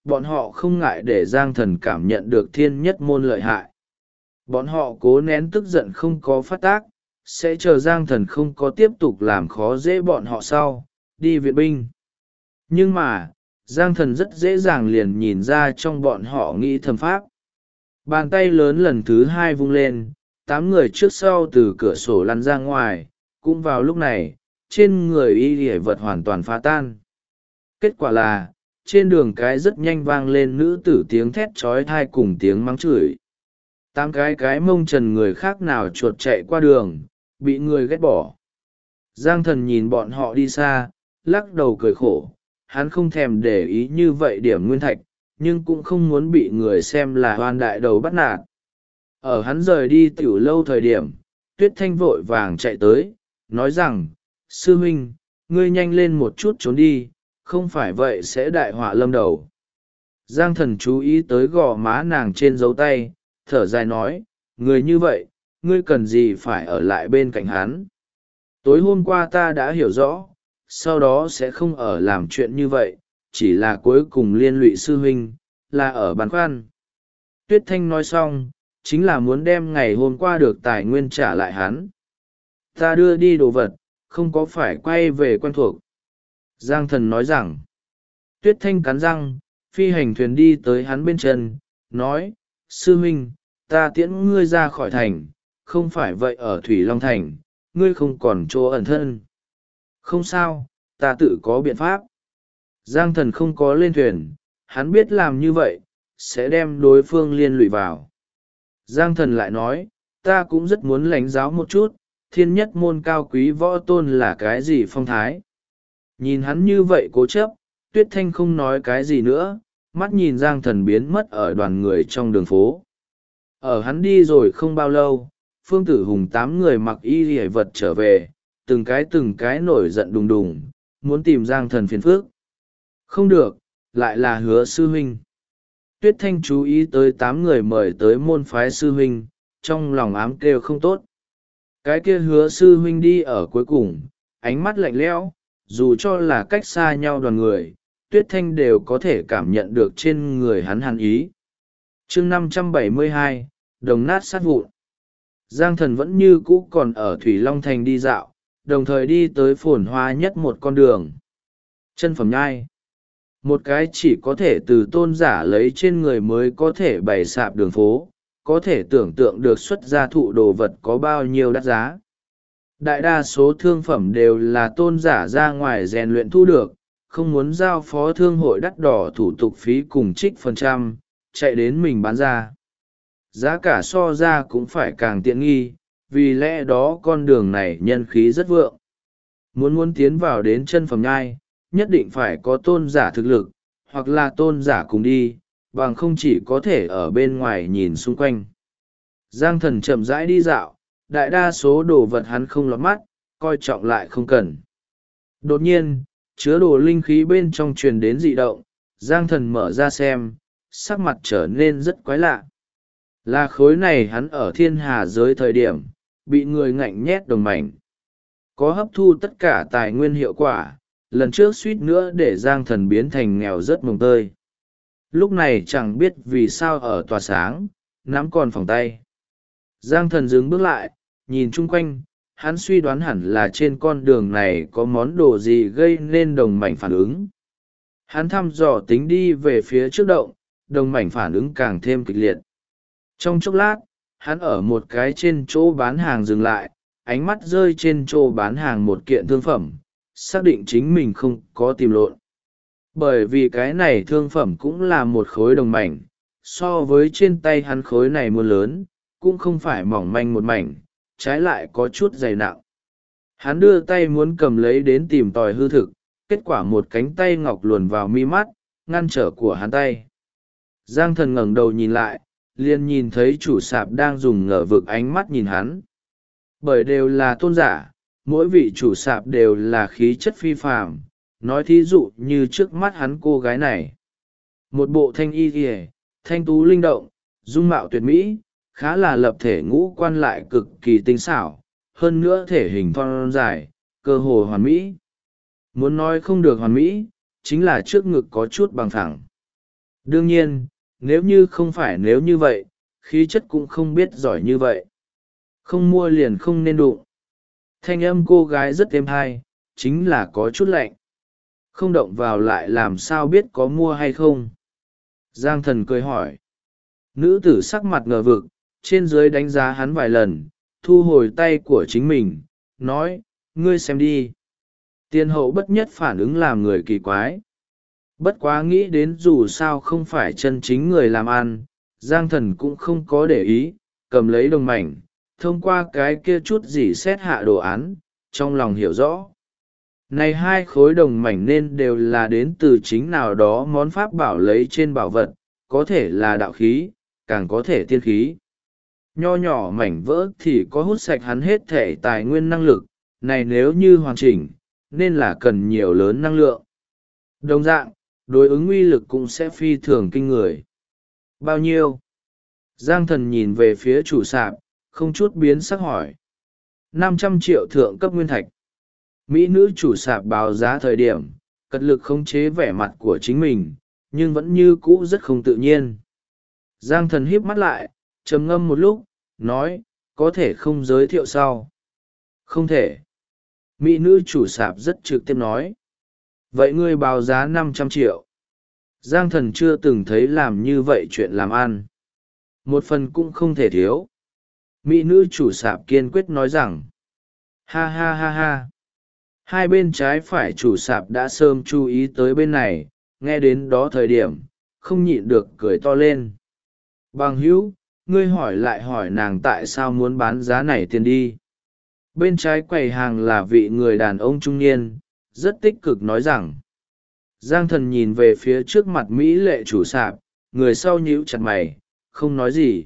bọn họ không ngại để Giang Thần cảm nhận được thiên nhất môn lợi hại. Bọn họ cố nén tức giận không có phát tác, sẽ chờ Giang Thần không có tiếp tục làm khó dễ bọn họ sau, đi viện binh. Nhưng mà, Giang Thần rất dễ dàng liền nhìn ra trong bọn họ nghĩ thầm pháp. Bàn tay lớn lần thứ hai vung lên, 8 người trước sau từ cửa sổ lăn ra ngoài, cũng vào lúc này, trên người y hề vật hoàn toàn phá tan. Kết quả là, trên đường cái rất nhanh vang lên nữ tử tiếng thét trói thai cùng tiếng mắng chửi. 8 cái mông trần người khác nào chuột chạy qua đường, bị người ghét bỏ. Giang Thần nhìn bọn họ đi xa, lắc đầu cười khổ, hắn không thèm để ý như vậy điểm nguyên thạch, nhưng cũng không muốn bị người xem là hoan đại đầu bắt nạt. Ở hắn rời đi tiểu lâu thời điểm, Tuyết Thanh vội vàng chạy tới, nói rằng, sư huynh, ngươi nhanh lên một chút trốn đi, không phải vậy sẽ đại họa lâm đầu. Giang Thần chú ý tới gò má nàng trên dấu tay, thở dài nói, người như vậy, ngươi cần gì phải ở lại bên cạnh hắn. Tối hôm qua ta đã hiểu rõ, sau đó sẽ không ở làm chuyện như vậy, chỉ là cuối cùng liên lụy sư huynh, là ở băn khoăn. Tuyết Thanh nói xong, chính là muốn đem ngày hôm qua được tài nguyên trả lại hắn. Ta đưa đi đồ vật, không có phải quay về quen thuộc. Giang Thần nói rằng, Tuyết Thanh cắn răng, phi hành thuyền đi tới hắn bên chân, nói, sư huynh, ta tiễn ngươi ra khỏi thành, không phải vậy ở Thủy Long Thành, ngươi không còn chỗ ẩn thân. Không sao, ta tự có biện pháp. Giang Thần không có lên thuyền, hắn biết làm như vậy, sẽ đem đối phương liên lụy vào. Giang Thần lại nói, ta cũng rất muốn lãnh giáo một chút, thiên nhất môn cao quý võ tôn là cái gì phong thái. Nhìn hắn như vậy cố chấp, Tuyết Thanh không nói cái gì nữa, mắt nhìn Giang Thần biến mất ở đoàn người trong đường phố. Ở hắn đi rồi không bao lâu, Phương Tử Hùng 8 người mặc y hề vật trở về, từng cái nổi giận đùng đùng, muốn tìm Giang Thần phiền phức. Không được, lại là Hứa sư huynh. Tuyết Thanh chú ý tới 8 người mời tới môn phái sư huynh, trong lòng ám kêu không tốt. Cái kia Hứa sư huynh đi ở cuối cùng, ánh mắt lạnh lẽo, dù cho là cách xa nhau đoàn người, Tuyết Thanh đều có thể cảm nhận được trên người hắn hàn ý. Chương 572, đồng nát sát vụn. Giang Thần vẫn như cũ còn ở Thủy Long Thành đi dạo, đồng thời đi tới phồn hoa nhất một con đường. Chân phẩm nhai. Một cái chỉ có thể từ tôn giả lấy trên người mới có thể bày sạp đường phố, có thể tưởng tượng được xuất gia thụ đồ vật có bao nhiêu đắt giá. Đại đa số thương phẩm đều là tôn giả ra ngoài rèn luyện thu được, không muốn giao phó thương hội đắt đỏ thủ tục phí cùng trích phần trăm, chạy đến mình bán ra. Giá cả so ra cũng phải càng tiện nghi, vì lẽ đó con đường này nhân khí rất vượng. Muốn tiến vào đến chân phẩm nhai, nhất định phải có tôn giả thực lực, hoặc là tôn giả cùng đi, bằng không chỉ có thể ở bên ngoài nhìn xung quanh. Giang Thần chậm rãi đi dạo, đại đa số đồ vật hắn không lọt mắt, coi trọng lại không cần. Đột nhiên, chứa đồ linh khí bên trong truyền đến dị động, Giang Thần mở ra xem, sắc mặt trở nên rất quái lạ. Là khối này hắn ở thiên hà giới thời điểm, bị người ngạnh nhét đồng mảnh. Có hấp thu tất cả tài nguyên hiệu quả, lần trước suýt nữa để Giang Thần biến thành nghèo rất mồng tơi. Lúc này chẳng biết vì sao ở tòa sáng, nắm còn phòng tay. Giang Thần dừng bước lại, nhìn chung quanh, hắn suy đoán hẳn là trên con đường này có món đồ gì gây nên đồng mảnh phản ứng. Hắn thăm dò tính đi về phía trước động, đồng mảnh phản ứng càng thêm kịch liệt. Trong chốc lát, hắn ở một cái trên chỗ bán hàng dừng lại, ánh mắt rơi trên chỗ bán hàng một kiện thương phẩm, xác định chính mình không có tìm lộn. Bởi vì cái này thương phẩm cũng là một khối đồng mảnh, so với trên tay hắn khối này mua lớn, cũng không phải mỏng manh một mảnh, trái lại có chút dày nặng. Hắn đưa tay muốn cầm lấy đến tìm tòi hư thực, kết quả một cánh tay ngọc luồn vào mi mắt, ngăn trở của hắn tay. Giang Thần ngẩng đầu nhìn lại, liền nhìn thấy chủ sạp đang dùng ngờ vực ánh mắt nhìn hắn. Bởi đều là tôn giả, mỗi vị chủ sạp đều là khí chất phi phàm, nói thí dụ như trước mắt hắn cô gái này. Một bộ thanh y kìa, thanh tú linh động, dung mạo tuyệt mỹ, khá là lập thể ngũ quan lại cực kỳ tinh xảo, hơn nữa thể hình thon dài, cơ hồ hoàn mỹ. Muốn nói không được hoàn mỹ, chính là trước ngực có chút bằng phẳng. Đương nhiên, nếu như không phải nếu như vậy, khí chất cũng không biết giỏi như vậy. Không mua liền không nên đụng. Thanh âm cô gái rất êm hai, chính là có chút lạnh. Không động vào lại làm sao biết có mua hay không. Giang Thần cười hỏi. Nữ tử sắc mặt ngờ vực, trên dưới đánh giá hắn vài lần, thu hồi tay của chính mình, nói, ngươi xem đi. Tiên hậu bất nhất phản ứng làm người kỳ quái. Bất quá nghĩ đến dù sao không phải chân chính người làm ăn, Giang Thần cũng không có để ý, cầm lấy đồng mảnh, thông qua cái kia chút gì xét hạ đồ án, trong lòng hiểu rõ. Này hai khối đồng mảnh nên đều là đến từ chính nào đó món pháp bảo lấy trên bảo vật, có thể là đạo khí, càng có thể tiên khí. Nho nhỏ mảnh vỡ thì có hút sạch hắn hết thể tài nguyên năng lực, này nếu như hoàn chỉnh, nên là cần nhiều lớn năng lượng. Đồng dạng, đối ứng uy lực cũng sẽ phi thường kinh người. Bao nhiêu? Giang Thần nhìn về phía chủ sạp, không chút biến sắc hỏi. 500 triệu thượng cấp nguyên thạch. Mỹ nữ chủ sạp báo giá thời điểm, cật lực khống chế vẻ mặt của chính mình, nhưng vẫn như cũ rất không tự nhiên. Giang Thần híp mắt lại, trầm ngâm một lúc, nói, có thể không giới thiệu sau. Không thể. Mỹ nữ chủ sạp rất trực tiếp nói. Vậy ngươi báo giá 500 triệu. Giang Thần chưa từng thấy làm như vậy chuyện làm ăn. Một phần cũng không thể thiếu. Mỹ nữ chủ sạp kiên quyết nói rằng. Ha ha ha ha. Hai bên trái phải chủ sạp đã sớm chú ý tới bên này, nghe đến đó thời điểm, không nhịn được cười to lên. Bằng hữu, ngươi hỏi lại hỏi nàng tại sao muốn bán giá này tiền đi. Bên trái quầy hàng là vị người đàn ông trung niên, rất tích cực nói rằng. Giang Thần nhìn về phía trước mặt Mỹ lệ chủ sạp, người sau nhíu chặt mày, không nói gì.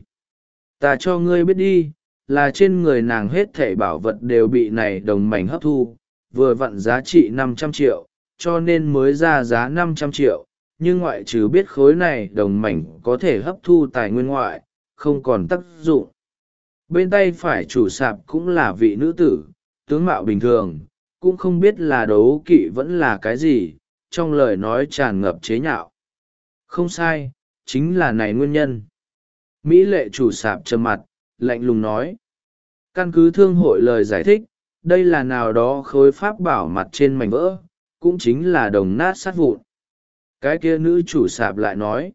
Ta cho ngươi biết đi, là trên người nàng hết thảy bảo vật đều bị này đồng mảnh hấp thu, vừa vặn giá trị 500 triệu, cho nên mới ra giá 500 triệu, nhưng ngoại trừ biết khối này đồng mảnh có thể hấp thu tài nguyên ngoại, không còn tác dụng. Bên tay phải chủ sạp cũng là vị nữ tử, tướng mạo bình thường, cũng không biết là đấu kỵ vẫn là cái gì, trong lời nói tràn ngập chế nhạo. Không sai, chính là này nguyên nhân. Mỹ lệ chủ sạp trầm mặt, lạnh lùng nói. Căn cứ thương hội lời giải thích, đây là nào đó khối pháp bảo mặt trên mảnh vỡ, cũng chính là đồng nát sát vụn. Cái kia nữ chủ sạp lại nói.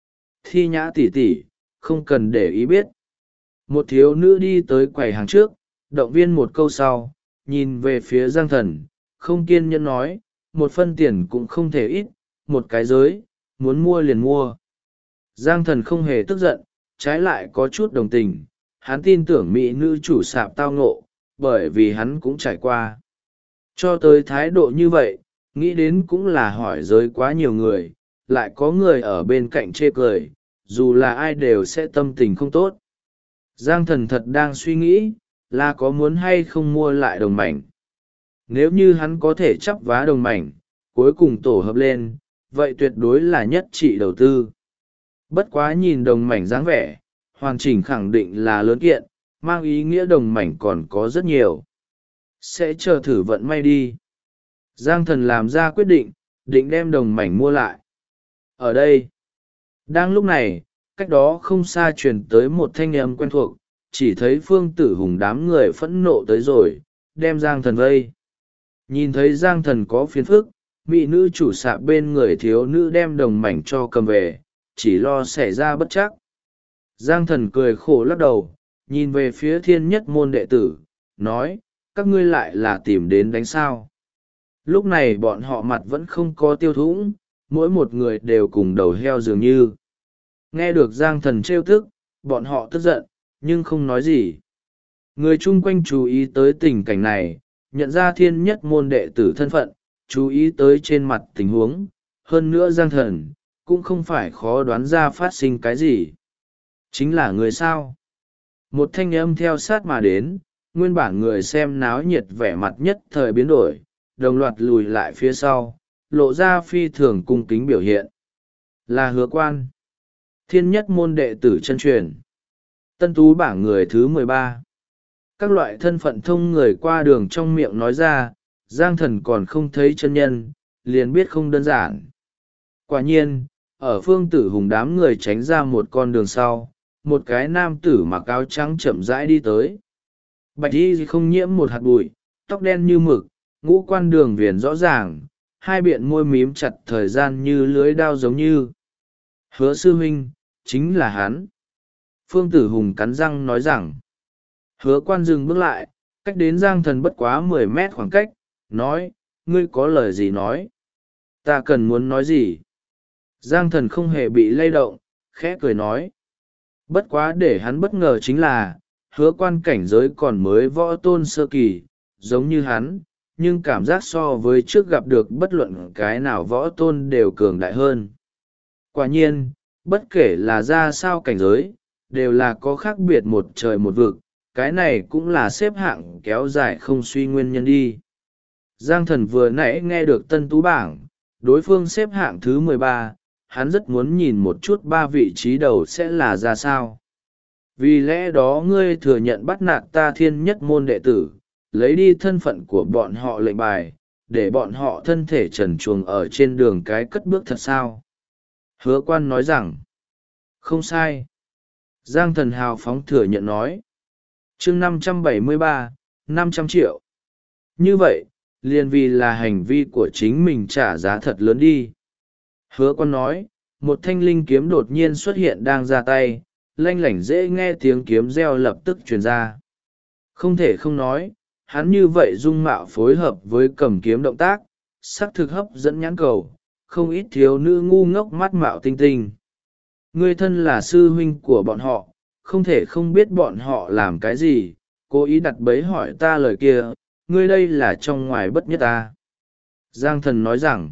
Thi nhã tỷ tỷ, không cần để ý biết. Một thiếu nữ đi tới quầy hàng trước, động viên một câu sau, nhìn về phía Giang Thần, không kiên nhẫn nói, một phân tiền cũng không thể ít, một cái giới, muốn mua liền mua. Giang Thần không hề tức giận, trái lại có chút đồng tình, hắn tin tưởng mỹ nữ chủ sạp tao ngộ, bởi vì hắn cũng trải qua. Cho tới thái độ như vậy, nghĩ đến cũng là hỏi giới quá nhiều người, lại có người ở bên cạnh chê cười, dù là ai đều sẽ tâm tình không tốt. Giang Thần thật đang suy nghĩ, là có muốn hay không mua lại đồng mảnh. Nếu như hắn có thể chắp vá đồng mảnh, cuối cùng tổ hợp lên, vậy tuyệt đối là nhất trị đầu tư. Bất quá nhìn đồng mảnh dáng vẻ, hoàn chỉnh khẳng định là lớn kiện, mang ý nghĩa đồng mảnh còn có rất nhiều. Sẽ chờ thử vận may đi. Giang Thần làm ra quyết định, định đem đồng mảnh mua lại. Ở đây, đang lúc này, cách đó không xa truyền tới một thanh âm quen thuộc, chỉ thấy Phương Tử Hùng đám người phẫn nộ tới rồi, đem Giang Thần vây. Nhìn thấy Giang Thần có phiền phức, mỹ nữ chủ sạp bên người thiếu nữ đem đồng mảnh cho cầm về, chỉ lo xảy ra bất chắc. Giang Thần cười khổ lắc đầu, nhìn về phía thiên nhất môn đệ tử, nói, các ngươi lại là tìm đến đánh sao. Lúc này bọn họ mặt vẫn không có tiêu thủng, mỗi một người đều cùng đầu heo dường như. Nghe được Giang Thần trêu tức, bọn họ tức giận, nhưng không nói gì. Người chung quanh chú ý tới tình cảnh này, nhận ra thiên nhất môn đệ tử thân phận, chú ý tới trên mặt tình huống, hơn nữa Giang Thần, cũng không phải khó đoán ra phát sinh cái gì. Chính là người sao. Một thanh âm theo sát mà đến, nguyên bản người xem náo nhiệt vẻ mặt nhất thời biến đổi, đồng loạt lùi lại phía sau, lộ ra phi thường cung kính biểu hiện. Là Hứa Quan. Thiên nhất môn đệ tử chân truyền. Tân tú bảng người thứ 13. Các loại thân phận thông người qua đường trong miệng nói ra, Giang Thần còn không thấy chân nhân, liền biết không đơn giản. Quả nhiên, ở Phương Tử Hùng đám người tránh ra một con đường sau, một cái nam tử mặc áo trắng chậm rãi đi tới. Bạch y không nhiễm một hạt bụi, tóc đen như mực, ngũ quan đường viền rõ ràng, hai biện môi mím chặt thời gian như lưới đao giống như. Hứa sư huynh, chính là hắn. Phương Tử Hùng cắn răng nói rằng. Hứa quan dừng bước lại, cách đến Giang Thần bất quá 10 mét khoảng cách, nói, ngươi có lời gì nói? Ta cần muốn nói gì? Giang Thần không hề bị lay động, khẽ cười nói. Bất quá để hắn bất ngờ chính là, hứa quan cảnh giới còn mới võ tôn sơ kỳ, giống như hắn, nhưng cảm giác so với trước gặp được bất luận cái nào võ tôn đều cường đại hơn. Quả nhiên, bất kể là ra sao cảnh giới, đều là có khác biệt một trời một vực, cái này cũng là xếp hạng kéo dài không suy nguyên nhân đi. Giang Thần vừa nãy nghe được tân tú bảng, đối phương xếp hạng thứ 13, hắn rất muốn nhìn một chút ba vị trí đầu sẽ là ra sao. Vì lẽ đó ngươi thừa nhận bắt nạt ta Thiên Nhất môn đệ tử, lấy đi thân phận của bọn họ lệnh bài, để bọn họ thân thể trần truồng ở trên đường cái cất bước thật sao? Hứa quan nói rằng, không sai. Giang Thần hào phóng thừa nhận nói. Chương 573, 500 triệu. Như vậy, liền vì là hành vi của chính mình trả giá thật lớn đi. Hứa quan nói, một thanh linh kiếm đột nhiên xuất hiện đang ra tay, lanh lảnh dễ nghe tiếng kiếm reo lập tức truyền ra. Không thể không nói, hắn như vậy dung mạo phối hợp với cầm kiếm động tác, sắc thực hấp dẫn nhãn cầu, không ít thiếu nữ ngu ngốc mắt mạo tinh tinh. Ngươi thân là sư huynh của bọn họ, không thể không biết bọn họ làm cái gì, cố ý đặt bẫy hỏi ta lời kia, ngươi đây là trong ngoài bất nhất ta. Giang Thần nói rằng,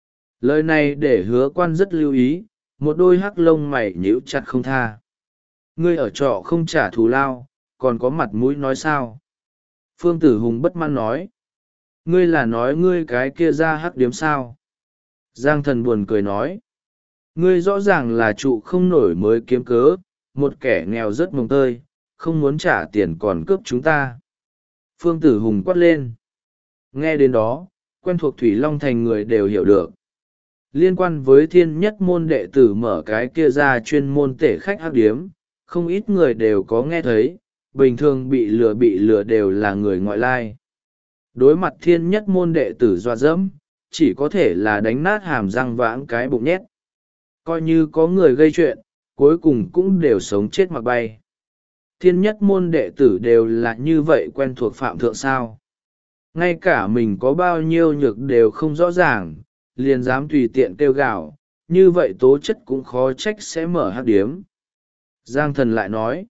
lời này để hứa quan rất lưu ý, một đôi hắc lông mày nhíu chặt không tha. Ngươi ở trọ không trả thù lao, còn có mặt mũi nói sao? Phương Tử Hùng bất mãn nói, ngươi là nói ngươi cái kia ra hắc điếm sao? Giang Thần buồn cười nói, ngươi rõ ràng là trụ không nổi mới kiếm cớ, một kẻ nghèo rất mồng tơi, không muốn trả tiền còn cướp chúng ta. Phương Tử Hùng quát lên. Nghe đến đó, quen thuộc Thủy Long Thành người đều hiểu được. Liên quan với Thiên Nhất môn đệ tử mở cái kia ra chuyên môn tể khách hắc điếm, không ít người đều có nghe thấy, bình thường bị lừa đều là người ngoại lai. Đối mặt Thiên Nhất môn đệ tử dọa dẫm, chỉ có thể là đánh nát hàm răng vãng cái bụng nhét. Coi như có người gây chuyện, cuối cùng cũng đều sống chết mặc bay. Thiên Nhất môn đệ tử đều là như vậy quen thuộc phạm thượng sao. Ngay cả mình có bao nhiêu nhược đều không rõ ràng, liền dám tùy tiện kêu gào, như vậy tố chất cũng khó trách sẽ mở hắc điếm. Giang Thần lại nói.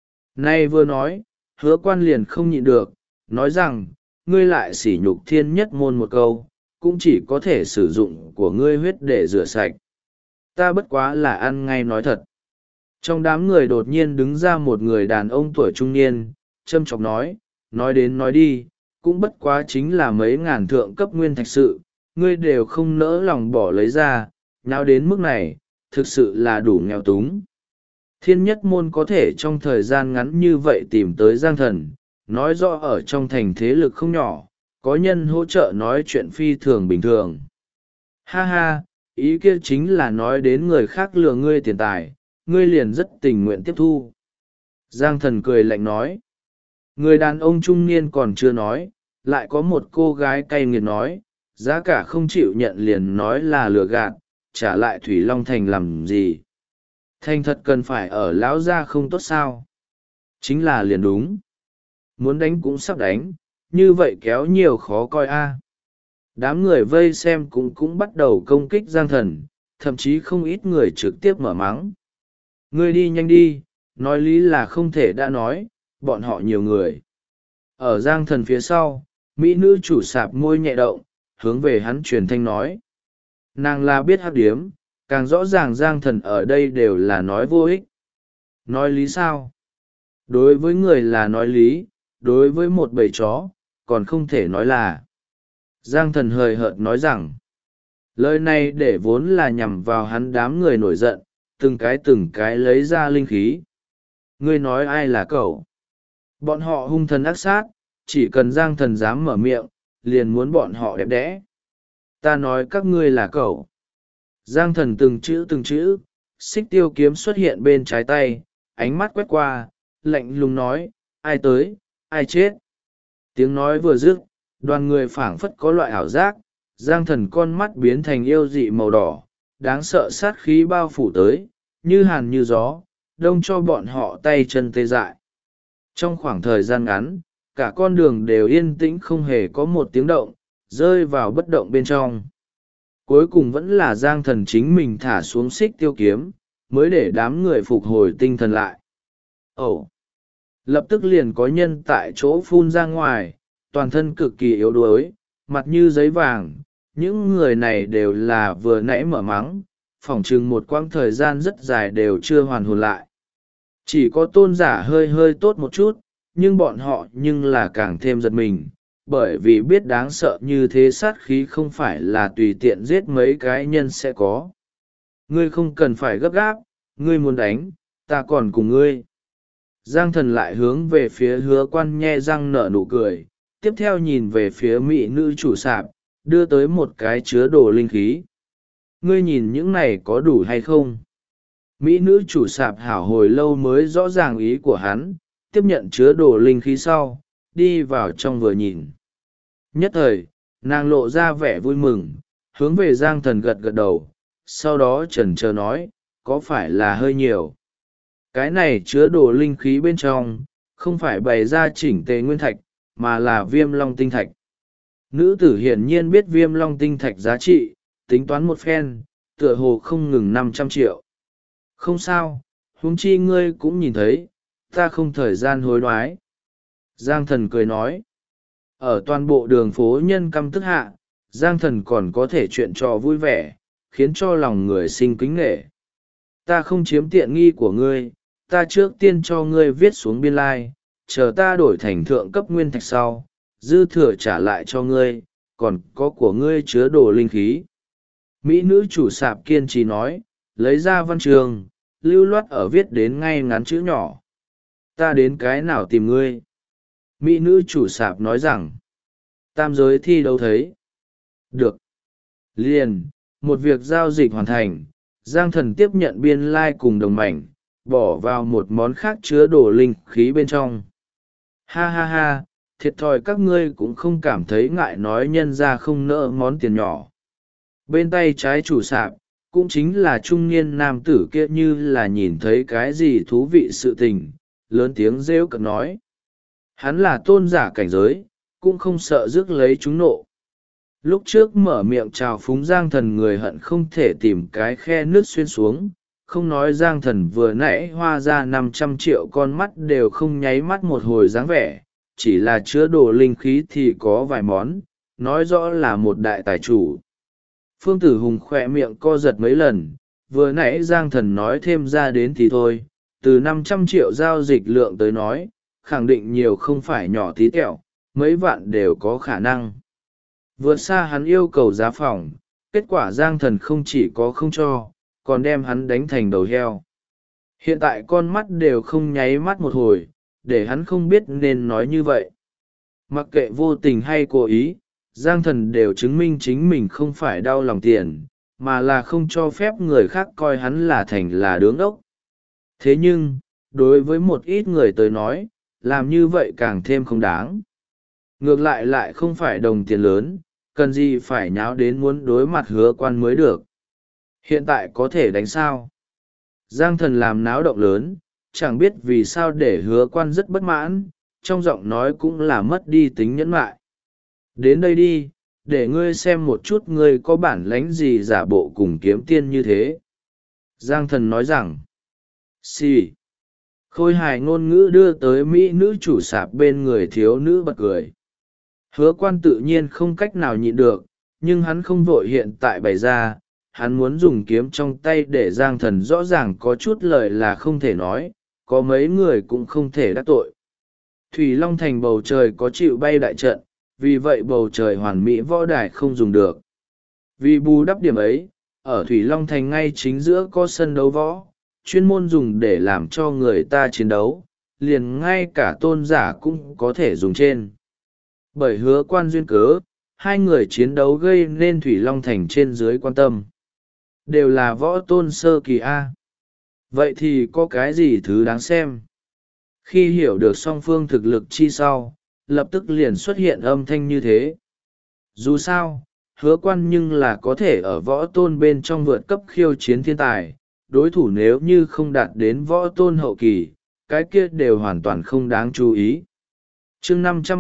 Nay vừa nói, hứa quan liền không nhịn được, nói rằng, ngươi lại sỉ nhục Thiên Nhất môn một câu, cũng chỉ có thể sử dụng của ngươi huyết để rửa sạch. Ta bất quá là ăn ngay nói thật. Trong đám người đột nhiên đứng ra một người đàn ông tuổi trung niên, châm chọc nói đến nói đi, cũng bất quá chính là mấy ngàn thượng cấp nguyên thạch sự, ngươi đều không nỡ lòng bỏ lấy ra, nào đến mức này, thực sự là đủ nghèo túng. Thiên Nhất môn có thể trong thời gian ngắn như vậy tìm tới Giang Thần, nói rõ ở trong thành thế lực không nhỏ, có nhân hỗ trợ nói chuyện phi thường bình thường. Ha ha, ý kia chính là nói đến người khác lừa ngươi tiền tài, ngươi liền rất tình nguyện tiếp thu. Giang Thần cười lạnh nói. Người đàn ông trung niên còn chưa nói, lại có một cô gái cay nghiệt nói, giá cả không chịu nhận liền nói là lừa gạt, trả lại Thủy Long Thành làm gì. Thành thật cần phải ở lão gia không tốt sao. Chính là liền đúng. Muốn đánh cũng sắp đánh, như vậy kéo nhiều khó coi a. Đám người vây xem cũng bắt đầu công kích Giang Thần, thậm chí không ít người trực tiếp mở mắng. Ngươi đi nhanh đi, nói lý là không thể đã nói, bọn họ nhiều người. Ở Giang Thần phía sau, mỹ nữ chủ sạp môi nhẹ động, hướng về hắn truyền thanh nói. Nàng là biết hắc điếm, càng rõ ràng Giang Thần ở đây đều là nói vô ích. Nói lý sao? Đối với người là nói lý, đối với một bầy chó, còn không thể nói là. Giang Thần hời hợt nói rằng, lời này để vốn là nhằm vào hắn đám người nổi giận, từng cái lấy ra linh khí. Ngươi nói ai là cậu? Bọn họ hung thần ác sát, chỉ cần Giang Thần dám mở miệng, liền muốn bọn họ đẹp đẽ. Ta nói các ngươi là cậu. Giang thần từng chữ, xích tiêu kiếm xuất hiện bên trái tay, ánh mắt quét qua, lạnh lùng nói, ai tới, ai chết. Tiếng nói vừa dứt, đoàn người phảng phất có loại ảo giác, Giang thần con mắt biến thành yêu dị màu đỏ, đáng sợ sát khí bao phủ tới, như hàn như gió, đông cho bọn họ tay chân tê dại. Trong khoảng thời gian ngắn, cả con đường đều yên tĩnh không hề có một tiếng động, rơi vào bất động bên trong. Cuối cùng vẫn là Giang thần chính mình thả xuống xích tiêu kiếm, mới để đám người phục hồi tinh thần lại. Ồ! Lập tức liền có nhân tại chỗ phun ra ngoài, toàn thân cực kỳ yếu đuối, mặt như giấy vàng. Những người này đều là vừa nãy mở mắng, phỏng chừng một quãng thời gian rất dài đều chưa hoàn hồn lại. Chỉ có tôn giả hơi hơi tốt một chút, nhưng bọn họ nhưng là càng thêm giật mình, bởi vì biết đáng sợ như thế sát khí không phải là tùy tiện giết mấy cái nhân sẽ có. Ngươi không cần phải gấp gáp, ngươi muốn đánh, ta còn cùng ngươi. Giang thần lại hướng về phía Hứa Quan nhe răng nở nụ cười, tiếp theo nhìn về phía mỹ nữ chủ sạp, đưa tới một cái chứa đồ linh khí. Ngươi nhìn những này có đủ hay không? Mỹ nữ chủ sạp hảo hồi lâu mới rõ ràng ý của hắn, tiếp nhận chứa đồ linh khí sau, đi vào trong vừa nhìn. Nhất thời, nàng lộ ra vẻ vui mừng, hướng về Giang thần gật gật đầu, sau đó chần chờ nói, có phải là hơi nhiều? Cái này chứa đồ linh khí bên trong, không phải bày ra chỉnh tề nguyên thạch, mà là viêm long tinh thạch. Nữ tử hiển nhiên biết viêm long tinh thạch giá trị, tính toán một phen, tựa hồ không ngừng 500 triệu. Không sao, huống chi ngươi cũng nhìn thấy, ta không thời gian hối đoái. Giang thần cười nói, ở toàn bộ đường phố nhân căm tức hạ, Giang thần còn có thể chuyện trò vui vẻ, khiến cho lòng người sinh kính nghệ. Ta không chiếm tiện nghi của ngươi, ta trước tiên cho ngươi viết xuống biên lai, chờ ta đổi thành thượng cấp nguyên thạch sau, dư thừa trả lại cho ngươi, còn có của ngươi chứa đồ linh khí. Mỹ nữ chủ sạp kiên trì nói, lấy ra văn trường, lưu loát ở viết đến ngay ngắn chữ nhỏ. Ta đến cái nào tìm ngươi? Mỹ nữ chủ sạp nói rằng, tam giới thi đấu thấy. Được. Liền, một việc giao dịch hoàn thành, Giang thần tiếp nhận biên lai cùng đồng mảnh, bỏ vào một món khác chứa đồ linh khí bên trong. Ha ha ha, thiệt thòi các ngươi cũng không cảm thấy ngại nói nhân ra không nỡ món tiền nhỏ. Bên tay trái chủ sạp, cũng chính là trung niên nam tử kia như là nhìn thấy cái gì thú vị sự tình, lớn tiếng rêu cợt nói. Hắn là tôn giả cảnh giới, cũng không sợ rước lấy chúng nộ. Lúc trước mở miệng chào phúng Giang thần người hận không thể tìm cái khe nước xuyên xuống, không nói Giang thần vừa nãy hoa ra 500 triệu con mắt đều không nháy mắt một hồi dáng vẻ, chỉ là chứa đồ linh khí thì có vài món, nói rõ là một đại tài chủ. Phương Tử Hùng khỏe miệng co giật mấy lần, vừa nãy Giang thần nói thêm ra đến thì thôi, từ 500 triệu giao dịch lượng tới nói, khẳng định nhiều không phải nhỏ tí tẹo, mấy vạn đều có khả năng. Vượt xa hắn yêu cầu giá phòng, kết quả Giang thần không chỉ có không cho, còn đem hắn đánh thành đầu heo. Hiện tại con mắt đều không nháy mắt một hồi, để hắn không biết nên nói như vậy. Mặc kệ vô tình hay cố ý, Giang thần đều chứng minh chính mình không phải đau lòng tiền, mà là không cho phép người khác coi hắn là thành là đứng ốc. Thế nhưng, đối với một ít người tới nói, làm như vậy càng thêm không đáng. Ngược lại lại không phải đồng tiền lớn, cần gì phải nháo đến muốn đối mặt Hứa Quan mới được. Hiện tại có thể đánh sao? Giang thần làm náo động lớn, chẳng biết vì sao để Hứa Quan rất bất mãn, trong giọng nói cũng là mất đi tính nhẫn nại. Đến đây đi, để ngươi xem một chút ngươi có bản lánh gì giả bộ cùng kiếm tiên như thế. Giang thần nói rằng, xì. Khôi hài ngôn ngữ đưa tới mỹ nữ chủ sạp bên người thiếu nữ bật cười. Hứa Quan tự nhiên không cách nào nhịn được, nhưng hắn không vội hiện tại bày ra, hắn muốn dùng kiếm trong tay để Giang thần rõ ràng có chút lời là không thể nói, có mấy người cũng không thể đắc tội. Thủy Long Thành bầu trời có chịu bay đại trận, vì vậy bầu trời hoàn mỹ võ đài không dùng được. Vì bù đắp điểm ấy, ở Thủy Long Thành ngay chính giữa có sân đấu võ, chuyên môn dùng để làm cho người ta chiến đấu, liền ngay cả tôn giả cũng có thể dùng trên. Bởi Hứa Quan duyên cớ, hai người chiến đấu gây nên Thủy Long Thành trên dưới quan tâm. đều là võ tôn sơ kỳ a. Vậy thì có cái gì thứ đáng xem? Khi hiểu được song phương thực lực chi sau, lập tức liền xuất hiện âm thanh như thế. Dù sao, Hứa Quan nhưng là có thể ở võ tôn bên trong vượt cấp khiêu chiến thiên tài, đối thủ nếu như không đạt đến võ tôn hậu kỳ, cái kia đều hoàn toàn không đáng chú ý. Chương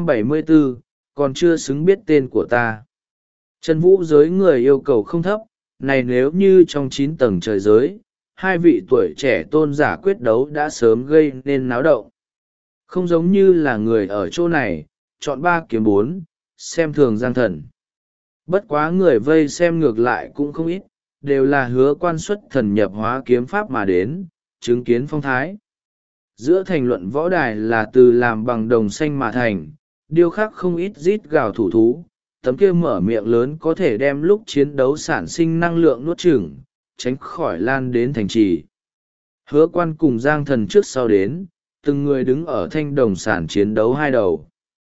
574, còn chưa xứng biết tên của ta. Chân vũ giới người yêu cầu không thấp, này nếu như trong 9 tầng trời giới, hai vị tuổi trẻ tôn giả quyết đấu đã sớm gây nên náo động. Không giống như là người ở chỗ này, chọn 3 kiếm 4, xem thường Giang Thần. Bất quá người vây xem ngược lại cũng không ít, đều là Hứa Quan xuất thần nhập hóa kiếm pháp mà đến, chứng kiến phong thái. Giữa thành luận võ đài là từ làm bằng đồng xanh mà thành, điêu khắc không ít rít gào thủ thú, tấm kia mở miệng lớn có thể đem lúc chiến đấu sản sinh năng lượng nuốt chửng, tránh khỏi lan đến thành trì. Hứa Quan cùng Giang Thần trước sau đến, từng người đứng ở thanh đồng sản chiến đấu hai đầu.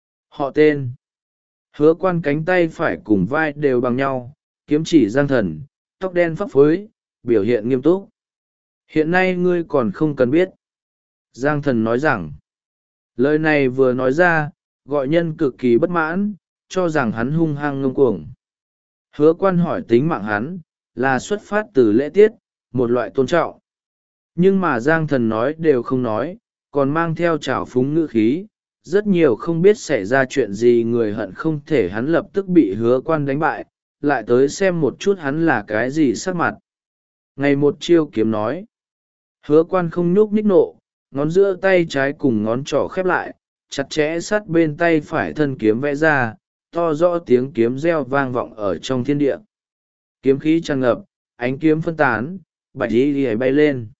Họ tên. Hứa Quan cánh tay phải cùng vai đều bằng nhau, kiếm chỉ Giang Thần, tóc đen phấp phới, biểu hiện nghiêm túc. Hiện nay ngươi còn không cần biết. Giang Thần nói rằng, lời này vừa nói ra, gọi nhân cực kỳ bất mãn, cho rằng hắn hung hăng ngông cuồng. Hứa Quan hỏi tính mạng hắn, là xuất phát từ lễ tiết, một loại tôn trọng. Nhưng mà Giang Thần nói đều không nói, còn mang theo trào phúng ngữ khí, rất nhiều không biết xảy ra chuyện gì người hận không thể hắn lập tức bị Hứa Quan đánh bại, lại tới xem một chút hắn là cái gì sắc mặt. Ngày một chiêu kiếm nói, Hứa Quan không nhúc nhích nộ, ngón giữa tay trái cùng ngón trỏ khép lại, chặt chẽ sát bên tay phải thân kiếm vẽ ra, to rõ tiếng kiếm reo vang vọng ở trong thiên địa. Kiếm khí tràn ngập, ánh kiếm phân tán, bạch y lìa bay lên.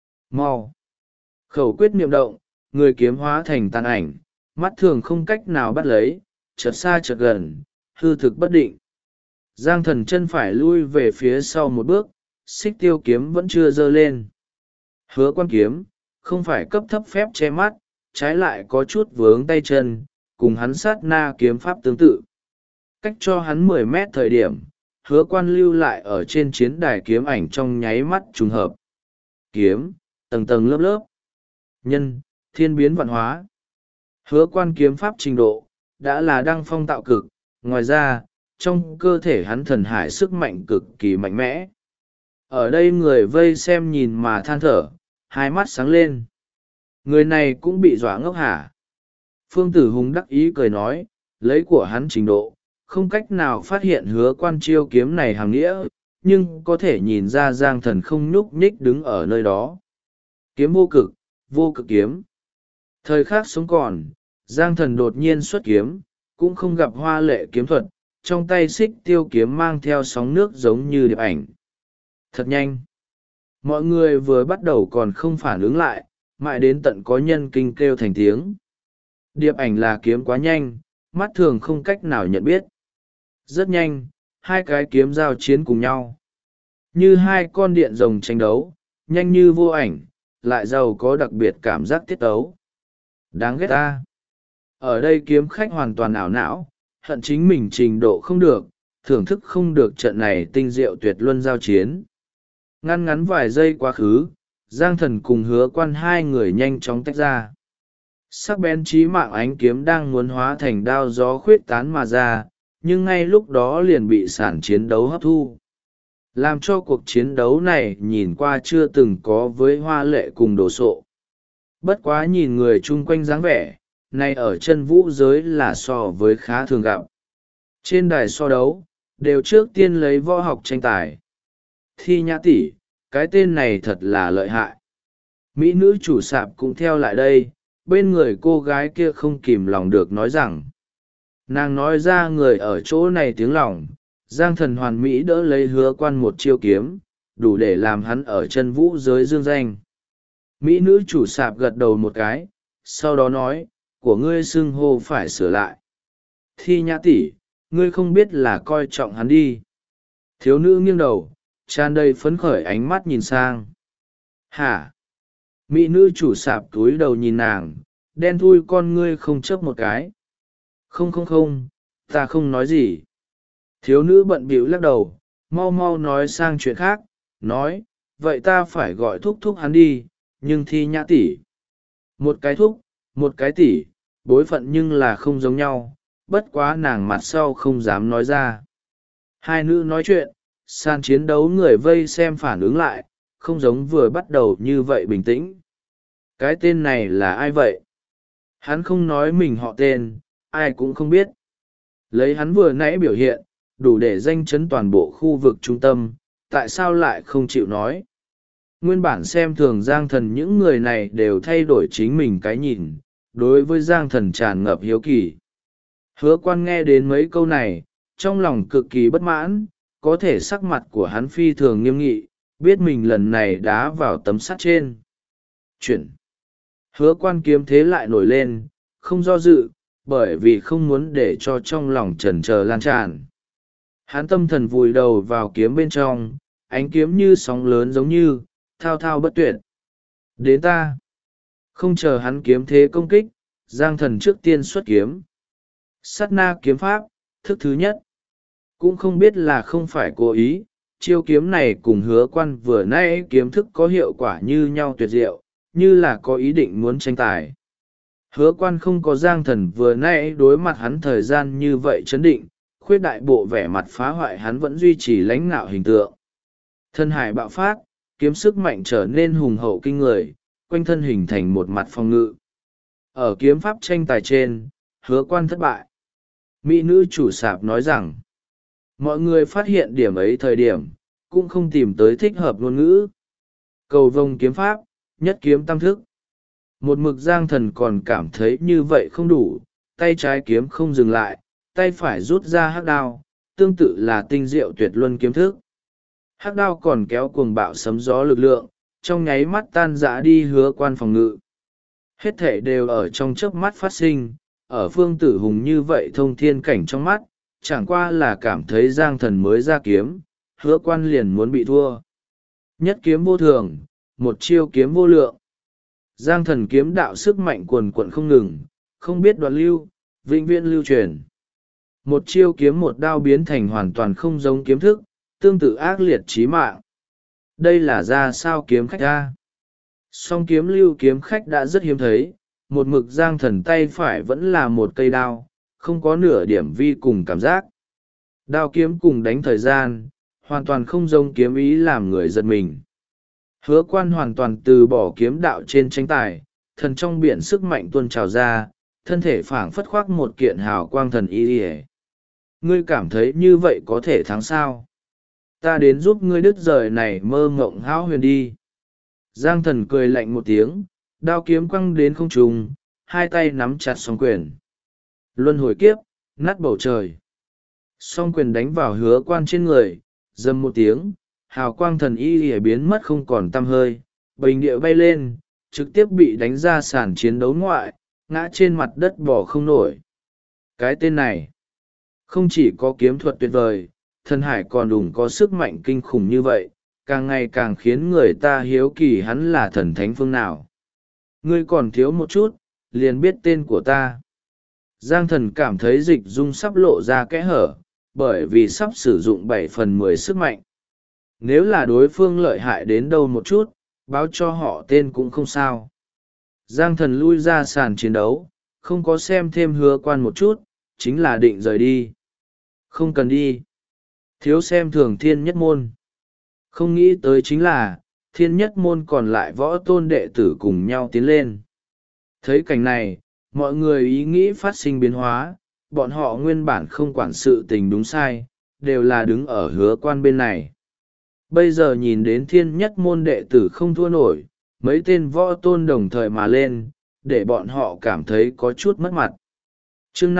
Mau! Khẩu quyết niệm động, người kiếm hóa thành tàn ảnh, mắt thường không cách nào bắt lấy, chợt xa chợt gần, hư thực bất định. Giang Thần chân phải lui về phía sau một bước, xích tiêu kiếm vẫn chưa giơ lên. Hứa Quan kiếm, không phải cấp thấp phép che mắt, trái lại có chút vướng tay chân, cùng hắn sát na kiếm pháp tương tự. Cách cho hắn 10 mét thời điểm, Hứa Quan lưu lại ở trên chiến đài kiếm ảnh trong nháy mắt trùng hợp. Kiếm, tầng tầng lớp lớp. Nhân, thiên biến vạn hóa. Hứa Quan kiếm pháp trình độ, đã là đăng phong tạo cực, ngoài ra, trong cơ thể hắn thần hải sức mạnh cực kỳ mạnh mẽ. Ở đây người vây xem nhìn mà than thở, hai mắt sáng lên. Người này cũng bị dọa ngốc hả? Phương Tử Hùng đắc ý cười nói, lấy của hắn trình độ, không cách nào phát hiện Hứa Quan chiêu kiếm này hàng nghĩa, nhưng có thể nhìn ra Giang Thần không nhúc nhích đứng ở nơi đó. Kiếm vô cực kiếm. Thời khắc sống còn, Giang Thần đột nhiên xuất kiếm, cũng không gặp hoa lệ kiếm thuật, trong tay xích tiêu kiếm mang theo sóng nước giống như điệp ảnh. Thật nhanh. Mọi người vừa bắt đầu còn không phản ứng lại, mãi đến tận có nhân kinh kêu thành tiếng. Điệp ảnh là kiếm quá nhanh, mắt thường không cách nào nhận biết. Rất nhanh, hai cái kiếm giao chiến cùng nhau. Như hai con điện rồng tranh đấu, nhanh như vô ảnh, lại giàu có đặc biệt cảm giác tiết tấu. Đáng ghét ta. Ở đây kiếm khách hoàn toàn ảo não, hận chính mình trình độ không được, thưởng thức không được trận này tinh diệu tuyệt luân giao chiến. Ngăn ngắn vài giây quá khứ, Giang Thần cùng Hứa Quan hai người nhanh chóng tách ra. Sắc bén chí mạng ánh kiếm đang muốn hóa thành đao gió khuyết tán mà ra, nhưng ngay lúc đó liền bị sản chiến đấu hấp thu. Làm cho cuộc chiến đấu này nhìn qua chưa từng có với hoa lệ cùng đồ sộ. Bất quá nhìn người chung quanh dáng vẻ, này ở chân vũ giới là so với khá thường gặp. Trên đài so đấu, đều trước tiên lấy võ học tranh tài. Thi Nhã tỷ, cái tên này thật là lợi hại. Mỹ nữ chủ sạp cũng theo lại đây, bên người cô gái kia không kìm lòng được nói rằng. Nàng nói ra người ở chỗ này tiếng lòng, Giang Thần hoàn mỹ đỡ lấy Hứa Quan một chiêu kiếm, đủ để làm hắn ở chân vũ giới dương danh. Mỹ nữ chủ sạp gật đầu một cái, sau đó nói, của ngươi xưng hô phải sửa lại. Thi Nhã tỷ, ngươi không biết là coi trọng hắn đi. Thiếu nữ nghiêng đầu, tràn đầy phấn khởi ánh mắt nhìn sang. Hả? Mỹ nữ chủ sạp túi đầu nhìn nàng, đen thui con ngươi không chớp một cái. Không, ta không nói gì. Thiếu nữ bận bịu lắc đầu, mau mau nói sang chuyện khác, nói, vậy ta phải gọi thúc thúc hắn đi, nhưng Thi Nhã tỷ, một cái thúc, một cái tỷ, bối phận nhưng là không giống nhau, bất quá nàng mặt sau không dám nói ra. Hai nữ nói chuyện, sàn chiến đấu người vây xem phản ứng lại, không giống vừa bắt đầu như vậy bình tĩnh. Cái tên này là ai vậy? Hắn không nói mình họ tên, ai cũng không biết. Lấy hắn vừa nãy biểu hiện, đủ để danh chấn toàn bộ khu vực trung tâm, tại sao lại không chịu nói? Nguyên bản xem thường Giang Thần, những người này đều thay đổi chính mình cái nhìn, đối với Giang Thần tràn ngập hiếu kỳ. Hứa Quan nghe đến mấy câu này, trong lòng cực kỳ bất mãn, có thể sắc mặt của hắn phi thường nghiêm nghị, biết mình lần này đá vào tấm sắt trên. Chuyển. Hứa Quan kiếm thế lại nổi lên, không do dự, bởi vì không muốn để cho trong lòng chần chờ lan tràn. Hắn tâm thần vùi đầu vào kiếm bên trong, ánh kiếm như sóng lớn giống như, thao thao bất tuyệt. Đến ta. Không chờ hắn kiếm thế công kích, Giang Thần trước tiên xuất kiếm. Sát na kiếm pháp, thức thứ nhất. Cũng không biết là không phải cố ý, chiêu kiếm này cùng Hứa Quan vừa nãy kiếm thức có hiệu quả như nhau tuyệt diệu, như là có ý định muốn tranh tài. Hứa Quan không có Giang Thần vừa nãy đối mặt hắn thời gian như vậy chấn định, khuyết đại bộ vẻ mặt phá hoại hắn vẫn duy trì lãnh ngạo hình tượng. Thân hải bạo phát, kiếm sức mạnh trở nên hùng hậu kinh người, quanh thân hình thành một mặt phòng ngự. Ở kiếm pháp tranh tài trên, Hứa Quan thất bại. Mỹ nữ chủ sạp nói rằng, mọi người phát hiện điểm ấy thời điểm, cũng không tìm tới thích hợp ngôn ngữ. Cầu vồng kiếm pháp, nhất kiếm tam thức. Một mực Giang Thần còn cảm thấy như vậy không đủ, tay trái kiếm không dừng lại, tay phải rút ra hắc đao, tương tự là tinh diệu tuyệt luân kiếm thức. Hắc đao còn kéo cuồng bạo sấm gió lực lượng, trong nháy mắt tan rã đi Hứa Quan phòng ngự. Hết thể đều ở trong chớp mắt phát sinh, ở Phương Tử Hùng như vậy thông thiên cảnh trong mắt, chẳng qua là cảm thấy Giang Thần mới ra kiếm, Hứa Quan liền muốn bị thua. Nhất kiếm vô thường, một chiêu kiếm vô lượng. Giang Thần kiếm đạo sức mạnh cuồn cuộn không ngừng, không biết đoạn lưu, vĩnh viễn lưu truyền. Một chiêu kiếm một đao biến thành hoàn toàn không giống kiếm thức, tương tự ác liệt chí mạng. Đây là ra sao kiếm khách ra? Song kiếm lưu kiếm khách đã rất hiếm thấy, một mực Giang Thần tay phải vẫn là một cây đao, không có nửa điểm vi cùng cảm giác. Đao kiếm cùng đánh thời gian, hoàn toàn không giống kiếm ý làm người giật mình. Hứa Quan hoàn toàn từ bỏ kiếm đạo trên tranh tài, thần trong biển sức mạnh tuôn trào ra, thân thể phảng phất khoác một kiện hào quang thần y. Ngươi cảm thấy như vậy có thể thắng sao? Ta đến giúp ngươi đứt rời này mơ ngộng hão huyền đi. Giang Thần cười lạnh một tiếng, đao kiếm quăng đến không trung, hai tay nắm chặt song quyền. Luân hồi kiếp, nát bầu trời. Song quyền đánh vào Hứa Quan trên người, rầm một tiếng, hào quang thần y biến mất không còn tăm hơi, bình địa bay lên, trực tiếp bị đánh ra sàn chiến đấu ngoại, ngã trên mặt đất bỏ không nổi. Cái tên này, không chỉ có kiếm thuật tuyệt vời, thần hải còn đủng có sức mạnh kinh khủng như vậy, càng ngày càng khiến người ta hiếu kỳ hắn là thần thánh phương nào. Ngươi còn thiếu một chút, liền biết tên của ta. Giang Thần cảm thấy dịch dung sắp lộ ra kẽ hở, bởi vì sắp sử dụng 7/10 sức mạnh. Nếu là đối phương lợi hại đến đâu một chút, báo cho họ tên cũng không sao. Giang Thần lui ra sàn chiến đấu, không có xem thêm Hứa Quan một chút, chính là định rời đi. Không cần đi. Thiếu xem thường Thiên Nhất Môn. Không nghĩ tới chính là, Thiên Nhất Môn còn lại võ tôn đệ tử cùng nhau tiến lên. Thấy cảnh này, mọi người ý nghĩ phát sinh biến hóa, bọn họ nguyên bản không quản sự tình đúng sai, đều là đứng ở Hứa Quan bên này. Bây giờ nhìn đến Thiên Nhất Môn đệ tử không thua nổi, mấy tên võ tôn đồng thời mà lên, để bọn họ cảm thấy có chút mất mặt. Chương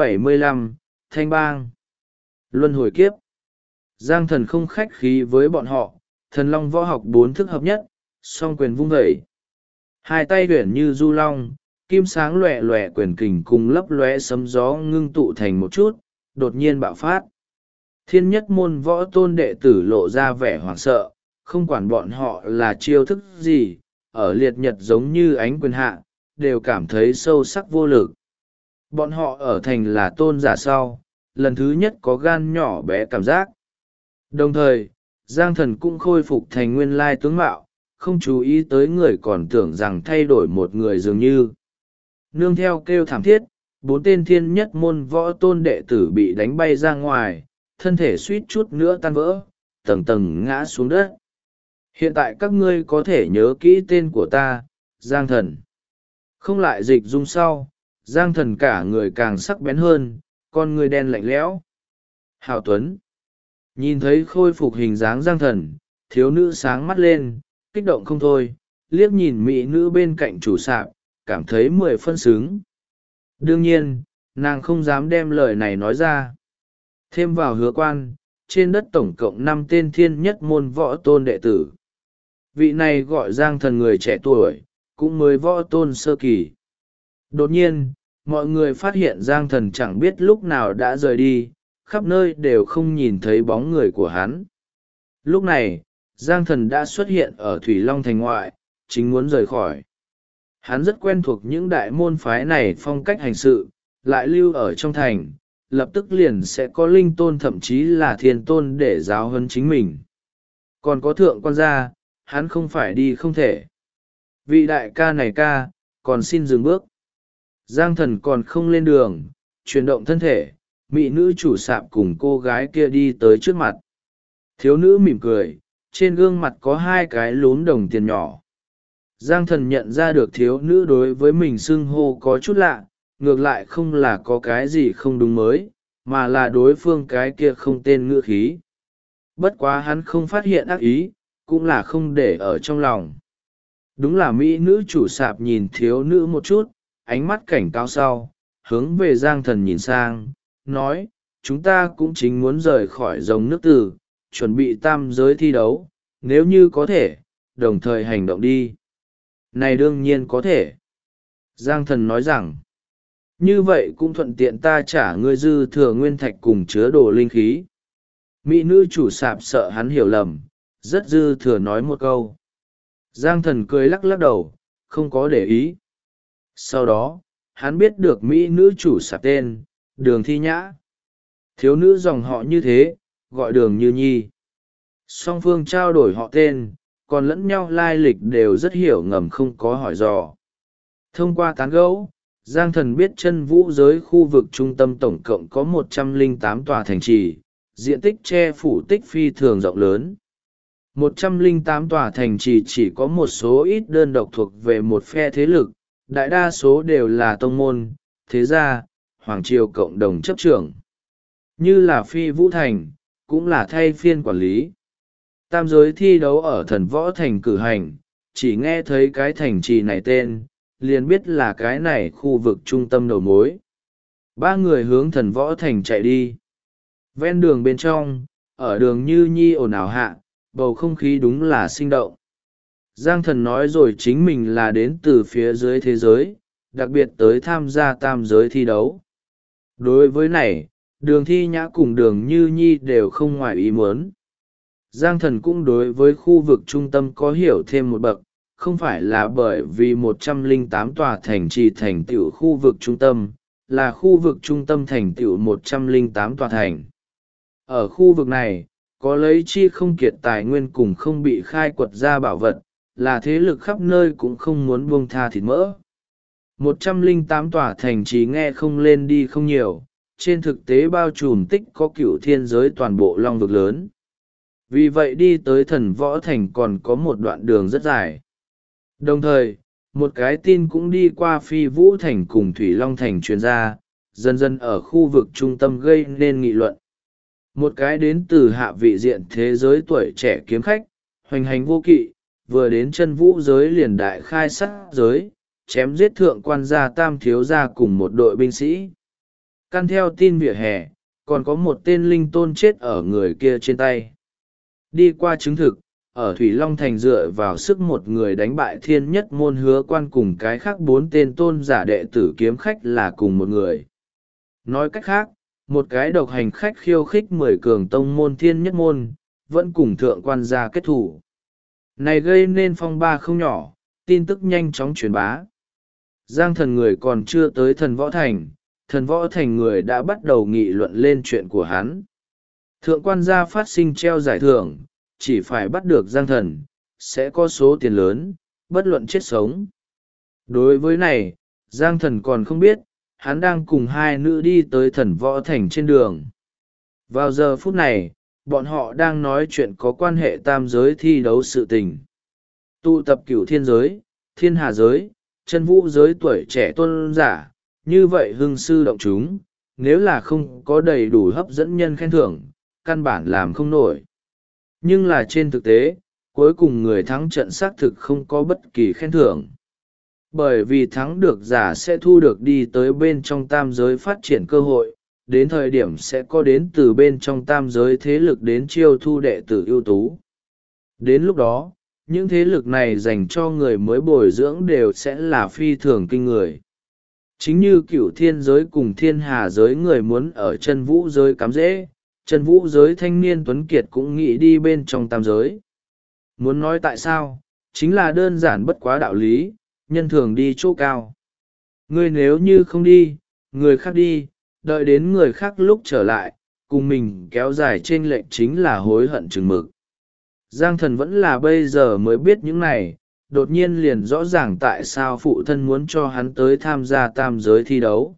575, Thanh Bang. Luân hồi kiếp. Giang Thần không khách khí với bọn họ, thần long võ học 4 thức hợp nhất, song quyền vung vẩy. Hai tay huyển như du long, kim sáng lòe lòe quyền kình cùng lấp lóe sấm gió ngưng tụ thành một chút, đột nhiên bạo phát. Thiên Nhất Môn võ tôn đệ tử lộ ra vẻ hoảng sợ, không quản bọn họ là chiêu thức gì, ở liệt nhật giống như ánh quyền hạ, đều cảm thấy sâu sắc vô lực. Bọn họ ở thành là tôn giả sau, lần thứ nhất có gan nhỏ bé cảm giác. Đồng thời, Giang Thần cũng khôi phục thành nguyên lai tướng mạo, không chú ý tới người còn tưởng rằng thay đổi một người dường như. Nương theo kêu thảm thiết, 4 tên thiên nhất môn võ tôn đệ tử bị đánh bay ra ngoài, thân thể suýt chút nữa tan vỡ, tầng tầng ngã xuống đất. Hiện tại các ngươi có thể nhớ kỹ tên của ta, Giang Thần. Không lại dịch dung sau, Giang Thần cả người càng sắc bén hơn, con người đen lạnh lẽo. Hào Tuấn. Nhìn thấy khôi phục hình dáng Giang Thần, thiếu nữ sáng mắt lên, kích động không thôi, liếc nhìn mỹ nữ bên cạnh chủ sạp, cảm thấy 10 phân xứng. Đương nhiên, nàng không dám đem lời này nói ra. Thêm vào Hứa Quan, trên đất tổng cộng 5 tên thiên nhất môn võ tôn đệ tử. Vị này gọi Giang Thần người trẻ tuổi, cũng mới võ tôn sơ kỳ. Đột nhiên, mọi người phát hiện Giang Thần chẳng biết lúc nào đã rời đi, khắp nơi đều không nhìn thấy bóng người của hắn. Lúc này, Giang Thần đã xuất hiện ở Thủy Long thành ngoại, chính muốn rời khỏi. Hắn rất quen thuộc những đại môn phái này phong cách hành sự, lại lưu ở trong thành, lập tức liền sẽ có linh tôn thậm chí là thiên tôn để giáo huấn chính mình. Còn có thượng quan gia, hắn không phải đi không thể. Vị đại ca này ca, còn xin dừng bước. Giang Thần còn không lên đường, chuyển động thân thể, mỹ nữ chủ sạp cùng cô gái kia đi tới trước mặt. Thiếu nữ mỉm cười, trên gương mặt có 2 cái lún đồng tiền nhỏ. Giang Thần nhận ra được thiếu nữ đối với mình xưng hô có chút lạ, ngược lại không là có cái gì không đúng mới, mà là đối phương cái kia không tên ngữ khí. Bất quá hắn không phát hiện ác ý, cũng là không để ở trong lòng. Đúng là mỹ nữ chủ sạp nhìn thiếu nữ một chút, ánh mắt cảnh cáo sau, hướng về Giang Thần nhìn sang, nói, chúng ta cũng chính muốn rời khỏi dòng nước Từ, chuẩn bị tam giới thi đấu, nếu như có thể, đồng thời hành động đi. Này đương nhiên có thể. Giang Thần nói rằng, như vậy cũng thuận tiện ta trả ngươi dư thừa nguyên thạch cùng chứa đồ linh khí. Mỹ nữ chủ sạp sợ hắn hiểu lầm, rất dư thừa nói một câu. Giang Thần cười lắc lắc đầu, không có để ý. Sau đó, hắn biết được mỹ nữ chủ sạp tên, Đường Thi Nhã. Thiếu nữ dòng họ như thế, gọi Đường Như Nhi. Song phương trao đổi họ tên, còn lẫn nhau lai lịch đều rất hiểu ngầm không có hỏi dò. Thông qua tán gẫu, Giang Thần biết chân vũ giới khu vực trung tâm tổng cộng có 108 tòa thành trì, diện tích che phủ tích phi thường rộng lớn. 108 tòa thành trì chỉ có một số ít đơn độc thuộc về một phe thế lực, đại đa số đều là tông môn, thế gia, hoàng triều cộng đồng chấp trưởng. Như là Phi Vũ Thành, cũng là thay phiên quản lý. Tam giới thi đấu ở Thần Võ Thành cử hành, chỉ nghe thấy cái thành trì này tên, liền biết là cái này khu vực trung tâm đầu mối. 3 người hướng Thần Võ Thành chạy đi. Ven đường bên trong, ở đường Như Nhi ồn ào hạ, bầu không khí đúng là sinh động. Giang Thần nói rồi chính mình là đến từ phía dưới thế giới, đặc biệt tới tham gia tam giới thi đấu. Đối với này, Đường Thi Nhã cùng Đường Như Nhi đều không ngoài ý muốn. Giang Thần cũng đối với khu vực trung tâm có hiểu thêm một bậc, không phải là bởi vì 108 tòa thành trì thành tựu khu vực trung tâm, là khu vực trung tâm thành tựu 108 tòa thành. Ở khu vực này, có lấy chi không kiệt tài nguyên cùng không bị khai quật ra bảo vật, là thế lực khắp nơi cũng không muốn buông tha thịt mỡ. 108 tòa thành trì nghe không lên đi không nhiều, trên thực tế bao trùm tích có cửu thiên giới toàn bộ long vực lớn. Vì vậy đi tới Thần Võ Thành còn có một đoạn đường rất dài. Đồng thời, một cái tin cũng đi qua Phi Vũ Thành cùng Thủy Long Thành truyền ra, dần dần ở khu vực trung tâm gây nên nghị luận. Một cái đến từ hạ vị diện thế giới tuổi trẻ kiếm khách, hoành hành vô kỵ, vừa đến chân vũ giới liền đại khai sát giới, chém giết thượng quan gia tam thiếu gia cùng một đội binh sĩ. Căn theo tin vỉa hè, còn có một tên linh tôn chết ở người kia trên tay. Đi qua chứng thực, ở Thủy Long Thành dựa vào sức một người đánh bại thiên nhất môn Hứa Quan cùng cái khác 4 tên tôn giả đệ tử kiếm khách là cùng một người. Nói cách khác, một cái độc hành khách khiêu khích 10 cường tông môn thiên nhất môn, vẫn cùng thượng quan gia kết thủ. Này gây nên phong ba không nhỏ, tin tức nhanh chóng truyền bá. Giang Thần người còn chưa tới Thần Võ Thành người đã bắt đầu nghị luận lên chuyện của hắn. Thượng quan gia phát sinh treo giải thưởng, chỉ phải bắt được Giang Thần, sẽ có số tiền lớn, bất luận chết sống. Đối với này, Giang Thần còn không biết, hắn đang cùng hai nữ đi tới Thần Võ Thành trên đường. Vào giờ phút này, bọn họ đang nói chuyện có quan hệ tam giới thi đấu sự tình. Tụ tập cửu thiên giới, thiên hà giới, chân vũ giới tuổi trẻ tôn giả, như vậy hưng sư động chúng, nếu là không có đầy đủ hấp dẫn nhân khen thưởng, căn bản làm không nổi. Nhưng là trên thực tế, cuối cùng người thắng trận xác thực không có bất kỳ khen thưởng. Bởi vì thắng được giả sẽ thu được đi tới bên trong tam giới phát triển cơ hội, đến thời điểm sẽ có đến từ bên trong tam giới thế lực đến chiêu thu đệ tử ưu tú. Đến lúc đó, những thế lực này dành cho người mới bồi dưỡng đều sẽ là phi thường kinh người. Chính như cửu thiên giới cùng thiên hà giới người muốn ở chân vũ giới cắm rễ, chân vũ giới thanh niên tuấn kiệt cũng nghĩ đi bên trong tam giới. Muốn nói tại sao, chính là đơn giản bất quá đạo lý, nhân thường đi chỗ cao. Ngươi nếu như không đi, người khác đi, đợi đến người khác lúc trở lại, cùng mình kéo dài chênh lệch chính là hối hận chừng mực. Giang Thần vẫn là bây giờ mới biết những này, đột nhiên liền rõ ràng tại sao phụ thân muốn cho hắn tới tham gia tam giới thi đấu.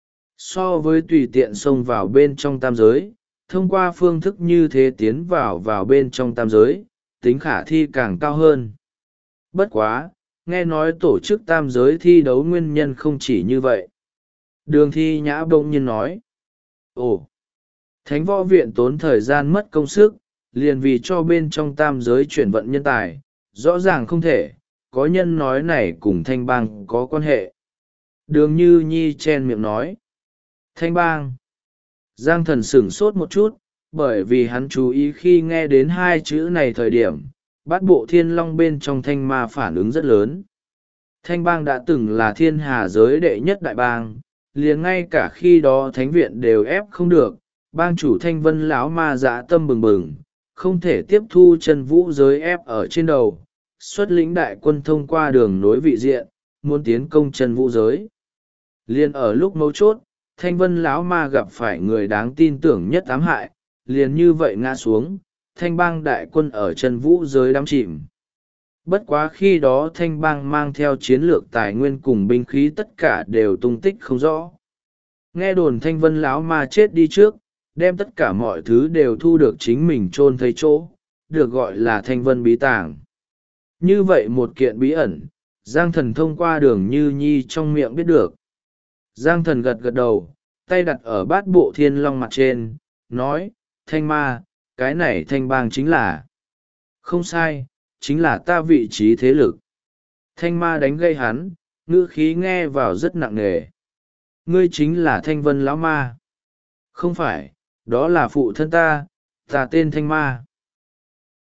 So với tùy tiện xông vào bên trong tam giới, thông qua phương thức như thế tiến vào bên trong tam giới, tính khả thi càng cao hơn. Bất quá, nghe nói tổ chức tam giới thi đấu nguyên nhân không chỉ như vậy. Đường Thi Nhã bỗng nhiên nói. Ồ! Thánh võ viện tốn thời gian mất công sức, liền vì cho bên trong tam giới chuyển vận nhân tài, rõ ràng không thể, có nhân nói này cùng Thanh Bang có quan hệ. Đường Như Nhi chen miệng nói. Thanh Bang! Giang Thần sửng sốt một chút, bởi vì hắn chú ý khi nghe đến hai chữ này thời điểm, bát bộ thiên long bên trong thanh ma phản ứng rất lớn. Thanh Bang đã từng là thiên hà giới đệ nhất đại bang, liền ngay cả khi đó thánh viện đều ép không được, bang chủ Thanh Vân lão ma dã tâm bừng bừng, không thể tiếp thu chân vũ giới ép ở trên đầu, xuất lĩnh đại quân thông qua đường nối vị diện, muốn tiến công chân vũ giới. Liền ở lúc mấu chốt, Thanh Vân lão ma gặp phải người đáng tin tưởng nhất ám hại, liền như vậy ngã xuống, Thanh Bang đại quân ở chân vũ giới đắm chìm. Bất quá khi đó Thanh Bang mang theo chiến lược tài nguyên cùng binh khí tất cả đều tung tích không rõ. Nghe đồn Thanh Vân lão ma chết đi trước, đem tất cả mọi thứ đều thu được chính mình chôn thấy chỗ, được gọi là Thanh Vân bí tàng. Như vậy một kiện bí ẩn, Giang Thần thông qua Đường Như Nhi trong miệng biết được. Giang Thần gật gật đầu, tay đặt ở bát bộ thiên long mặt trên, nói, Thanh ma, cái này Thanh Bang chính là... Không sai, chính là ta vị trí thế lực. Thanh ma đánh gây hắn, ngữ khí nghe vào rất nặng nề. Ngươi chính là Thanh Vân lão ma. Không phải, đó là phụ thân ta tên Thanh ma.